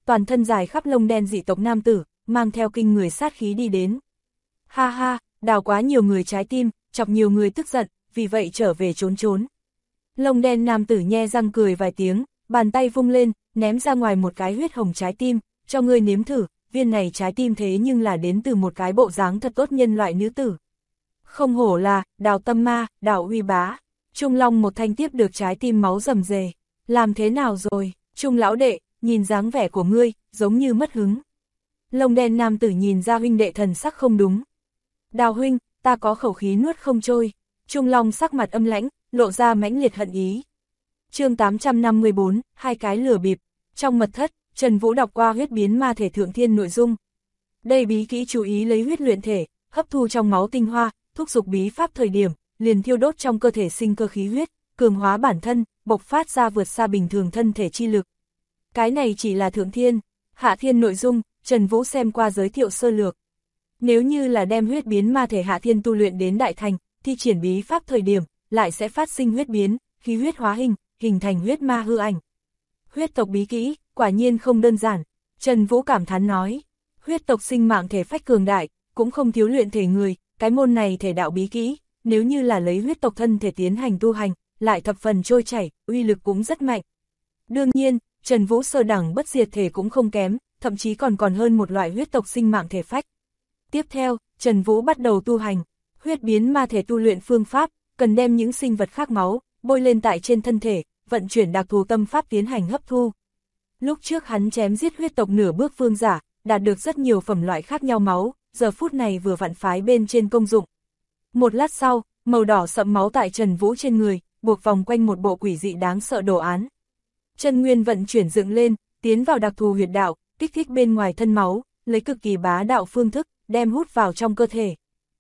toàn thân dài khắp lông đen dị tộc nam tử, mang theo kinh người sát khí đi đến. Ha ha, đào quá nhiều người trái tim, chọc nhiều người tức giận, vì vậy trở về trốn trốn. Lông đen nam tử nhe răng cười vài tiếng, bàn tay vung lên, ném ra ngoài một cái huyết hồng trái tim, cho ngươi nếm thử, viên này trái tim thế nhưng là đến từ một cái bộ dáng thật tốt nhân loại nữ tử. Không hổ là, Đào Tâm Ma, Đào Uy Bá. Trung Long một thanh tiếp được trái tim máu rầm rề. Làm thế nào rồi, Trung lão đệ, nhìn dáng vẻ của ngươi, giống như mất hứng. Lông đen nam tử nhìn ra huynh đệ thần sắc không đúng. Đào huynh, ta có khẩu khí nuốt không trôi. Trung Long sắc mặt âm lãnh, lộ ra mãnh liệt hận ý. Chương 854, hai cái lửa bịp. Trong mật thất, Trần Vũ đọc qua huyết biến ma thể thượng thiên nội dung. Đây bí kỹ chú ý lấy huyết luyện thể, hấp thu trong máu tinh hoa, thúc dục bí pháp thời điểm, liền thiêu đốt trong cơ thể sinh cơ khí huyết, cường hóa bản thân, bộc phát ra vượt xa bình thường thân thể chi lực. Cái này chỉ là thượng thiên, hạ thiên nội dung, Trần Vũ xem qua giới thiệu sơ lược. Nếu như là đem huyết biến ma thể hạ thiên tu luyện đến đại thành, thi triển bí pháp thời điểm, lại sẽ phát sinh huyết biến, khí huyết hóa hình, hình thành huyết ma hư ảnh. Huyết tộc bí kỹ, quả nhiên không đơn giản, Trần Vũ cảm thán nói. Huyết tộc sinh mạng thể phách cường đại, cũng không thiếu luyện thể người, cái môn này thể đạo bí kỹ, nếu như là lấy huyết tộc thân thể tiến hành tu hành, lại thập phần trôi chảy, uy lực cũng rất mạnh. Đương nhiên, Trần Vũ sơ đẳng bất diệt thể cũng không kém, thậm chí còn hơn một loại huyết tộc sinh mạng thể phách. Tiếp theo, Trần Vũ bắt đầu tu hành, huyết biến ma thể tu luyện phương pháp, cần đem những sinh vật khác máu, bôi lên tại trên thân thể, vận chuyển đặc thù tâm pháp tiến hành hấp thu. Lúc trước hắn chém giết huyết tộc nửa bước vương giả, đạt được rất nhiều phẩm loại khác nhau máu, giờ phút này vừa vặn phái bên trên công dụng. Một lát sau, màu đỏ sậm máu tại Trần Vũ trên người, buộc vòng quanh một bộ quỷ dị đáng sợ đồ án. Chân nguyên vận chuyển dựng lên, tiến vào đặc thù huyệt đạo, kích thích bên ngoài thân máu, lấy cực kỳ bá đạo phương thức, đem hút vào trong cơ thể.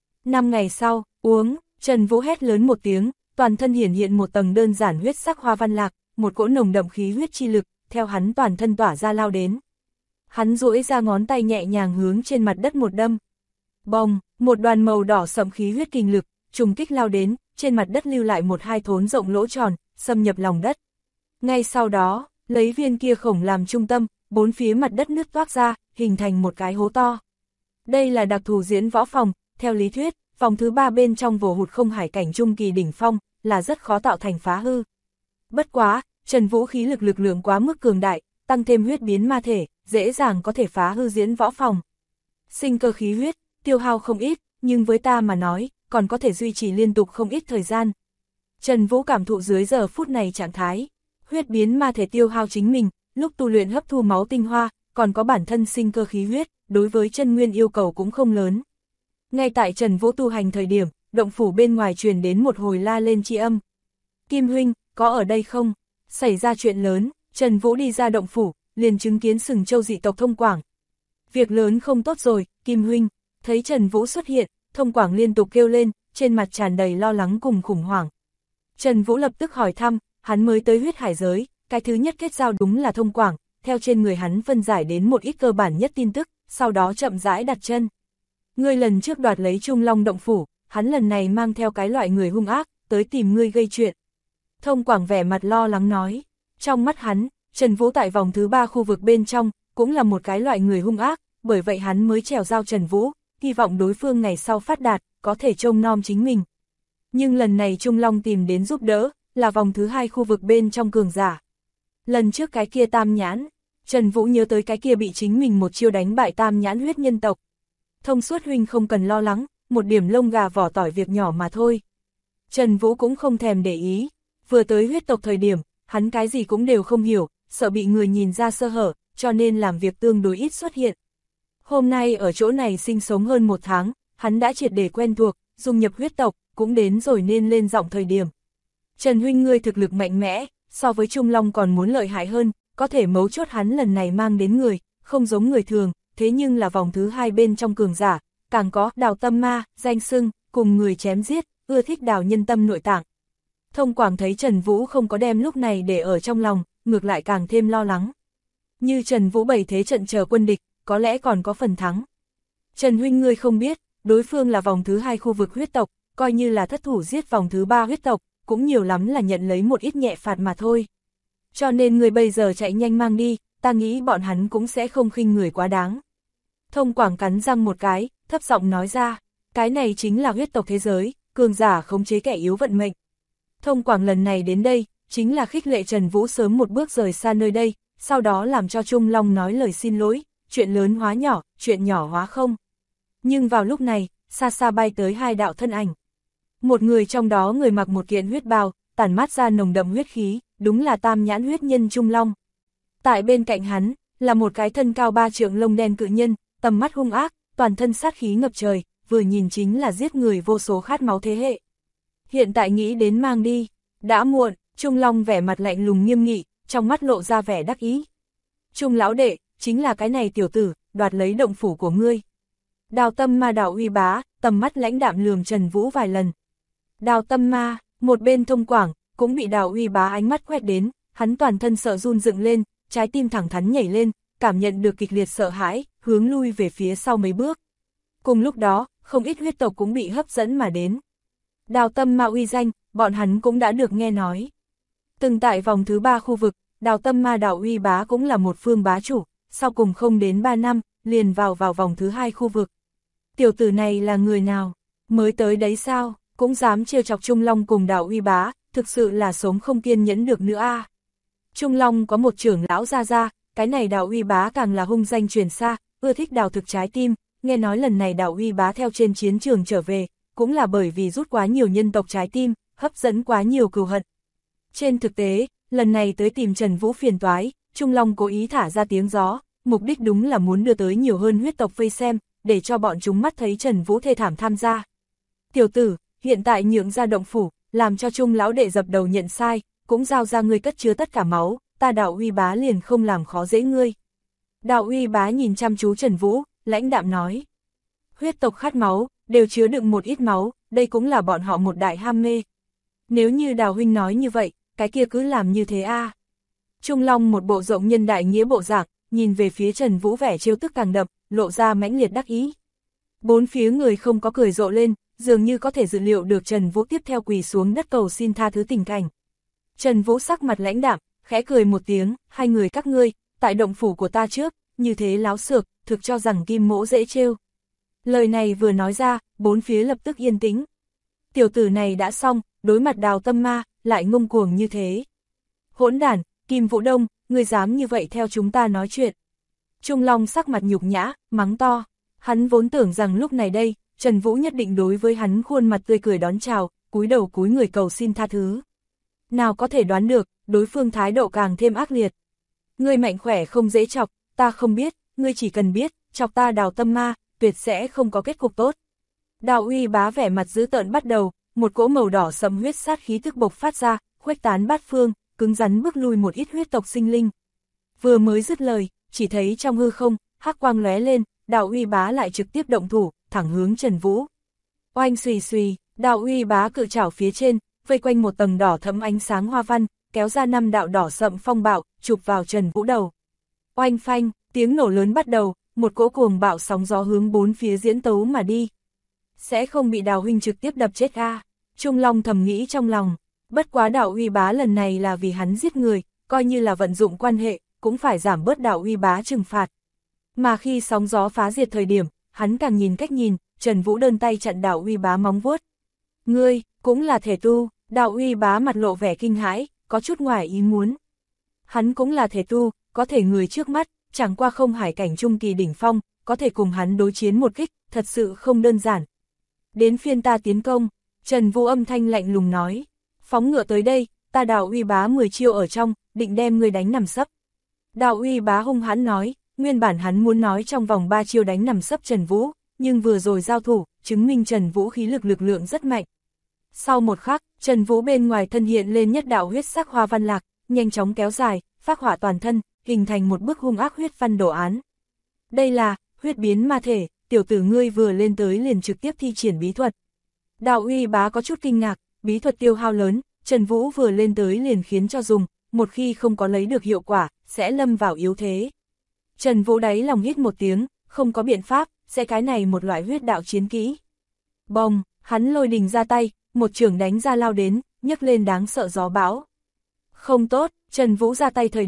5 ngày sau, uống, Trần Vũ hét lớn một tiếng, toàn thân hiển hiện một tầng đơn giản huyết sắc hoa văn lạc, một cỗ nồng đậm khí huyết chi lực, theo hắn toàn thân tỏa ra lao đến. Hắn duỗi ra ngón tay nhẹ nhàng hướng trên mặt đất một đâm. Bồng, một đoàn màu đỏ sẫm khí huyết kinh lực, trùng kích lao đến, trên mặt đất lưu lại một hai thốn rộng lỗ tròn, xâm nhập lòng đất. Ngay sau đó, lấy viên kia khổng làm trung tâm, bốn phía mặt đất nứt toác ra, hình thành một cái hố to. Đây là đặc thù diễn võ phòng, theo lý thuyết, phòng thứ 3 bên trong vồ hụt không hải cảnh trung kỳ đỉnh phong, là rất khó tạo thành phá hư. Bất quá, Trần Vũ khí lực lượng quá mức cường đại, tăng thêm huyết biến ma thể, dễ dàng có thể phá hư diễn võ phòng. Sinh cơ khí huyết, tiêu hao không ít, nhưng với ta mà nói, còn có thể duy trì liên tục không ít thời gian. Trần Vũ cảm thụ dưới giờ phút này trạng thái, huyết biến ma thể tiêu hao chính mình, lúc tu luyện hấp thu máu tinh hoa, còn có bản thân sinh cơ khí huyết, đối với chân nguyên yêu cầu cũng không lớn. Ngay tại Trần Vũ tu hành thời điểm, động phủ bên ngoài truyền đến một hồi la lên chi âm. Kim huynh, có ở đây không? Xảy ra chuyện lớn, Trần Vũ đi ra động phủ, liền chứng kiến Sừng Châu dị tộc Thông Quảng. Việc lớn không tốt rồi, Kim huynh. Thấy Trần Vũ xuất hiện, Thông Quảng liên tục kêu lên, trên mặt tràn đầy lo lắng cùng khủng hoảng. Trần Vũ lập tức hỏi thăm, hắn mới tới huyết hải giới, cái thứ nhất kết giao đúng là Thông Quảng, theo trên người hắn phân giải đến một ít cơ bản nhất tin tức, sau đó chậm rãi đặt chân. Ngươi lần trước đoạt lấy Trung Long động phủ, hắn lần này mang theo cái loại người hung ác, tới tìm ngươi gây chuyện. Thông Quảng vẻ mặt lo lắng nói, trong mắt hắn, Trần Vũ tại vòng thứ 3 khu vực bên trong, cũng là một cái loại người hung ác, bởi vậy hắn mới trèo giao Trần Vũ, hy vọng đối phương ngày sau phát đạt, có thể trông nom chính mình. Nhưng lần này Trung Long tìm đến giúp đỡ, là vòng thứ 2 khu vực bên trong cường giả. Lần trước cái kia Tam Nhãn, Trần Vũ nhớ tới cái kia bị chính mình một chiêu đánh bại Tam Nhãn huyết nhân tộc. Thông suốt huynh không cần lo lắng, một điểm lông gà vỏ tỏi việc nhỏ mà thôi. Trần Vũ cũng không thèm để ý, vừa tới huyết tộc thời điểm, hắn cái gì cũng đều không hiểu, sợ bị người nhìn ra sơ hở, cho nên làm việc tương đối ít xuất hiện. Hôm nay ở chỗ này sinh sống hơn 1 tháng, hắn đã triệt để quen thuộc, dung nhập huyết tộc, cũng đến rồi nên lên giọng thời điểm. Trần huynh ngươi thực lực mạnh mẽ, so với Trung Long còn muốn lợi hại hơn, có thể mấu chốt hắn lần này mang đến người, không giống người thường, thế nhưng là vòng thứ 2 bên trong cường giả, càng có Đào Tâm Ma, danh xưng, cùng người chém giết, ưa thích đào nhân tâm nội tạng. Thông Quảng thấy Trần Vũ không có đem lúc này để ở trong lòng, ngược lại càng thêm lo lắng. Như Trần Vũ bày thế trận chờ quân địch, có lẽ còn có phần thắng. Trần huynh ngươi không biết, đối phương là vòng thứ 2 khu vực huyết tộc, coi như là thất thủ giết vòng thứ 3 huyết tộc, cũng nhiều lắm là nhận lấy một ít nhẹ phạt mà thôi. Cho nên người bây giờ chạy nhanh mang đi, ta nghĩ bọn hắn cũng sẽ không khinh người quá đáng. Thông Quảng cắn răng một cái, thấp giọng nói ra, cái này chính là huyết tộc thế giới, cường giả khống chế kẻ yếu vận mệnh. Thông Quảng lần này đến đây, chính là khích lệ Trần Vũ sớm một bước rời xa nơi đây, sau đó làm cho Trung Long nói lời xin lỗi, chuyện lớn hóa nhỏ, chuyện nhỏ hóa không. Nhưng vào lúc này, xa xa bay tới hai đạo thân ảnh. Một người trong đó người mặc một kiện huyết bào, tản mát ra nồng đậm huyết khí, đúng là tam nhãn huyết nhân Trung Long. Tại bên cạnh hắn, là một cái thân cao 3 trượng lông đen cự nhân, tầm mắt hung ác, toàn thân sát khí ngập trời, vừa nhìn chính là giết người vô số khát máu thế hệ. Hiện tại nghĩ đến mang đi, đã muộn, Trung Long vẻ mặt lạnh lùng nghiêm nghị, trong mắt lộ ra vẻ đắc ý. Trung lão đệ, chính là cái này tiểu tử, đoạt lấy động phủ của ngươi. Đào Tâm Ma Đào Uy Bá, tầm mắt lãnh đạm lườm Trần Vũ vài lần. Đào Tâm Ma, một bên Thông Quảng, cũng bị Đào Uy Bá ánh mắt quét đến, hắn toàn thân sợ run dựng lên, trái tim thẳng thắn nhảy lên, cảm nhận được kịch liệt sợ hãi, hướng lui về phía sau mấy bước. Cùng lúc đó, không ít huyết tộc cũng bị hấp dẫn mà đến. Đào Tâm Ma uy danh, bọn hắn cũng đã được nghe nói. Từng tại vòng thứ 3 khu vực, Đào Tâm Ma Đào Uy Bá cũng là một phương bá chủ, sau cùng không đến 3 năm, liền vào vòng thứ 2 khu vực. Tiểu tử này là người nào? Mới tới đấy sao? Cũng dám trêu chọc Trung Long cùng Đào Uy Bá, thực sự là sống không kiên nhẫn được nữa a. Trung Long có một trưởng lão ra, cái này Đào Uy Bá càng là hung danh truyền xa, ưa thích đào thực trái tim, nghe nói lần này Đào Uy Bá theo trên chiến trường trở về, cũng là bởi vì rút quá nhiều nhân tộc trái tim, hấp dẫn quá nhiều cừu hận. Trên thực tế, lần này tới tìm Trần Vũ phiền toái, Trung Long cố ý thả ra tiếng gió, mục đích đúng là muốn đưa tới nhiều hơn huyết tộc vây xem, để cho bọn chúng mắt thấy Trần Vũ thê thảm tham gia. Tiểu tử, hiện tại nhượng ra động phủ, làm cho Trung lão đệ dập đầu nhận sai, cũng giao ra ngươi cất chứa tất cả máu, ta Đào Uy Bá liền không làm khó dễ ngươi. Đào Uy Bá nhìn chăm chú Trần Vũ, lãnh đạm nói. Huyết tộc khát máu, đều chứa đựng một ít máu, đây cũng là bọn họ một đại ham mê. Nếu như Đào huynh nói như vậy, cái kia cứ làm như thế a. Trung Long một bộ rộng nhân đại nghĩa bộ dạng, nhìn về phía Trần Vũ vẻ trêu tức càng đậm, lộ ra mãnh liệt đắc ý. Bốn phía người không có cười rộ lên, dường như có thể dự liệu được Trần Vũ tiếp theo quỳ xuống đất cầu xin tha thứ tình cảnh. Trần Vũ sắc mặt lãnh đạm, khẽ cười một tiếng, hai người các ngươi, tại động phủ của ta trước, như thế láo xược, thực cho rằng Kim Mỗ dễ trêu. Lời này vừa nói ra, bốn phía lập tức yên tĩnh. Tiểu tử này đã xong, đối mặt Đào Tâm Ma, lại ngông cuồng như thế. Hỗn đản, Kim Vũ Đông, ngươi dám như vậy theo chúng ta nói chuyện. Trung Long sắc mặt nhục nhã, mắng to. Hắn vốn tưởng rằng lúc này đây, Trần Vũ nhất định đối với hắn khuôn mặt tươi cười đón chào, cúi đầu cúi người cầu xin tha thứ. Nào có thể đoán được, đối phương thái độ càng thêm ác liệt. Ngươi mạnh khỏe không dễ chọc, ta không biết, ngươi chỉ cần biết, chọc ta Đào Tâm Ma, tuyệt sẽ không có kết cục tốt. Đào Uy Bá vẻ mặt dữ tợn bắt đầu, một cỗ màu đỏ sẫm huyết sát khí tức bộc phát ra, khuếch tán bát phương, cứng rắn bước lui một ít huyết tộc sinh linh. Vừa mới dứt lời, chỉ thấy trong hư không, hắc quang lóe lên, Đào Uy Bá lại trực tiếp động thủ, thẳng hướng Trần Vũ. Oanh xùy xùy, Đào Uy Bá cự chảo phía trên, vây quanh một tầng đỏ thẫm ánh sáng hoa văn, kéo ra 5 đạo đỏ sậm phong bạo, chụp vào Trần Vũ đầu. Oanh phanh, tiếng nổ lớn bắt đầu, một cỗ cuồng bạo sóng gió hướng bốn phía diễn tấu mà đi. Sẽ không bị Đào huynh trực tiếp đập chết a. Trung Long thầm nghĩ trong lòng, bất quá Đào Uy Bá lần này là vì hắn giết người, coi như là vận dụng quan hệ, cũng phải giảm bớt Đào Uy Bá trừng phạt. Mà khi sóng gió phá diệt thời điểm, hắn càng nhìn cách nhìn, Trần Vũ đơn tay chặn Đào Uy Bá móng vuốt. Ngươi, cũng là thể tu, Đào Uy Bá mặt lộ vẻ kinh hãi, có chút ngoài ý muốn. Hắn cũng là thể tu, có thể người trước mắt, chẳng qua không hải cảnh trung kỳ đỉnh phong, có thể cùng hắn đối chiến một kích, thật sự không đơn giản. Đến phiên ta tiến công, Trần Vũ âm thanh lạnh lùng nói, phóng ngựa tới đây, ta Đào Uy Bá 10 chiêu ở trong, định đem ngươi đánh nằm sấp. Đào Uy Bá hung hãn nói, nguyên bản hắn muốn nói trong vòng 3 chiêu đánh nằm sấp Trần Vũ, nhưng vừa rồi giao thủ, chứng minh Trần Vũ khí lực lượng rất mạnh. Sau một khắc, Trần Vũ bên ngoài thân hiện lên nhất đạo huyết sắc hoa văn lạc, nhanh chóng kéo dài, phác họa toàn thân, hình thành một bức hung ác huyết văn đồ án. Đây là huyết biến ma thể, tiểu tử ngươi vừa lên tới liền trực tiếp thi triển bí thuật. Đào Uy Bá có chút kinh ngạc, bí thuật tiêu hao lớn, Trần Vũ vừa lên tới liền khiến cho dùng, một khi không có lấy được hiệu quả, sẽ lâm vào yếu thế. Trần Vũ đáy lòng hít một tiếng, không có biện pháp, sẽ cái này một loại huyết đạo chiến kỹ. Bồng, hắn lôi đình ra tay, một chưởng đánh ra lao đến, nhấc lên đáng sợ gió bão. Không tốt, Trần Vũ ra tay thời điểm,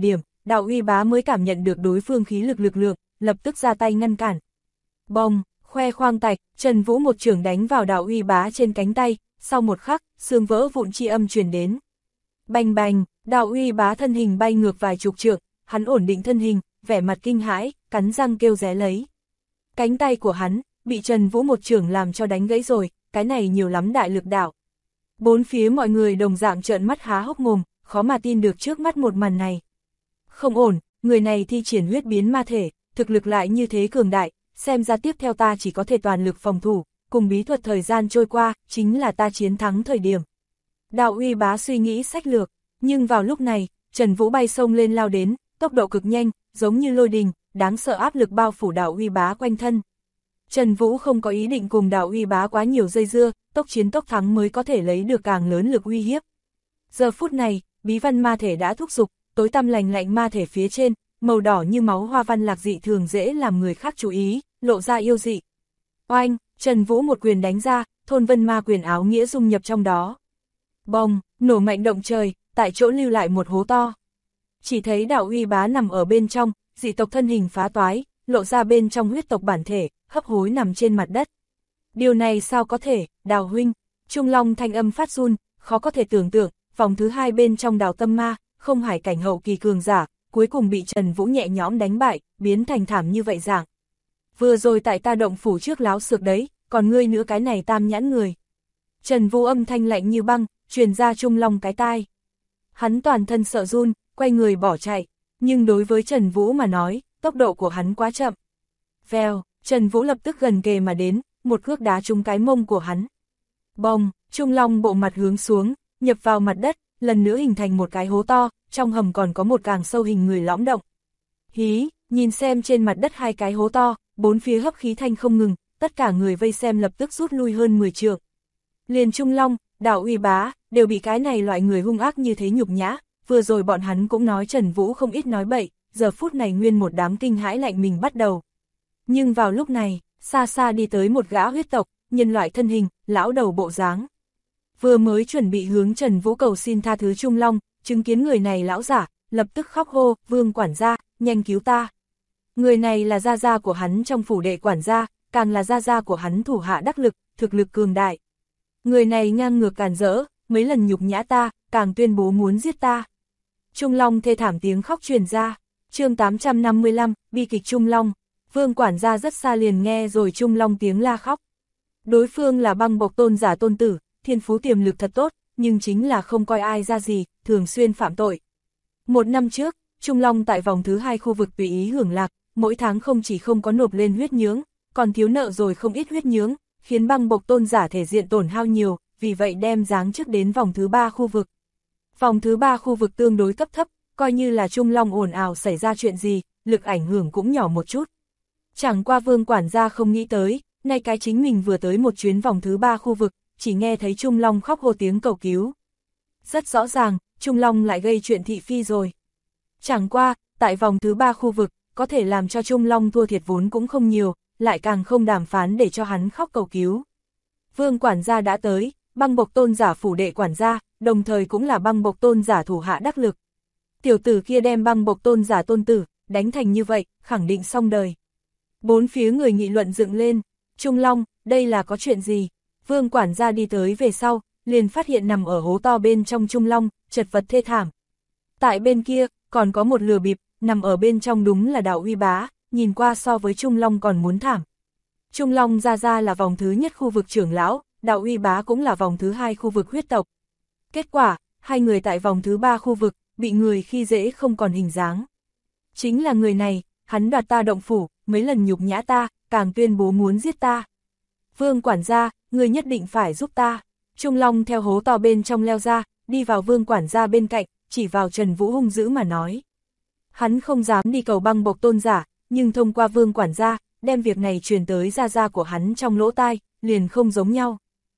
Đạo Uy Bá mới cảm nhận được đối phương khí lực lượng, lập tức ra tay ngăn cản. Bồng, khoe khoang tạch, Trần Vũ một chưởng đánh vào Đạo Uy Bá trên cánh tay, sau một khắc, xương vỡ vụn chi âm truyền đến. Bành bành, Đạo Uy Bá thân hình bay ngược vài chục trượng, hắn ổn định thân hình, vẻ mặt kinh hãi, cắn răng kêu ré lấy. Cánh tay của hắn, bị Trần Vũ một chưởng làm cho đánh gãy rồi, cái này nhiều lắm đại lực đạo. Bốn phía mọi người đồng dạng trợn mắt há hốc mồm, khó mà tin được trước mắt một màn này. Không ổn, người này thi triển huyết biến ma thể, thực lực lại như thế cường đại, xem ra tiếp theo ta chỉ có thể toàn lực phòng thủ, cùng bí thuật thời gian trôi qua, chính là ta chiến thắng thời điểm. Đạo Uy Bá suy nghĩ sách lược, nhưng vào lúc này, Trần Vũ bay sông lên lao đến, tốc độ cực nhanh, giống như lôi đình, đáng sợ áp lực bao phủ Đạo Uy Bá quanh thân. Trần Vũ không có ý định cùng Đạo Uy Bá quá nhiều dây dưa, tốc chiến tốc thắng mới có thể lấy được càng lớn lực uy hiếp. Giờ phút này, bí văn ma thể đã thúc giục, tối tăm lành lạnh ma thể phía trên, màu đỏ như máu hoa văn lạc dị thường dễ làm người khác chú ý, lộ ra yêu dị. Oanh, Trần Vũ một quyền đánh ra, thôn vân ma quyền áo nghĩa dung nhập trong đó. Bồng, nổ mạnh động trời, tại chỗ lưu lại một hố to. Chỉ thấy Đạo Uy Bá nằm ở bên trong, dị tộc thân hình phá toái, lộ ra bên trong huyết tộc bản thể, hấp hối nằm trên mặt đất. Điều này sao có thể, Đào huynh, Trung Long thanh âm phát run, khó có thể tưởng tượng, vòng thứ 2 bên trong Đào Tâm Ma, không hải cảnh hậu kỳ cường giả, cuối cùng bị Trần Vũ nhẹ nhõm đánh bại, biến thành thảm như vậy dạng. Vừa rồi tại ta động phủ trước láo xược đấy, còn ngươi nữa cái này tam nhãn người. Trần Vũ âm thanh lạnh như băng, truyền ra Trung Long cái tai. Hắn toàn thân sợ run, quay người bỏ chạy, nhưng đối với Trần Vũ mà nói, tốc độ của hắn quá chậm. Vèo, Trần Vũ lập tức gần kề mà đến, một cước đá trúng cái mông của hắn. Bồng, Trung Long bộ mặt hướng xuống, nhập vào mặt đất, lần nữa hình thành một cái hố to, trong hầm còn có một càng sâu hình người lõm động. Hí, nhìn xem trên mặt đất hai cái hố to, bốn phía hấp khí thanh không ngừng, tất cả người vây xem lập tức rút lui hơn 10 trượng. Liền Trung Long, Đạo Uy Bá, đều bị cái này loại người hung ác như thế nhục nhã, vừa rồi bọn hắn cũng nói Trần Vũ không ít nói bậy, giờ phút này nguyên một đám kinh hãi lạnh mình bắt đầu. Nhưng vào lúc này, xa xa đi tới một gã huyết tộc, nhân loại thân hình, lão đầu bộ dáng. Vừa mới chuẩn bị hướng Trần Vũ cầu xin tha thứ Trung Long, chứng kiến người này lão giả, lập tức khóc hô, Vương quản gia, nhanh cứu ta. Người này là gia gia của hắn trong phủ đệ quản gia, càng là gia gia của hắn thủ hạ đắc lực, thực lực cường đại. Người này ngang ngược càn rỡ, mấy lần nhục nhã ta, càng tuyên bố muốn giết ta. Trung Long thê thảm tiếng khóc truyền ra, chương 855, bi kịch Trung Long. Vương quản gia rất xa liền nghe rồi Trung Long tiếng la khóc. Đối phương là Băng Bộc tôn giả tôn tử, thiên phú tiềm lực thật tốt, nhưng chính là không coi ai ra gì, thường xuyên phạm tội. Một năm trước, Trung Long tại vòng thứ 2 khu vực tùy ý hưởng lạc, mỗi tháng không chỉ không có nộp lên huyết nhướng, còn thiếu nợ rồi không ít huyết nhướng, khiến Băng Bộc tôn giả thể diện tổn hao nhiều, vì vậy đem giáng chức đến vòng thứ 3 khu vực. Vòng thứ 3 khu vực tương đối cấp thấp, coi như là Trung Long ồn ào xảy ra chuyện gì, lực ảnh hưởng cũng nhỏ một chút. Chẳng qua Vương quản gia không nghĩ tới, nay cái chính mình vừa tới một chuyến vòng thứ 3 khu vực, chỉ nghe thấy Trung Long khóc hô tiếng cầu cứu. Rất rõ ràng, Trung Long lại gây chuyện thị phi rồi. Chẳng qua, tại vòng thứ 3 khu vực, có thể làm cho Trung Long thua thiệt vốn cũng không nhiều, lại càng không đàm phán để cho hắn khóc cầu cứu. Vương quản gia đã tới, Băng Bộc tôn giả phủ đệ quản gia, đồng thời cũng là Băng Bộc tôn giả thủ hạ đắc lực. Tiểu tử kia đem Băng Bộc tôn giả tôn tử, đánh thành như vậy, khẳng định xong đời. Bốn phía người nghị luận dựng lên, Trung Long, đây là có chuyện gì? Vương quản gia đi tới về sau, liền phát hiện nằm ở hố to bên trong Trung Long, chật vật thê thảm. Tại bên kia, còn có một lừa bịp, nằm ở bên trong đúng là Đạo Uy Bá, nhìn qua so với Trung Long còn muốn thảm. Trung Long ra là vòng thứ nhất khu vực trưởng lão, Đạo Uy Bá cũng là vòng thứ 2 khu vực huyết tộc. Kết quả, hai người tại vòng thứ 3 khu vực, bị người khi dễ không còn hình dáng. Chính là người này, hắn đoạt ta động phủ, mấy lần nhục nhã ta, càng tuyên bố muốn giết ta. Vương quản gia, người nhất định phải giúp ta. Trung Long theo hố to bên trong leo ra, đi vào Vương quản gia bên cạnh, chỉ vào Trần Vũ hung dữ mà nói. Hắn không dám đi cầu Băng Bộc tôn giả, nhưng thông qua Vương quản gia, đem việc này truyền tới gia của hắn trong lỗ tai, liền không giống nhau.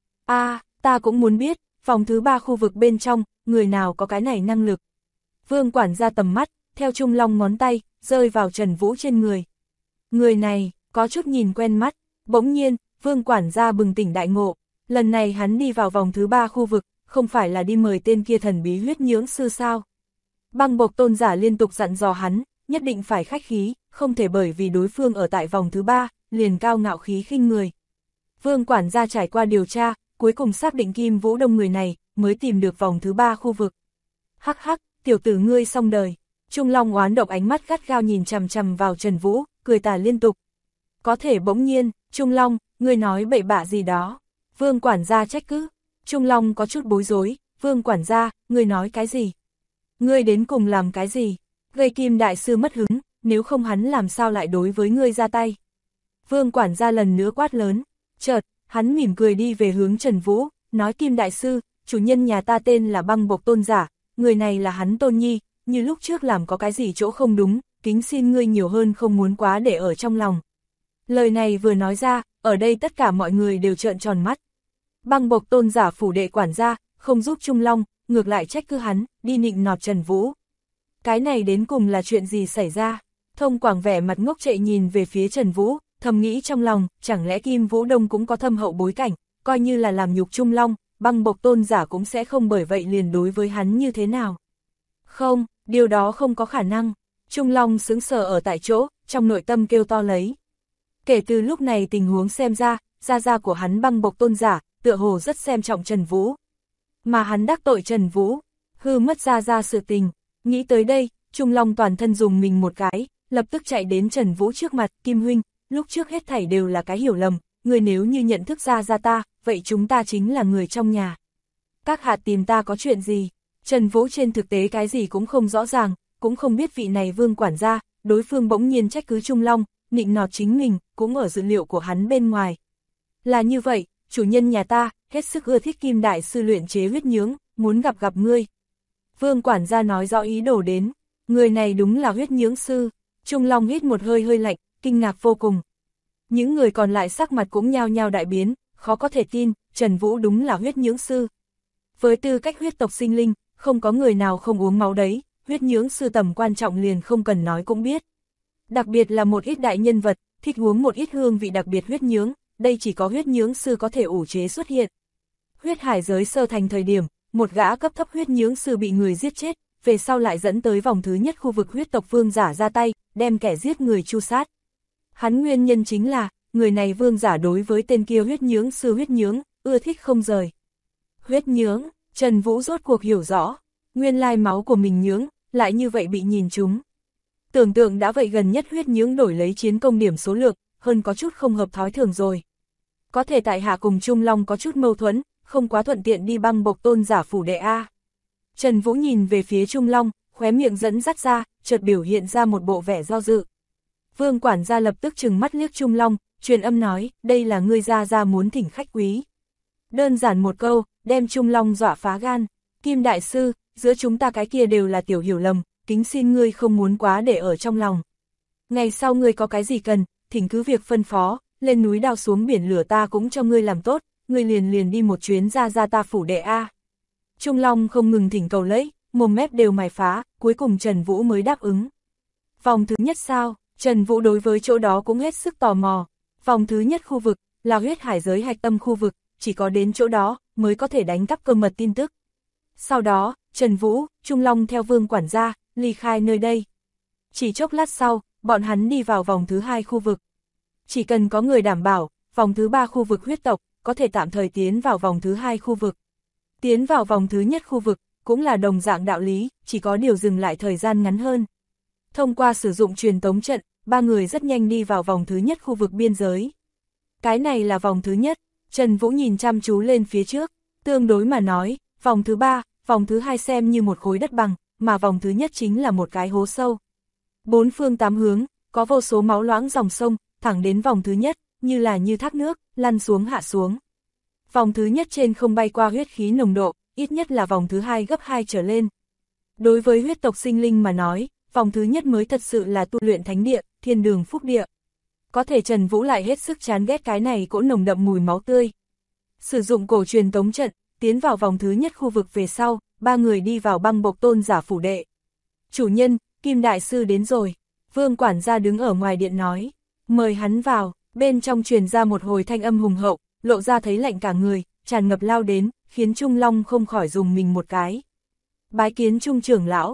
Ta cũng muốn biết, vòng thứ 3 khu vực bên trong, người nào có cái này năng lực. Vương quản gia tầm mắt, theo Trung Long ngón tay, rơi vào Trần Vũ trên người. Người này, có chút nhìn quen mắt, bỗng nhiên, Vương quản gia bừng tỉnh đại ngộ, lần này hắn đi vào vòng thứ 3 khu vực, không phải là đi mời tên kia thần bí huyết nhưỡng sư sao. Băng Bộc tôn giả liên tục dặn dò hắn, nhất định phải khách khí, không thể bởi vì đối phương ở tại vòng thứ 3, liền cao ngạo khí khinh người. Vương quản gia trải qua điều tra, cuối cùng xác định Kim Vũ Đông người này, mới tìm được vòng thứ 3 khu vực. Hắc hắc, tiểu tử ngươi xong đời. Trung Long oán độc ánh mắt gắt gao nhìn chằm chằm vào Trần Vũ, cười tà liên tục. Có thể bỗng nhiên, Trung Long, ngươi nói bậy bạ gì đó. Vương quản gia trách cứ. Trung Long có chút bối rối, Vương quản gia, ngươi nói cái gì? Ngươi đến cùng làm cái gì? Gây Kim đại sư mất hứng, nếu không hắn làm sao lại đối với ngươi ra tay? Vương quản gia lần nữa quát lớn, chợt, hắn mỉm cười đi về hướng Trần Vũ, nói Kim đại sư, chủ nhân nhà ta tên là Băng Bộc tôn giả, người này là hắn tôn nhi, như lúc trước làm có cái gì chỗ không đúng, kính xin ngươi nhiều hơn không muốn quá để ở trong lòng. Lời này vừa nói ra, ở đây tất cả mọi người đều trợn tròn mắt. Băng Bộc tôn giả phủ đệ quản gia, không giúp Trung Long, ngược lại trách cứ hắn, đi nịnh nọt Trần Vũ. Cái này đến cùng là chuyện gì xảy ra? Thông Quảng vẻ mặt ngốc trệ nhìn về phía Trần Vũ, thầm nghĩ trong lòng, chẳng lẽ Kim Vũ Đông cũng có thâm hậu bối cảnh, coi như là làm nhục Trung Long, Băng Bộc tôn giả cũng sẽ không bởi vậy liền đối với hắn như thế nào. Không, điều đó không có khả năng. Trung Long sững sờ ở tại chỗ, trong nội tâm kêu to lấy. Kể từ lúc này tình huống xem ra, gia gia của hắn Băng Bộc tôn giả, tựa hồ rất xem trọng Trần Vũ. Mà hắn đắc tội Trần Vũ, hư mất gia gia sự tình. Nghĩ tới đây, Trung Long toàn thân dùng mình một cái, lập tức chạy đến Trần Vũ trước mặt, Kim huynh, lúc trước hết thảy đều là cái hiểu lầm, người nếu như nhận thức gia gia ta, vậy chúng ta chính là người trong nhà. Các hạ tìm ta có chuyện gì? Trần Vũ trên thực tế cái gì cũng không rõ ràng, cũng không biết vị này Vương quản gia, đối phương bỗng nhiên trách cứ Trung Long, nịnh nọt chính mình, cũng ở dữ liệu của hắn bên ngoài. Là như vậy, chủ nhân nhà ta, hết sức ưa thích Kim đại sư luyện chế huyết nhướng, muốn gặp ngươi. Vương quản gia nói rõ ý đồ đến, người này đúng là huyết nhướng sư. Trung Long hít một hơi hơi lạnh, kinh ngạc vô cùng. Những người còn lại sắc mặt cũng nhao nhao đại biến, khó có thể tin, Trần Vũ đúng là huyết nhướng sư. Với tư cách huyết tộc sinh linh, không có người nào không uống máu đấy, huyết nhướng sư tầm quan trọng liền không cần nói cũng biết. Đặc biệt là một ít đại nhân vật, thích uống một ít hương vị đặc biệt huyết nhướng, đây chỉ có huyết nhướng sư có thể ủ chế xuất hiện. Huyết hải giới sơ thành thời điểm, một gã cấp thấp huyết nhướng sư bị người giết chết, về sau lại dẫn tới vòng thứ nhất khu vực huyết tộc vương giả ra tay, đem kẻ giết người tru sát. Hắn nguyên nhân chính là, người này vương giả đối với tên kia huyết nhướng sư huyết nhướng, ưa thích không rời. Huyết nhướng, Trần Vũ rốt cuộc hiểu rõ, nguyên lai máu của mình nhướng, lại như vậy bị nhìn trúng. Tưởng tượng đã vậy gần nhất huyết nhướng đổi lấy chiến công điểm số lượng, hơn có chút không hợp thói thường rồi. Có thể tại hạ cùng Trung Long có chút mâu thuẫn, không quá thuận tiện đi Băng Bộc tôn giả phủ đệ A. Trần Vũ nhìn về phía Trung Long, khóe miệng dẫn dắt ra, chợt biểu hiện ra một bộ vẻ do dự. Vương quản gia lập tức trừng mắt liếc Trung Long, truyền âm nói, đây là ngươi gia muốn thỉnh khách quý. Đơn giản một câu, đem Trung Long dọa phá gan. Kim đại sư, giữa chúng ta cái kia đều là tiểu hiểu lầm, kính xin ngươi không muốn quá để ở trong lòng. Ngày sau ngươi có cái gì cần, thỉnh cứ việc phân phó, lên núi đao xuống biển lửa ta cũng cho ngươi làm tốt, ngươi liền đi một chuyến ra ta phủ đệ A. Trung Long không ngừng thỉnh cầu lấy, mồm mép đều mài phá, cuối cùng Trần Vũ mới đáp ứng. Vòng thứ nhất sao? Trần Vũ đối với chỗ đó cũng hết sức tò mò. Vòng thứ nhất khu vực, là huyết hải giới hạch tâm khu vực, chỉ có đến chỗ đó, mới có thể đánh cắp cơ mật tin tức. Sau đó, Trần Vũ, Trung Long theo Vương quản gia, ly khai nơi đây. Chỉ chốc lát sau, bọn hắn đi vào vòng thứ 2 khu vực. Chỉ cần có người đảm bảo, vòng thứ 3 khu vực huyết tộc, có thể tạm thời tiến vào vòng thứ 2 khu vực. Tiến vào vòng thứ nhất khu vực, cũng là đồng dạng đạo lý, chỉ có điều dừng lại thời gian ngắn hơn. Thông qua sử dụng truyền tống trận, 3 người rất nhanh đi vào vòng thứ nhất khu vực biên giới. Cái này là vòng thứ nhất, Trần Vũ nhìn chăm chú lên phía trước, tương đối mà nói, vòng thứ 3, vòng thứ 2 xem như một khối đất bằng, mà vòng thứ nhất chính là một cái hố sâu. 4 phương 8 hướng, có vô số máu loãng dòng sông, thẳng đến vòng thứ nhất, như là như thác nước, lăn xuống hạ xuống. Vòng thứ nhất trên không bay qua huyết khí nồng độ, ít nhất là vòng thứ 2 gấp 2 trở lên. Đối với huyết tộc sinh linh mà nói, vòng thứ nhất mới thật sự là tu luyện thánh địa, thiên đường phúc địa. Có thể Trần Vũ lại hết sức chán ghét cái này cỗ nồng đậm mùi máu tươi. Sử dụng cổ truyền tống trận, tiến vào vòng thứ nhất khu vực về sau, 3 người đi vào Băng Bộc tôn giả phủ đệ. Chủ nhân, Kim đại sư đến rồi. Vương quản gia đứng ở ngoài điện nói, mời hắn vào. Bên trong truyền ra một hồi thanh âm hùng hậu, lộ ra thấy lạnh cả người, tràn ngập lao đến, khiến Trung Long không khỏi dùng mình một cái. Bái kiến Trung trưởng lão.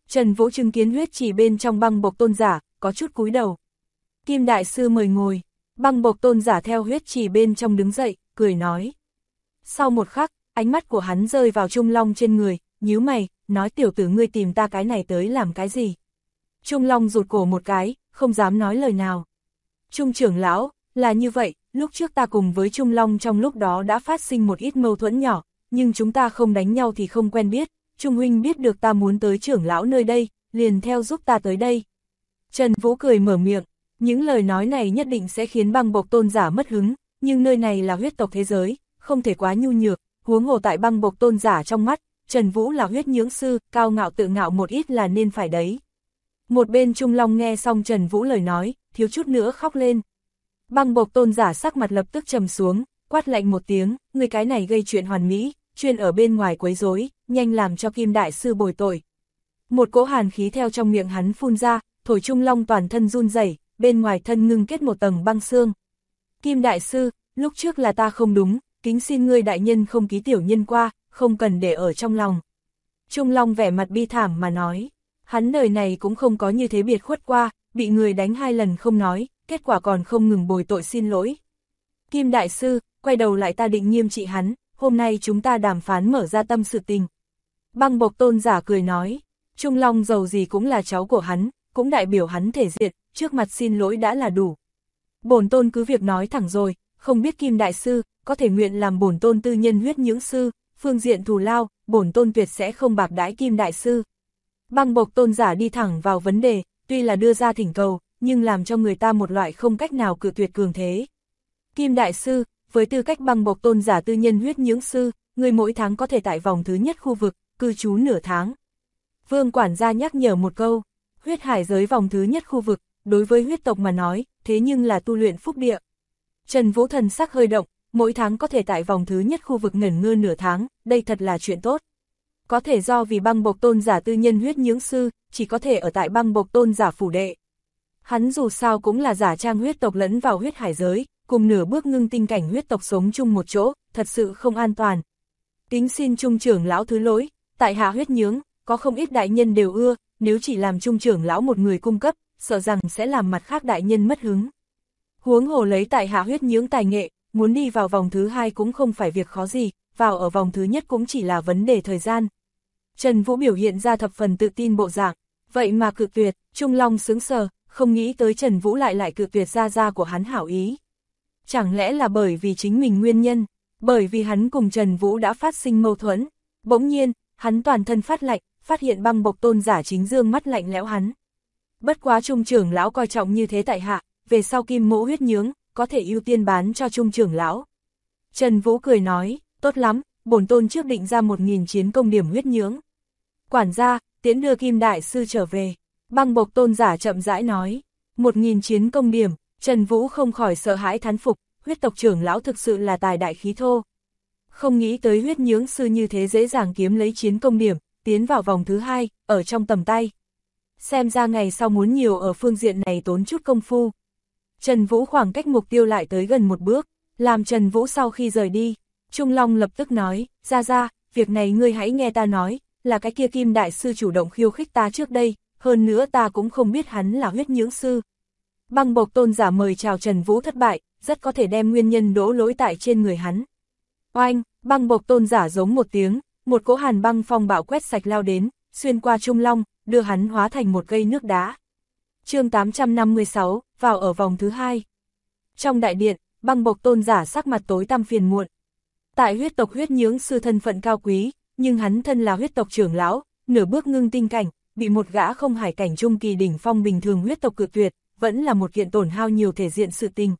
Trần Vũ chứng kiến huyết chỉ bên trong băng bộc tôn giả, có chút cúi đầu. Kim đại sư mời ngồi, băng bộc tôn giả theo huyết chỉ bên trong đứng dậy, cười nói. Sau một khắc, ánh mắt của hắn rơi vào Trung Long trên người, nhíu mày, nói tiểu tử ngươi tìm ta cái này tới làm cái gì? Trung Long rụt cổ một cái, không dám nói lời nào. Trung trưởng lão, là như vậy, lúc trước ta cùng với Trung Long trong lúc đó đã phát sinh một ít mâu thuẫn nhỏ, nhưng chúng ta không đánh nhau thì không quen biết, Trung huynh biết được ta muốn tới trưởng lão nơi đây, liền theo giúp ta tới đây. Trần Vũ cười mở miệng, những lời nói này nhất định sẽ khiến băng bộc tôn giả mất hứng, nhưng nơi này là huyết tộc thế giới, không thể quá nhu nhược, huống hồ tại băng bộc tôn giả trong mắt, Trần Vũ là huyết nhưỡng sư, cao ngạo tự ngạo một ít là nên phải đấy. Một bên Trung Long nghe xong Trần Vũ lời nói, thiếu chút nữa khóc lên. Băng bộc tôn giả sắc mặt lập tức trầm xuống, quát lạnh một tiếng, người cái này gây chuyện hoàn mỹ, chuyên ở bên ngoài quấy rối, nhanh làm cho Kim đại sư bồi tội. Một cỗ hàn khí theo trong miệng hắn phun ra, thổi Trung Long toàn thân run rẩy, bên ngoài thân ngưng kết một tầng băng xương. Kim đại sư, lúc trước là ta không đúng, kính xin ngươi đại nhân không ký tiểu nhân qua, không cần để ở trong lòng. Trung Long vẻ mặt bi thảm mà nói, hắn đời này cũng không có như thế biệt khuất qua, bị người đánh 2 lần không nói, kết quả còn không ngừng bồi tội xin lỗi. Kim đại sư, quay đầu lại ta định nghiêm trị hắn, hôm nay chúng ta đàm phán mở ra tâm sự tình. Băng bộc tôn giả cười nói, Trung Long dầu gì cũng là cháu của hắn, cũng đại biểu hắn thể diện, trước mặt xin lỗi đã là đủ. Bổn tôn cứ việc nói thẳng rồi, không biết Kim đại sư, có thể nguyện làm bổn tôn tư nhân huyết nhưỡng sư, phương diện thù lao, bổn tôn tuyệt sẽ không bạc đãi Kim đại sư. Băng bộc tôn giả đi thẳng vào vấn đề, tuy là đưa ra thỉnh cầu, nhưng làm cho người ta một loại không cách nào cự tuyệt cường thế. Kim đại sư, với tư cách băng bộc tôn giả tư nhân huyết nhưỡng sư, người mỗi tháng có thể tại vòng thứ nhất khu vực, cư trú nửa tháng. Vương quản gia nhắc nhở một câu, huyết hải giới vòng thứ nhất khu vực, đối với huyết tộc mà nói, thế nhưng là tu luyện phúc địa. Trần Vũ thần sắc hơi động, mỗi tháng có thể tại vòng thứ nhất khu vực ngẩn ngơ nửa tháng, đây thật là chuyện tốt. Có thể do vì băng bộc tôn giả tư nhân huyết nhưỡng sư, chỉ có thể ở tại băng bộc tôn giả phủ đệ. Hắn dù sao cũng là giả trang huyết tộc lẫn vào huyết hải giới, cùng nửa bước ngưng tinh cảnh huyết tộc sống chung một chỗ, thật sự không an toàn. Kính xin trung trưởng lão thứ lỗi, tại hạ huyết nhưỡng, có không ít đại nhân đều ưa, nếu chỉ làm trung trưởng lão một người cung cấp, sợ rằng sẽ làm mặt khác đại nhân mất hứng. Huống hồ lấy tại hạ huyết nhưỡng tài nghệ, muốn đi vào vòng thứ 2 cũng không phải việc khó gì, vào ở vòng thứ nhất cũng chỉ là vấn đề thời gian. Trần Vũ biểu hiện ra thập phần tự tin bộ dạng, vậy mà cự tuyệt, Trung Long sướng sờ, không nghĩ tới Trần Vũ lại cự tuyệt ra của hắn hảo ý. Chẳng lẽ là bởi vì chính mình nguyên nhân, bởi vì hắn cùng Trần Vũ đã phát sinh mâu thuẫn, bỗng nhiên, hắn toàn thân phát lạnh, phát hiện băng bộc tôn giả chính dương mắt lạnh lẽo hắn. Bất quá trung trưởng lão coi trọng như thế tại hạ, về sau Kim mỗ huyết nhưỡng, có thể ưu tiên bán cho trung trưởng lão. Trần Vũ cười nói, tốt lắm, bổn tôn trước định ra 1000 chiến công điểm huyết nhưỡng. Quản gia, tiễn đưa Kim đại sư trở về. Băng bộc tôn giả chậm rãi nói, 1000 chiến công điểm, Trần Vũ không khỏi sợ hãi thán phục, huyết tộc trưởng lão thực sự là tài đại khí thô. Không nghĩ tới huyết nhưỡng sư như thế dễ dàng kiếm lấy chiến công điểm, tiến vào vòng thứ 2, ở trong tầm tay. Xem ra ngày sau muốn nhiều ở phương diện này tốn chút công phu. Trần Vũ khoảng cách mục tiêu lại tới gần một bước, làm Trần Vũ sau khi rời đi. Trung Long lập tức nói, ra, việc này ngươi hãy nghe ta nói, là cái kia Kim đại sư chủ động khiêu khích ta trước đây, hơn nữa ta cũng không biết hắn là huyết nhưỡng sư. Băng bộc tôn giả mời chào Trần Vũ thất bại, rất có thể đem nguyên nhân đổ lỗi tại trên người hắn. Oanh, băng bộc tôn giả giống một tiếng, một cỗ hàn băng phong bạo quét sạch lao đến, xuyên qua Trung Long, đưa hắn hóa thành một cây nước đá. Chương 856, vào ở vòng thứ 2. Trong đại điện, băng bộc tôn giả sắc mặt tối tăm phiền muộn. Tại huyết tộc huyết nhưỡng sư thân phận cao quý, nhưng hắn thân là huyết tộc trưởng lão, nửa bước ngưng tinh cảnh, bị một gã không hải cảnh trung kỳ đỉnh phong bình thường huyết tộc cự tuyệt, vẫn là một kiện tổn hao nhiều thể diện sự tình.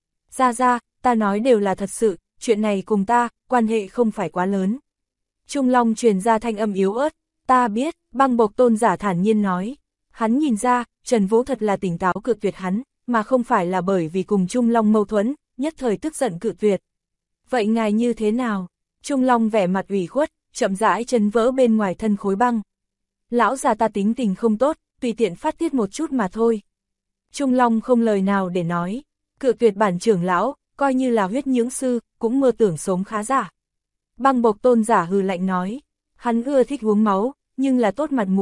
Ra, ta nói đều là thật sự, chuyện này cùng ta, quan hệ không phải quá lớn. Trung Long truyền ra thanh âm yếu ớt, ta biết, băng bộc tôn giả thản nhiên nói. Hắn nhìn ra, Trần Vũ thật là tỉnh táo cự tuyệt hắn, mà không phải là bởi vì cùng Trung Long mâu thuẫn, nhất thời tức giận cự tuyệt. Vậy ngài như thế nào? Trung Long vẻ mặt ủy khuất, chậm rãi chân vỡ bên ngoài thân khối băng. Lão già ta tính tình không tốt, tùy tiện phát tiết một chút mà thôi. Trung Long không lời nào để nói, cự tuyệt bản trưởng lão, coi như là huyết nhưỡng sư, cũng mơ tưởng sống khá giả. Băng bộc tôn giả hừ lạnh nói, hắn ưa thích uống máu, nhưng là tốt mặt mũi,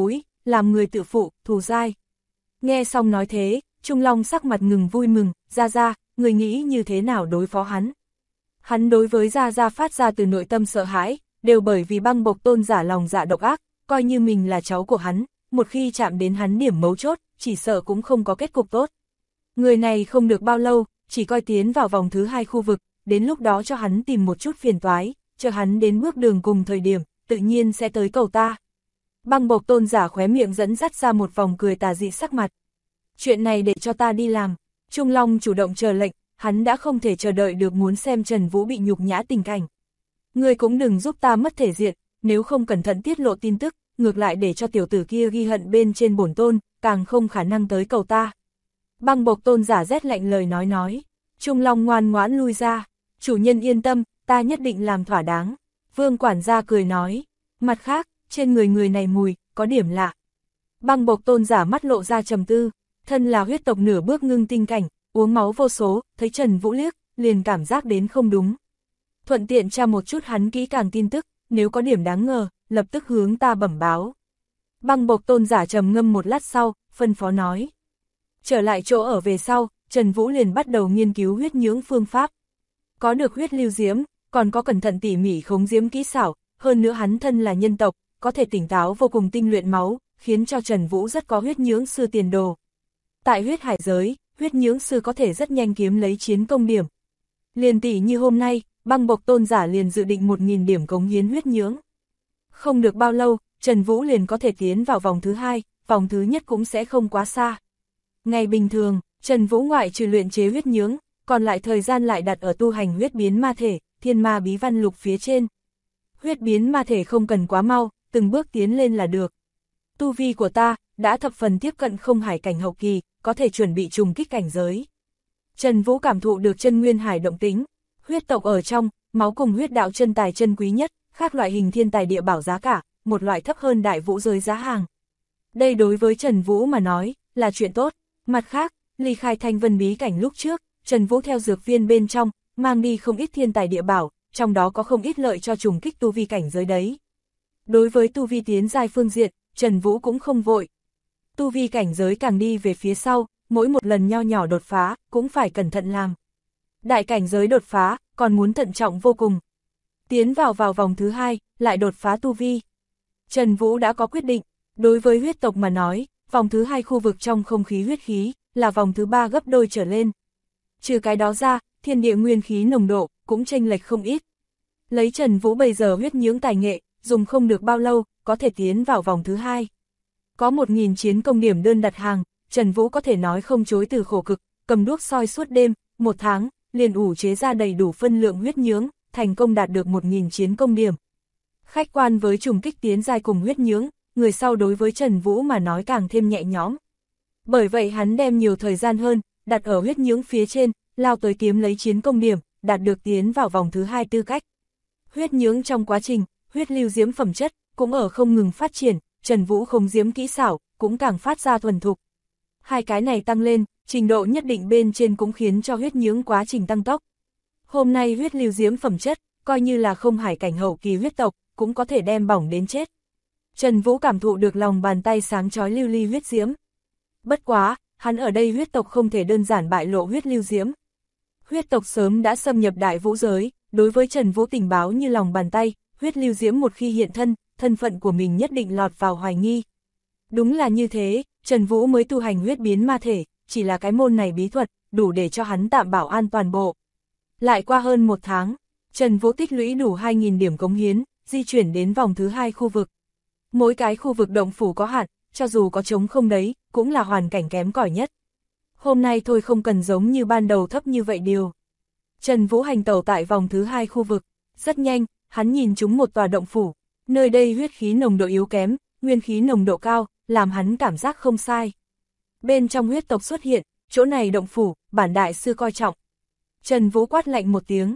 làm người tự phụ, thù dai. Nghe xong nói thế, Trung Long sắc mặt ngừng vui mừng, Gia, người nghĩ như thế nào đối phó hắn? Hắn đối với Gia phát ra từ nội tâm sợ hãi, đều bởi vì Băng Bộc Tôn giả lòng dạ độc ác, coi như mình là cháu của hắn, một khi chạm đến hắn điểm mấu chốt, chỉ sợ cũng không có kết cục tốt. Người này không được bao lâu, chỉ coi tiến vào vòng thứ 2 khu vực, đến lúc đó cho hắn tìm một chút phiền toái, chờ hắn đến bước đường cùng thời điểm, tự nhiên sẽ tới cầu ta. Băng Bộc Tôn giả khóe miệng dẫn dắt ra một vòng cười tà dị sắc mặt. Chuyện này để cho ta đi làm. Trung Long chủ động chờ lệnh, hắn đã không thể chờ đợi được muốn xem Trần Vũ bị nhục nhã tình cảnh. Ngươi cũng đừng giúp ta mất thể diện, nếu không cẩn thận tiết lộ tin tức, ngược lại để cho tiểu tử kia ghi hận bên trên bổn tôn, càng không khả năng tới cầu ta. Băng Bộc Tôn giả rét lạnh lời nói. Trung Long ngoan ngoãn lui ra. Chủ nhân yên tâm, ta nhất định làm thỏa đáng. Vương quản gia cười nói. Mặt khác, trên người này mùi, có điểm lạ. Băng Bộc Tôn giả mắt lộ ra trầm tư. Thân là huyết tộc nửa bước ngưng tinh cảnh, uống máu vô số, thấy Trần Vũ liếc, liền cảm giác đến không đúng. Thuận tiện tra một chút hắn kỹ càng tin tức, nếu có điểm đáng ngờ, lập tức hướng ta bẩm báo. Băng Bộc Tôn giả trầm ngâm một lát sau, phân phó nói. Trở lại chỗ ở về sau, Trần Vũ liền bắt đầu nghiên cứu huyết nhưỡng phương pháp. Có được huyết lưu diễm, còn có cẩn thận tỉ mỉ khống diễm kỹ xảo, hơn nữa hắn thân là nhân tộc, có thể tỉnh táo vô cùng tinh luyện máu, khiến cho Trần Vũ rất có huyết nhưỡng sư tiền đồ. Tại huyết hải giới, huyết nhưỡng sư có thể rất nhanh kiếm lấy chiến công điểm. Liền tỷ như hôm nay, Băng Bộc Tôn giả liền dự định 1000 điểm cống hiến huyết nhưỡng. Không được bao lâu, Trần Vũ liền có thể tiến vào vòng thứ 2, vòng thứ nhất cũng sẽ không quá xa. Ngày bình thường, Trần Vũ ngoại trừ luyện chế huyết nhưỡng, còn lại thời gian lại đặt ở tu hành huyết biến ma thể, thiên ma bí văn lục phía trên. Huyết biến ma thể không cần quá mau, từng bước tiến lên là được. Tu vi của ta, đã thập phần tiếp cận không hải cảnh hậu kỳ, có thể chuẩn bị trùng kích cảnh giới. Trần Vũ cảm thụ được chân nguyên hải động tính, huyết tộc ở trong, máu cùng huyết đạo chân tài chân quý nhất, khác loại hình thiên tài địa bảo giá cả, một loại thấp hơn đại vũ giới giá hàng. Đây đối với Trần Vũ mà nói, là chuyện tốt. Mặt khác, ly khai Thanh Vân bí cảnh lúc trước, Trần Vũ theo dược viên bên trong, mang đi không ít thiên tài địa bảo, trong đó có không ít lợi cho trùng kích tu vi cảnh giới đấy. Đối với tu vi tiến giai phương diện, Trần Vũ cũng không vội. Tu vi cảnh giới càng đi về phía sau, mỗi một lần nho nhỏ đột phá, cũng phải cẩn thận làm. Đại cảnh giới đột phá, còn muốn thận trọng vô cùng. Tiến vào vòng thứ 2, lại đột phá tu vi. Trần Vũ đã có quyết định, đối với huyết tộc mà nói, vòng thứ 2 khu vực trong không khí huyết khí, là vòng thứ 3 gấp đôi trở lên. Trừ cái đó ra, thiên địa nguyên khí nồng độ, cũng chênh lệch không ít. Lấy Trần Vũ bây giờ huyết nhưỡng tài nghệ, dùng không được bao lâu, có thể tiến vào vòng thứ 2. Có 1000 chiến công điểm đơn đặt hàng, Trần Vũ có thể nói không chối từ khổ cực, cầm đuốc soi suốt đêm, 1 tháng, liền ủ chế ra đầy đủ phân lượng huyết nhưỡng, thành công đạt được 1000 chiến công điểm. Khách quan với trùng kích tiến giai cùng huyết nhưỡng, người sau đối với Trần Vũ mà nói càng thêm nhẹ nhõm. Bởi vậy hắn đem nhiều thời gian hơn, đặt ở huyết nhưỡng phía trên, lao tới kiếm lấy chiến công điểm, đạt được tiến vào vòng thứ 2 tư cách. Huyết nhưỡng trong quá trình, huyết lưu diễm phẩm chất, cũng ở không ngừng phát triển, Trần Vũ không diễm kỹ xảo, cũng càng phát ra thuần thục. Hai cái này tăng lên, trình độ nhất định bên trên cũng khiến cho huyết nhưỡng quá trình tăng tốc. Hôm nay huyết lưu diễm phẩm chất, coi như là không hải cảnh hậu kỳ huyết tộc, cũng có thể đem bỏng đến chết. Trần Vũ cảm thụ được lòng bàn tay sáng chói lưu ly huyết diễm. Bất quá, hắn ở đây huyết tộc không thể đơn giản bại lộ huyết lưu diễm. Huyết tộc sớm đã xâm nhập đại vũ giới, đối với Trần Vũ tình báo như lòng bàn tay, huyết lưu diễm một khi hiện thân, thân phận của mình nhất định lọt vào hoài nghi. Đúng là như thế, Trần Vũ mới tu hành huyết biến ma thể, chỉ là cái môn này bí thuật, đủ để cho hắn tạm bảo an toàn bộ. Lại qua hơn 1 tháng, Trần Vũ tích lũy đủ 2000 điểm cống hiến, di chuyển đến vòng thứ 2 khu vực. Mỗi cái khu vực động phủ có hạn, cho dù có trống không đấy, cũng là hoàn cảnh kém cỏi nhất. Hôm nay thôi không cần giống như ban đầu thấp như vậy điều. Trần Vũ hành tẩu tại vòng thứ 2 khu vực, rất nhanh, hắn nhìn trúng một tòa động phủ, nơi đây huyết khí nồng độ yếu kém, nguyên khí nồng độ cao, làm hắn cảm giác không sai. Bên trong huyết tộc xuất hiện, chỗ này động phủ, bản đại sư coi trọng. Trần Vũ quát lạnh một tiếng,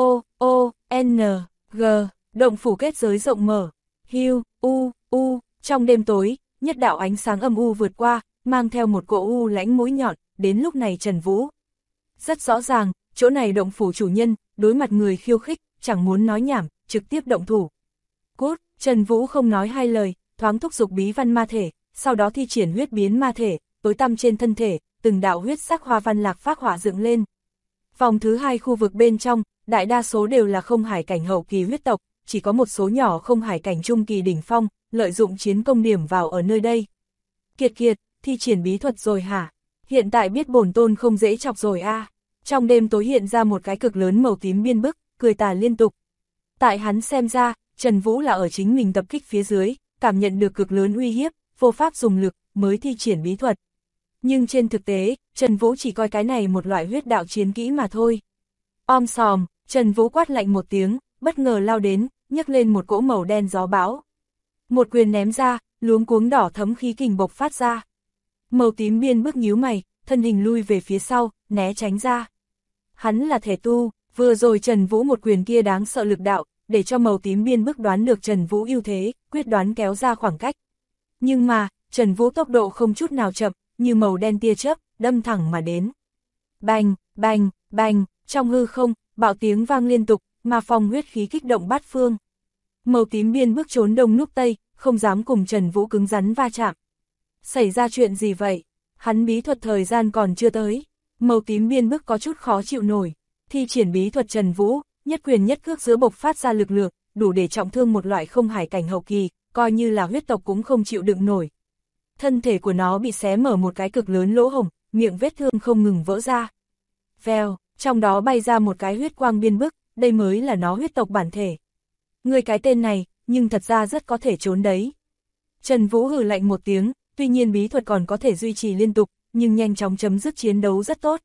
O-O-N-G, động phủ kết giới rộng mở, hiu, u, trong đêm tối, nhất đạo ánh sáng âm u vượt qua, mang theo một cỗ u lãnh mũi nhọn, đến lúc này Trần Vũ. Rất rõ ràng, chỗ này động phủ chủ nhân, đối mặt người khiêu khích, chẳng muốn nói nhảm, trực tiếp động thủ. Cút, Trần Vũ không nói hai lời, thoáng thúc giục bí văn ma thể, sau đó thi triển huyết biến ma thể, tối tăm trên thân thể, từng đạo huyết sắc hoa văn lạc phác họa dựng lên. Vòng thứ 2 khu vực bên trong, đại đa số đều là không hải cảnh hậu kỳ huyết tộc, chỉ có một số nhỏ không hải cảnh trung kỳ đỉnh phong, lợi dụng chiến công điểm vào ở nơi đây. Kiệt Kiệt, thi triển bí thuật rồi hả? Hiện tại biết bổn tôn không dễ chọc rồi a. Trong đêm tối hiện ra một cái cực lớn màu tím biên bức, cười tà liên tục. Tại hắn xem ra, Trần Vũ là ở chính mình tập kích phía dưới, cảm nhận được cực lớn uy hiếp, vô pháp dùng lực, mới thi triển bí thuật. Nhưng trên thực tế, Trần Vũ chỉ coi cái này một loại huyết đạo chiến kỹ mà thôi. Om sòm, Trần Vũ quát lạnh một tiếng, bất ngờ lao đến, nhấc lên một cỗ màu đen gió bão. Một quyền ném ra, luống cuống đỏ thấm khí kình bộc phát ra. Màu tím biên bức nhíu mày, thân hình lui về phía sau, né tránh ra. Hắn là thể tu, vừa rồi Trần Vũ một quyền kia đáng sợ lực đạo, để cho màu tím biên bức đoán được Trần Vũ ưu thế, quyết đoán kéo ra khoảng cách. Nhưng mà, Trần Vũ tốc độ không chút nào chậm, như màu đen tia chớp, đâm thẳng mà đến. Bành, bành, bành, trong hư không, bạo tiếng vang liên tục, mà phong huyết khí kích động bát phương. Màu tím biên bức trốn đông núp tây, không dám cùng Trần Vũ cứng rắn va chạm. Xảy ra chuyện gì vậy? Hắn bí thuật thời gian còn chưa tới. Màu tím biên bức có chút khó chịu nổi. Thi triển bí thuật Trần Vũ, nhất quyền nhất cước giữa bộc phát ra lực lượng, đủ để trọng thương một loại không hải cảnh hậu kỳ, coi như là huyết tộc cũng không chịu đựng nổi. Thân thể của nó bị xé mở một cái cực lớn lỗ hổng, miệng vết thương không ngừng vỡ ra. Vèo, trong đó bay ra một cái huyết quang biên bức, đây mới là nó huyết tộc bản thể. Người cái tên này, nhưng thật ra rất có thể trốn đấy. Trần Vũ hừ lạnh một tiếng, tuy nhiên bí thuật còn có thể duy trì liên tục, nhưng nhanh chóng chấm dứt chiến đấu rất tốt.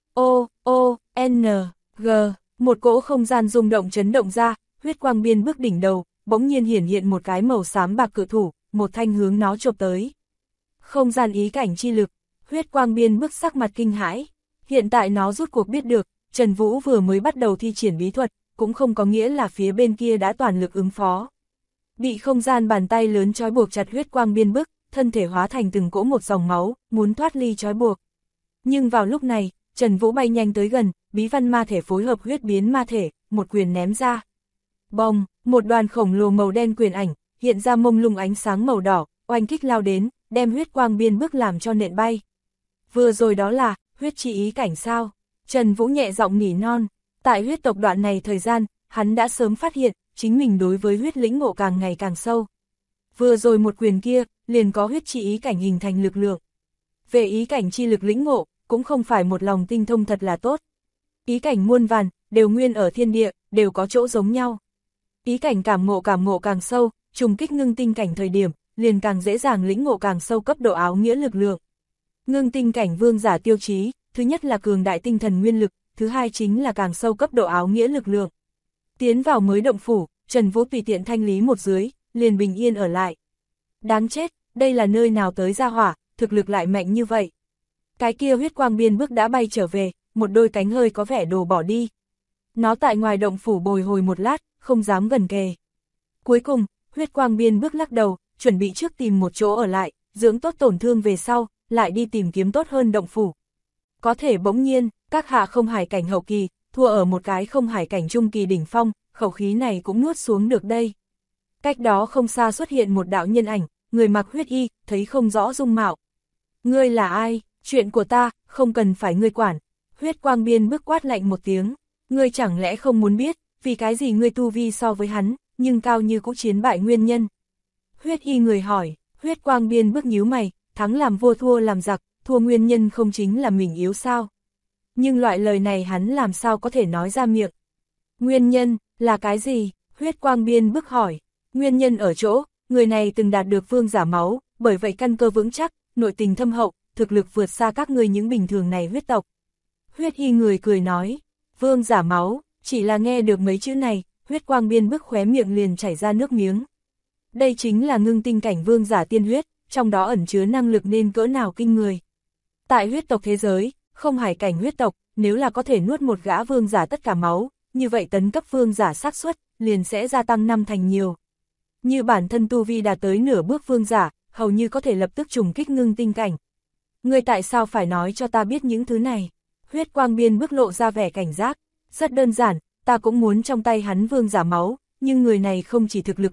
G, một cỗ không gian rung động chấn động ra, huyết quang biên bức đỉnh đầu, bỗng nhiên hiển hiện một cái màu xám bạc cự thủ, một thanh hướng nó chộp tới. Không gian ý cảnh chi lực, huyết quang biên bức sắc mặt kinh hãi. Hiện tại nó rút cuộc biết được, Trần Vũ vừa mới bắt đầu thi triển bí thuật, cũng không có nghĩa là phía bên kia đã toàn lực ứng phó. Bị không gian bàn tay lớn trói buộc chặt huyết quang biên bức, thân thể hóa thành từng cỗ một dòng máu, muốn thoát ly trói buộc. Nhưng vào lúc này, Trần Vũ bay nhanh tới gần, bí văn ma thể phối hợp huyết biến ma thể, một quyền ném ra. Bông, một đoàn khổng lồ màu đen quyền ảnh, hiện ra mông lung ánh sáng màu đỏ, oanh kích lao đến, đem huyết quang biên bức làm cho nện bay. Vừa rồi đó là, huyết chi ý cảnh sao? Trần Vũ nhẹ giọng nỉ non, tại huyết tộc đoạn này thời gian, hắn đã sớm phát hiện, chính mình đối với huyết lĩnh ngộ càng ngày càng sâu. Vừa rồi một quyền kia, liền có huyết chi ý cảnh hình thành lực lượng. Về ý cảnh chi lực lĩnh ngộ, cũng không phải một lòng tinh thông thật là tốt. Ý cảnh muôn vàn, đều nguyên ở thiên địa, đều có chỗ giống nhau. Ý cảnh cảm ngộ càng sâu, trùng kích ngưng tinh cảnh thời điểm, liền càng dễ dàng lĩnh ngộ càng sâu cấp độ áo nghĩa lực lượng. Ngưng tinh cảnh vương giả tiêu chí, thứ nhất là cường đại tinh thần nguyên lực, thứ hai chính là càng sâu cấp độ áo nghĩa lực lượng. Tiến vào mới động phủ, Trần Vũ tùy tiện thanh lý một dưới, liền bình yên ở lại. Đáng chết, đây là nơi nào tới ra hỏa, thực lực lại mạnh như vậy. Cái kia huyết quang biên bức đã bay trở về, một đôi cánh hơi có vẻ đồ bỏ đi. Nó tại ngoài động phủ bồi hồi một lát, không dám gần kề. Cuối cùng, huyết quang biên bức lắc đầu, chuẩn bị trước tìm một chỗ ở lại, dưỡng tốt tổn thương về sau, lại đi tìm kiếm tốt hơn động phủ. Có thể bỗng nhiên, các hạ không hải cảnh hậu kỳ, thua ở một cái không hải cảnh trung kỳ đỉnh phong, khẩu khí này cũng nuốt xuống được đây. Cách đó không xa xuất hiện một đạo nhân ảnh, người mặc huyết y, thấy không rõ dung mạo. Ngươi là ai? Chuyện của ta, không cần phải ngươi quản. Huyết quang biên bức quát lạnh một tiếng. Ngươi chẳng lẽ không muốn biết, vì cái gì ngươi tu vi so với hắn, nhưng cao như cũng chiến bại nguyên nhân. Huyết y người hỏi, huyết quang biên bức nhíu mày, thắng làm vua thua làm giặc, thua nguyên nhân không chính là mình yếu sao. Nhưng loại lời này hắn làm sao có thể nói ra miệng. Nguyên nhân, là cái gì? Huyết quang biên bức hỏi. Nguyên nhân ở chỗ, người này từng đạt được vương giả máu, bởi vậy căn cơ vững chắc, nội tình thâm hậu, thực lực vượt xa các ngươi những bình thường này huyết tộc. Huyết y người cười nói, vương giả máu, chỉ là nghe được mấy chữ này, huyết quang biên bức khóe miệng liền chảy ra nước miếng. Đây chính là ngưng tinh cảnh vương giả tiên huyết, trong đó ẩn chứa năng lực nên cỡ nào kinh người. Tại huyết tộc thế giới, không hải cảnh huyết tộc, nếu là có thể nuốt một gã vương giả tất cả máu, như vậy tấn cấp vương giả xác suất liền sẽ gia tăng 5 thành nhiều. Như bản thân tu vi đạt tới nửa bước vương giả, hầu như có thể lập tức trùng kích ngưng tinh cảnh. Ngươi tại sao phải nói cho ta biết những thứ này? Huyết quang biên bức lộ ra vẻ cảnh giác. Rất đơn giản, ta cũng muốn trong tay hắn vương giả máu, nhưng người này không chỉ thực lực mạnh,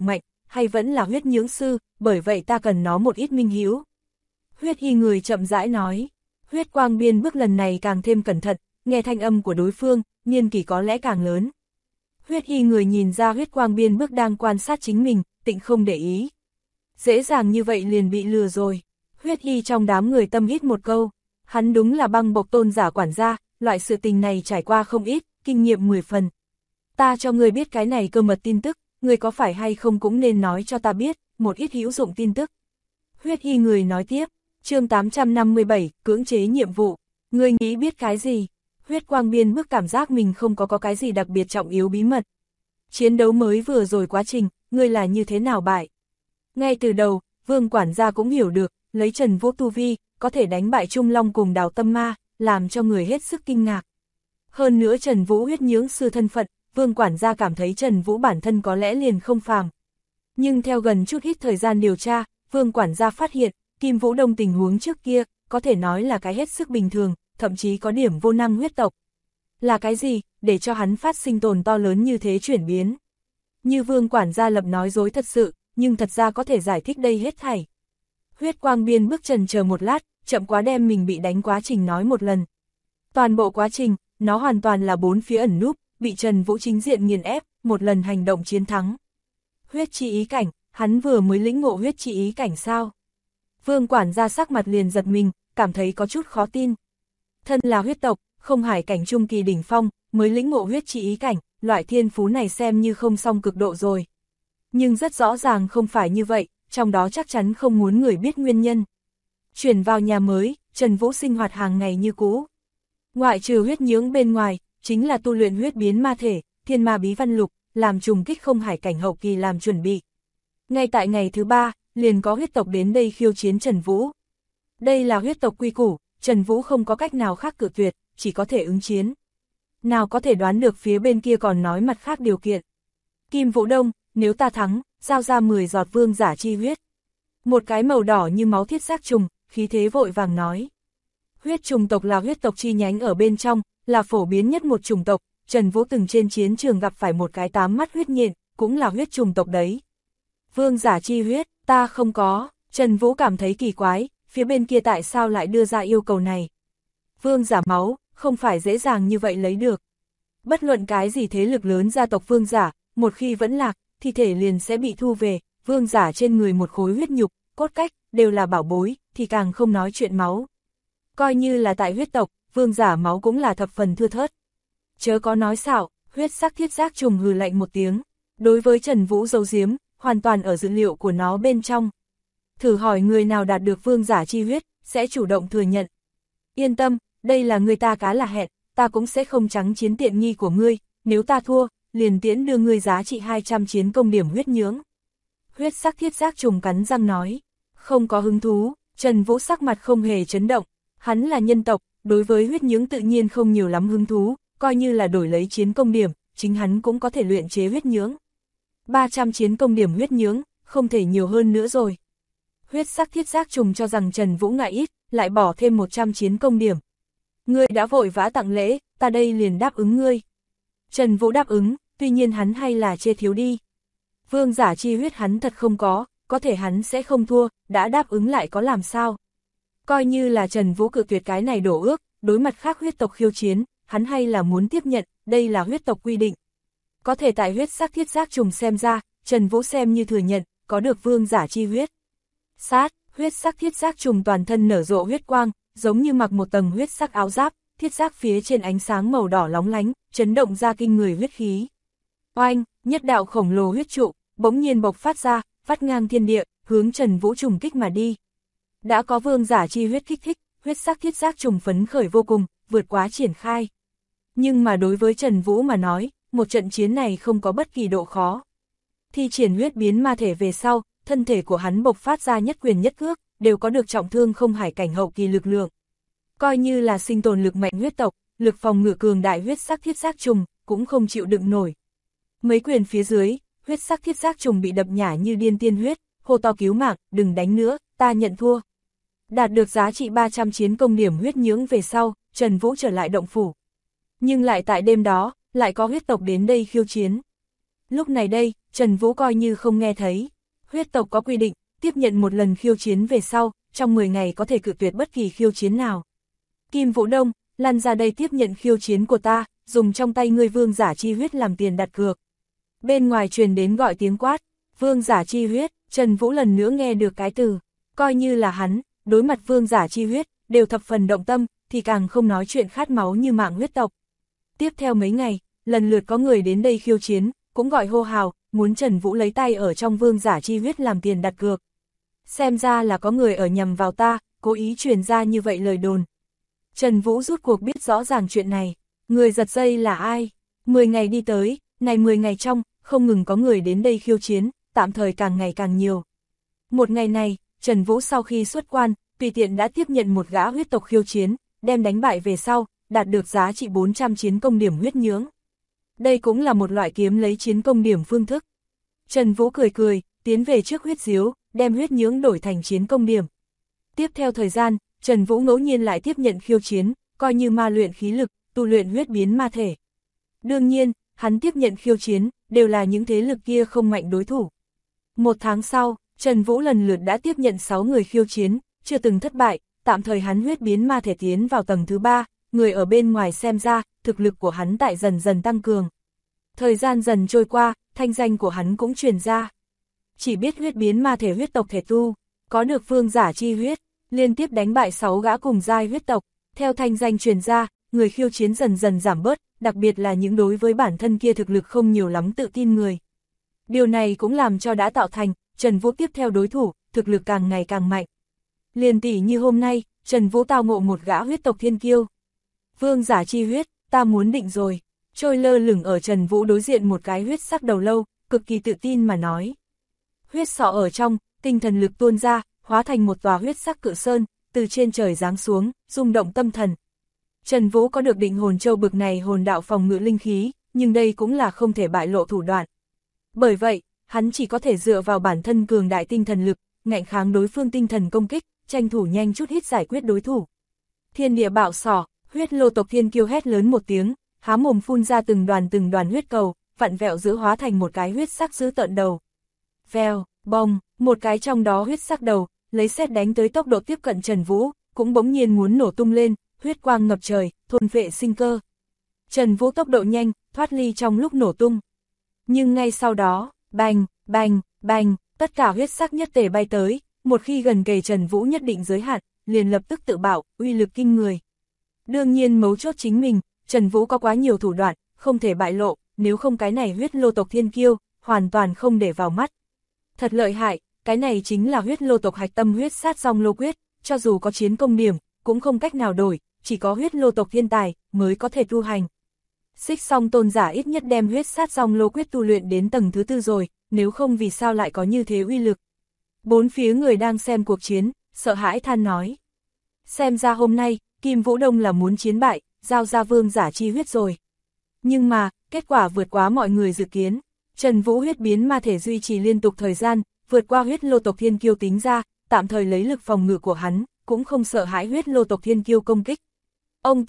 hay vẫn là huyết nhưỡng sư, bởi vậy ta cần nó một ít minh hữu. Huyết y người chậm rãi nói. Huyết quang biên bức lần này càng thêm cẩn thận, nghe thanh âm của đối phương, niên kỷ có lẽ càng lớn. Huyết y người nhìn ra huyết quang biên bức đang quan sát chính mình, tịnh không để ý. Dễ dàng như vậy liền bị lừa rồi. Huyết y trong đám người tâm hít một câu. Hắn đúng là băng bộc tôn giả quản gia, loại sự tình này trải qua không ít, kinh nghiệm 10 phần. Ta cho ngươi biết cái này cơ mật tin tức, ngươi có phải hay không cũng nên nói cho ta biết, một ít hữu dụng tin tức. Huyết y người nói tiếp, chương 857, cưỡng chế nhiệm vụ. Ngươi nghĩ biết cái gì? Huyết quang biên bức cảm giác mình không có cái gì đặc biệt trọng yếu bí mật. Chiến đấu mới vừa rồi quá trình, ngươi là như thế nào bại? Ngay từ đầu, Vương quản gia cũng hiểu được, lấy Trần Vũ tu vi, có thể đánh bại Trung Long cùng Đào Tâm Ma, làm cho người hết sức kinh ngạc. Hơn nữa Trần Vũ huyết nhưỡng sư thân phận, Vương quản gia cảm thấy Trần Vũ bản thân có lẽ liền không phàm. Nhưng theo gần chút ít thời gian điều tra, Vương quản gia phát hiện, Kim Vũ Đông tình huống trước kia, có thể nói là cái hết sức bình thường, thậm chí có điểm vô năng huyết tộc. Là cái gì, để cho hắn phát sinh tồn to lớn như thế chuyển biến? Như Vương quản gia lập nói dối thật sự, nhưng thật ra có thể giải thích đây hết thảy. Huyết quang biên bước chần chờ một lát, chậm quá đem mình bị đánh quá trình nói một lần. Toàn bộ quá trình, nó hoàn toàn là bốn phía ẩn núp, bị Trần Vũ chính diện nghiền ép, một lần hành động chiến thắng. Huyết chi ý cảnh, hắn vừa mới lĩnh ngộ huyết chi ý cảnh sao? Vương quản gia sắc mặt liền giật mình, cảm thấy có chút khó tin. Thân là huyết tộc, không hải cảnh trung kỳ đỉnh phong, mới lĩnh ngộ huyết chi ý cảnh, loại thiên phú này xem như không song cực độ rồi. Nhưng rất rõ ràng không phải như vậy, trong đó chắc chắn không muốn người biết nguyên nhân. Chuyển vào nhà mới, Trần Vũ sinh hoạt hàng ngày như cũ. Ngoại trừ huyết nhưỡng bên ngoài, chính là tu luyện huyết biến ma thể, thiên ma bí văn lục, làm trùng kích không hải cảnh hậu kỳ làm chuẩn bị. Ngay tại ngày thứ 3, liền có huyết tộc đến đây khiêu chiến Trần Vũ. Đây là huyết tộc quy củ, Trần Vũ không có cách nào khác cự tuyệt, chỉ có thể ứng chiến. Nào có thể đoán được phía bên kia còn nói mặt khác điều kiện. Kim Vũ Đông, nếu ta thắng, giao ra 10 giọt vương giả chi huyết. Một cái màu đỏ như máu thiết giác trùng, khí thế vội vàng nói. Huyết trùng tộc là huyết tộc chi nhánh ở bên trong, là phổ biến nhất một chủng tộc, Trần Vũ từng trên chiến trường gặp phải một cái 8 mắt huyết nhện, cũng là huyết trùng tộc đấy. Vương giả chi huyết, ta không có, Trần Vũ cảm thấy kỳ quái, phía bên kia tại sao lại đưa ra yêu cầu này. Vương giả máu, không phải dễ dàng như vậy lấy được. Bất luận cái gì thế lực lớn gia tộc vương giả, một khi vẫn lạc, thi thể liền sẽ bị thu về, vương giả trên người một khối huyết nhục, cốt cách, đều là bảo bối, thì càng không nói chuyện máu. Coi như là tại huyết tộc, vương giả máu cũng là thập phần thưa thớt. Chớ có nói xạo, huyết sắc thiết giác trùng hừ lạnh một tiếng. Đối với Trần Vũ giấu giếm, hoàn toàn ở dữ liệu của nó bên trong. Thử hỏi người nào đạt được vương giả chi huyết, sẽ chủ động thừa nhận. Yên tâm, đây là người ta cá là hẹn, ta cũng sẽ không trắng chiến tiện nghi của ngươi, nếu ta thua, liền tiễn đưa ngươi giá trị 200 chiến công điểm huyết nhưỡng. Huyết sắc thiết giác trùng cắn răng nói, không có hứng thú, Trần Vũ sắc mặt không hề chấn động, hắn là nhân tộc, đối với huyết nhưỡng tự nhiên không nhiều lắm hứng thú, coi như là đổi lấy chiến công điểm, chính hắn cũng có thể luyện chế huyết nhưỡng. 300 chiến công điểm huyết nhưỡng, không thể nhiều hơn nữa rồi. Huyết sắc thiết giác trùng cho rằng Trần Vũ ngại ít, lại bỏ thêm 100 chiến công điểm. Ngươi đã vội vã tặng lễ, ta đây liền đáp ứng ngươi. Trần Vũ đáp ứng, tuy nhiên hắn hay là chê thiếu đi. Vương giả chi huyết hắn thật không có thể hắn sẽ không thua, đã đáp ứng lại có làm sao. Coi như là Trần Vũ cự tuyệt cái này đổ ước, đối mặt khác huyết tộc khiêu chiến, hắn hay là muốn tiếp nhận, đây là huyết tộc quy định. Có thể tại huyết sắc thiết giác trùng xem ra, Trần Vũ xem như thừa nhận, có được vương giả chi huyết. Sát, huyết sắc thiết giác trùng toàn thân nở rộ huyết quang, giống như mặc một tầng huyết sắc áo giáp, thiết giác phía trên ánh sáng màu đỏ lóng lánh, chấn động ra kinh người huyết khí. Oanh, nhất đạo khổng lồ huyết trụ, bỗng nhiên bộc phát ra, vắt ngang thiên địa, hướng Trần Vũ trùng kích mà đi. Đã có vương giả chi huyết kích thích, huyết sắc thiết giác trùng phấn khởi vô cùng, vượt quá triển khai. Nhưng mà đối với Trần Vũ mà nói, một trận chiến này không có bất kỳ độ khó. Thi triển huyết biến ma thể về sau, thân thể của hắn bộc phát ra nhất quyền nhất cước, đều có được trọng thương không hải cảnh hậu kỳ lực lượng. Coi như là sinh tồn lực mạnh huyết tộc, lực phòng ngự cường đại huyết sắc thiết giác trùng, cũng không chịu đựng nổi. Mấy quyền phía dưới, huyết sắc thiết giác trùng bị đập nhả như điên tiên huyết, hô to cứu mạng, đừng đánh nữa, ta nhận thua. Đạt được giá trị 300 chiến công điểm huyết nhưỡng về sau, Trần Vũ trở lại động phủ. Nhưng lại tại đêm đó, lại có huyết tộc đến đây khiêu chiến. Lúc này đây, Trần Vũ coi như không nghe thấy. Huyết tộc có quy định, tiếp nhận một lần khiêu chiến về sau, trong 10 ngày có thể cự tuyệt bất kỳ khiêu chiến nào. Kim Vũ Đông, lăn ra đây tiếp nhận khiêu chiến của ta, dùng trong tay ngươi vương giả chi huyết làm tiền đặt cược. Bên ngoài truyền đến gọi tiếng quát, vương giả chi huyết, Trần Vũ lần nữa nghe được cái từ, coi như là hắn, đối mặt vương giả chi huyết, đều thập phần động tâm, thì càng không nói chuyện khát máu như mạng huyết tộc. Tiếp theo mấy ngày, lần lượt có người đến đây khiêu chiến, cũng gọi hô hào, muốn Trần Vũ lấy tay ở trong vương giả chi huyết làm tiền đặt cược. Xem ra là có người ở nhằm vào ta, cố ý truyền ra như vậy lời đồn. Trần Vũ rút cuộc biết rõ ràng chuyện này, người giật dây là ai? 10 ngày đi tới, này 10 ngày trong, không ngừng có người đến đây khiêu chiến, tạm thời càng ngày càng nhiều. Một ngày này, Trần Vũ sau khi xuất quan, tùy tiện đã tiếp nhận một gã huyết tộc khiêu chiến, đem đánh bại về sau, đạt được giá trị 400 chiến công điểm huyết nhưỡng. Đây cũng là một loại kiếm lấy chiến công điểm phương thức. Trần Vũ cười cười, tiến về trước huyết diếu, đem huyết nhưỡng đổi thành chiến công điểm. Tiếp theo thời gian, Trần Vũ ngẫu nhiên lại tiếp nhận khiêu chiến, coi như ma luyện khí lực, tu luyện huyết biến ma thể. Đương nhiên, hắn tiếp nhận khiêu chiến, đều là những thế lực kia không mạnh đối thủ. Một tháng sau, Trần Vũ lần lượt đã tiếp nhận 6 người khiêu chiến, chưa từng thất bại, tạm thời hắn huyết biến ma thể tiến vào tầng thứ 3, người ở bên ngoài xem ra, thực lực của hắn tại dần dần tăng cường. Thời gian dần trôi qua, thanh danh của hắn cũng truyền ra. Chỉ biết huyết biến ma thể huyết tộc thể tu, có được vương giả chi huyết, liên tiếp đánh bại 6 gã cùng giai huyết tộc, theo thanh danh truyền ra, người khiêu chiến dần dần giảm bớt, đặc biệt là những đối với bản thân kia thực lực không nhiều lắm tự tin người. Điều này cũng làm cho đã tạo thành, Trần Vũ tiếp theo đối thủ, thực lực càng ngày càng mạnh. Liền tỷ như hôm nay, Trần Vũ tao ngộ một gã huyết tộc thiên kiêu. Vương giả chi huyết, ta muốn định rồi. Trôi lơ lửng ở Trần Vũ đối diện một cái huyết sắc đầu lâu, cực kỳ tự tin mà nói. Huyết sọ ở trong, tinh thần lực tuôn ra, hóa thành một tòa huyết sắc cự sơn, từ trên trời giáng xuống, rung động tâm thần. Trần Vũ có được định hồn châu bực này hồn đạo phòng ngự linh khí, nhưng đây cũng là không thể bại lộ thủ đoạn. Bởi vậy, hắn chỉ có thể dựa vào bản thân cường đại tinh thần lực, ngạnh kháng đối phương tinh thần công kích, tranh thủ nhanh chút hít giải quyết đối thủ. Thiên địa bạo sỏ, huyết lô tộc thiên kiêu hét lớn một tiếng, há mồm phun ra từng đoàn huyết cầu, vặn vẹo giữa hóa thành một cái huyết sắc dữ tợn đầu. Vèo, bong, một cái trong đó huyết sắc đầu, lấy sét đánh tới tốc độ tiếp cận Trần Vũ, cũng bỗng nhiên muốn nổ tung lên, huyết quang ngập trời, thôn vệ sinh cơ. Trần Vũ tốc độ nhanh, thoát ly trong lúc nổ tung. Nhưng ngay sau đó, bành, bành, bành, tất cả huyết sắc nhất tề bay tới, một khi gần kề Trần Vũ nhất định giới hạn, liền lập tức tự bạo, uy lực kinh người. Đương nhiên mấu chốt chính mình, Trần Vũ có quá nhiều thủ đoạn, không thể bại lộ, nếu không cái này huyết lô tộc thiên kiêu, hoàn toàn không để vào mắt. Thật lợi hại, cái này chính là huyết lô tộc hạch tâm huyết sát song lô quyết, cho dù có chiến công điểm, cũng không cách nào đổi, chỉ có huyết lô tộc thiên tài mới có thể tu hành. Xích song tôn giả ít nhất đem huyết sát song lô quyết tu luyện đến tầng thứ 4 rồi, nếu không vì sao lại có như thế uy lực. Bốn phía người đang xem cuộc chiến, sợ hãi than nói. Xem ra hôm nay, Kim Vũ Đông là muốn chiến bại, giao ra vương giả chi huyết rồi. Nhưng mà, kết quả vượt quá mọi người dự kiến. Trần Vũ huyết biến ma thể duy trì liên tục thời gian, vượt qua huyết lô tộc thiên kiêu tính ra, tạm thời lấy lực phòng ngự của hắn, cũng không sợ hãi huyết lô tộc thiên kiêu công kích. Ông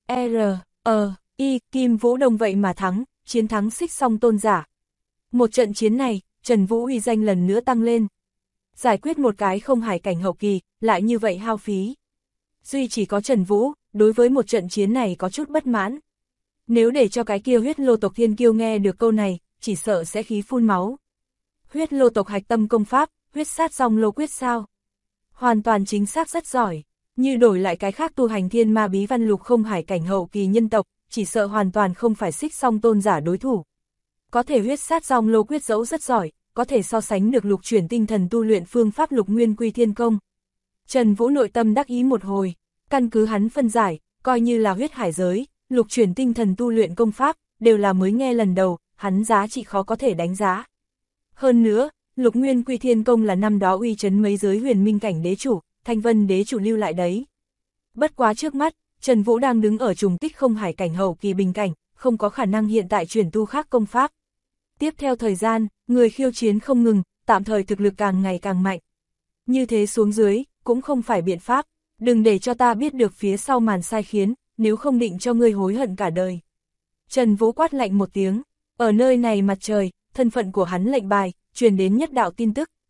T.R.I. Kim Vũ Đông vậy mà thắng, chiến thắng xích song tôn giả. Một trận chiến này, Trần Vũ uy danh lần nữa tăng lên. Giải quyết một cái không hải cảnh hậu kỳ, lại như vậy hao phí. Duy chỉ có Trần Vũ, đối với một trận chiến này có chút bất mãn. Nếu để cho cái kia huyết lô tộc thiên kiêu nghe được câu này, chỉ sợ sẽ khí phun máu. Huyết lô tộc hạch tâm công pháp, huyết sát song lô quyết sao? Hoàn toàn chính xác rất giỏi, như đổi lại cái khác tu hành thiên ma bí văn lục không hải cảnh hậu kỳ nhân tộc, chỉ sợ hoàn toàn không phải xích song tôn giả đối thủ. Có thể huyết sát song lô quyết dẫu rất giỏi, có thể so sánh được lục chuyển tinh thần tu luyện phương pháp lục nguyên quy thiên công. Trần Vũ nội tâm đắc ý một hồi, căn cứ hắn phân giải, coi như là huyết hải giới, lục chuyển tinh thần tu luyện công pháp, đều là mới nghe lần đầu, hắn giá trị khó có thể đánh giá. Hơn nữa, lục nguyên quy thiên công là năm đó uy chấn mấy giới huyền minh cảnh đế chủ, Thanh Vân đế chủ lưu lại đấy. Bất quá trước mắt, Trần Vũ đang đứng ở trùng tích không hải cảnh hậu kỳ bình cảnh, không có khả năng hiện tại chuyển tu khác công pháp. Tiếp theo thời gian, người khiêu chiến không ngừng, tạm thời thực lực càng ngày càng mạnh. Như thế xuống dưới, cũng không phải biện pháp, đừng để cho ta biết được phía sau màn sai khiến, nếu không định cho ngươi hối hận cả đời. Trần Vũ quát lạnh một tiếng, ở nơi này mặt trời, thân phận của hắn lệnh bài, truyền đến nhất đạo tin tức,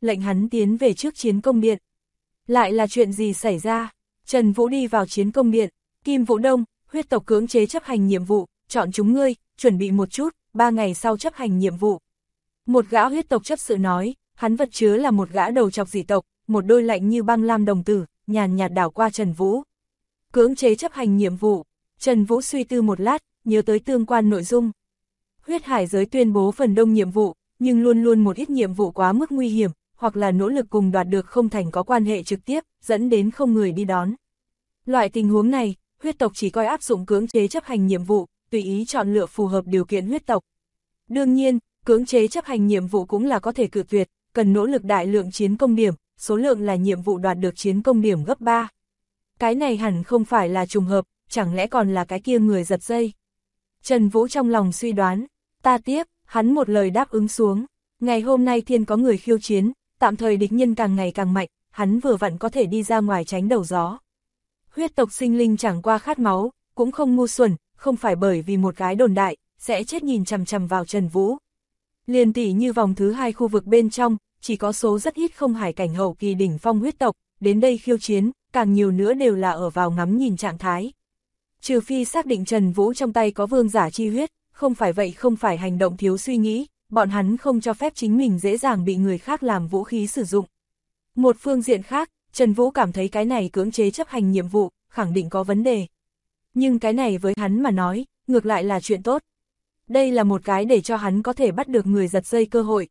lệnh hắn tiến về trước chiến công điện. Lại là chuyện gì xảy ra? Trần Vũ đi vào chiến công điện, Kim Vũ Đông, huyết tộc cưỡng chế chấp hành nhiệm vụ, chọn chúng ngươi, chuẩn bị một chút, 3 ngày sau chấp hành nhiệm vụ. Một gã huyết tộc chấp sự nói, hắn vật chứa là một gã đầu trọc dị tộc, một đôi lạnh như băng lam đồng tử, nhàn nhạt đảo qua Trần Vũ. Cưỡng chế chấp hành nhiệm vụ, Trần Vũ suy tư một lát, nhớ tới tương quan nội dung. Huyết hải giới tuyên bố phần đông nhiệm vụ, nhưng luôn luôn một ít nhiệm vụ quá mức nguy hiểm, hoặc là nỗ lực cùng đoạt được không thành có quan hệ trực tiếp, dẫn đến không người đi đón. Loại tình huống này, huyết tộc chỉ coi áp dụng cưỡng chế chấp hành nhiệm vụ, tùy ý chọn lựa phù hợp điều kiện huyết tộc. Đương nhiên, cưỡng chế chấp hành nhiệm vụ cũng là có thể cự tuyệt, cần nỗ lực đại lượng chiến công điểm, số lượng là nhiệm vụ đoạt được chiến công điểm gấp 3. Cái này hẳn không phải là trùng hợp, chẳng lẽ còn là cái kia người giật dây. Trần Vũ trong lòng suy đoán, ta tiếp, hắn một lời đáp ứng xuống. Ngày hôm nay thiên có người khiêu chiến, tạm thời địch nhân càng ngày càng mạnh, hắn vừa vặn có thể đi ra ngoài tránh đầu gió. Huyết tộc sinh linh chẳng qua khát máu, cũng không ngu xuẩn, không phải bởi vì một cái đồn đại, sẽ chết nhìn chằm chằm vào Trần Vũ. Liền tỷ như vòng thứ 2 khu vực bên trong, chỉ có số rất ít không hải cảnh hậu kỳ đỉnh phong huyết tộc, đến đây khiêu chiến, càng nhiều nữa đều là ở vào ngắm nhìn trạng thái. Trừ phi xác định Trần Vũ trong tay có vương giả chi huyết, không phải vậy không phải hành động thiếu suy nghĩ, bọn hắn không cho phép chính mình dễ dàng bị người khác làm vũ khí sử dụng. Một phương diện khác, Trần Vũ cảm thấy cái này cưỡng chế chấp hành nhiệm vụ, khẳng định có vấn đề. Nhưng cái này với hắn mà nói, ngược lại là chuyện tốt. Đây là một cái để cho hắn có thể bắt được người giật dây cơ hội.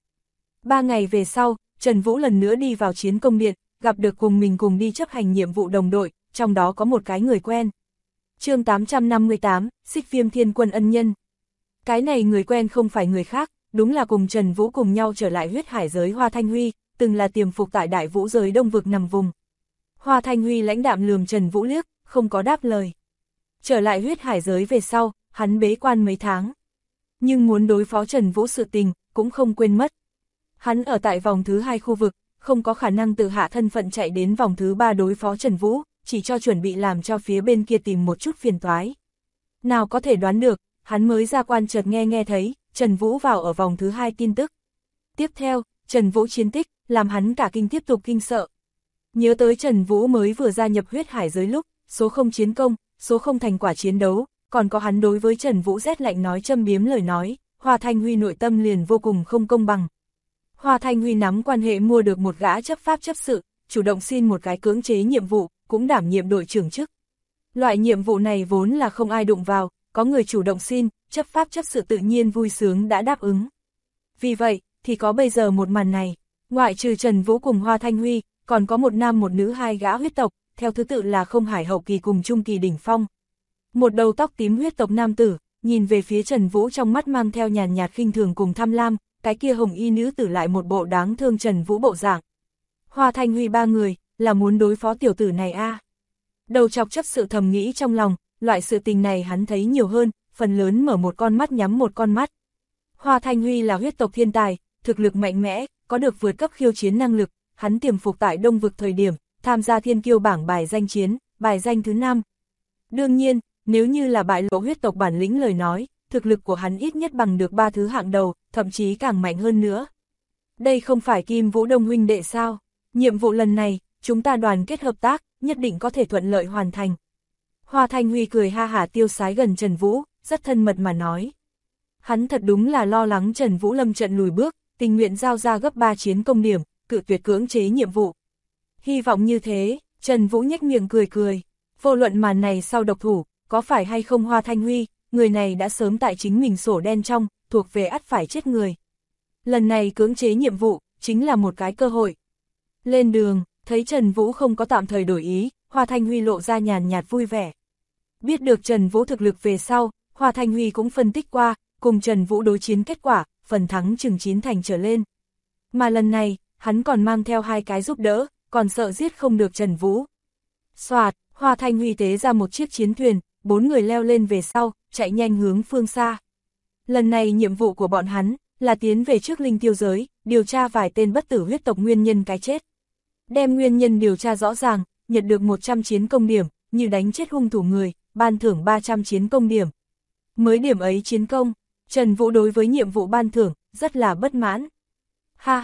3 ngày về sau, Trần Vũ lần nữa đi vào chiến công điện, gặp được cùng mình cùng đi chấp hành nhiệm vụ đồng đội, trong đó có một cái người quen. Chương 858, Xích Viêm Thiên Quân ân nhân. Cái này người quen không phải người khác, đúng là cùng Trần Vũ cùng nhau trở lại huyết hải giới Hoa Thanh Huy, từng là tiềm phục tại Đại Vũ giới Đông vực nằm vùng. Hoa Thanh Huy lãnh đạm lườm Trần Vũ liếc, không có đáp lời. Trở lại huyết hải giới về sau, hắn bế quan mấy tháng. Nhưng muốn đối phó Trần Vũ sự tình, cũng không quên mất. Hắn ở tại vòng thứ 2 khu vực, không có khả năng tự hạ thân phận chạy đến vòng thứ 3 đối phó Trần Vũ, chỉ cho chuẩn bị làm cho phía bên kia tìm một chút phiền toái. Nào có thể đoán được, hắn mới ra quan chợt nghe thấy, Trần Vũ vào ở vòng thứ 2 tin tức. Tiếp theo, Trần Vũ chiến tích, làm hắn cả kinh tiếp tục kinh sợ. Nhớ tới Trần Vũ mới vừa gia nhập huyết hải giới lúc, số 0 chiến công, số 0 thành quả chiến đấu, còn có hắn đối với Trần Vũ rét lạnh nói châm biếm lời nói, Hoa Thanh Huy nội tâm liền vô cùng không công bằng. Hoa Thanh Huy nắm quan hệ mua được một gã chấp pháp chấp sự, chủ động xin một cái cưỡng chế nhiệm vụ, cũng đảm nhiệm đội trưởng chức. Loại nhiệm vụ này vốn là không ai đụng vào, có người chủ động xin, chấp pháp chấp sự tự nhiên vui sướng đã đáp ứng. Vì vậy, thì có bây giờ một màn này, ngoại trừ Trần Vũ cùng Hoa Thanh Huy, còn có một nam một nữ 2 gã huyết tộc, theo thứ tự là không hải hậu kỳ cùng trung kỳ đỉnh phong. Một đầu tóc tím huyết tộc nam tử, nhìn về phía Trần Vũ trong mắt mang theo nhàn nhạt khinh thường cùng tham lam, cái kia hồng y nữ tử lại một bộ đáng thương Trần Vũ bộ dạng. Hoa Thanh Huy 3 người, là muốn đối phó tiểu tử này a. Đầu chọc chấp sự thầm nghĩ trong lòng, loại sự tình này hắn thấy nhiều hơn, phần lớn mở một con mắt nhắm một con mắt. Hoa Thanh Huy là huyết tộc thiên tài, thực lực mạnh mẽ, có được vượt cấp khiêu chiến năng lực, hắn tiềm phục tại Đông vực thời điểm, tham gia thiên kiêu bảng bài danh chiến, bài danh thứ 5. Đương nhiên, nếu như là bại lộ huyết tộc bản lĩnh lời nói, thực lực của hắn ít nhất bằng được 3 thứ hạng đầu, thậm chí càng mạnh hơn nữa. Đây không phải Kim Vũ Đông huynh đệ sao? Nhiệm vụ lần này, chúng ta đoàn kết hợp tác, nhất định có thể thuận lợi hoàn thành. Hoa Thanh Huy cười ha hả tiêu sái gần Trần Vũ, rất thân mật mà nói. Hắn thật đúng là lo lắng Trần Vũ lâm trận lùi bước, tình nguyện giao ra gấp 3 chiến công điểm, cự tuyệt cưỡng chế nhiệm vụ. Hy vọng như thế, Trần Vũ nhếch miệng cười cười. Vô luận màn này sau độc thủ, có phải hay không Hoa Thanh Huy, người này đã sớm tại chính mình sổ đen trong, thuộc về ắt phải chết người. Lần này cưỡng chế nhiệm vụ, chính là một cái cơ hội. Lên đường, thấy Trần Vũ không có tạm thời đổi ý, Hoa Thanh Huy lộ ra nhàn nhạt vui vẻ. Biết được Trần Vũ thực lực về sau, Hoa Thanh Huy cũng phân tích qua, cùng Trần Vũ đối chiến kết quả, phần thắng chừng 9 thành trở lên. Mà lần này, hắn còn mang theo 2 cái giúp đỡ, còn sợ giết không được Trần Vũ. Soạt, Hoa Thanh Huy tế ra một chiếc chiến thuyền, 4 người leo lên về sau, chạy nhanh hướng phương xa. Lần này nhiệm vụ của bọn hắn, là tiến về trước linh tiêu giới, điều tra vài tên bất tử huyết tộc nguyên nhân cái chết. Đem nguyên nhân điều tra rõ ràng, nhận được 100 chiến công điểm, như đánh chết hung thủ người, ban thưởng 300 chiến công điểm. Mới điểm ấy chiến công, Trần Vũ đối với nhiệm vụ ban thưởng, rất là bất mãn. Ha ha,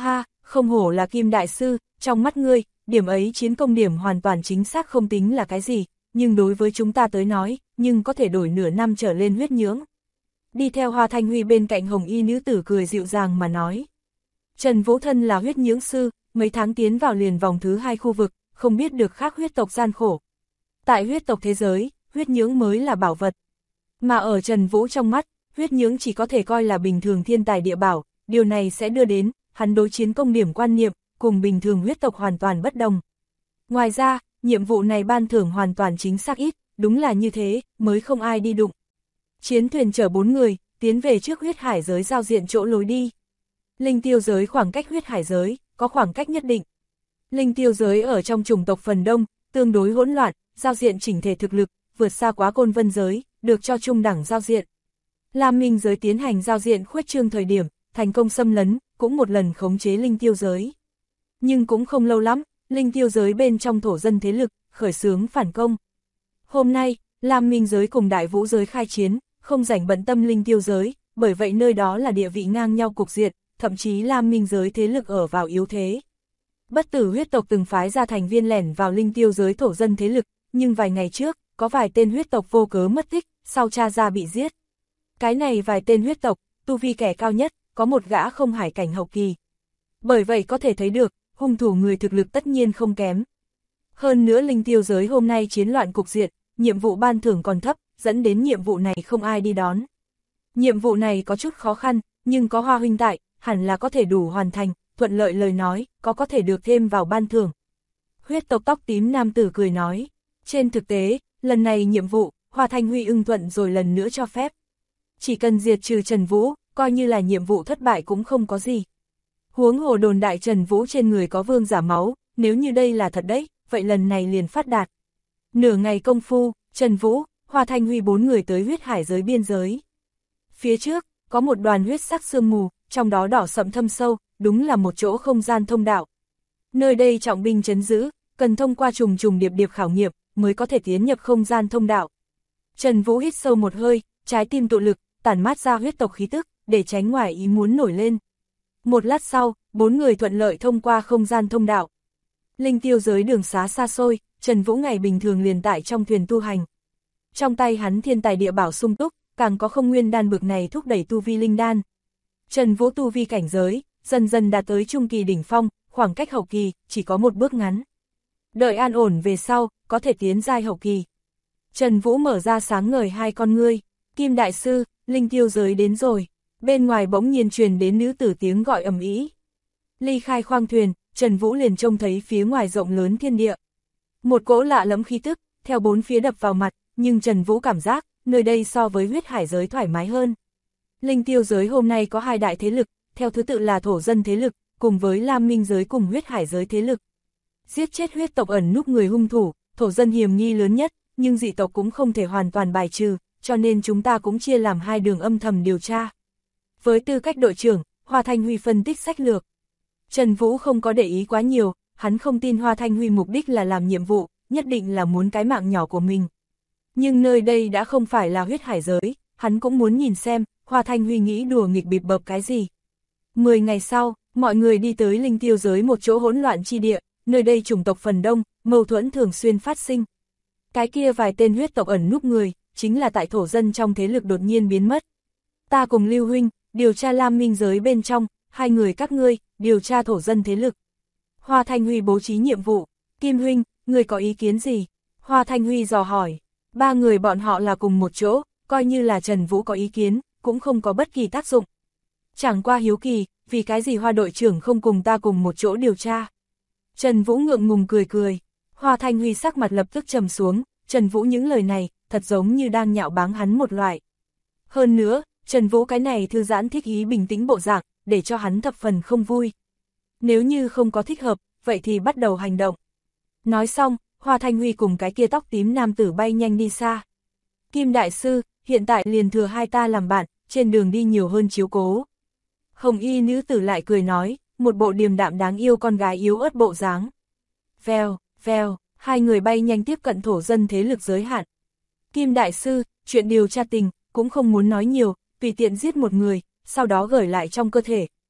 Không hổ là Kim Đại Sư, trong mắt ngươi, điểm ấy chiến công điểm hoàn toàn chính xác không tính là cái gì, nhưng đối với chúng ta tới nói, nhưng có thể đổi nửa năm trở lên huyết nhưỡng. Đi theo Hoa Thanh Huy bên cạnh hồng y nữ tử cười dịu dàng mà nói. Trần Vũ thân là huyết nhưỡng sư, mấy tháng tiến vào liền vòng thứ 2 khu vực, không biết được khác huyết tộc gian khổ. Tại huyết tộc thế giới, huyết nhưỡng mới là bảo vật. Mà ở Trần Vũ trong mắt, huyết nhưỡng chỉ có thể coi là bình thường thiên tài địa bảo, điều này sẽ đưa đến, hắn đối chiến công điểm quan niệm, cùng bình thường huyết tộc hoàn toàn bất đồng. Ngoài ra, nhiệm vụ này ban thưởng hoàn toàn chính xác ít, đúng là như thế, mới không ai đi đụng. Chiến thuyền chở 4 người, tiến về trước huyết hải giới giao diện chỗ lối đi. Linh tiêu giới khoảng cách huyết hải giới, có khoảng cách nhất định. Linh tiêu giới ở trong chủng tộc phần đông, tương đối hỗn loạn, giao diện chỉnh thể thực lực, vượt xa quá côn vân giới, được cho trung đẳng giao diện. Lam Minh giới tiến hành giao diện khuếch trương thời điểm, thành công xâm lấn, cũng một lần khống chế linh tiêu giới. Nhưng cũng không lâu lắm, linh tiêu giới bên trong thổ dân thế lực, khởi xướng phản công. Hôm nay, Lam Minh giới cùng Đại Vũ giới khai chiến, không rảnh bận tâm linh tiêu giới, bởi vậy nơi đó là địa vị ngang nhau cục diện, thậm chí Lam Minh giới thế lực ở vào yếu thế. Bất tử huyết tộc từng phái ra thành viên lẻn vào linh tiêu giới thổ dân thế lực, nhưng vài ngày trước, có vài tên huyết tộc vô cớ mất tích, sau tra ra bị giết. Cái này vài tên huyết tộc, tu vi kẻ cao nhất, có một gã không hải cảnh hậu kỳ. Bởi vậy có thể thấy được, hung thủ người thực lực tất nhiên không kém. Hơn nữa linh tiêu giới hôm nay chiến loạn cục diện, nhiệm vụ ban thưởng còn thấp, dẫn đến nhiệm vụ này không ai đi đón. Nhiệm vụ này có chút khó khăn, nhưng có Hoa huynh tại, hẳn là có thể đủ hoàn thành, thuận lợi lời nói, có thể được thêm vào ban thưởng. Huyết tộc tóc tím nam tử cười nói, trên thực tế, lần này nhiệm vụ, Hoa Thanh Huy ưng thuận rồi lần nữa cho phép. Chỉ cần diệt trừ Trần Vũ, coi như là nhiệm vụ thất bại cũng không có gì. Huống hồ đồn đại Trần Vũ trên người có vương giả máu, nếu như đây là thật đấy, vậy lần này liền phát đạt. Nửa ngày công phu, Trần Vũ, Hoa Thanh Huy 4 người tới huyết hải giới biên giới. Phía trước, có một đoàn huyết sắc sương mù, trong đó đỏ sậm thâm sâu, đúng là một chỗ không gian thông đạo. Nơi đây trọng binh trấn giữ, cần thông qua trùng trùng điệp điệp khảo nghiệm, mới có thể tiến nhập không gian thông đạo. Trần Vũ hít sâu một hơi, trái tim tụ lực, tản mát ra huyết tộc khí tức, để tránh ngoài ý muốn nổi lên. Một lát sau, 4 người thuận lợi thông qua không gian thông đạo. Linh tiêu giới đường xá xa xôi, Trần Vũ ngày bình thường liền tại trong thuyền tu hành. Trong tay hắn thiên tài địa bảo sung túc, càng có không nguyên đan bực này thúc đẩy tu vi linh đan. Trần Vũ tu vi cảnh giới, dần dần đạt tới trung kỳ đỉnh phong, khoảng cách hậu kỳ, chỉ có một bước ngắn. Đợi an ổn về sau, có thể tiến giai hậu kỳ. Trần Vũ mở ra sáng ngời hai con ngươi, Kim Đại Sư, linh tiêu giới đến rồi. Bên ngoài bỗng nhiên truyền đến nữ tử tiếng gọi ầm ĩ. Ly khai khoang thuyền, Trần Vũ liền trông thấy phía ngoài rộng lớn thiên địa. Một cỗ lạ lẫm khí tức, theo bốn phía đập vào mặt, nhưng Trần Vũ cảm giác, nơi đây so với huyết hải giới thoải mái hơn. Linh tiêu giới hôm nay có 2 đại thế lực, theo thứ tự là thổ dân thế lực, cùng với Lam Minh giới cùng huyết hải giới thế lực. Giết chết huyết tộc ẩn núp người hung thủ, thổ dân hiểm nghi lớn nhất, nhưng dị tộc cũng không thể hoàn toàn bài trừ, cho nên chúng ta cũng chia làm 2 đường âm thầm điều tra. Với tư cách đội trưởng, Hoa Thanh Huy phân tích sách lược. Trần Vũ không có để ý quá nhiều, hắn không tin Hoa Thanh Huy mục đích là làm nhiệm vụ, nhất định là muốn cái mạng nhỏ của mình. Nhưng nơi đây đã không phải là huyết hải giới, hắn cũng muốn nhìn xem, Hoa Thanh Huy nghĩ đùa nghịch bịp bợp cái gì. 10 ngày sau, mọi người đi tới linh tiêu giới một chỗ hỗn loạn chi địa, nơi đây chủng tộc phần đông, mâu thuẫn thường xuyên phát sinh. Cái kia vài tên huyết tộc ẩn núp người, chính là tại thổ dân trong thế lực đột nhiên biến mất. Ta cùng Lưu huynh, điều tra Lam Minh giới bên trong, 2 người các ngươi, điều tra thổ dân thế lực. Hoa Thanh Huy bố trí nhiệm vụ, Kim huynh, người có ý kiến gì? Hoa Thanh Huy dò hỏi, 3 người bọn họ là cùng một chỗ, coi như là Trần Vũ có ý kiến, cũng không có bất kỳ tác dụng. Chẳng qua hiếu kỳ, vì cái gì Hoa đội trưởng không cùng ta cùng một chỗ điều tra? Trần Vũ ngượng ngùng cười cười, Hoa Thanh Huy sắc mặt lập tức trầm xuống, Trần Vũ những lời này, thật giống như đang nhạo báng hắn một loại. Hơn nữa, Trần Vũ cái này thư giãn thích ý bình tĩnh bộ dạng, để cho hắn thập phần không vui. Nếu như không có thích hợp, vậy thì bắt đầu hành động. Nói xong, Hoa Thanh Huy cùng cái kia tóc tím nam tử bay nhanh đi xa. Kim Đại Sư, hiện tại liền thừa 2 ta làm bạn, trên đường đi nhiều hơn chiếu cố. Hồng y nữ tử lại cười nói, một bộ điềm đạm đáng yêu con gái yếu ớt bộ dáng. Vèo, vèo, 2 người bay nhanh tiếp cận thổ dân thế lực giới hạn. Kim Đại Sư, chuyện điều tra tình, cũng không muốn nói nhiều, tùy tiện giết một người, sau đó gửi lại trong cơ thể,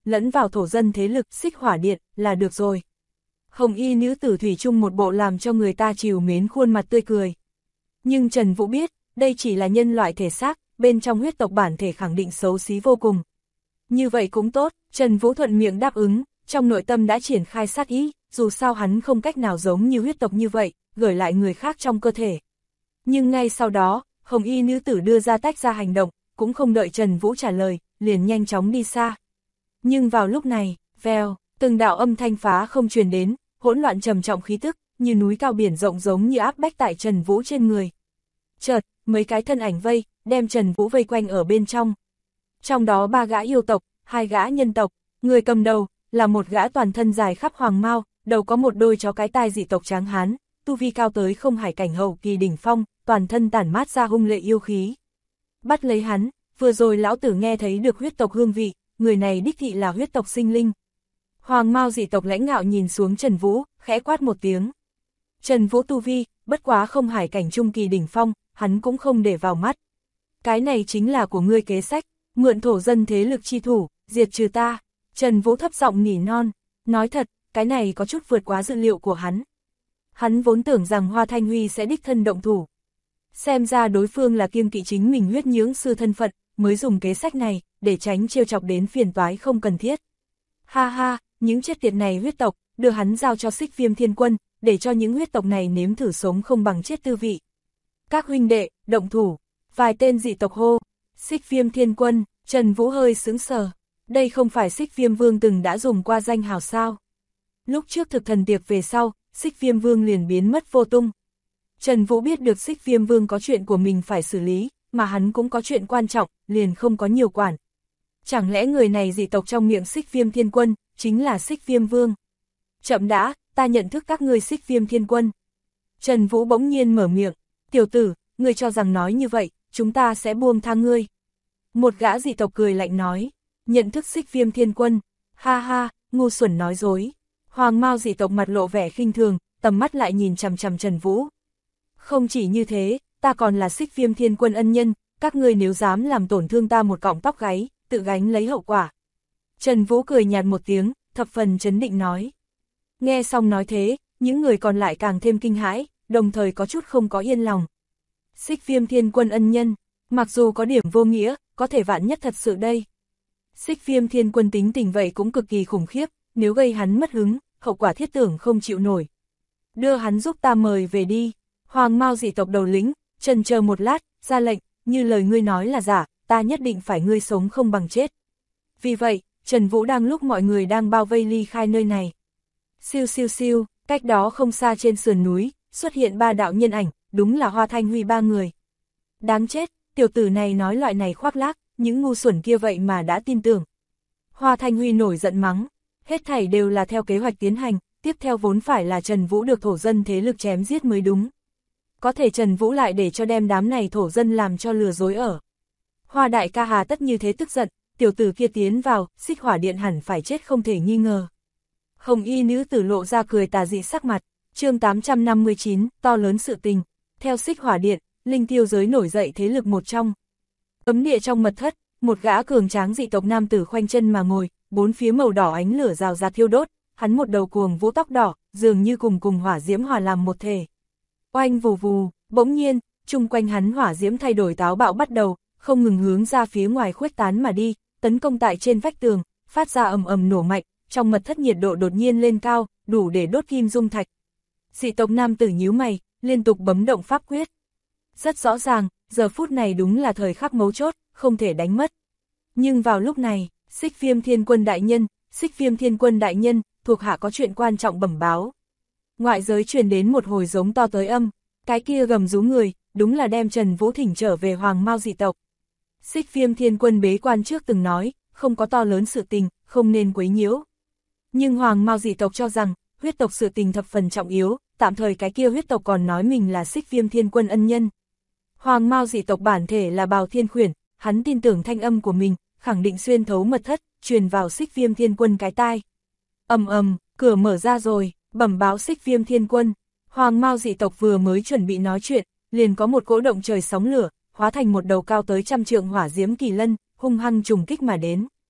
lẫn vào thổ dân thế lực Xích Hỏa Điện là được rồi. Hồng y nữ tử thủy chung một bộ làm cho người ta trìu mến khuôn mặt tươi cười. Nhưng Trần Vũ biết, đây chỉ là nhân loại thể xác, bên trong huyết tộc bản thể khẳng định xấu xí vô cùng. Như vậy cũng tốt, Trần Vũ thuận miệng đáp ứng, trong nội tâm đã triển khai sát ý, dù sao hắn không cách nào giống như huyết tộc như vậy, gửi lại người khác trong cơ thể. Nhưng ngay sau đó, Hồng y nữ tử đưa ra tách ra hành động, cũng không đợi Trần Vũ trả lời, liền nhanh chóng đi xa. Nhưng vào lúc này, vèo, từng đạo âm thanh phá không truyền đến, hỗn loạn trầm trọng khí tức, như núi cao biển rộng giống như áp bách tại Trần Vũ trên người. Chợt, mấy cái thân ảnh vây, đem Trần Vũ vây quanh ở bên trong. Trong đó 3 gã yêu tộc, 2 gã nhân tộc, người cầm đầu là một gã toàn thân dài khắp hoàng mao, đầu có một đôi chó cái tai dị tộc tráng hán, tu vi cao tới không hải cảnh hậu kỳ đỉnh phong, toàn thân tản mát ra hung lệ yêu khí. Bắt lấy hắn, vừa rồi lão tử nghe thấy được huyết tộc hương vị, người này đích thị là huyết tộc sinh linh. Hoàng mao dị tộc lãnh ngạo nhìn xuống Trần Vũ, khẽ quát một tiếng. Trần Vũ tu vi, bất quá không hải cảnh trung kỳ đỉnh phong, hắn cũng không để vào mắt. Cái này chính là của ngươi kế sách, mượn thổ dân thế lực chi thủ, diệt trừ ta. Trần Vũ thấp giọng nỉ non, nói thật, cái này có chút vượt quá dự liệu của hắn. Hắn vốn tưởng rằng Hoa Thanh Huy sẽ đích thân động thủ. Xem ra đối phương là kiêng kỵ chính mình huyết nhưỡng sư thân phận, mới dùng kế sách này, để tránh trêu chọc đến phiền toái không cần thiết. Ha ha, những chết tiệt này huyết tộc, đưa hắn giao cho Xích Viêm Thiên Quân, để cho những huyết tộc này nếm thử sống không bằng chết tư vị. Các huynh đệ, động thủ, vài tên dị tộc hô, Xích Viêm Thiên Quân, Trần Vũ hơi sững sờ. Đây không phải Xích Viêm Vương từng đã dùng qua danh hào sao? Lúc trước thực thần tiệc về sau, Xích Viêm Vương liền biến mất vô tung. Trần Vũ biết được Xích Viêm Vương có chuyện của mình phải xử lý, mà hắn cũng có chuyện quan trọng, liền không có nhiều quản. Chẳng lẽ người này dị tộc trong miệng Xích Viêm Thiên Quân, chính là Xích Viêm Vương? Chậm đã, ta nhận thức các ngươi Xích Viêm Thiên Quân. Trần Vũ bỗng nhiên mở miệng, tiểu tử, ngươi cho rằng nói như vậy, chúng ta sẽ buông tha ngươi. Một gã dị tộc cười lạnh nói, nhận thức Xích Viêm Thiên Quân, ha ha, ngu xuẩn nói dối. Hoàng mao dị tộc mặt lộ vẻ khinh thường, tầm mắt lại nhìn chằm chằm Trần Vũ. Không chỉ như thế, ta còn là Xích Viêm Thiên Quân ân nhân, các ngươi nếu dám làm tổn thương ta một cọng tóc gáy, tự gánh lấy hậu quả. Trần Vũ cười nhạt một tiếng, thập phần trấn định nói. Nghe xong nói thế, những người còn lại càng thêm kinh hãi, đồng thời có chút không có yên lòng. Xích Viêm Thiên Quân ân nhân, mặc dù có điểm vô nghĩa, có thể vạn nhất thật sự đây. Xích Viêm Thiên Quân tính tình vậy cũng cực kỳ khủng khiếp, nếu gây hắn mất hứng, hậu quả thiết tưởng không chịu nổi. Đưa hắn giúp ta mời về đi. Hoàng mao dị tộc đầu lĩnh, chần chờ một lát, ra lệnh, như lời ngươi nói là giả, ta nhất định phải ngươi sống không bằng chết. Vì vậy, Trần Vũ đang lúc mọi người đang bao vây ly khai nơi này. Siêu siêu siêu, cách đó không xa trên sườn núi, xuất hiện 3 đạo nhân ảnh, đúng là Hoa Thanh Huy 3 người. Đáng chết, tiểu tử này nói loại này khoác lác, những ngu xuẩn kia vậy mà đã tin tưởng. Hoa Thanh Huy nổi giận mắng, hết thảy đều là theo kế hoạch tiến hành, tiếp theo vốn phải là Trần Vũ được thổ dân thế lực chém giết mới đúng. Có thể Trần Vũ lại để cho đem đám này thổ dân làm cho lừa dối ở. Hoa đại ca hà tất như thế tức giận, tiểu tử kia tiến vào, Xích Hỏa Điện hẳn phải chết không thể nghi ngờ. Hồng y nữ tử lộ ra cười tà dị sắc mặt, chương 859, to lớn sự tình. Theo Xích Hỏa Điện, linh tiêu giới nổi dậy thế lực một trong. Cấm địa trong mật thất, một gã cường tráng dị tộc nam tử khoanh chân mà ngồi, bốn phía màu đỏ ánh lửa rào rạt thiêu đốt, hắn một đầu cuồng vũ tóc đỏ, dường như cùng hỏa diễm hòa làm một thể. Oanh vù vù, bỗng nhiên, chung quanh hắn hỏa diễm thay đổi táo bạo bắt đầu, không ngừng hướng ra phía ngoài khuếch tán mà đi, tấn công tại trên vách tường, phát ra ầm ầm nổ mạnh, trong mật thất nhiệt độ đột nhiên lên cao, đủ để đốt kim dung thạch. Dị tộc nam tử nhíu mày, liên tục bấm động pháp quyết. Rất rõ ràng, giờ phút này đúng là thời khắc mấu chốt, không thể đánh mất. Nhưng vào lúc này, Xích Viêm Thiên Quân đại nhân, Xích Viêm Thiên Quân đại nhân, thuộc hạ có chuyện quan trọng bẩm báo. Ngoại giới truyền đến một hồi giống to tới âm, cái kia gầm rú người, đúng là đem Trần Vũ thỉnh trở về Hoàng Mao dị tộc. Xích Viêm Thiên Quân bế quan trước từng nói, không có to lớn sự tình, không nên quấy nhiễu. Nhưng Hoàng Mao dị tộc cho rằng, huyết tộc sự tình thập phần trọng yếu, tạm thời cái kia huyết tộc còn nói mình là Xích Viêm Thiên Quân ân nhân. Hoàng Mao dị tộc bản thể là Bào Thiên Khuyển, hắn tin tưởng thanh âm của mình, khẳng định xuyên thấu mật thất, truyền vào Xích Viêm Thiên Quân cái tai. Ầm ầm, cửa mở ra rồi, bẩm báo Xích Viêm Thiên Quân. Hoàng Mao dị tộc vừa mới chuẩn bị nói chuyện, liền có một cỗ động trời sóng lửa, hóa thành một đầu cao tới 100 trượng hỏa diễm kỳ lân, hung hăng trùng kích mà đến.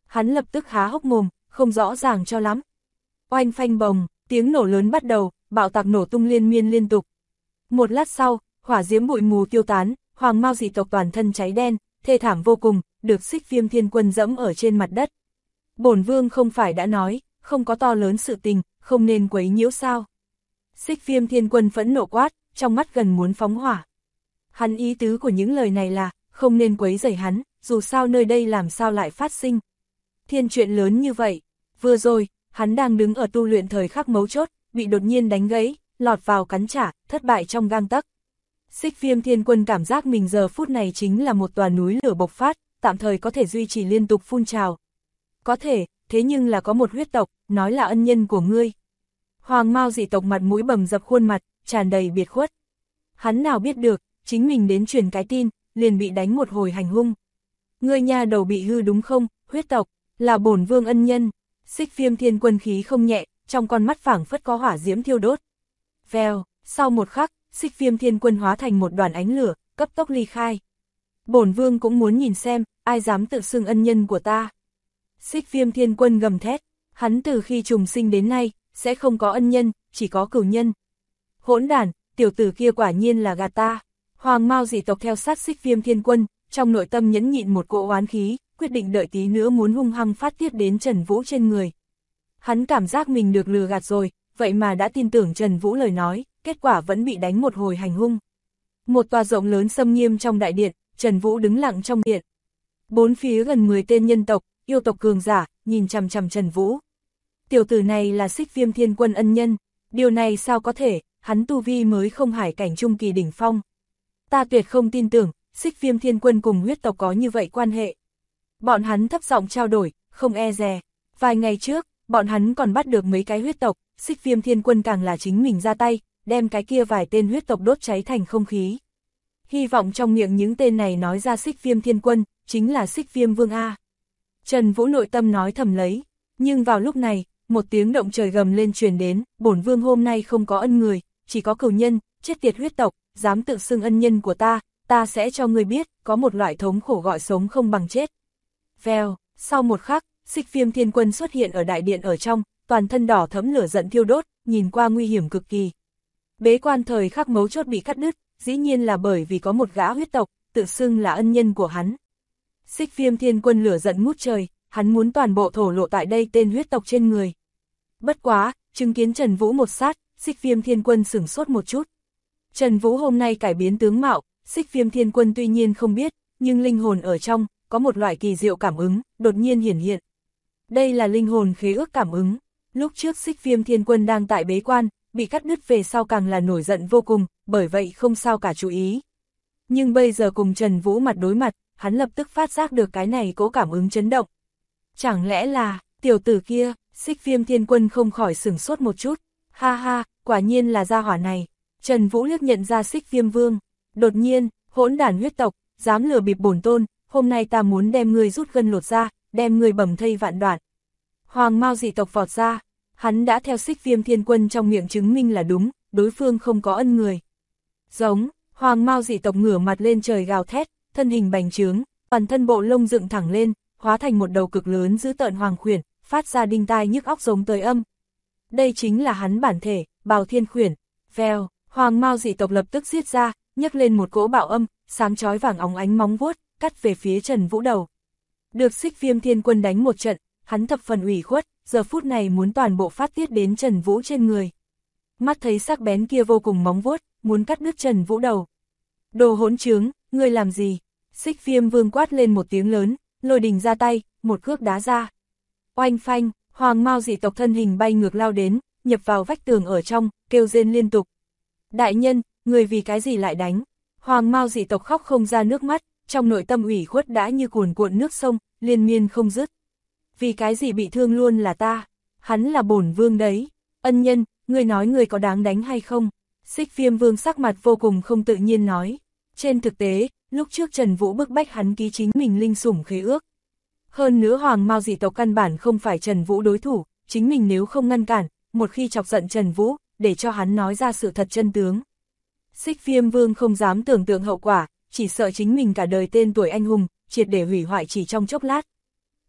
Hắn lập tức há hốc mồm, không rõ ràng cho lắm. Oanh phanh bồng, tiếng nổ lớn bắt đầu, bạo tạc nổ tung liên miên liên tục. Một lát sau, hỏa diễm bụi mù tiêu tán, Hoàng Mao dị tộc toàn thân cháy đen, thê thảm vô cùng, được Xích Viêm Thiên Quân dẫm ở trên mặt đất. Bổn vương không phải đã nói, không có to lớn sự tình, không nên quấy nhiễu sao. Xích Viêm Thiên Quân phẫn nộ quát, trong mắt gần muốn phóng hỏa. Hắn ý tứ của những lời này là, không nên quấy rầy hắn, dù sao nơi đây làm sao lại phát sinh. Thiên chuyện lớn như vậy, vừa rồi, hắn đang đứng ở tu luyện thời khắc mấu chốt, bị đột nhiên đánh gãy, lọt vào cắn trả, thất bại trong gang tấc. Xích Viêm Thiên Quân cảm giác mình giờ phút này chính là một tòa núi lửa bộc phát, tạm thời có thể duy trì liên tục phun trào. Có thể, thế nhưng là có một huyết tộc, nói là ân nhân của ngươi. Hoàng Mao dị tộc mặt mũi bầm dập khuôn mặt, tràn đầy biệt khuất. Hắn nào biết được, chính mình đến truyền cái tin, liền bị đánh một hồi hành hung. Ngươi nha đầu bị hư đúng không, huyết tộc, là bổn vương ân nhân. Xích Viêm Thiên Quân khí không nhẹ, trong con mắt phảng phất có hỏa diễm thiêu đốt. Vèo, sau một khắc, Xích Viêm Thiên Quân hóa thành một đoàn ánh lửa, cấp tốc ly khai. Bổn vương cũng muốn nhìn xem, ai dám tự xưng ân nhân của ta. Xích Viêm Thiên Quân gầm thét, hắn từ khi trùng sinh đến nay, sẽ không có ân nhân, chỉ có cửu nhân. Hỗn đản, tiểu tử kia quả nhiên là gạt ta. Hoàng Mao dị tộc theo sát Xích Viêm Thiên Quân, trong nội tâm nhẫn nhịn một cỗ oán khí, quyết định đợi tí nữa muốn hung hăng phát tiết đến Trần Vũ trên người. Hắn cảm giác mình được lừa gạt rồi, vậy mà đã tin tưởng Trần Vũ lời nói, kết quả vẫn bị đánh một hồi hành hung. Một tòa rộng lớn xâm nghiêm trong đại điện, Trần Vũ đứng lặng trong điện. Bốn phía gần 10 tên nhân tộc, yêu tộc cường giả, nhìn chằm chằm Trần Vũ. Tiểu tử này là Xích Viêm Thiên Quân ân nhân, điều này sao có thể, hắn tu vi mới không hải cảnh trung kỳ đỉnh phong. Ta tuyệt không tin tưởng, Xích Viêm Thiên Quân cùng huyết tộc có như vậy quan hệ. Bọn hắn thấp giọng trao đổi, không e dè. Vài ngày trước, bọn hắn còn bắt được mấy cái huyết tộc, Xích Viêm Thiên Quân càng là chính mình ra tay, đem cái kia vài tên huyết tộc đốt cháy thành không khí. Hy vọng trong miệng những tên này nói ra Xích Viêm Thiên Quân, chính là Xích Viêm Vương A. Trần Vũ nội tâm nói thầm lấy, nhưng vào lúc này, một tiếng động trời gầm lên truyền đến, bổn vương hôm nay không có ân người, chỉ có cửu nhân, chết tiệt huyết tộc, dám tự xưng ân nhân của ta sẽ cho ngươi biết, có một loại thống khổ gọi sống không bằng chết. Vèo, sau một khắc, Xích Viêm Thiên Quân xuất hiện ở đại điện ở trong, toàn thân đỏ thẫm lửa giận thiêu đốt, nhìn qua nguy hiểm cực kỳ. Bế quan thời khắc mấu chốt bị cắt đứt, dĩ nhiên là bởi vì có một gã huyết tộc, tự xưng là ân nhân của hắn. Xích Viêm Thiên Quân lửa giận ngút trời, hắn muốn toàn bộ thổ lộ tại đây tên huyết tộc trên người. Bất quá, chứng kiến Trần Vũ một sát, Xích Viêm Thiên Quân sửng sốt một chút. Trần Vũ hôm nay cải biến tướng mạo, Xích Viêm Thiên Quân tuy nhiên không biết, nhưng linh hồn ở trong, có một loại kỳ diệu cảm ứng, đột nhiên hiển hiện. Đây là linh hồn khế ước cảm ứng. Lúc trước Xích Viêm Thiên Quân đang tại bế quan, bị cắt đứt về sau càng là nổi giận vô cùng, bởi vậy không sao cả chú ý. Nhưng bây giờ cùng Trần Vũ mặt đối mặt, hắn lập tức phát giác được cái này cố cảm ứng chấn động. Chẳng lẽ là, tiểu tử kia, Xích Viêm Thiên Quân không khỏi sửng sốt một chút. Ha ha, quả nhiên là gia hỏa này. Trần Vũ liếc nhận ra Xích Viêm Vương. Đột nhiên, hỗn đản huyết tộc, dám lừa bịp bổn tôn, hôm nay ta muốn đem ngươi rút gân lột ra, đem ngươi bầm thây vạn đoạn. Hoàng Mao dị tộc vọt ra, hắn đã theo Xích Viêm Thiên Quân trong miệng chứng minh là đúng, đối phương không có ân người. Giống, Hoàng Mao dị tộc ngửa mặt lên trời gào thét, thân hình bành trướng, toàn thân bộ lông dựng thẳng lên, hóa thành một đầu cực lớn dữ tợn hoàng khuyển, phát ra đinh tai nhức óc giống tới âm. Đây chính là hắn bản thể, Bào Thiên Khuyển. Vèo, Hoàng Mao dị tộc lập tức giết ra, nhấc lên một cỗ bạo âm, sáng chói vàng óng ánh móng vuốt, cắt về phía Trần Vũ đầu. Được Xích Viêm Thiên Quân đánh một trận, hắn thập phần ủy khuất, giờ phút này muốn toàn bộ phát tiết đến Trần Vũ trên người. Mắt thấy sắc bén kia vô cùng móng vuốt, muốn cắt đứt Trần Vũ đầu. Đồ hỗn trướng, ngươi làm gì? Xích Viêm Vương quát lên một tiếng lớn, lôi đình ra tay, một cước đá ra. Oanh phanh, Hoàng Mao dị tộc thân hình bay ngược lao đến, nhập vào vách tường ở trong, kêu rên liên tục. Đại nhân, người vì cái gì lại đánh? Hoàng Mao dị tộc khóc không ra nước mắt, trong nội tâm ủy khuất đã như cuồn cuộn nước sông, liên miên không dứt. Vì cái gì bị thương luôn là ta, hắn là bổn vương đấy. Ân nhân, ngươi nói ngươi có đáng đánh hay không? Xích Viêm Vương sắc mặt vô cùng không tự nhiên nói. Trên thực tế, lúc trước Trần Vũ bức bách hắn ký chính mình linh sủng khế ước. Hơn nữa Hoàng Mao dị tộc căn bản không phải Trần Vũ đối thủ, chính mình nếu không ngăn cản, một khi chọc giận Trần Vũ, để cho hắn nói ra sự thật chân tướng. Xích Viêm Vương không dám tưởng tượng hậu quả, chỉ sợ chính mình cả đời tên tuổi anh hùng, triệt để hủy hoại chỉ trong chốc lát.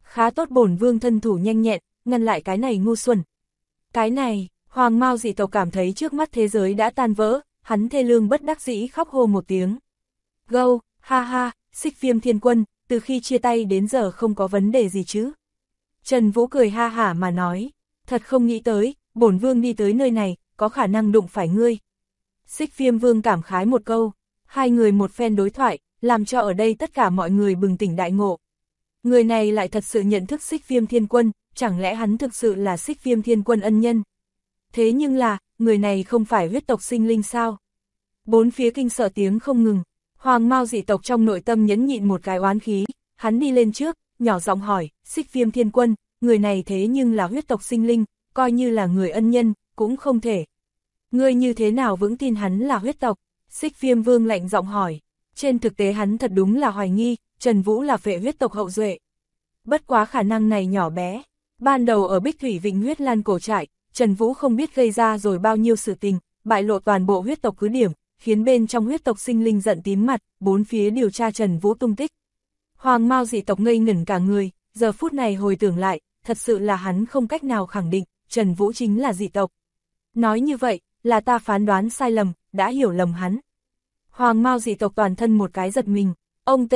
Khá tốt bổn vương thân thủ nhanh nhẹn, ngăn lại cái này ngu xuẩn. Cái này, Hoàng Mao dị tộc cảm thấy trước mắt thế giới đã tan vỡ, hắn thê lương bất đắc dĩ khóc hô một tiếng. Gâu, ha ha, Xích Viêm Thiên Quân, từ khi chia tay đến giờ không có vấn đề gì chứ. Trần Vũ cười ha hả mà nói, thật không nghĩ tới, bổn vương đi tới nơi này, có khả năng đụng phải ngươi. Xích Viêm Vương cảm khái một câu, hai người một phen đối thoại, làm cho ở đây tất cả mọi người bừng tỉnh đại ngộ. Người này lại thật sự nhận thức Xích Viêm Thiên Quân, chẳng lẽ hắn thực sự là Xích Viêm Thiên Quân ân nhân? Thế nhưng là, người này không phải huyết tộc sinh linh sao? Bốn phía kinh sợ tiếng không ngừng, Hoàng Mao dị tộc trong nội tâm nhẫn nhịn một cái oán khí, hắn đi lên trước, nhỏ giọng hỏi, Xích Viêm Thiên Quân, người này thế nhưng là huyết tộc sinh linh, coi như là người ân nhân, cũng không thể. Ngươi như thế nào vững tin hắn là huyết tộc? Xích Viêm Vương lạnh giọng hỏi, trên thực tế hắn thật đúng là hoài nghi, Trần Vũ là phệ huyết tộc hậu duệ. Bất quá khả năng này nhỏ bé, ban đầu ở Bích Thủy Vịnh huyết lan cổ trại, Trần Vũ không biết gây ra rồi bao nhiêu sự tình, bại lộ toàn bộ huyết tộc cứ điểm, khiến bên trong huyết tộc sinh linh giận tím mặt, bốn phía điều tra Trần Vũ tung tích. Hoàng Mao dị tộc ngây ngẩn cả người, giờ phút này hồi tưởng lại, thật sự là hắn không cách nào khẳng định, Trần Vũ chính là dị tộc. Nói như vậy, là ta phán đoán sai lầm, đã hiểu lầm hắn. Hoàng Mao dị tộc toàn thân một cái giật mình, ông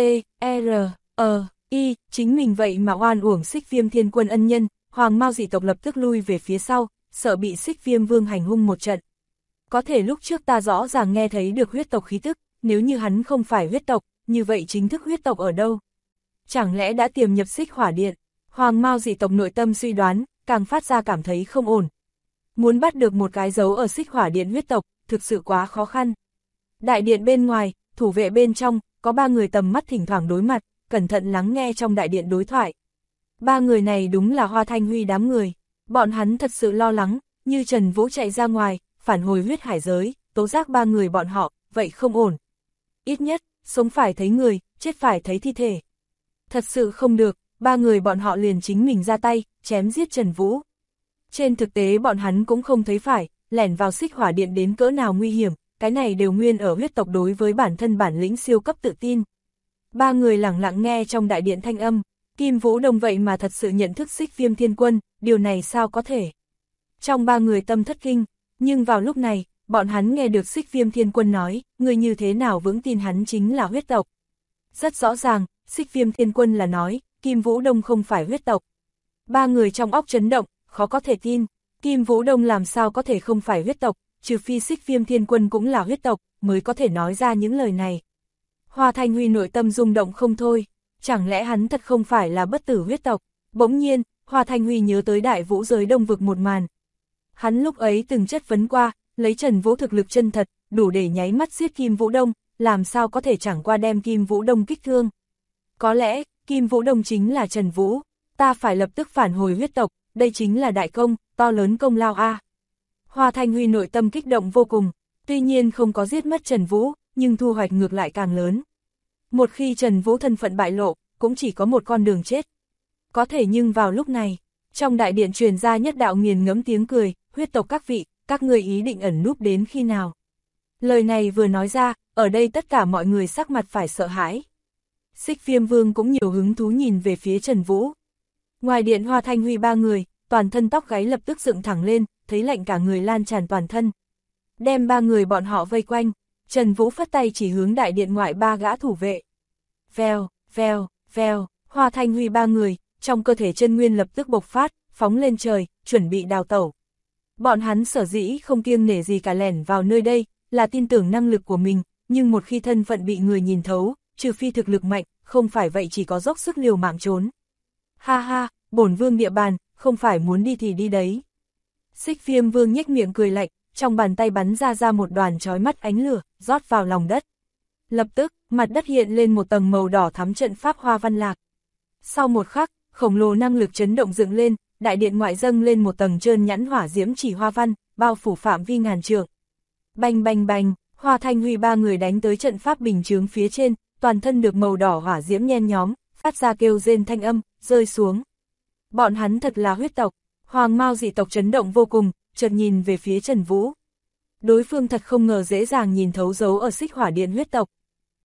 T.R.I. chính mình vậy mà oan uổng Xích Viêm Thiên Quân ân nhân, Hoàng Mao dị tộc lập tức lui về phía sau, sợ bị Xích Viêm Vương hành hung một trận. Có thể lúc trước ta rõ ràng nghe thấy được huyết tộc khí tức, nếu như hắn không phải huyết tộc, như vậy chính thức huyết tộc ở đâu? Chẳng lẽ đã tiềm nhập Xích Hỏa Điện? Hoàng Mao dị tộc nội tâm suy đoán, càng phát ra cảm thấy không ổn. Muốn bắt được một cái dấu ở Xích Hỏa Điện huyết tộc, thực sự quá khó khăn. Đại điện bên ngoài, thủ vệ bên trong, có ba người tầm mắt thỉnh thoảng đối mặt, cẩn thận lắng nghe trong đại điện đối thoại. Ba người này đúng là Hoa Thanh Huy đám người, bọn hắn thật sự lo lắng, như Trần Vũ chạy ra ngoài, phản hồi huyết hải giới, tố giác ba người bọn họ, vậy không ổn. Ít nhất, sống phải thấy người, chết phải thấy thi thể. Thật sự không được, ba người bọn họ liền chính mình ra tay, chém giết Trần Vũ. Trên thực tế bọn hắn cũng không thấy phải, lẻn vào Xích Hỏa Điện đến cỡ nào nguy hiểm, cái này đều nguyên ở huyết tộc đối với bản thân bản lĩnh siêu cấp tự tin. Ba người lẳng lặng nghe trong đại điện thanh âm, Kim Vũ Đông vậy mà thật sự nhận thức Xích Viêm Thiên Quân, điều này sao có thể? Trong ba người tâm thất kinh, nhưng vào lúc này, bọn hắn nghe được Xích Viêm Thiên Quân nói, người như thế nào vững tin hắn chính là huyết tộc. Rất rõ ràng, Xích Viêm Thiên Quân là nói, Kim Vũ Đông không phải huyết tộc. Ba người trong óc chấn động, khó có thể tin, Kim Vũ Đông làm sao có thể không phải huyết tộc, trừ phi Xích Viêm Thiên Quân cũng là huyết tộc, mới có thể nói ra những lời này. Hoa Thanh Huy nội tâm rung động không thôi, chẳng lẽ hắn thật không phải là bất tử huyết tộc? Bỗng nhiên, Hoa Thanh Huy nhớ tới Đại Vũ giới Đông vực một màn. Hắn lúc ấy từng chất vấn qua, lấy Trần Vũ thực lực chân thật, đủ để nháy mắt giết Kim Vũ Đông, làm sao có thể chẳng qua đem Kim Vũ Đông kích thương. Có lẽ, Kim Vũ Đông chính là Trần Vũ, ta phải lập tức phản hồi huyết tộc, đây chính là đại công, to lớn công lao a. Hoa Thanh Huy nội tâm kích động vô cùng, tuy nhiên không có giết mất Trần Vũ, nhưng thu hoạch ngược lại càng lớn. Một khi Trần Vũ thân phận bại lộ, cũng chỉ có một con đường chết. Có thể nhưng vào lúc này, trong đại điện truyền ra nhất đạo nghiền ngẫm tiếng cười, huyết tộc các vị, các người ý định ẩn núp đến khi nào? Lời này vừa nói ra, ở đây tất cả mọi người sắc mặt phải sợ hãi. Xích Viêm Vương cũng nhiều hứng thú nhìn về phía Trần Vũ. Ngoài điện Hoa Thanh Huy ba người, toàn thân tóc gáy lập tức dựng thẳng lên, thấy lạnh cả người lan tràn toàn thân. Đem ba người bọn họ vây quanh, Trần Vũ phất tay chỉ hướng đại điện ngoại ba gã thủ vệ. Vèo, vèo, vèo, Hoa Thanh Huy ba người, trong cơ thể chân nguyên lập tức bộc phát, phóng lên trời, chuẩn bị đào tẩu. Bọn hắn sở dĩ không kiêng nể gì cả lẻn vào nơi đây, là tin tưởng năng lực của mình, nhưng một khi thân phận bị người nhìn thấu, trừ phi thực lực mạnh, không phải vậy chỉ có dốc sức liều mạng trốn. Ha ha, bổn vương địa bàn, không phải muốn đi thì đi đấy. Xích Viêm Vương nhếch miệng cười lạnh, trong bàn tay bắn ra một đoàn chói mắt ánh lửa, rót vào lòng đất. Lập tức, mặt đất hiện lên một tầng màu đỏ thắm trận pháp hoa văn lạc. Sau một khắc, khổng lồ năng lực chấn động dựng lên, đại điện ngoại dâng lên một tầng trơn nhẵn hỏa diễm chỉ hoa văn, bao phủ phạm vi ngàn trượng. Bành bành bành, Hoa Thanh Huy ba người đánh tới trận pháp bình chướng phía trên, toàn thân được màu đỏ hỏa diễm nhen nhóm, phát ra kêu rên thanh âm, rơi xuống. Bọn hắn thật là huyết tộc. Hoàng Mao dị tộc chấn động vô cùng, chợt nhìn về phía Trần Vũ. Đối phương thật không ngờ dễ dàng nhìn thấu dấu ở Xích Hỏa Điện huyết tộc,